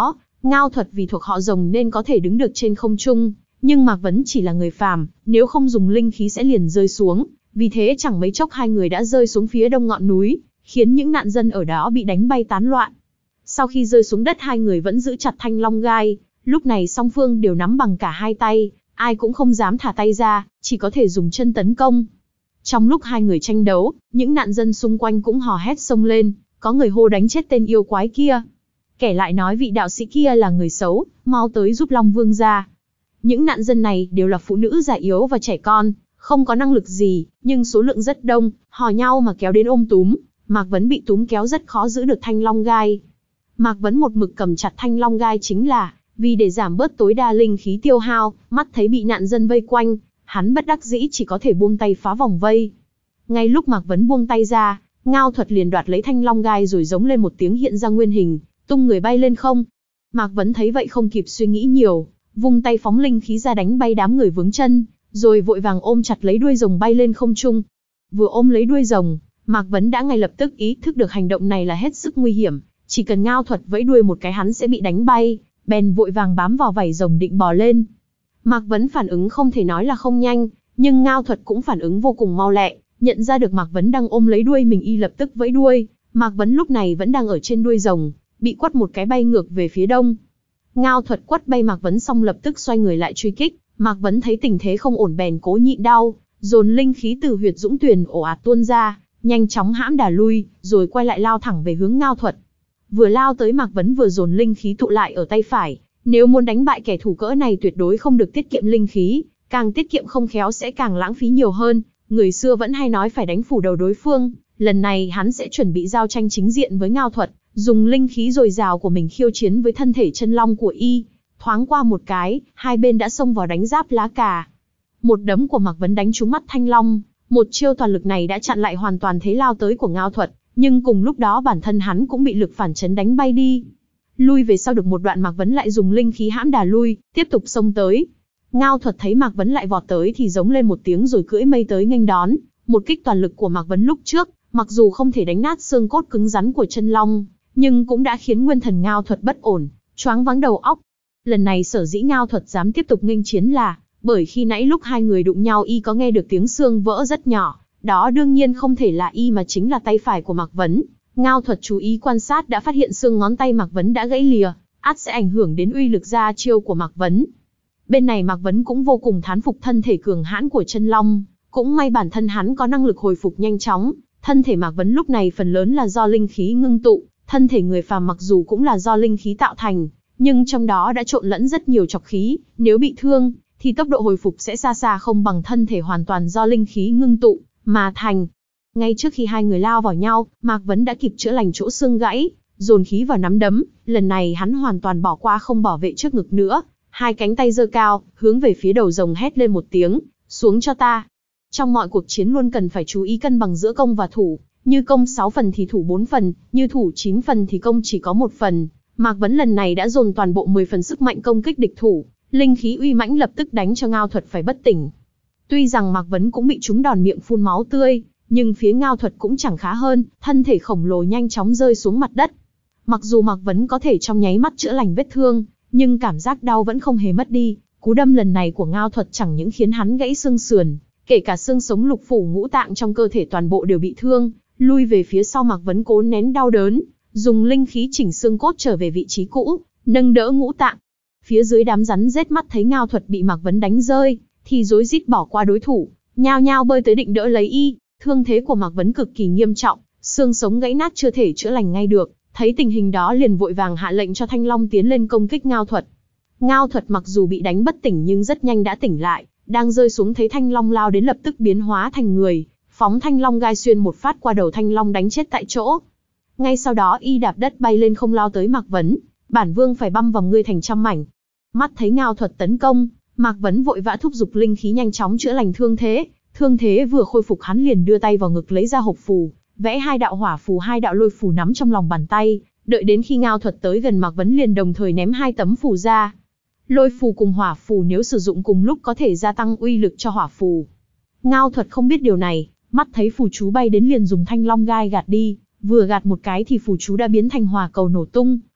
Ngao Thuật vì thuộc họ Rồng nên có thể đứng được trên không trung, nhưng Mạc Vấn chỉ là người phàm, nếu không dùng linh khí sẽ liền rơi xuống, vì thế chẳng mấy chốc hai người đã rơi xuống phía đông ngọn núi, khiến những nạn dân ở đó bị đánh bay tán loạn. Sau khi rơi xuống đất hai người vẫn giữ chặt thanh long gai, lúc này song phương đều nắm bằng cả hai tay, ai cũng không dám thả tay ra, chỉ có thể dùng chân tấn công. Trong lúc hai người tranh đấu, những nạn dân xung quanh cũng hò hét xông lên, có người hô đánh chết tên yêu quái kia. Kẻ lại nói vị đạo sĩ kia là người xấu, mau tới giúp Long Vương ra. Những nạn dân này đều là phụ nữ già yếu và trẻ con, không có năng lực gì, nhưng số lượng rất đông, hò nhau mà kéo đến ôm túm. Mạc Vấn bị túm kéo rất khó giữ được thanh long gai. Mạc Vấn một mực cầm chặt thanh long gai chính là vì để giảm bớt tối đa linh khí tiêu hao, mắt thấy bị nạn dân vây quanh, hắn bất đắc dĩ chỉ có thể buông tay phá vòng vây. Ngay lúc Mạc Vấn buông tay ra, Ngao Thuật liền đoạt lấy thanh long gai rồi giống lên một tiếng hiện ra nguyên hình, tung người bay lên không. Mạc Vấn thấy vậy không kịp suy nghĩ nhiều, vung tay phóng linh khí ra đánh bay đám người vướng chân, rồi vội vàng ôm chặt lấy đuôi rồng bay lên không trung. Vừa ôm lấy đuôi rồng, Mạc Vấn đã ngay lập tức ý thức được hành động này là hết sức nguy hiểm, chỉ cần Ngao Thuật vẫy đuôi một cái hắn sẽ bị đánh bay, bèn vội vàng bám vào vảy rồng định bò lên. Mạc Vấn phản ứng không thể nói là không nhanh, nhưng Ngao Thuật cũng phản ứng vô cùng mau lẹ, nhận ra được Mạc Vấn đang ôm lấy đuôi mình y lập tức vẫy đuôi. Mạc Vấn lúc này vẫn đang ở trên đuôi rồng, bị quất một cái bay ngược về phía đông. Ngao Thuật quất bay Mạc Vấn xong lập tức xoay người lại truy kích. Mạc Vấn thấy tình thế không ổn bèn cố nhịn đau, dồn linh khí từ huyệt dũng tuyền ồ ạt tuôn ra, nhanh chóng hãm đà lui, rồi quay lại lao thẳng về hướng Ngao Thuật. Vừa lao tới Mạc Vấn vừa dồn linh khí tụ lại ở tay phải, nếu muốn đánh bại kẻ thủ cỡ này tuyệt đối không được tiết kiệm linh khí, càng tiết kiệm không khéo sẽ càng lãng phí nhiều hơn. Người xưa vẫn hay nói phải đánh phủ đầu đối phương, lần này hắn sẽ chuẩn bị giao tranh chính diện với Ngao Thuật, dùng linh khí dồi dào của mình khiêu chiến với thân thể chân long của y. Thoáng qua một cái, hai bên đã xông vào đánh giáp lá cà. Một đấm của Mạc Vấn đánh trúng mắt thanh long, một chiêu toàn lực này đã chặn lại hoàn toàn thế lao tới của Ngao Thuật, nhưng cùng lúc đó bản thân hắn cũng bị lực phản chấn đánh bay đi. Lui về sau được một đoạn Mạc Vấn lại dùng linh khí hãm đà lui, tiếp tục xông tới. Ngao Thuật thấy Mạc Vấn lại vọt tới thì giống lên một tiếng rồi cưỡi mây tới nghênh đón. Một kích toàn lực của Mạc Vấn lúc trước, mặc dù không thể đánh nát xương cốt cứng rắn của chân long, nhưng cũng đã khiến nguyên thần Ngao Thuật bất ổn, choáng váng đầu óc. Lần này sở dĩ Ngao Thuật dám tiếp tục nghênh chiến là bởi khi nãy lúc hai người đụng nhau y có nghe được tiếng xương vỡ rất nhỏ, đó đương nhiên không thể là y mà chính là tay phải của Mạc Vấn. Ngao Thuật chú ý quan sát đã phát hiện xương ngón tay Mạc Vấn đã gãy lìa, ắt sẽ ảnh hưởng đến uy lực ra chiêu của Mạc Vấn. Bên này Mạc Vấn cũng vô cùng thán phục thân thể cường hãn của chân long, cũng may bản thân hắn có năng lực hồi phục nhanh chóng. Thân thể Mạc Vấn lúc này phần lớn là do linh khí ngưng tụ, thân thể người phàm mặc dù cũng là do linh khí tạo thành, nhưng trong đó đã trộn lẫn rất nhiều trọc khí, nếu bị thương, thì tốc độ hồi phục sẽ xa xa không bằng thân thể hoàn toàn do linh khí ngưng tụ mà thành. Ngay trước khi hai người lao vào nhau, Mạc Vấn đã kịp chữa lành chỗ xương gãy, dồn khí vào nắm đấm, lần này hắn hoàn toàn bỏ qua không bảo vệ trước ngực nữa, hai cánh tay giơ cao, hướng về phía đầu rồng hét lên một tiếng, xuống cho ta. Trong mọi cuộc chiến luôn cần phải chú ý cân bằng giữa công và thủ, như công sáu phần thì thủ bốn phần, như thủ chín phần thì công chỉ có một phần. Mạc Vấn lần này đã dồn toàn bộ mười phần sức mạnh công kích địch thủ, linh khí uy mãnh lập tức đánh cho Ngao Thuật phải bất tỉnh. Tuy rằng Mạc Vấn cũng bị trúng đòn miệng phun máu tươi, nhưng phía Ngao Thuật cũng chẳng khá hơn, thân thể khổng lồ nhanh chóng rơi xuống mặt đất. Mặc dù Mạc Vấn có thể trong nháy mắt chữa lành vết thương, nhưng cảm giác đau vẫn không hề mất đi. Cú đâm lần này của Ngao Thuật chẳng những khiến hắn gãy xương sườn, kể cả xương sống lục phủ ngũ tạng trong cơ thể toàn bộ đều bị thương. Lui về phía sau Mạc Vấn cố nén đau đớn, dùng linh khí chỉnh xương cốt trở về vị trí cũ, nâng đỡ ngũ tạng. Phía dưới đám rắn rết mắt thấy Ngao Thuật bị Mạc Vấn đánh rơi, thì rối rít bỏ qua đối thủ, nhao nhao bơi tới định đỡ lấy y. Thương thế của Mạc Vấn cực kỳ nghiêm trọng, xương sống gãy nát chưa thể chữa lành ngay được. Thấy tình hình đó liền vội vàng hạ lệnh cho Thanh Long tiến lên công kích Ngao Thuật. Ngao Thuật mặc dù bị đánh bất tỉnh nhưng rất nhanh đã tỉnh lại, đang rơi xuống thấy Thanh Long lao đến lập tức biến hóa thành người, phóng Thanh Long gai xuyên một phát qua đầu Thanh Long đánh chết tại chỗ. Ngay sau đó y đạp đất bay lên không lao tới Mạc Vấn, bản vương phải băm vằm ngươi thành trăm mảnh. Mắt thấy Ngao Thuật tấn công, Mạc Vấn vội vã thúc giục linh khí nhanh chóng chữa lành thương thế. Thương thế vừa khôi phục hắn liền đưa tay vào ngực lấy ra hộp phù, vẽ hai đạo hỏa phù hai đạo lôi phù nắm trong lòng bàn tay, đợi đến khi Ngao Thuật tới gần Mạc Vấn liền đồng thời ném hai tấm phù ra. Lôi phù cùng hỏa phù nếu sử dụng cùng lúc có thể gia tăng uy lực cho hỏa phù. Ngao Thuật không biết điều này, mắt thấy phù chú bay đến liền dùng Thanh Long gai gạt đi, vừa gạt một cái thì phù chú đã biến thành hỏa cầu nổ tung,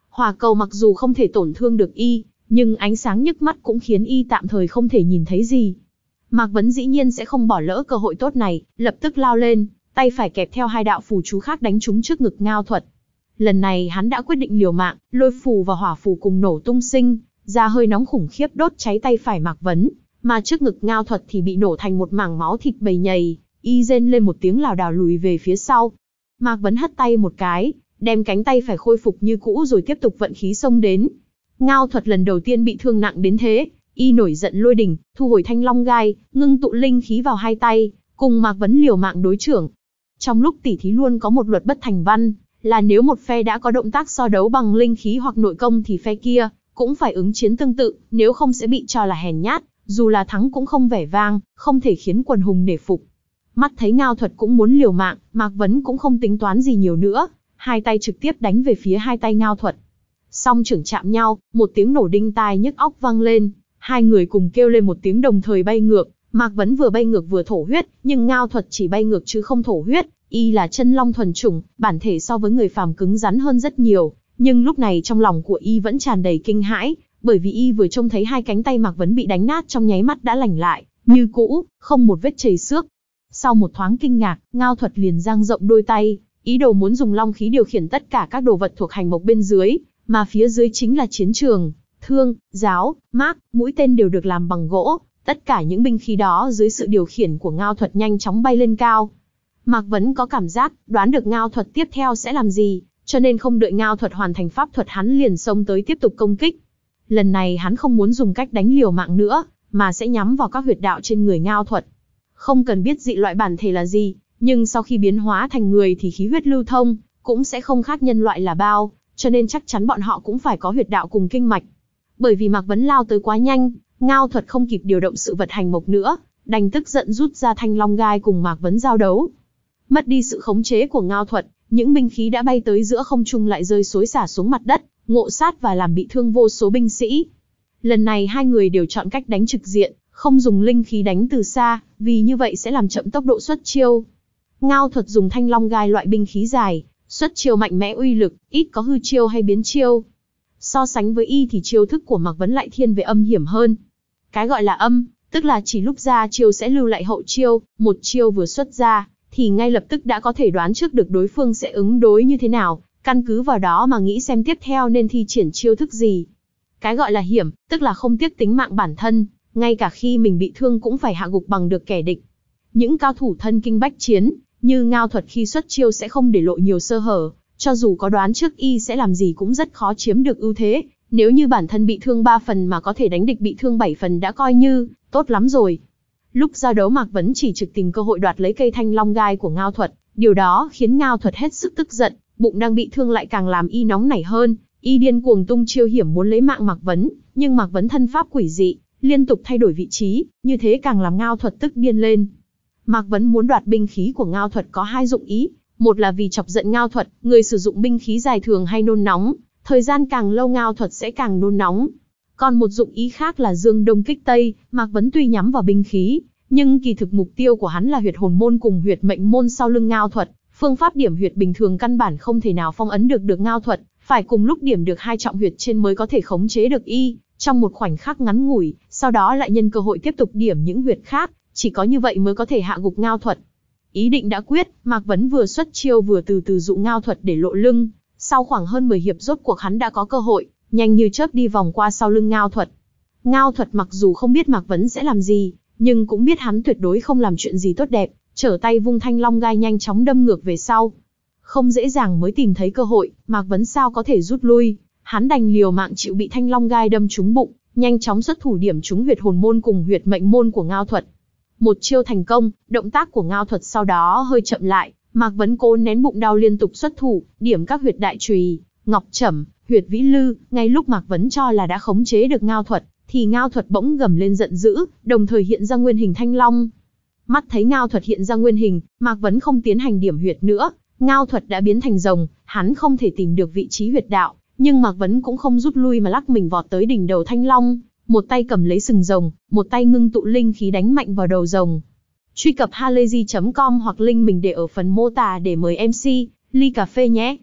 Hỏa cầu mặc dù không thể tổn thương được y, nhưng ánh sáng nhức mắt cũng khiến y tạm thời không thể nhìn thấy gì. Mạc Vấn dĩ nhiên sẽ không bỏ lỡ cơ hội tốt này, lập tức lao lên, tay phải kẹp theo hai đạo phù chú khác đánh trúng trước ngực Ngao Thuật. Lần này hắn đã quyết định liều mạng, lôi phù và hỏa phù cùng nổ tung sinh ra hơi nóng khủng khiếp đốt cháy tay phải Mạc Vấn, mà trước ngực Ngao Thuật thì bị nổ thành một mảng máu thịt bầy nhầy, y rên lên một tiếng lảo đảo lùi về phía sau. Mạc Vấn hất tay một cái, đem cánh tay phải khôi phục như cũ rồi tiếp tục vận khí xông đến. Ngao Thuật lần đầu tiên bị thương nặng đến thế, y nổi giận lôi đình, thu hồi thanh long gai, ngưng tụ linh khí vào hai tay, cùng Mạc Vấn liều mạng đối chưởng. Trong lúc tỉ thí luôn có một luật bất thành văn, là nếu một phe đã có động tác so đấu bằng linh khí hoặc nội công thì phe kia cũng phải ứng chiến tương tự, nếu không sẽ bị cho là hèn nhát, dù là thắng cũng không vẻ vang, không thể khiến quần hùng nể phục. Mắt thấy Ngao Thuật cũng muốn liều mạng, Mạc Vấn cũng không tính toán gì nhiều nữa, hai tay trực tiếp đánh về phía hai tay Ngao Thuật. Song trưởng chạm nhau, một tiếng nổ đinh tai nhức óc vang lên, hai người cùng kêu lên một tiếng đồng thời bay ngược. Mạc Vấn vừa bay ngược vừa thổ huyết, nhưng Ngao Thuật chỉ bay ngược chứ không thổ huyết, y là chân long thuần chủng, bản thể so với người phàm cứng rắn hơn rất nhiều, nhưng lúc này trong lòng của y vẫn tràn đầy kinh hãi, bởi vì y vừa trông thấy hai cánh tay Mạc Vấn bị đánh nát trong nháy mắt đã lành lại, như cũ, không một vết chảy xước. Sau một thoáng kinh ngạc, Ngao Thuật liền dang rộng đôi tay, ý đồ muốn dùng long khí điều khiển tất cả các đồ vật thuộc hành mộc bên dưới, mà phía dưới chính là chiến trường, thương, giáo, mác, mũi tên đều được làm bằng gỗ. Tất cả những binh khí đó dưới sự điều khiển của Ngao Thuật nhanh chóng bay lên cao. Mạc Vấn có cảm giác, đoán được Ngao Thuật tiếp theo sẽ làm gì, cho nên không đợi Ngao Thuật hoàn thành pháp thuật hắn liền xông tới tiếp tục công kích. Lần này hắn không muốn dùng cách đánh liều mạng nữa, mà sẽ nhắm vào các huyệt đạo trên người Ngao Thuật. Không cần biết dị loại bản thể là gì, nhưng sau khi biến hóa thành người thì khí huyết lưu thông, cũng sẽ không khác nhân loại là bao, cho nên chắc chắn bọn họ cũng phải có huyệt đạo cùng kinh mạch. Bởi vì Mạc Vấn lao tới quá nhanh, Ngao Thuật không kịp điều động sự vật hành mộc nữa, đành tức giận rút ra thanh long gai cùng Mạc Vấn giao đấu. Mất đi sự khống chế của Ngao Thuật, những binh khí đã bay tới giữa không trung lại rơi xối xả xuống mặt đất, ngộ sát và làm bị thương vô số binh sĩ. Lần này hai người đều chọn cách đánh trực diện, không dùng linh khí đánh từ xa, vì như vậy sẽ làm chậm tốc độ xuất chiêu. Ngao Thuật dùng thanh long gai loại binh khí dài, xuất chiêu mạnh mẽ uy lực, ít có hư chiêu hay biến chiêu. So sánh với y thì chiêu thức của Mạc Vấn lại thiên về âm hiểm hơn. Cái gọi là âm, tức là chỉ lúc ra chiêu sẽ lưu lại hậu chiêu, một chiêu vừa xuất ra, thì ngay lập tức đã có thể đoán trước được đối phương sẽ ứng đối như thế nào, căn cứ vào đó mà nghĩ xem tiếp theo nên thi triển chiêu thức gì. Cái gọi là hiểm, tức là không tiếc tính mạng bản thân, ngay cả khi mình bị thương cũng phải hạ gục bằng được kẻ địch. Những cao thủ thân kinh bách chiến, như Ngao Thuật khi xuất chiêu sẽ không để lộ nhiều sơ hở, cho dù có đoán trước y sẽ làm gì cũng rất khó chiếm được ưu thế. Nếu như bản thân bị thương ba phần mà có thể đánh địch bị thương bảy phần đã coi như tốt lắm rồi. Lúc giao đấu Mạc Vấn chỉ trực tìm cơ hội đoạt lấy cây thanh long gai của Ngao Thuật, điều đó khiến Ngao Thuật hết sức tức giận, bụng đang bị thương lại càng làm y nóng nảy hơn, y điên cuồng tung chiêu hiểm muốn lấy mạng Mạc Vấn, nhưng Mạc Vấn thân pháp quỷ dị, liên tục thay đổi vị trí, như thế càng làm Ngao Thuật tức điên lên. Mạc Vấn muốn đoạt binh khí của Ngao Thuật có hai dụng ý, một là vì chọc giận Ngao Thuật, người sử dụng binh khí dài thường hay nôn nóng, thời gian càng lâu Ngao Thuật sẽ càng nôn nóng. Còn một dụng ý khác là dương đông kích tây, Mạc Vấn tuy nhắm vào binh khí, nhưng kỳ thực mục tiêu của hắn là huyệt hồn môn cùng huyệt mệnh môn sau lưng Ngao Thuật. Phương pháp điểm huyệt bình thường căn bản không thể nào phong ấn được được Ngao Thuật, phải cùng lúc điểm được hai trọng huyệt trên mới có thể khống chế được y, trong một khoảnh khắc ngắn ngủi, sau đó lại nhân cơ hội tiếp tục điểm những huyệt khác, chỉ có như vậy mới có thể hạ gục Ngao Thuật. Ý định đã quyết, Mạc Vấn vừa xuất chiêu vừa từ từ dụ Ngao Thuật để lộ lưng, sau khoảng hơn mười hiệp rốt cuộc hắn đã có cơ hội, nhanh như chớp đi vòng qua sau lưng Ngao Thuật. Ngao Thuật mặc dù không biết Mạc Vấn sẽ làm gì, nhưng cũng biết hắn tuyệt đối không làm chuyện gì tốt đẹp, trở tay vung thanh long gai nhanh chóng đâm ngược về sau. Không dễ dàng mới tìm thấy cơ hội, Mạc Vấn sao có thể rút lui, hắn đành liều mạng chịu bị thanh long gai đâm trúng bụng, nhanh chóng xuất thủ điểm trúng huyệt hồn môn cùng huyệt mệnh môn của Ngao Thuật. Một chiêu thành công, động tác của Ngao Thuật sau đó hơi chậm lại, Mạc Vấn cố nén bụng đau liên tục xuất thủ, điểm các huyệt đại trùy, ngọc trẩm, huyệt vĩ lư. Ngay lúc Mạc Vấn cho là đã khống chế được Ngao Thuật, thì Ngao Thuật bỗng gầm lên giận dữ, đồng thời hiện ra nguyên hình thanh long. Mắt thấy Ngao Thuật hiện ra nguyên hình, Mạc Vấn không tiến hành điểm huyệt nữa, Ngao Thuật đã biến thành rồng, hắn không thể tìm được vị trí huyệt đạo, nhưng Mạc Vấn cũng không rút lui mà lắc mình vọt tới đỉnh đầu thanh long, một tay cầm lấy sừng rồng, một tay ngưng tụ linh khí đánh mạnh vào đầu rồng. Truy cập halayzi chấm com hoặc link mình để ở phần mô tả để mời em xê ly cà phê nhé.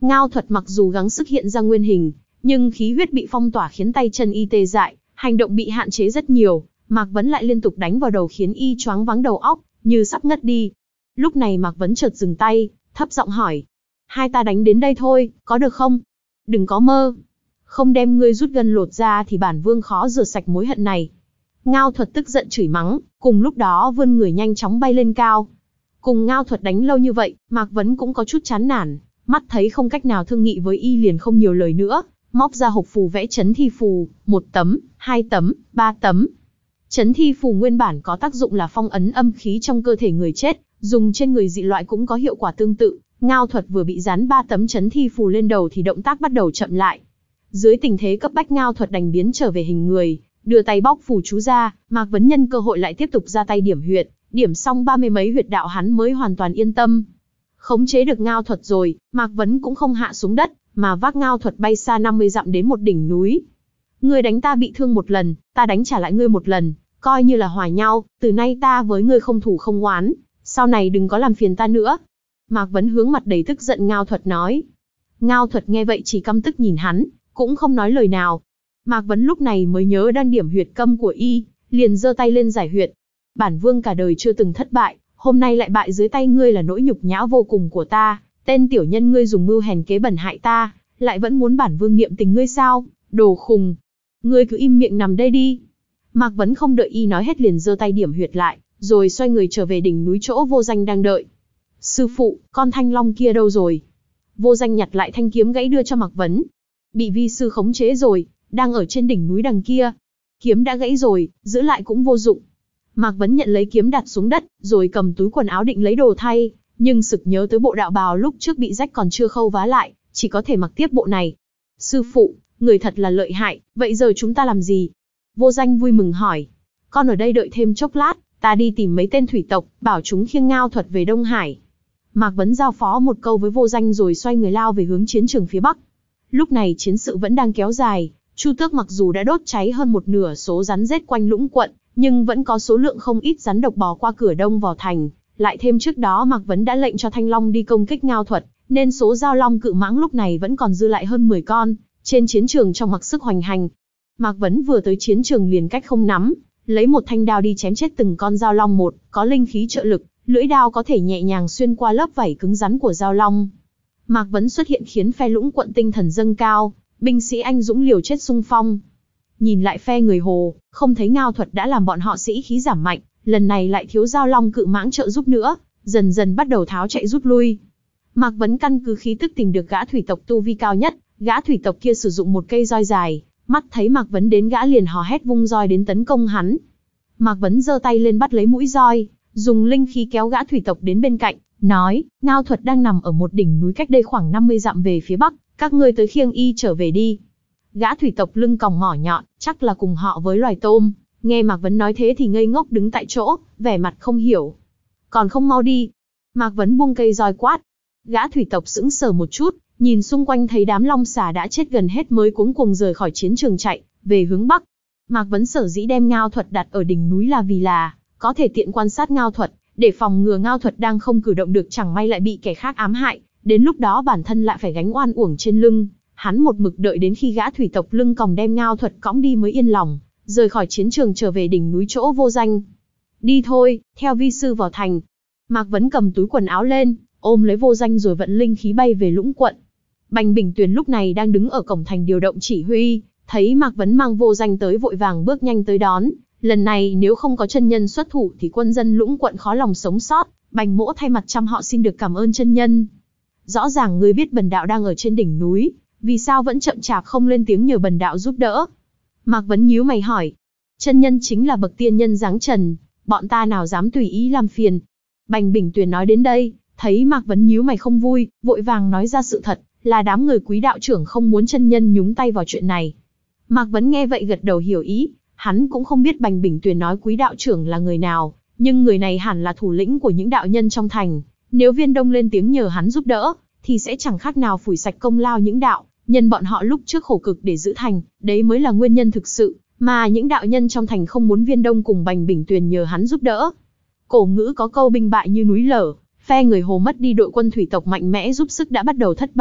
Ngao Thuật mặc dù gắng sức hiện ra nguyên hình, nhưng khí huyết bị phong tỏa khiến tay chân y tê dại, hành động bị hạn chế rất nhiều. Mạc Vấn lại liên tục đánh vào đầu khiến y choáng váng đầu óc, như sắp ngất đi. Lúc này Mạc Vấn chợt dừng tay, thấp giọng hỏi: hai ta đánh đến đây thôi, có được không? Đừng có mơ. Không đem ngươi rút gân lột ra thì bản vương khó rửa sạch mối hận này. Ngao Thuật tức giận chửi mắng, cùng lúc đó vươn người nhanh chóng bay lên cao. Cùng Ngao Thuật đánh lâu như vậy, Mạc Vấn cũng có chút chán nản, mắt thấy không cách nào thương nghị với y liền không nhiều lời nữa, móc ra hộp phù vẽ chấn thi phù, một tấm, hai tấm, ba tấm. Chấn thi phù nguyên bản có tác dụng là phong ấn âm khí trong cơ thể người chết, dùng trên người dị loại cũng có hiệu quả tương tự. Ngao Thuật vừa bị dán ba tấm chấn thi phù lên đầu thì động tác bắt đầu chậm lại. Dưới tình thế cấp bách, Ngao Thuật đành biến trở về hình người, đưa tay bóc phù chú ra. Mạc Vấn nhân cơ hội lại tiếp tục ra tay điểm huyệt, điểm xong ba mươi mấy huyệt đạo hắn mới hoàn toàn yên tâm. Khống chế được Ngao Thuật rồi, Mạc Vấn cũng không hạ xuống đất, mà vác Ngao Thuật bay xa năm mươi dặm đến một đỉnh núi. Ngươi đánh ta bị thương một lần, ta đánh trả lại ngươi một lần, coi như là hòa nhau, từ nay ta với ngươi không thù không oán, sau này đừng có làm phiền ta nữa. Mạc Vấn hướng mặt đầy tức giận Ngao Thuật nói. Ngao Thuật nghe vậy chỉ căm tức nhìn hắn, cũng không nói lời nào. Mạc Vấn lúc này mới nhớ đang điểm huyệt câm của y, liền giơ tay lên giải huyệt. Bản vương cả đời chưa từng thất bại, hôm nay lại bại dưới tay ngươi là nỗi nhục nhã vô cùng của ta. Tên tiểu nhân ngươi dùng mưu hèn kế bẩn hại ta, lại vẫn muốn bản vương niệm tình ngươi sao? Đồ khùng! Ngươi cứ im miệng nằm đây đi. Mạc Vấn không đợi y nói hết liền giơ tay điểm huyệt lại, rồi xoay người trở về đỉnh núi chỗ Vô Danh đang đợi. Sư phụ, con thanh long kia đâu rồi? Vô Danh nhặt lại thanh kiếm gãy đưa cho Mạc Vấn. Bị vi sư khống chế rồi, đang ở trên đỉnh núi đằng kia. Kiếm đã gãy rồi, giữ lại cũng vô dụng. Mạc Vấn nhận lấy kiếm đặt xuống đất, rồi cầm túi quần áo định lấy đồ thay, nhưng sực nhớ tới bộ đạo bào lúc trước bị rách còn chưa khâu vá lại, chỉ có thể mặc tiếp bộ này. Sư phụ, người thật là lợi hại, vậy giờ chúng ta làm gì? Vô Danh vui mừng hỏi. Con ở đây đợi thêm chốc lát, ta đi tìm mấy tên thủy tộc, bảo chúng khiêng Ngao Thuật về Đông Hải. Mạc Vấn giao phó một câu với Vô Danh rồi xoay người lao về hướng chiến trường phía Bắc. Lúc này chiến sự vẫn đang kéo dài, Chu Tước mặc dù đã đốt cháy hơn một nửa số rắn rết quanh Lũng Quận, nhưng vẫn có số lượng không ít rắn độc bò qua cửa đông vào thành. Lại thêm trước đó Mạc Vấn đã lệnh cho Thanh Long đi công kích Ngao Thuật, nên số giao long cự mãng lúc này vẫn còn dư lại hơn mười con, trên chiến trường trong mặc sức hoành hành. Mạc Vấn vừa tới chiến trường liền cách không nắm, lấy một thanh đao đi chém chết từng con giao long một, có linh khí trợ lực, lưỡi đao có thể nhẹ nhàng xuyên qua lớp vảy cứng rắn của giao long. Mạc Vấn xuất hiện khiến phe Lũng Quận tinh thần dâng cao, binh sĩ anh dũng liều chết xung phong. Nhìn lại phe người Hồ, không thấy Ngao Thuật đã làm bọn họ sĩ khí giảm mạnh, lần này lại thiếu giao long cự mãng trợ giúp nữa, dần dần bắt đầu tháo chạy rút lui. Mạc Vấn căn cứ khí tức tìm được gã thủy tộc tu vi cao nhất, gã thủy tộc kia sử dụng một cây roi dài, mắt thấy Mạc Vấn đến gã liền hò hét vung roi đến tấn công hắn. Mạc Vấn giơ tay lên bắt lấy mũi roi, dùng linh khí kéo gã thủy tộc đến bên cạnh, nói: Ngao Thuật đang nằm ở một đỉnh núi cách đây khoảng năm mươi dặm về phía bắc, các ngươi tới khiêng y trở về đi. Gã thủy tộc lưng còng mỏ nhọn, chắc là cùng họ với loài tôm, nghe Mạc Vấn nói thế thì ngây ngốc đứng tại chỗ, vẻ mặt không hiểu. Còn không mau đi. Mạc Vấn buông cây roi quát. Gã thủy tộc sững sờ một chút, nhìn xung quanh thấy đám long xà đã chết gần hết mới cuống cuồng rời khỏi chiến trường chạy về hướng bắc. Mạc Vấn sở dĩ đem Ngao Thuật đặt ở đỉnh núi là vì là có thể tiện quan sát Ngao Thuật, để phòng ngừa Ngao Thuật đang không cử động được chẳng may lại bị kẻ khác ám hại, đến lúc đó bản thân lại phải gánh oan uổng trên lưng. Hắn một mực đợi đến khi gã thủy tộc lưng còng đem Ngao Thuật cõng đi mới yên lòng, rời khỏi chiến trường trở về đỉnh núi chỗ Vô Danh. Đi thôi, theo vi sư vào thành. Mạc Vấn cầm túi quần áo lên, ôm lấy Vô Danh rồi vận linh khí bay về Lũng Quận. Bành Bình Tuyền lúc này đang đứng ở cổng thành điều động chỉ huy, thấy Mạc Vấn mang Vô Danh tới vội vàng bước nhanh tới đón. Lần này nếu không có chân nhân xuất thủ thì quân dân Lũng Quận khó lòng sống sót. Bành Mỗ thay mặt trăm họ xin được cảm ơn chân nhân. Rõ ràng ngươi biết bần đạo đang ở trên đỉnh núi, vì sao vẫn chậm chạp không lên tiếng nhờ bần đạo giúp đỡ? Mạc Vấn nhíu mày hỏi. Chân nhân chính là bậc tiên nhân dáng trần, bọn ta nào dám tùy ý làm phiền. Bành Bình Tuyền nói đến đây, thấy Mạc Vấn nhíu mày không vui, vội vàng nói ra sự thật, là đám người Quý đạo trưởng không muốn chân nhân nhúng tay vào chuyện này. Mạc Vấn nghe vậy gật đầu hiểu ý, hắn cũng không biết Bành Bình Tuyền nói Quý đạo trưởng là người nào, nhưng người này hẳn là thủ lĩnh của những đạo nhân trong thành, nếu Viên Đông lên tiếng nhờ hắn giúp đỡ, thì sẽ chẳng khác nào phủi sạch công lao những đạo nhân bọn họ lúc trước khổ cực để giữ thành, đấy mới là nguyên nhân thực sự mà những đạo nhân trong thành không muốn Viên Đông cùng Bành Bình Tuyền nhờ hắn giúp đỡ. Cổ ngữ có câu binh bại như núi lở, phe người Hồ mất đi đội quân thủy tộc mạnh mẽ giúp sức đã bắt đầu thất bại,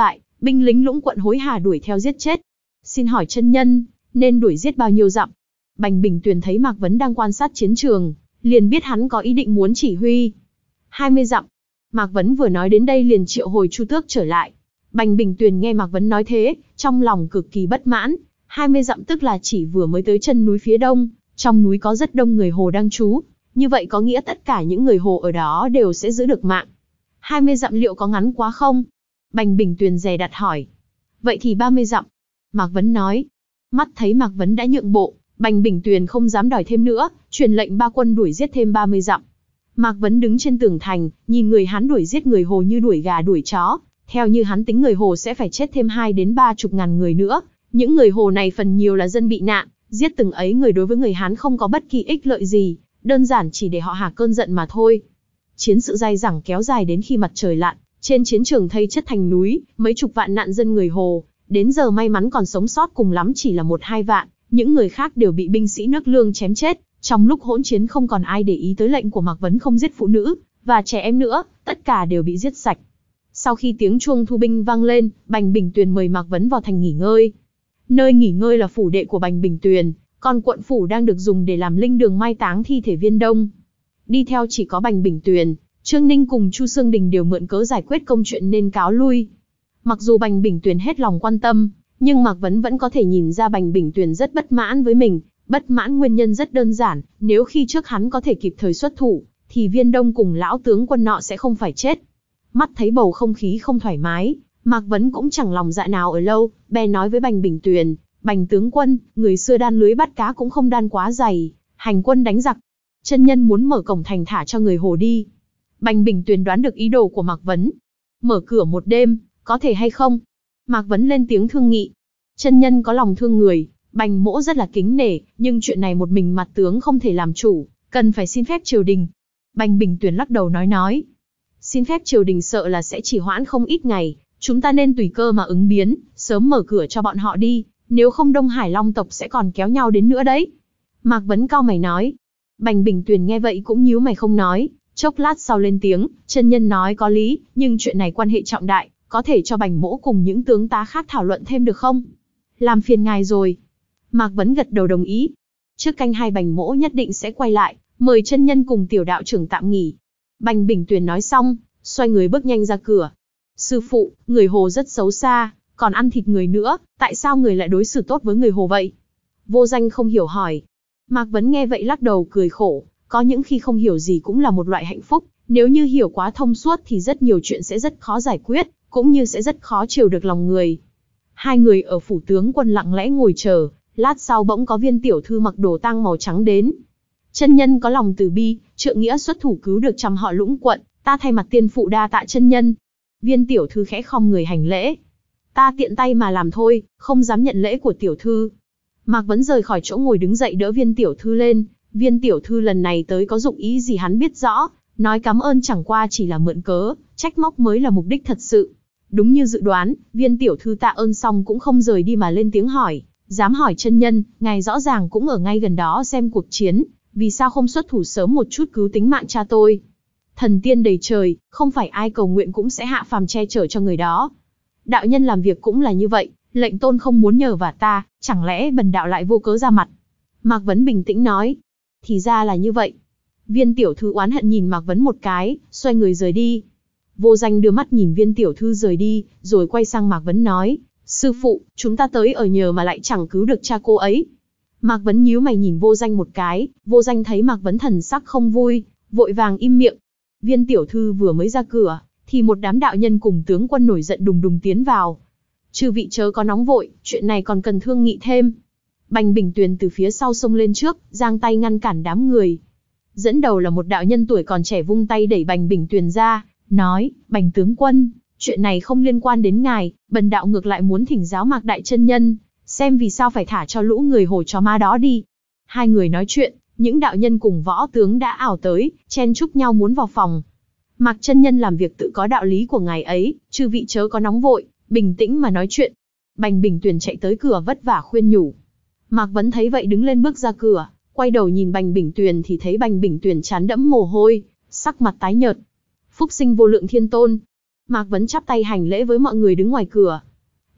Binh lính Lũng quận hối hả đuổi theo giết chết. Xin hỏi chân nhân, nên đuổi giết bao nhiêu dặm? Bành Bình Tuyền thấy Mạc Vấn đang quan sát chiến trường, liền biết hắn có ý định muốn chỉ huy. hai mươi dặm. Mạc Vấn vừa nói đến đây liền triệu hồi Chu Tước trở lại. Bành Bình Tuyền nghe Mạc Vấn nói thế, trong lòng cực kỳ bất mãn. hai mươi dặm tức là chỉ vừa mới tới chân núi phía đông, trong núi có rất đông người Hồ đang trú. Như vậy có nghĩa tất cả những người Hồ ở đó đều sẽ giữ được mạng. hai mươi dặm liệu có ngắn quá không? Bành Bình Tuyền dè đặt hỏi. Vậy thì ba mươi dặm. Mạc Vấn nói. Mắt thấy Mạc Vấn đã nhượng bộ, Bành Bình Tuyền không dám đòi thêm nữa, truyền lệnh ba quân đuổi giết thêm ba mươi dặm. Mạc Vấn đứng trên tường thành, nhìn người Hán đuổi giết người Hồ như đuổi gà đuổi chó. Theo như hắn tính người Hồ sẽ phải chết thêm hai đến ba chục ngàn người nữa. Những người Hồ này phần nhiều là dân bị nạn, giết từng ấy người đối với người Hán không có bất kỳ ích lợi gì, đơn giản chỉ để họ hả cơn giận mà thôi. Chiến sự dai dẳng kéo dài đến khi mặt trời lặn, trên chiến trường thây chất thành núi, mấy chục vạn nạn dân người Hồ, đến giờ may mắn còn sống sót cùng lắm chỉ là một hai vạn, những người khác đều bị binh sĩ nước Lương chém chết. Trong lúc hỗn chiến không còn ai để ý tới lệnh của Mạc Vấn không giết phụ nữ và trẻ em nữa, tất cả đều bị giết sạch. Sau khi tiếng chuông thu binh vang lên, Bành Bình Tuyền mời Mạc Vấn vào thành nghỉ ngơi. Nơi nghỉ ngơi là phủ đệ của Bành Bình Tuyền, còn quận phủ đang được dùng để làm linh đường mai táng thi thể Viên Đông. Đi theo chỉ có Bành Bình Tuyền, Trương Ninh cùng Chu Xương Đình đều mượn cớ giải quyết công chuyện nên cáo lui. Mặc dù Bành Bình Tuyền hết lòng quan tâm, nhưng Mạc Vấn vẫn có thể nhìn ra Bành Bình Tuyền rất bất mãn với mình. Bất mãn nguyên nhân rất đơn giản, nếu khi trước hắn có thể kịp thời xuất thủ, thì Viên Đông cùng lão tướng quân nọ sẽ không phải chết. Mắt thấy bầu không khí không thoải mái, Mạc Vấn cũng chẳng lòng dạ nào ở lâu, bèn nói với Bành Bình Tuyền, Bành tướng quân, người xưa đan lưới bắt cá cũng không đan quá dày, hành quân đánh giặc. Chân nhân muốn mở cổng thành thả cho người Hồ đi. Bành Bình Tuyền đoán được ý đồ của Mạc Vấn. Mở cửa một đêm, có thể hay không? Mạc Vấn lên tiếng thương nghị. Chân nhân có lòng thương người, Bành mỗ rất là kính nể, nhưng chuyện này một mình mặt tướng không thể làm chủ, cần phải xin phép triều đình. Bành Bình Tuyền lắc đầu nói nói. Xin phép triều đình sợ là sẽ chỉ hoãn không ít ngày, chúng ta nên tùy cơ mà ứng biến, sớm mở cửa cho bọn họ đi, nếu không Đông Hải Long tộc sẽ còn kéo nhau đến nữa đấy. Mạc Vấn cau mày nói. Bành Bình Tuyền nghe vậy cũng nhíu mày không nói, chốc lát sau lên tiếng, chân nhân nói có lý, nhưng chuyện này quan hệ trọng đại, có thể cho Bành mỗ cùng những tướng tá khác thảo luận thêm được không? Làm phiền ngài rồi. Mạc Vấn gật đầu đồng ý. Trước canh hai Bành mỗ nhất định sẽ quay lại, mời chân nhân cùng tiểu đạo trưởng tạm nghỉ. Bành Bình Tuyền nói xong, xoay người bước nhanh ra cửa. Sư phụ, người Hồ rất xấu xa, còn ăn thịt người nữa, tại sao người lại đối xử tốt với người Hồ vậy? Vô Danh không hiểu hỏi. Mạc Vấn nghe vậy lắc đầu cười khổ, có những khi không hiểu gì cũng là một loại hạnh phúc, nếu như hiểu quá thông suốt thì rất nhiều chuyện sẽ rất khó giải quyết, cũng như sẽ rất khó chiều được lòng người. Hai người ở phủ tướng quân lặng lẽ ngồi chờ, lát sau bỗng có Viên tiểu thư mặc đồ tang màu trắng đến. Chân nhân có lòng từ bi, trượng nghĩa xuất thủ cứu được trăm họ Lũng quận, ta thay mặt tiên phụ đa tạ chân nhân. Viên tiểu thư khẽ khom người hành lễ. Ta tiện tay mà làm thôi, không dám nhận lễ của tiểu thư. Mạc Vấn rời khỏi chỗ ngồi đứng dậy đỡ Viên tiểu thư lên. Viên tiểu thư lần này tới có dụng ý gì hắn biết rõ, nói cảm ơn chẳng qua chỉ là mượn cớ, trách móc mới là mục đích thật sự. Đúng như dự đoán, Viên tiểu thư tạ ơn xong cũng không rời đi mà lên tiếng hỏi, dám hỏi chân nhân, ngài rõ ràng cũng ở ngay gần đó xem cuộc chiến, vì sao không xuất thủ sớm một chút cứu tính mạng cha tôi? Thần tiên đầy trời, không phải ai cầu nguyện cũng sẽ hạ phàm che chở cho người đó. Đạo nhân làm việc cũng là như vậy, lệnh tôn không muốn nhờ vả ta, chẳng lẽ bần đạo lại vô cớ ra mặt? Mạc Vấn bình tĩnh nói, thì ra là như vậy. Viên tiểu thư oán hận nhìn Mạc Vấn một cái, xoay người rời đi. Vô Danh đưa mắt nhìn Viên tiểu thư rời đi, rồi quay sang Mạc Vấn nói, sư phụ, chúng ta tới ở nhờ mà lại chẳng cứu được cha cô ấy. Mạc Vấn nhíu mày nhìn Vô Danh một cái, Vô Danh thấy Mạc Vấn thần sắc không vui, vội vàng im miệng. Viên tiểu thư vừa mới ra cửa, thì một đám đạo nhân cùng tướng quân nổi giận đùng đùng tiến vào. Chư vị chớ có nóng vội, chuyện này còn cần thương nghị thêm. Bành Bình Tuyền từ phía sau xông lên trước, giang tay ngăn cản đám người. Dẫn đầu là một đạo nhân tuổi còn trẻ vung tay đẩy Bành Bình Tuyền ra, nói, Bành tướng quân, chuyện này không liên quan đến ngài, bần đạo ngược lại muốn thỉnh giáo Mạc đại chân nhân, xem vì sao phải thả cho lũ người Hồ chó ma đó đi. Hai người nói chuyện, những đạo nhân cùng võ tướng đã ảo tới, chen chúc nhau muốn vào phòng. Mạc chân nhân làm việc tự có đạo lý của ngài ấy, chư vị chớ có nóng vội, bình tĩnh mà nói chuyện. Bành Bình Tuyền chạy tới cửa vất vả khuyên nhủ. Mạc Vấn thấy vậy đứng lên bước ra cửa, quay đầu nhìn Bành Bình Tuyền thì thấy Bành Bình Tuyền trán đẫm mồ hôi, sắc mặt tái nhợt. Phúc sinh vô lượng thiên tôn. Mạc Vấn chắp tay hành lễ với mọi người đứng ngoài cửa.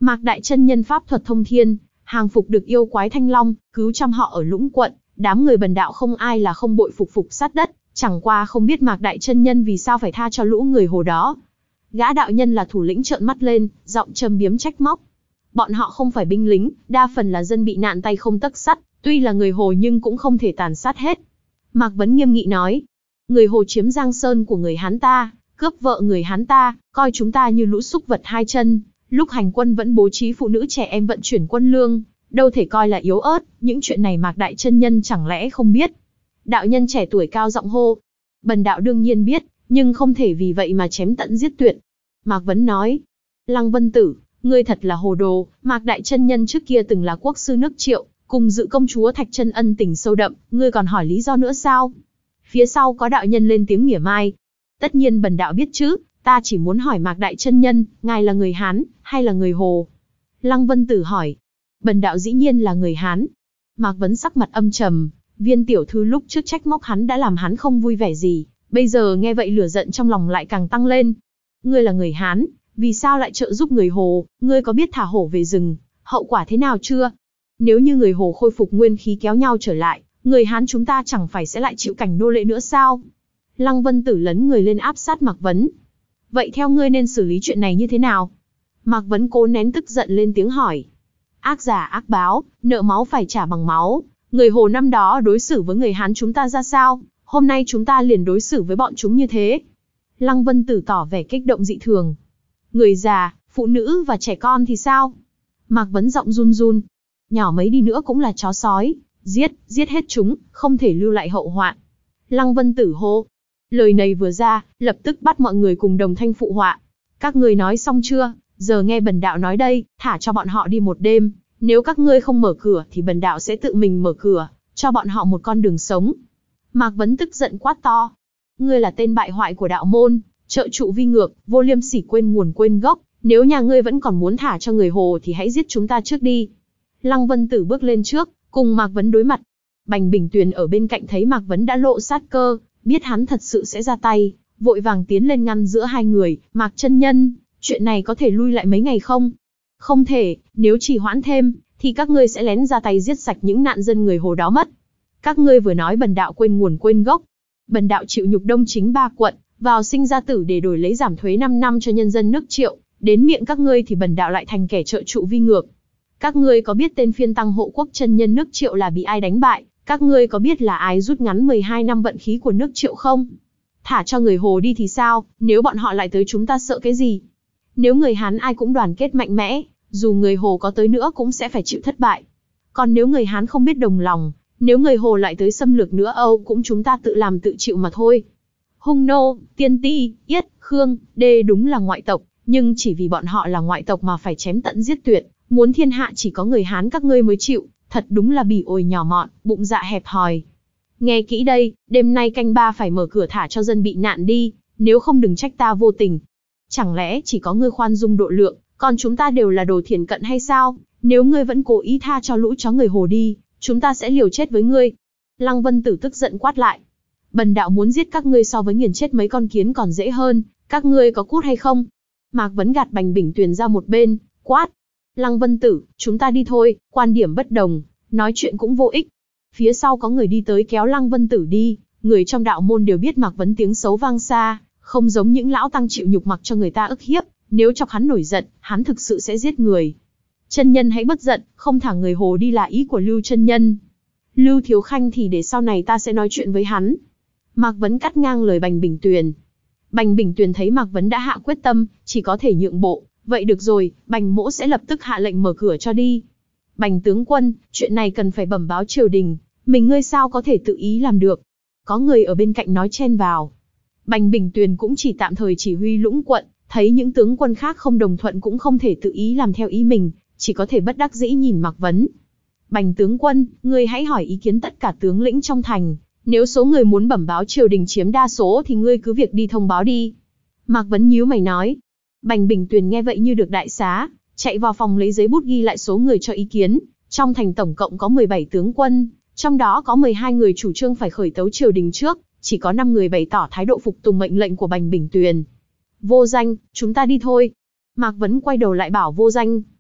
Mạc Đại chân nhân pháp thuật thông thiên, hàng phục được yêu quái Thanh Long, cứu trăm họ ở Lũng quận, đám người bần đạo không ai là không bội phục phục sát đất, chẳng qua không biết Mạc Đại chân nhân vì sao phải tha cho lũ người hồ đó. Gã đạo nhân là thủ lĩnh trợn mắt lên, giọng châm biếm trách móc. Bọn họ không phải binh lính, đa phần là dân bị nạn tay không tấc sắt, tuy là người hồ nhưng cũng không thể tàn sát hết. Mạc Vấn nghiêm nghị nói, người hồ chiếm Giang Sơn của người Hán ta, cướp vợ người Hán ta, coi chúng ta như lũ súc vật hai chân, lúc hành quân vẫn bố trí phụ nữ trẻ em vận chuyển quân lương, đâu thể coi là yếu ớt, những chuyện này Mạc Đại chân nhân chẳng lẽ không biết. Đạo nhân trẻ tuổi cao giọng hô, bần đạo đương nhiên biết, nhưng không thể vì vậy mà chém tận giết tuyệt. Mạc Vấn nói, Lăng Vân Tử, ngươi thật là hồ đồ, Mạc Đại chân nhân trước kia từng là quốc sư nước Triệu, cùng dự công chúa Thạch Chân ân tình sâu đậm, ngươi còn hỏi lý do nữa sao? Phía sau có đạo nhân lên tiếng mỉa mai. Tất nhiên bần đạo biết chứ, ta chỉ muốn hỏi Mạc Đại chân nhân, ngài là người Hán, hay là người Hồ? Lăng Vân Tử hỏi. Bần đạo dĩ nhiên là người Hán. Mạc Vấn sắc mặt âm trầm, Viên tiểu thư lúc trước trách móc hắn đã làm hắn không vui vẻ gì, bây giờ nghe vậy lửa giận trong lòng lại càng tăng lên. Ngươi là người Hán, vì sao lại trợ giúp người Hồ, ngươi có biết thả hổ về rừng, hậu quả thế nào chưa? Nếu như người Hồ khôi phục nguyên khí kéo nhau trở lại, người Hán chúng ta chẳng phải sẽ lại chịu cảnh nô lệ nữa sao? Lăng Vân Tử lấn người lên áp sát Mạc Vấn. Vậy theo ngươi nên xử lý chuyện này như thế nào? Mạc Vấn cố nén tức giận lên tiếng hỏi. Ác giả ác báo, nợ máu phải trả bằng máu. Người Hồ năm đó đối xử với người Hán chúng ta ra sao, hôm nay chúng ta liền đối xử với bọn chúng như thế. Lăng Vân Tử tỏ vẻ kích động dị thường. Người già, phụ nữ và trẻ con thì sao? Mạc Vấn giọng run run. Nhỏ mấy đi nữa cũng là chó sói, giết, giết hết chúng, không thể lưu lại hậu hoạn. Lăng Vân Tử hô. Lời này vừa ra, lập tức bắt mọi người cùng đồng thanh phụ họa. Các ngươi nói xong chưa? Giờ nghe bần đạo nói đây, thả cho bọn họ đi một đêm. Nếu các ngươi không mở cửa thì bần đạo sẽ tự mình mở cửa, cho bọn họ một con đường sống. Mạc Vấn tức giận quát to. Ngươi là tên bại hoại của đạo môn, trợ trụ vi ngược, vô liêm sỉ quên nguồn quên gốc. Nếu nhà ngươi vẫn còn muốn thả cho người Hồ thì hãy giết chúng ta trước đi. Lăng Vân Tử bước lên trước, cùng Mạc Vấn đối mặt. Bành Bình Tuyền ở bên cạnh thấy Mạc Vấn đã lộ sát cơ, biết hắn thật sự sẽ ra tay, vội vàng tiến lên ngăn giữa hai người. Mạc chân nhân, chuyện này có thể lui lại mấy ngày không? Không thể, nếu trì hoãn thêm, thì các ngươi sẽ lén ra tay giết sạch những nạn dân người Hồ đó mất. Các ngươi vừa nói bần đạo quên nguồn quên gốc. Bần đạo chịu nhục Đông Chính ba quận, vào sinh ra tử để đổi lấy giảm thuế năm năm cho nhân dân nước Triệu. Đến miệng các ngươi thì bần đạo lại thành kẻ trợ trụ vi ngược. Các ngươi có biết tên phiên tăng hộ quốc chân nhân nước Triệu là bị ai đánh bại? Các ngươi có biết là ai rút ngắn mười hai năm vận khí của nước Triệu không? Thả cho người Hồ đi thì sao, nếu bọn họ lại tới chúng ta sợ cái gì? Nếu người Hán ai cũng đoàn kết mạnh mẽ, dù người Hồ có tới nữa cũng sẽ phải chịu thất bại. Còn nếu người Hán không biết đồng lòng, nếu người Hồ lại tới xâm lược nữa Âu cũng chúng ta tự làm tự chịu mà thôi. Hung nô, Tiên Ti, Yết, Khương, Đê đúng là ngoại tộc, nhưng chỉ vì bọn họ là ngoại tộc mà phải chém tận giết tuyệt, muốn thiên hạ chỉ có người Hán các ngươi mới chịu, thật đúng là bỉ ổi nhỏ mọn, bụng dạ hẹp hòi. Nghe kỹ đây, đêm nay canh ba phải mở cửa thả cho dân bị nạn đi, nếu không đừng trách ta vô tình. Chẳng lẽ chỉ có ngươi khoan dung độ lượng, còn chúng ta đều là đồ thiển cận hay sao? Nếu ngươi vẫn cố ý tha cho lũ chó người Hồ đi, chúng ta sẽ liều chết với ngươi. Lăng Vân Tử tức giận quát lại. Bần đạo muốn giết các ngươi so với nghiền chết mấy con kiến còn dễ hơn, các ngươi có cút hay không? Mạc Vấn gạt Bành Bình Tuyền ra một bên, quát. Lăng Vân Tử, chúng ta đi thôi, quan điểm bất đồng, nói chuyện cũng vô ích. Phía sau có người đi tới kéo Lăng Vân Tử đi, người trong đạo môn đều biết Mạc Vấn tiếng xấu vang xa, không giống những lão tăng chịu nhục mặc cho người ta ức hiếp, nếu chọc hắn nổi giận, hắn thực sự sẽ giết người. Chân nhân hãy bất giận, không thả người Hồ đi là ý của Lưu chân nhân. Lưu Thiếu Khanh thì để sau này ta sẽ nói chuyện với hắn. Mạc Vấn cắt ngang lời Bành Bình Tuyền. Bành Bình Tuyền thấy Mạc Vấn đã hạ quyết tâm, chỉ có thể nhượng bộ. Vậy được rồi, Bành mỗ sẽ lập tức hạ lệnh mở cửa cho đi. Bành tướng quân, chuyện này cần phải bẩm báo triều đình, mình ngươi sao có thể tự ý làm được? Có người ở bên cạnh nói chen vào. Bành Bình Tuyền cũng chỉ tạm thời chỉ huy Lũng quận, thấy những tướng quân khác không đồng thuận cũng không thể tự ý làm theo ý mình, chỉ có thể bất đắc dĩ nhìn Mạc Vấn. Bành tướng quân, ngươi hãy hỏi ý kiến tất cả tướng lĩnh trong thành, nếu số người muốn bẩm báo triều đình chiếm đa số thì ngươi cứ việc đi thông báo đi. Mạc Vấn nhíu mày nói. Bành Bình Tuyền nghe vậy như được đại xá, chạy vào phòng lấy giấy bút ghi lại số người cho ý kiến. Trong thành tổng cộng có mười bảy tướng quân, trong đó có mười hai người chủ trương phải khởi tấu triều đình trước, chỉ có năm người bày tỏ thái độ phục tùng mệnh lệnh của Bành Bình Tuyền. Vô Danh, chúng ta đi thôi. Mạc Vấn quay đầu lại bảo Vô Danh.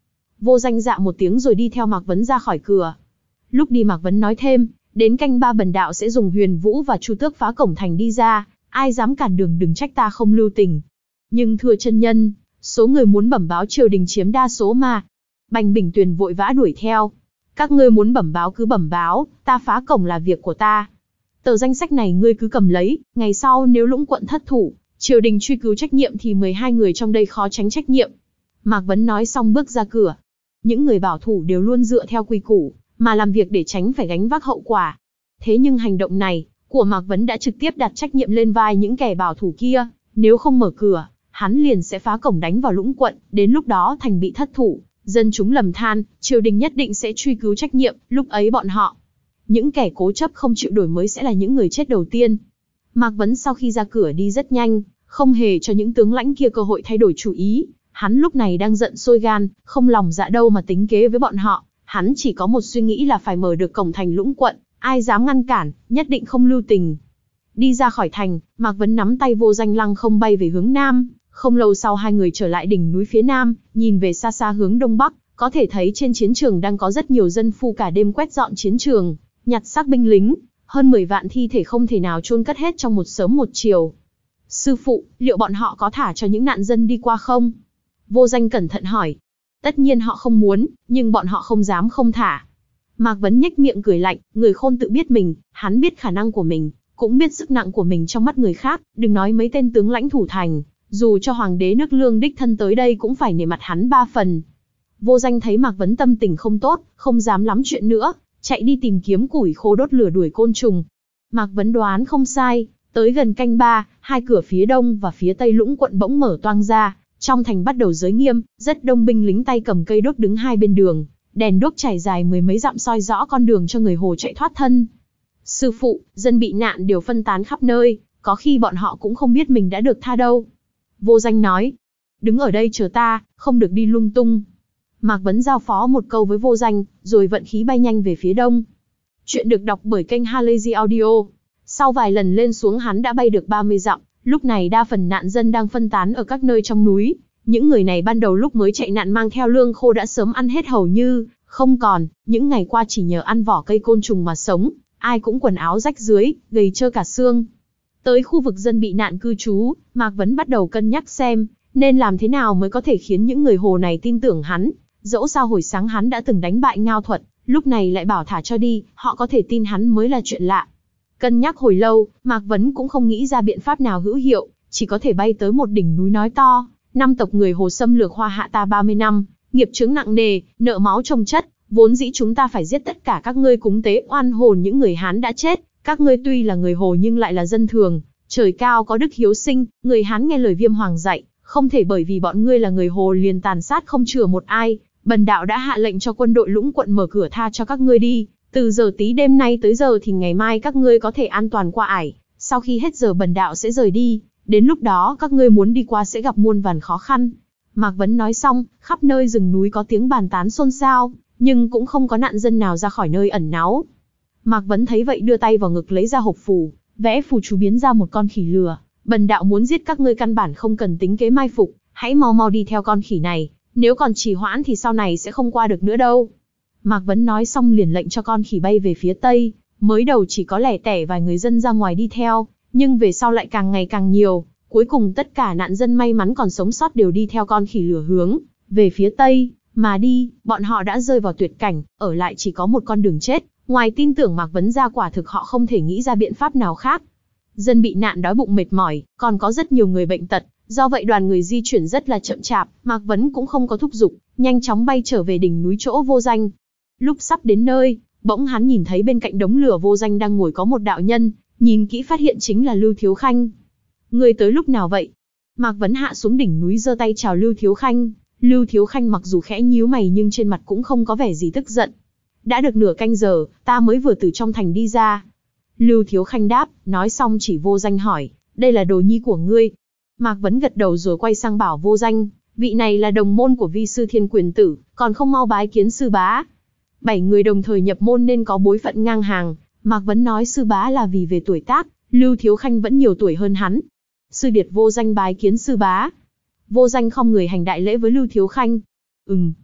Vô Danh dạ một tiếng rồi đi theo Mạc Vấn ra khỏi cửa. Lúc đi Mạc Vấn nói thêm, đến canh ba bần đạo sẽ dùng Huyền Vũ và Chu Tước phá cổng thành đi ra, ai dám cản đường đừng trách ta không lưu tình. Nhưng thưa chân nhân, số người muốn bẩm báo triều đình chiếm đa số mà. Bành Bình Tuyền vội vã đuổi theo. Các ngươi muốn bẩm báo cứ bẩm báo, ta phá cổng là việc của ta. Tờ danh sách này ngươi cứ cầm lấy, ngày sau nếu Lũng quận thất thủ, triều đình truy cứu trách nhiệm thì mười hai người trong đây khó tránh trách nhiệm. Mạc Vấn nói xong bước ra cửa. Những người bảo thủ đều luôn dựa theo quy củ, mà làm việc để tránh phải gánh vác hậu quả. Thế nhưng hành động này của Mạc Vấn đã trực tiếp đặt trách nhiệm lên vai những kẻ bảo thủ kia, nếu không mở cửa, hắn liền sẽ phá cổng đánh vào Lũng quận, đến lúc đó thành bị thất thủ, dân chúng lầm than, triều đình nhất định sẽ truy cứu trách nhiệm, lúc ấy bọn họ, những kẻ cố chấp không chịu đổi mới sẽ là những người chết đầu tiên. Mạc Vấn sau khi ra cửa đi rất nhanh, không hề cho những tướng lãnh kia cơ hội thay đổi chủ ý, hắn lúc này đang giận sôi gan, không lòng dạ đâu mà tính kế với bọn họ, hắn chỉ có một suy nghĩ là phải mở được cổng thành Lũng quận, ai dám ngăn cản, nhất định không lưu tình. Đi ra khỏi thành, Mạc Vấn nắm tay Vô Danh lăng không bay về hướng nam, không lâu sau hai người trở lại đỉnh núi phía nam, nhìn về xa xa hướng đông bắc, có thể thấy trên chiến trường đang có rất nhiều dân phu cả đêm quét dọn chiến trường, nhặt xác binh lính, hơn mười vạn thi thể không thể nào chôn cất hết trong một sớm một chiều. Sư phụ, liệu bọn họ có thả cho những nạn dân đi qua không? Vô Danh cẩn thận hỏi. Tất nhiên họ không muốn, nhưng bọn họ không dám không thả. Mạc Vấn nhếch miệng cười lạnh, người khôn tự biết mình, hắn biết khả năng của mình, cũng biết sức nặng của mình trong mắt người khác, đừng nói mấy tên tướng lãnh thủ thành, dù cho hoàng đế nước Lương đích thân tới đây cũng phải nể mặt hắn ba phần. Vô Danh thấy Mạc Vấn tâm tình không tốt, không dám lắm chuyện nữa, chạy đi tìm kiếm củi khô đốt lửa đuổi côn trùng. Mạc Vấn đoán không sai, tới gần canh ba, hai cửa phía đông và phía tây Lũng quận bỗng mở toang ra, trong thành bắt đầu giới nghiêm, rất đông binh lính tay cầm cây đuốc đứng hai bên đường, đèn đuốc trải dài mười mấy dặm soi rõ con đường cho người Hồ chạy thoát thân. Sư phụ, dân bị nạn đều phân tán khắp nơi, có khi bọn họ cũng không biết mình đã được tha đâu. Vô Danh nói, đứng ở đây chờ ta, không được đi lung tung. Mạc Vấn giao phó một câu với Vô Danh, rồi vận khí bay nhanh về phía đông. Chuyện được đọc bởi kênh Halazy Audio. Sau vài lần lên xuống hắn đã bay được ba mươi dặm, lúc này đa phần nạn dân đang phân tán ở các nơi trong núi. Những người này ban đầu lúc mới chạy nạn mang theo lương khô đã sớm ăn hết hầu như không còn, những ngày qua chỉ nhờ ăn vỏ cây côn trùng mà sống, ai cũng quần áo rách rưới, gầy trơ cả xương. Tới khu vực dân bị nạn cư trú, Mạc Vấn bắt đầu cân nhắc xem, nên làm thế nào mới có thể khiến những người Hồ này tin tưởng hắn. Dẫu sao hồi sáng hắn đã từng đánh bại Ngao Thuật, lúc này lại bảo thả cho đi, họ có thể tin hắn mới là chuyện lạ. Cân nhắc hồi lâu, Mạc Vấn cũng không nghĩ ra biện pháp nào hữu hiệu, chỉ có thể bay tới một đỉnh núi nói to, năm tộc người Hồ xâm lược Hoa Hạ ta ba mươi năm, nghiệp chướng nặng nề, nợ máu chồng chất, vốn dĩ chúng ta phải giết tất cả các ngươi cúng tế oan hồn những người Hán đã chết, các ngươi tuy là người Hồ nhưng lại là dân thường, trời cao có đức hiếu sinh, người Hán nghe lời Viêm Hoàng dạy, không thể bởi vì bọn ngươi là người Hồ liền tàn sát không chừa một ai. Bần đạo đã hạ lệnh cho quân đội Lũng quận mở cửa tha cho các ngươi đi, từ giờ tí đêm nay tới giờ thì ngày mai các ngươi có thể an toàn qua ải, sau khi hết giờ bần đạo sẽ rời đi, đến lúc đó các ngươi muốn đi qua sẽ gặp muôn vàn khó khăn. Mạc Vấn nói xong, khắp nơi rừng núi có tiếng bàn tán xôn xao, nhưng cũng không có nạn dân nào ra khỏi nơi ẩn náu. Mạc Vấn thấy vậy đưa tay vào ngực lấy ra hộp phù, vẽ phù chú biến ra một con khỉ lừa, bần đạo muốn giết các ngươi căn bản không cần tính kế mai phục, hãy mau mau đi theo con khỉ này. Nếu còn trì hoãn thì sau này sẽ không qua được nữa đâu. Mạc Vấn nói xong liền lệnh cho con khỉ bay về phía tây, mới đầu chỉ có lẻ tẻ vài người dân ra ngoài đi theo, nhưng về sau lại càng ngày càng nhiều, cuối cùng tất cả nạn dân may mắn còn sống sót đều đi theo con khỉ lửa hướng về phía tây, mà đi, bọn họ đã rơi vào tuyệt cảnh, ở lại chỉ có một con đường chết, ngoài tin tưởng Mạc Vấn ra quả thực họ không thể nghĩ ra biện pháp nào khác. Dân bị nạn đói bụng mệt mỏi, còn có rất nhiều người bệnh tật. Do vậy đoàn người di chuyển rất là chậm chạp, Mạc Vấn cũng không có thúc giục, nhanh chóng bay trở về đỉnh núi chỗ Vô Danh. Lúc sắp đến nơi, bỗng hắn nhìn thấy bên cạnh đống lửa Vô Danh đang ngồi có một đạo nhân, nhìn kỹ phát hiện chính là Lưu Thiếu Khanh. Người tới lúc nào vậy? Mạc Vấn hạ xuống đỉnh núi giơ tay chào Lưu Thiếu Khanh. Lưu Thiếu Khanh mặc dù khẽ nhíu mày nhưng trên mặt cũng không có vẻ gì tức giận. Đã được nửa canh giờ, ta mới vừa từ trong thành đi ra. Lưu Thiếu Khanh đáp, nói xong chỉ Vô Danh hỏi, đây là đồ nhi của ngươi? Mạc Vấn gật đầu rồi quay sang bảo Vô Danh, vị này là đồng môn của vi sư Thiên Quyền Tử, còn không mau bái kiến sư bá. Bảy người đồng thời nhập môn nên có bối phận ngang hàng, Mạc Vấn nói sư bá là vì về tuổi tác, Lưu Thiếu Khanh vẫn nhiều tuổi hơn hắn. Sư điệt Vô Danh bái kiến sư bá. Vô Danh không người hành đại lễ với Lưu Thiếu Khanh. Ừm.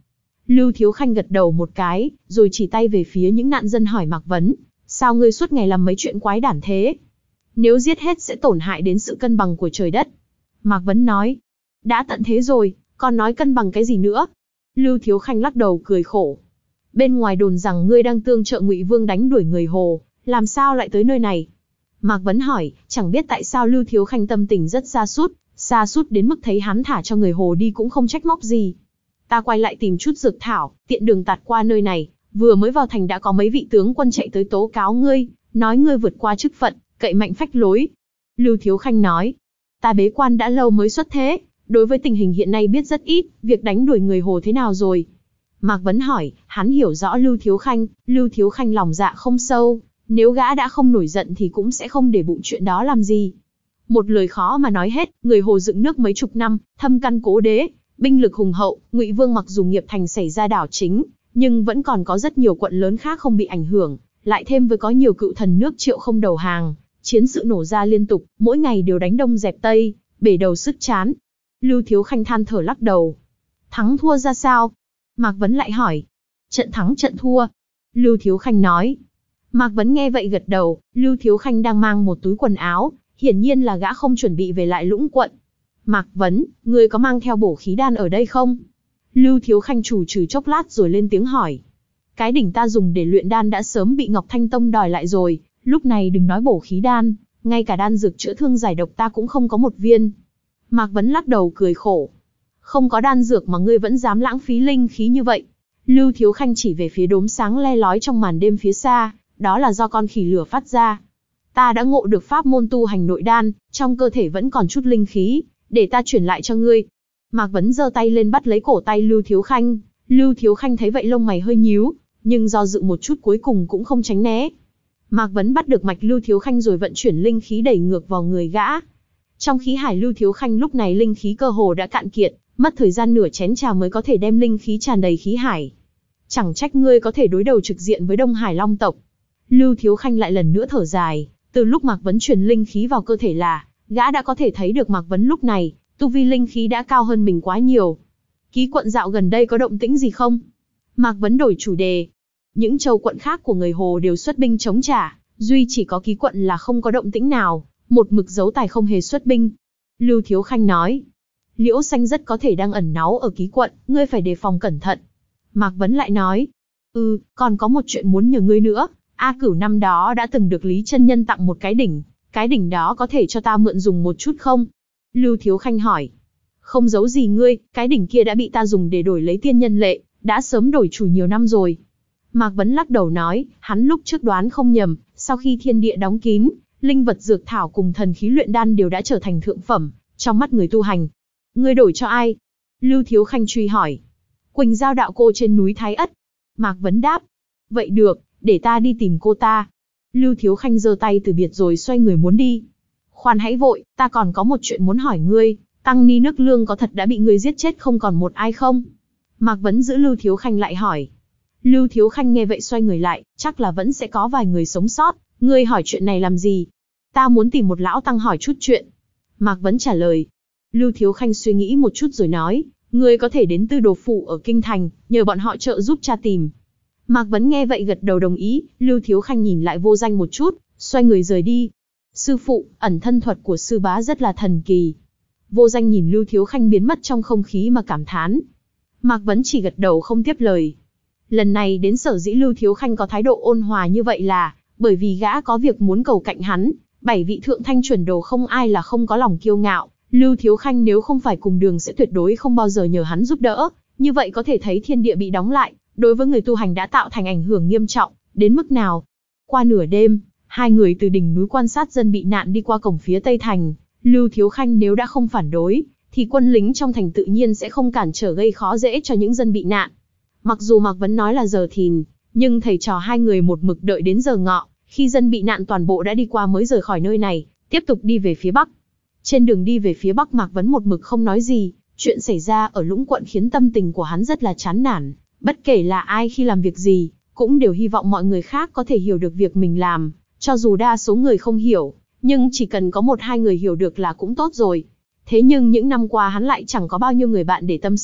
Lưu Thiếu Khanh gật đầu một cái, rồi chỉ tay về phía những nạn dân hỏi Mạc Vấn, sao ngươi suốt ngày làm mấy chuyện quái đản thế? Nếu giết hết sẽ tổn hại đến sự cân bằng của trời đất. Mạc Vấn nói, đã tận thế rồi, còn nói cân bằng cái gì nữa? Lưu Thiếu Khanh lắc đầu cười khổ. Bên ngoài đồn rằng ngươi đang tương trợ Ngụy Vương đánh đuổi người Hồ, làm sao lại tới nơi này? Mạc Vấn hỏi, chẳng biết tại sao Lưu Thiếu Khanh tâm tình rất sa sút, sa sút đến mức thấy hắn thả cho người Hồ đi cũng không trách móc gì. Ta quay lại tìm chút dược thảo, tiện đường tạt qua nơi này, vừa mới vào thành đã có mấy vị tướng quân chạy tới tố cáo ngươi, nói ngươi vượt qua chức phận, cậy mạnh phách lối. Lưu Thiếu Khanh nói, ta bế quan đã lâu mới xuất thế, đối với tình hình hiện nay biết rất ít, việc đánh đuổi người Hồ thế nào rồi? Mạc Vấn hỏi, hắn hiểu rõ Lưu Thiếu Khanh, Lưu Thiếu Khanh lòng dạ không sâu, nếu gã đã không nổi giận thì cũng sẽ không để bụng chuyện đó làm gì. Một lời khó mà nói hết, người Hồ dựng nước mấy chục năm, thâm căn cố đế, binh lực hùng hậu, Ngụy Vương mặc dù nghiệp thành xảy ra đảo chính, nhưng vẫn còn có rất nhiều quận lớn khác không bị ảnh hưởng, lại thêm với có nhiều cựu thần nước Triệu không đầu hàng, chiến sự nổ ra liên tục, mỗi ngày đều đánh đông dẹp tây, bể đầu sức chán. Lưu Thiếu Khanh than thở lắc đầu. Thắng thua ra sao? Mạc Vấn lại hỏi. Trận thắng trận thua. Lưu Thiếu Khanh nói. Mạc Vấn nghe vậy gật đầu, Lưu Thiếu Khanh đang mang một túi quần áo, hiển nhiên là gã không chuẩn bị về lại Lũng quận. Mạc Vấn, ngươi có mang theo bổ khí đan ở đây không? Lưu Thiếu Khanh chủ trừ chốc lát rồi lên tiếng hỏi. Cái đỉnh ta dùng để luyện đan đã sớm bị Ngọc Thanh Tông đòi lại rồi, lúc này đừng nói bổ khí đan, ngay cả đan dược chữa thương giải độc ta cũng không có một viên. Mạc Vấn lắc đầu cười khổ. Không có đan dược mà ngươi vẫn dám lãng phí linh khí như vậy. Lưu Thiếu Khanh chỉ về phía đốm sáng le lói trong màn đêm phía xa, đó là do con khỉ lửa phát ra. Ta đã ngộ được pháp môn tu hành nội đan, trong cơ thể vẫn còn chút linh khí, để ta chuyển lại cho ngươi. Mạc Vấn giơ tay lên bắt lấy cổ tay Lưu Thiếu Khanh, Lưu Thiếu Khanh thấy vậy lông mày hơi nhíu, nhưng do dự một chút cuối cùng cũng không tránh né. Mạc Vấn bắt được mạch Lưu Thiếu Khanh rồi vận chuyển linh khí đẩy ngược vào người gã. Trong khí hải Lưu Thiếu Khanh lúc này linh khí cơ hồ đã cạn kiệt, mất thời gian nửa chén trà mới có thể đem linh khí tràn đầy khí hải. Chẳng trách ngươi có thể đối đầu trực diện với Đông Hải Long tộc. Lưu Thiếu Khanh lại lần nữa thở dài, từ lúc Mạc Vấn truyền linh khí vào cơ thể là, gã đã có thể thấy được Mạc Vấn lúc này, tu vi linh khí đã cao hơn mình quá nhiều. Ký quận dạo gần đây có động tĩnh gì không? Mạc Vấn đổi chủ đề. Những châu quận khác của người Hồ đều xuất binh chống trả, duy chỉ có Ký quận là không có động tĩnh nào, một mực giấu tài không hề xuất binh. Lưu Thiếu Khanh nói, Liễu Xanh rất có thể đang ẩn náu ở Ký quận, ngươi phải đề phòng cẩn thận. Mạc Vấn lại nói, ừ, còn có một chuyện muốn nhờ ngươi nữa. A Cửu năm đó đã từng được Lý Chân Nhân tặng một cái đỉnh, cái đỉnh đó có thể cho ta mượn dùng một chút không? Lưu Thiếu Khanh hỏi. Không giấu gì ngươi, cái đỉnh kia đã bị ta dùng để đổi lấy tiên nhân lệ, đã sớm đổi chủ nhiều năm rồi. Mạc Vấn lắc đầu nói, hắn lúc trước đoán không nhầm, sau khi thiên địa đóng kín, linh vật dược thảo cùng thần khí luyện đan đều đã trở thành thượng phẩm, trong mắt người tu hành. Ngươi đổi cho ai? Lưu Thiếu Khanh truy hỏi. Quỳnh Giao đạo cô trên núi Thái Ất. Mạc Vấn đáp. Vậy được, để ta đi tìm cô ta. Lưu Thiếu Khanh giơ tay từ biệt rồi xoay người muốn đi. Khoan hãy vội, ta còn có một chuyện muốn hỏi ngươi, Tăng Ni Nước Lương có thật đã bị ngươi giết chết không còn một ai không? Mạc Vấn giữ Lưu Thiếu Khanh lại hỏi. Lưu Thiếu Khanh nghe vậy xoay người lại, chắc là vẫn sẽ có vài người sống sót, ngươi hỏi chuyện này làm gì? Ta muốn tìm một lão tăng hỏi chút chuyện. Mạc Vấn trả lời. Lưu Thiếu Khanh suy nghĩ một chút rồi nói, ngươi có thể đến Tư Đồ Phủ ở Kinh Thành, nhờ bọn họ trợ giúp tra tìm. Mạc Vấn nghe vậy gật đầu đồng ý, Lưu Thiếu Khanh nhìn lại Vô Danh một chút, xoay người rời đi. Sư phụ, ẩn thân thuật của sư bá rất là thần kỳ. Vô Danh nhìn Lưu Thiếu Khanh biến mất trong không khí mà cảm thán. Mạc Vấn chỉ gật đầu không tiếp lời. Lần này đến sở dĩ Lưu Thiếu Khanh có thái độ ôn hòa như vậy là, bởi vì gã có việc muốn cầu cạnh hắn, bảy vị thượng thanh chuẩn đồ không ai là không có lòng kiêu ngạo. Lưu Thiếu Khanh nếu không phải cùng đường sẽ tuyệt đối không bao giờ nhờ hắn giúp đỡ, như vậy có thể thấy thiên địa bị đóng lại, đối với người tu hành đã tạo thành ảnh hưởng nghiêm trọng, đến mức nào. Qua nửa đêm, hai người từ đỉnh núi quan sát dân bị nạn đi qua cổng phía tây thành, Lưu Thiếu Khanh nếu đã không phản đối, thì quân lính trong thành tự nhiên sẽ không cản trở gây khó dễ cho những dân bị nạn. Mặc dù Mạc Vấn nói là giờ thìn, nhưng thầy trò hai người một mực đợi đến giờ ngọ, khi dân bị nạn toàn bộ đã đi qua mới rời khỏi nơi này, tiếp tục đi về phía bắc. Trên đường đi về phía bắc Mạc Vấn một mực không nói gì, chuyện xảy ra ở Lũng quận khiến tâm tình của hắn rất là chán nản. Bất kể là ai khi làm việc gì, cũng đều hy vọng mọi người khác có thể hiểu được việc mình làm, cho dù đa số người không hiểu, nhưng chỉ cần có một hai người hiểu được là cũng tốt rồi. Thế nhưng những năm qua hắn lại chẳng có bao nhiêu người bạn để tâm sự,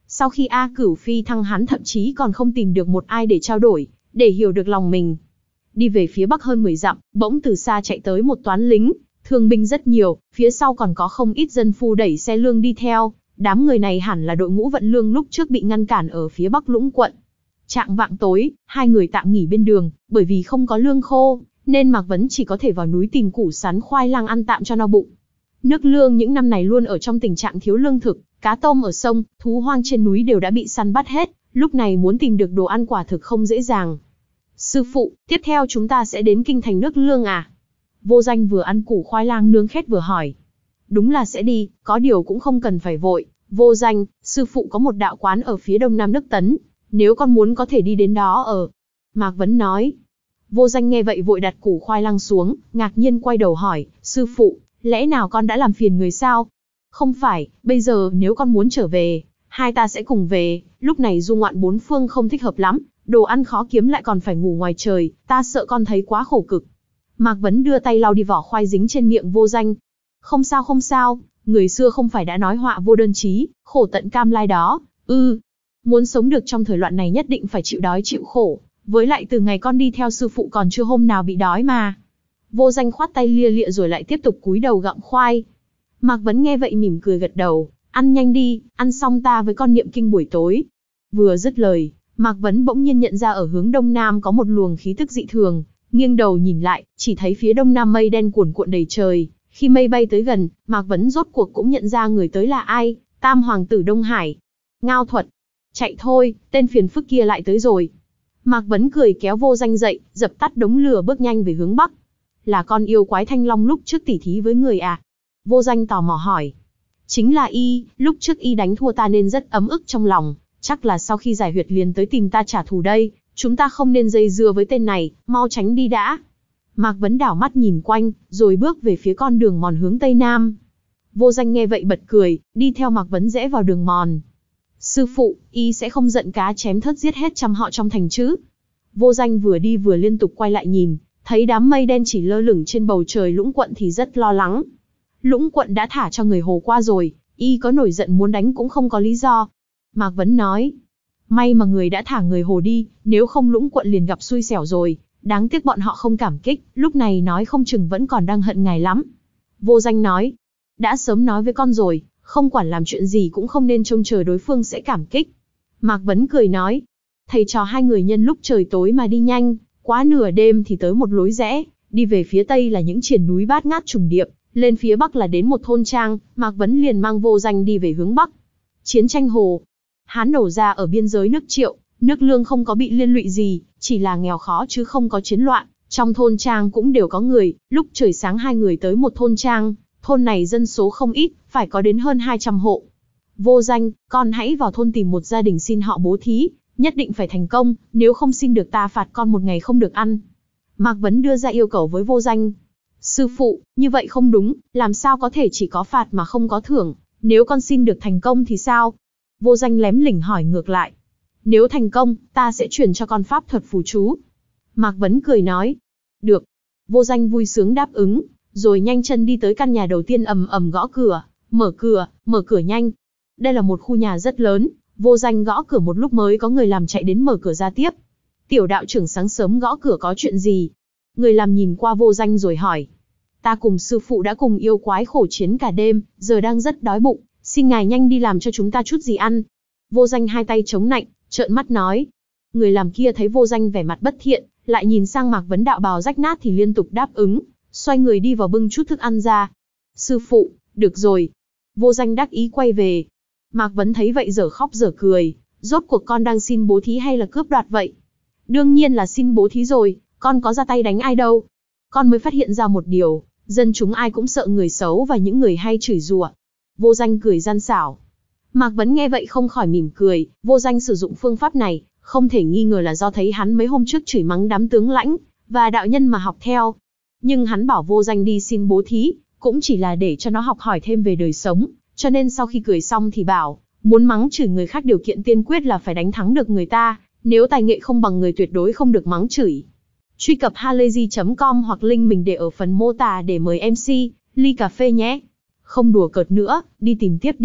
Sau khi A Cửu phi thăng hắn thậm chí còn không tìm được một ai để trao đổi, để hiểu được lòng mình. Đi về phía bắc hơn mười dặm, bỗng từ xa chạy tới một toán lính, thương binh rất nhiều, phía sau còn có không ít dân phu đẩy xe lương đi theo. Đám người này hẳn là đội ngũ vận lương lúc trước bị ngăn cản ở phía bắc Lũng quận. Chạng vạng tối, hai người tạm nghỉ bên đường, bởi vì không có lương khô, nên Mạc Vấn chỉ có thể vào núi tìm củ sắn khoai lang ăn tạm cho no bụng. Nước Lương những năm này luôn ở trong tình trạng thiếu lương thực, cá tôm ở sông, thú hoang trên núi đều đã bị săn bắt hết, lúc này muốn tìm được đồ ăn quả thực không dễ dàng. Sư phụ, tiếp theo chúng ta sẽ đến kinh thành Nước Lương à? Vô Danh vừa ăn củ khoai lang nướng khét vừa hỏi. Đúng là sẽ đi, có điều cũng không cần phải vội. Vô Danh, sư phụ có một đạo quán ở phía đông nam nước Tấn, nếu con muốn có thể đi đến đó ở. Mạc Vấn nói. Vô Danh nghe vậy vội đặt củ khoai lang xuống, ngạc nhiên quay đầu hỏi, sư phụ, lẽ nào con đã làm phiền người sao? Không phải, bây giờ nếu con muốn trở về, hai ta sẽ cùng về, lúc này du ngoạn bốn phương không thích hợp lắm, đồ ăn khó kiếm lại còn phải ngủ ngoài trời, ta sợ con thấy quá khổ cực. Mạc Vấn đưa tay lau đi vỏ khoai dính trên miệng Vô Danh. Không sao không sao, người xưa không phải đã nói họa vô đơn chí, khổ tận cam lai đó, ư. Ừ. Muốn sống được trong thời loạn này nhất định phải chịu đói chịu khổ, với lại từ ngày con đi theo sư phụ còn chưa hôm nào bị đói mà. Vô Danh khoát tay lia lịa rồi lại tiếp tục cúi đầu gặm khoai. Mạc Vấn nghe vậy mỉm cười gật đầu, ăn nhanh đi, ăn xong ta với con niệm kinh buổi tối. Vừa dứt lời, Mạc Vấn bỗng nhiên nhận ra ở hướng đông nam có một luồng khí tức dị thường, nghiêng đầu nhìn lại, chỉ thấy phía đông nam mây đen cuồn cuộn đầy trời. Khi mây bay tới gần, Mạc Vấn rốt cuộc cũng nhận ra người tới là ai, Tam Hoàng tử Đông Hải. Ngao Thuật. Chạy thôi, tên phiền phức kia lại tới rồi. Mạc Vấn cười kéo Vô Danh dậy, dập tắt đống lửa bước nhanh về hướng bắc. Là con yêu quái Thanh Long lúc trước tỉ thí với người à? Vô Danh tò mò hỏi. Chính là y, lúc trước y đánh thua ta nên rất ấm ức trong lòng, chắc là sau khi giải huyệt liền tới tìm ta trả thù đây, chúng ta không nên dây dưa với tên này, mau tránh đi đã. Mạc Vấn đảo mắt nhìn quanh, rồi bước về phía con đường mòn hướng tây nam. Vô Danh nghe vậy bật cười, đi theo Mạc Vấn rẽ vào đường mòn. Sư phụ, y sẽ không giận cá chém thớt giết hết trăm họ trong thành chứ? Vô Danh vừa đi vừa liên tục quay lại nhìn, thấy đám mây đen chỉ lơ lửng trên bầu trời Lũng quận thì rất lo lắng. Lũng quận đã thả cho người Hồ qua rồi, y có nổi giận muốn đánh cũng không có lý do. Mạc Vấn nói, may mà người đã thả người Hồ đi, nếu không Lũng quận liền gặp xui xẻo rồi, đáng tiếc bọn họ không cảm kích, lúc này nói không chừng vẫn còn đang hận ngài lắm. Vô Danh nói, đã sớm nói với con rồi, không quản làm chuyện gì cũng không nên trông chờ đối phương sẽ cảm kích. Mạc Vấn cười nói, thầy trò hai người nhân lúc trời tối mà đi nhanh, quá nửa đêm thì tới một lối rẽ, đi về phía tây là những triền núi bát ngát trùng điệp, lên phía bắc là đến một thôn trang, Mạc Vấn liền mang Vô Danh đi về hướng bắc. Chiến tranh Hồ Hán nổ ra ở biên giới nước Triệu, nước Lương không có bị liên lụy gì, chỉ là nghèo khó chứ không có chiến loạn, trong thôn trang cũng đều có người. Lúc trời sáng hai người tới một thôn trang, thôn này dân số không ít, phải có đến hơn hai trăm hộ. Vô Danh, con hãy vào thôn tìm một gia đình xin họ bố thí, nhất định phải thành công, nếu không xin được ta phạt con một ngày không được ăn. Mạc Vấn đưa ra yêu cầu với Vô Danh. Sư phụ, như vậy không đúng, làm sao có thể chỉ có phạt mà không có thưởng, nếu con xin được thành công thì sao? Vô Danh lém lỉnh hỏi ngược lại. Nếu thành công, ta sẽ truyền cho con pháp thuật phù chú. Mạc Vấn cười nói. Được. Vô Danh vui sướng đáp ứng, rồi nhanh chân đi tới căn nhà đầu tiên ầm ầm gõ cửa. Mở cửa, mở cửa nhanh. Đây là một khu nhà rất lớn, Vô Danh gõ cửa một lúc mới có người làm chạy đến mở cửa ra tiếp. Tiểu đạo trưởng sáng sớm gõ cửa có chuyện gì? Người làm nhìn qua Vô Danh rồi hỏi. Ta cùng sư phụ đã cùng yêu quái khổ chiến cả đêm, giờ đang rất đói bụng, xin ngài nhanh đi làm cho chúng ta chút gì ăn. Vô Danh hai tay chống nạnh, trợn mắt nói. Người làm kia thấy Vô Danh vẻ mặt bất thiện, lại nhìn sang Mạc Vấn đạo bào rách nát thì liên tục đáp ứng, xoay người đi vào bưng chút thức ăn ra. Sư phụ, được rồi. Vô Danh đắc ý quay về. Mạc Vấn thấy vậy dở khóc dở cười, rốt cuộc con đang xin bố thí hay là cướp đoạt vậy? Đương nhiên là xin bố thí rồi, con có ra tay đánh ai đâu. Con mới phát hiện ra một điều, dân chúng ai cũng sợ người xấu và những người hay chửi rủa. Vô Danh cười gian xảo. Mạc Vấn nghe vậy không khỏi mỉm cười, Vô Danh sử dụng phương pháp này, không thể nghi ngờ là do thấy hắn mấy hôm trước chửi mắng đám tướng lãnh và đạo nhân mà học theo. Nhưng hắn bảo Vô Danh đi xin bố thí, cũng chỉ là để cho nó học hỏi thêm về đời sống, cho nên sau khi cười xong thì bảo, muốn mắng chửi người khác điều kiện tiên quyết là phải đánh thắng được người ta, nếu tài nghệ không bằng người tuyệt đối không được mắng chửi. Truy cập halayzi chấm com hoặc link mình để ở phần mô tả để mời em xê, ly cà phê nhé. Không đùa cợt nữa, đi tìm tiếp đi,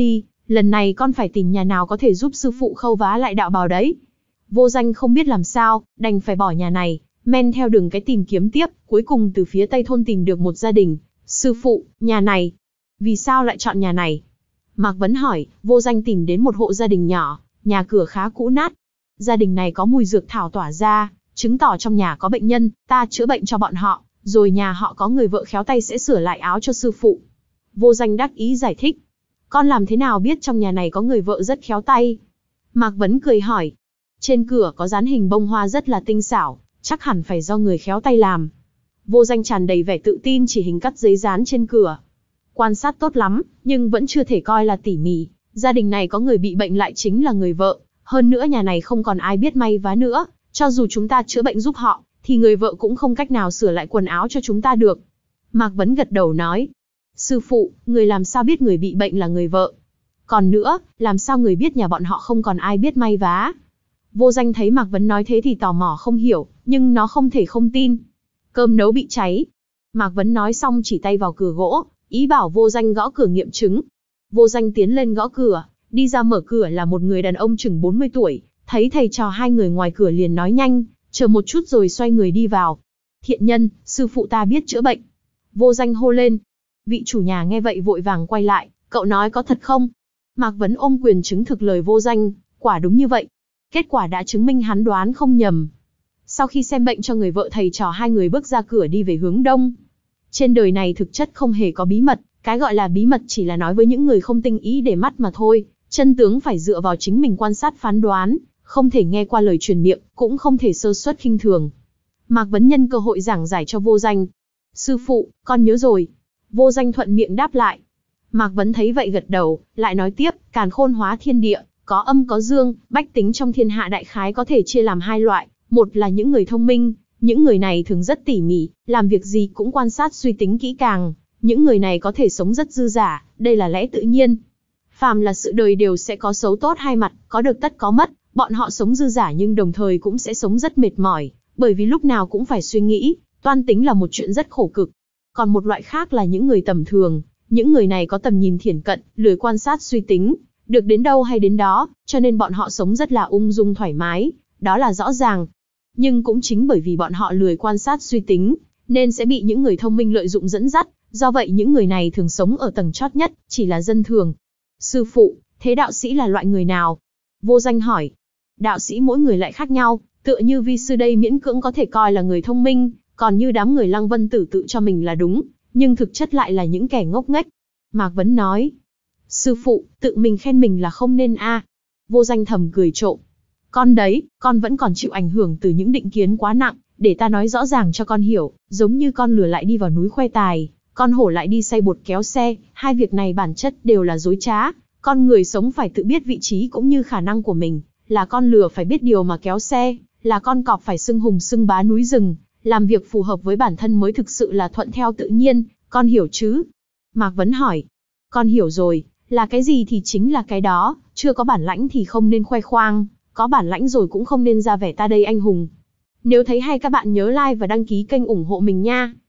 lần này con phải tìm nhà nào có thể giúp sư phụ khâu vá lại đạo bào đấy. Vô Danh không biết làm sao, đành phải bỏ nhà này, men theo đường cái tìm kiếm tiếp, cuối cùng từ phía tây thôn tìm được một gia đình. Sư phụ, nhà này. Vì sao lại chọn nhà này? Mạc Vấn hỏi. Vô Danh tìm đến một hộ gia đình nhỏ, nhà cửa khá cũ nát. Gia đình này có mùi dược thảo tỏa ra, chứng tỏ trong nhà có bệnh nhân, ta chữa bệnh cho bọn họ, rồi nhà họ có người vợ khéo tay sẽ sửa lại áo cho sư phụ. Vô Danh đắc ý giải thích. Con làm thế nào biết trong nhà này có người vợ rất khéo tay? Mạc Vấn cười hỏi. Trên cửa có dán hình bông hoa rất là tinh xảo, chắc hẳn phải do người khéo tay làm. Vô Danh tràn đầy vẻ tự tin chỉ hình cắt giấy dán trên cửa. Quan sát tốt lắm, nhưng vẫn chưa thể coi là tỉ mỉ. Gia đình này có người bị bệnh lại chính là người vợ. Hơn nữa nhà này không còn ai biết may vá nữa. Cho dù chúng ta chữa bệnh giúp họ, thì người vợ cũng không cách nào sửa lại quần áo cho chúng ta được. Mạc Vấn gật đầu nói. Sư phụ, người làm sao biết người bị bệnh là người vợ? Còn nữa, làm sao người biết nhà bọn họ không còn ai biết may vá? Vô Danh thấy Mạc Vấn nói thế thì tò mò không hiểu, nhưng nó không thể không tin. Cơm nấu bị cháy. Mạc Vấn nói xong chỉ tay vào cửa gỗ, ý bảo Vô Danh gõ cửa nghiệm chứng. Vô Danh tiến lên gõ cửa, đi ra mở cửa là một người đàn ông chừng bốn mươi tuổi, thấy thầy trò hai người ngoài cửa liền nói nhanh, chờ một chút rồi xoay người đi vào. Thiện nhân, sư phụ ta biết chữa bệnh. Vô Danh hô lên. Vị chủ nhà nghe vậy vội vàng quay lại, cậu nói có thật không? Mạc Vấn ôm quyền chứng thực lời Vô Danh, quả đúng như vậy. Kết quả đã chứng minh hắn đoán không nhầm. Sau khi xem bệnh cho người vợ, thầy trò hai người bước ra cửa đi về hướng đông. Trên đời này thực chất không hề có bí mật, cái gọi là bí mật chỉ là nói với những người không tinh ý để mắt mà thôi. Chân tướng phải dựa vào chính mình quan sát phán đoán, không thể nghe qua lời truyền miệng, cũng không thể sơ suất khinh thường. Mạc Vấn nhân cơ hội giảng giải cho Vô Danh. Sư phụ, con nhớ rồi. Vô Danh thuận miệng đáp lại. Mạc Vấn thấy vậy gật đầu, lại nói tiếp, càn khôn hóa thiên địa, có âm có dương, bách tính trong thiên hạ đại khái có thể chia làm hai loại. Một là những người thông minh, những người này thường rất tỉ mỉ, làm việc gì cũng quan sát suy tính kỹ càng. Những người này có thể sống rất dư dả, đây là lẽ tự nhiên. Phàm là sự đời đều sẽ có xấu tốt hai mặt, có được tất có mất. Bọn họ sống dư dả nhưng đồng thời cũng sẽ sống rất mệt mỏi, bởi vì lúc nào cũng phải suy nghĩ, toan tính là một chuyện rất khổ cực. Còn một loại khác là những người tầm thường, những người này có tầm nhìn thiển cận, lười quan sát suy tính, được đến đâu hay đến đó, cho nên bọn họ sống rất là ung dung thoải mái, đó là rõ ràng. Nhưng cũng chính bởi vì bọn họ lười quan sát suy tính, nên sẽ bị những người thông minh lợi dụng dẫn dắt, do vậy những người này thường sống ở tầng chót nhất, chỉ là dân thường. Sư phụ, thế đạo sĩ là loại người nào? Vô Danh hỏi. Đạo sĩ mỗi người lại khác nhau, tựa như vi sư đây miễn cưỡng có thể coi là người thông minh, còn như đám người Lăng Vân Tử tự cho mình là đúng, nhưng thực chất lại là những kẻ ngốc nghếch. Mạc Vấn nói. Sư phụ, tự mình khen mình là không nên a. À. Vô Danh thầm cười trộm. Con đấy, con vẫn còn chịu ảnh hưởng từ những định kiến quá nặng, để ta nói rõ ràng cho con hiểu, giống như con lừa lại đi vào núi khoe tài, con hổ lại đi xay bột kéo xe, hai việc này bản chất đều là dối trá. Con người sống phải tự biết vị trí cũng như khả năng của mình, là con lừa phải biết điều mà kéo xe, là con cọp phải xưng hùng xưng bá núi rừng, làm việc phù hợp với bản thân mới thực sự là thuận theo tự nhiên, con hiểu chứ? Mạc Vấn hỏi. Con hiểu rồi, là cái gì thì chính là cái đó, chưa có bản lãnh thì không nên khoe khoang, có bản lãnh rồi cũng không nên ra vẻ ta đây anh hùng. Nếu thấy hay các bạn nhớ like và đăng ký kênh ủng hộ mình nha.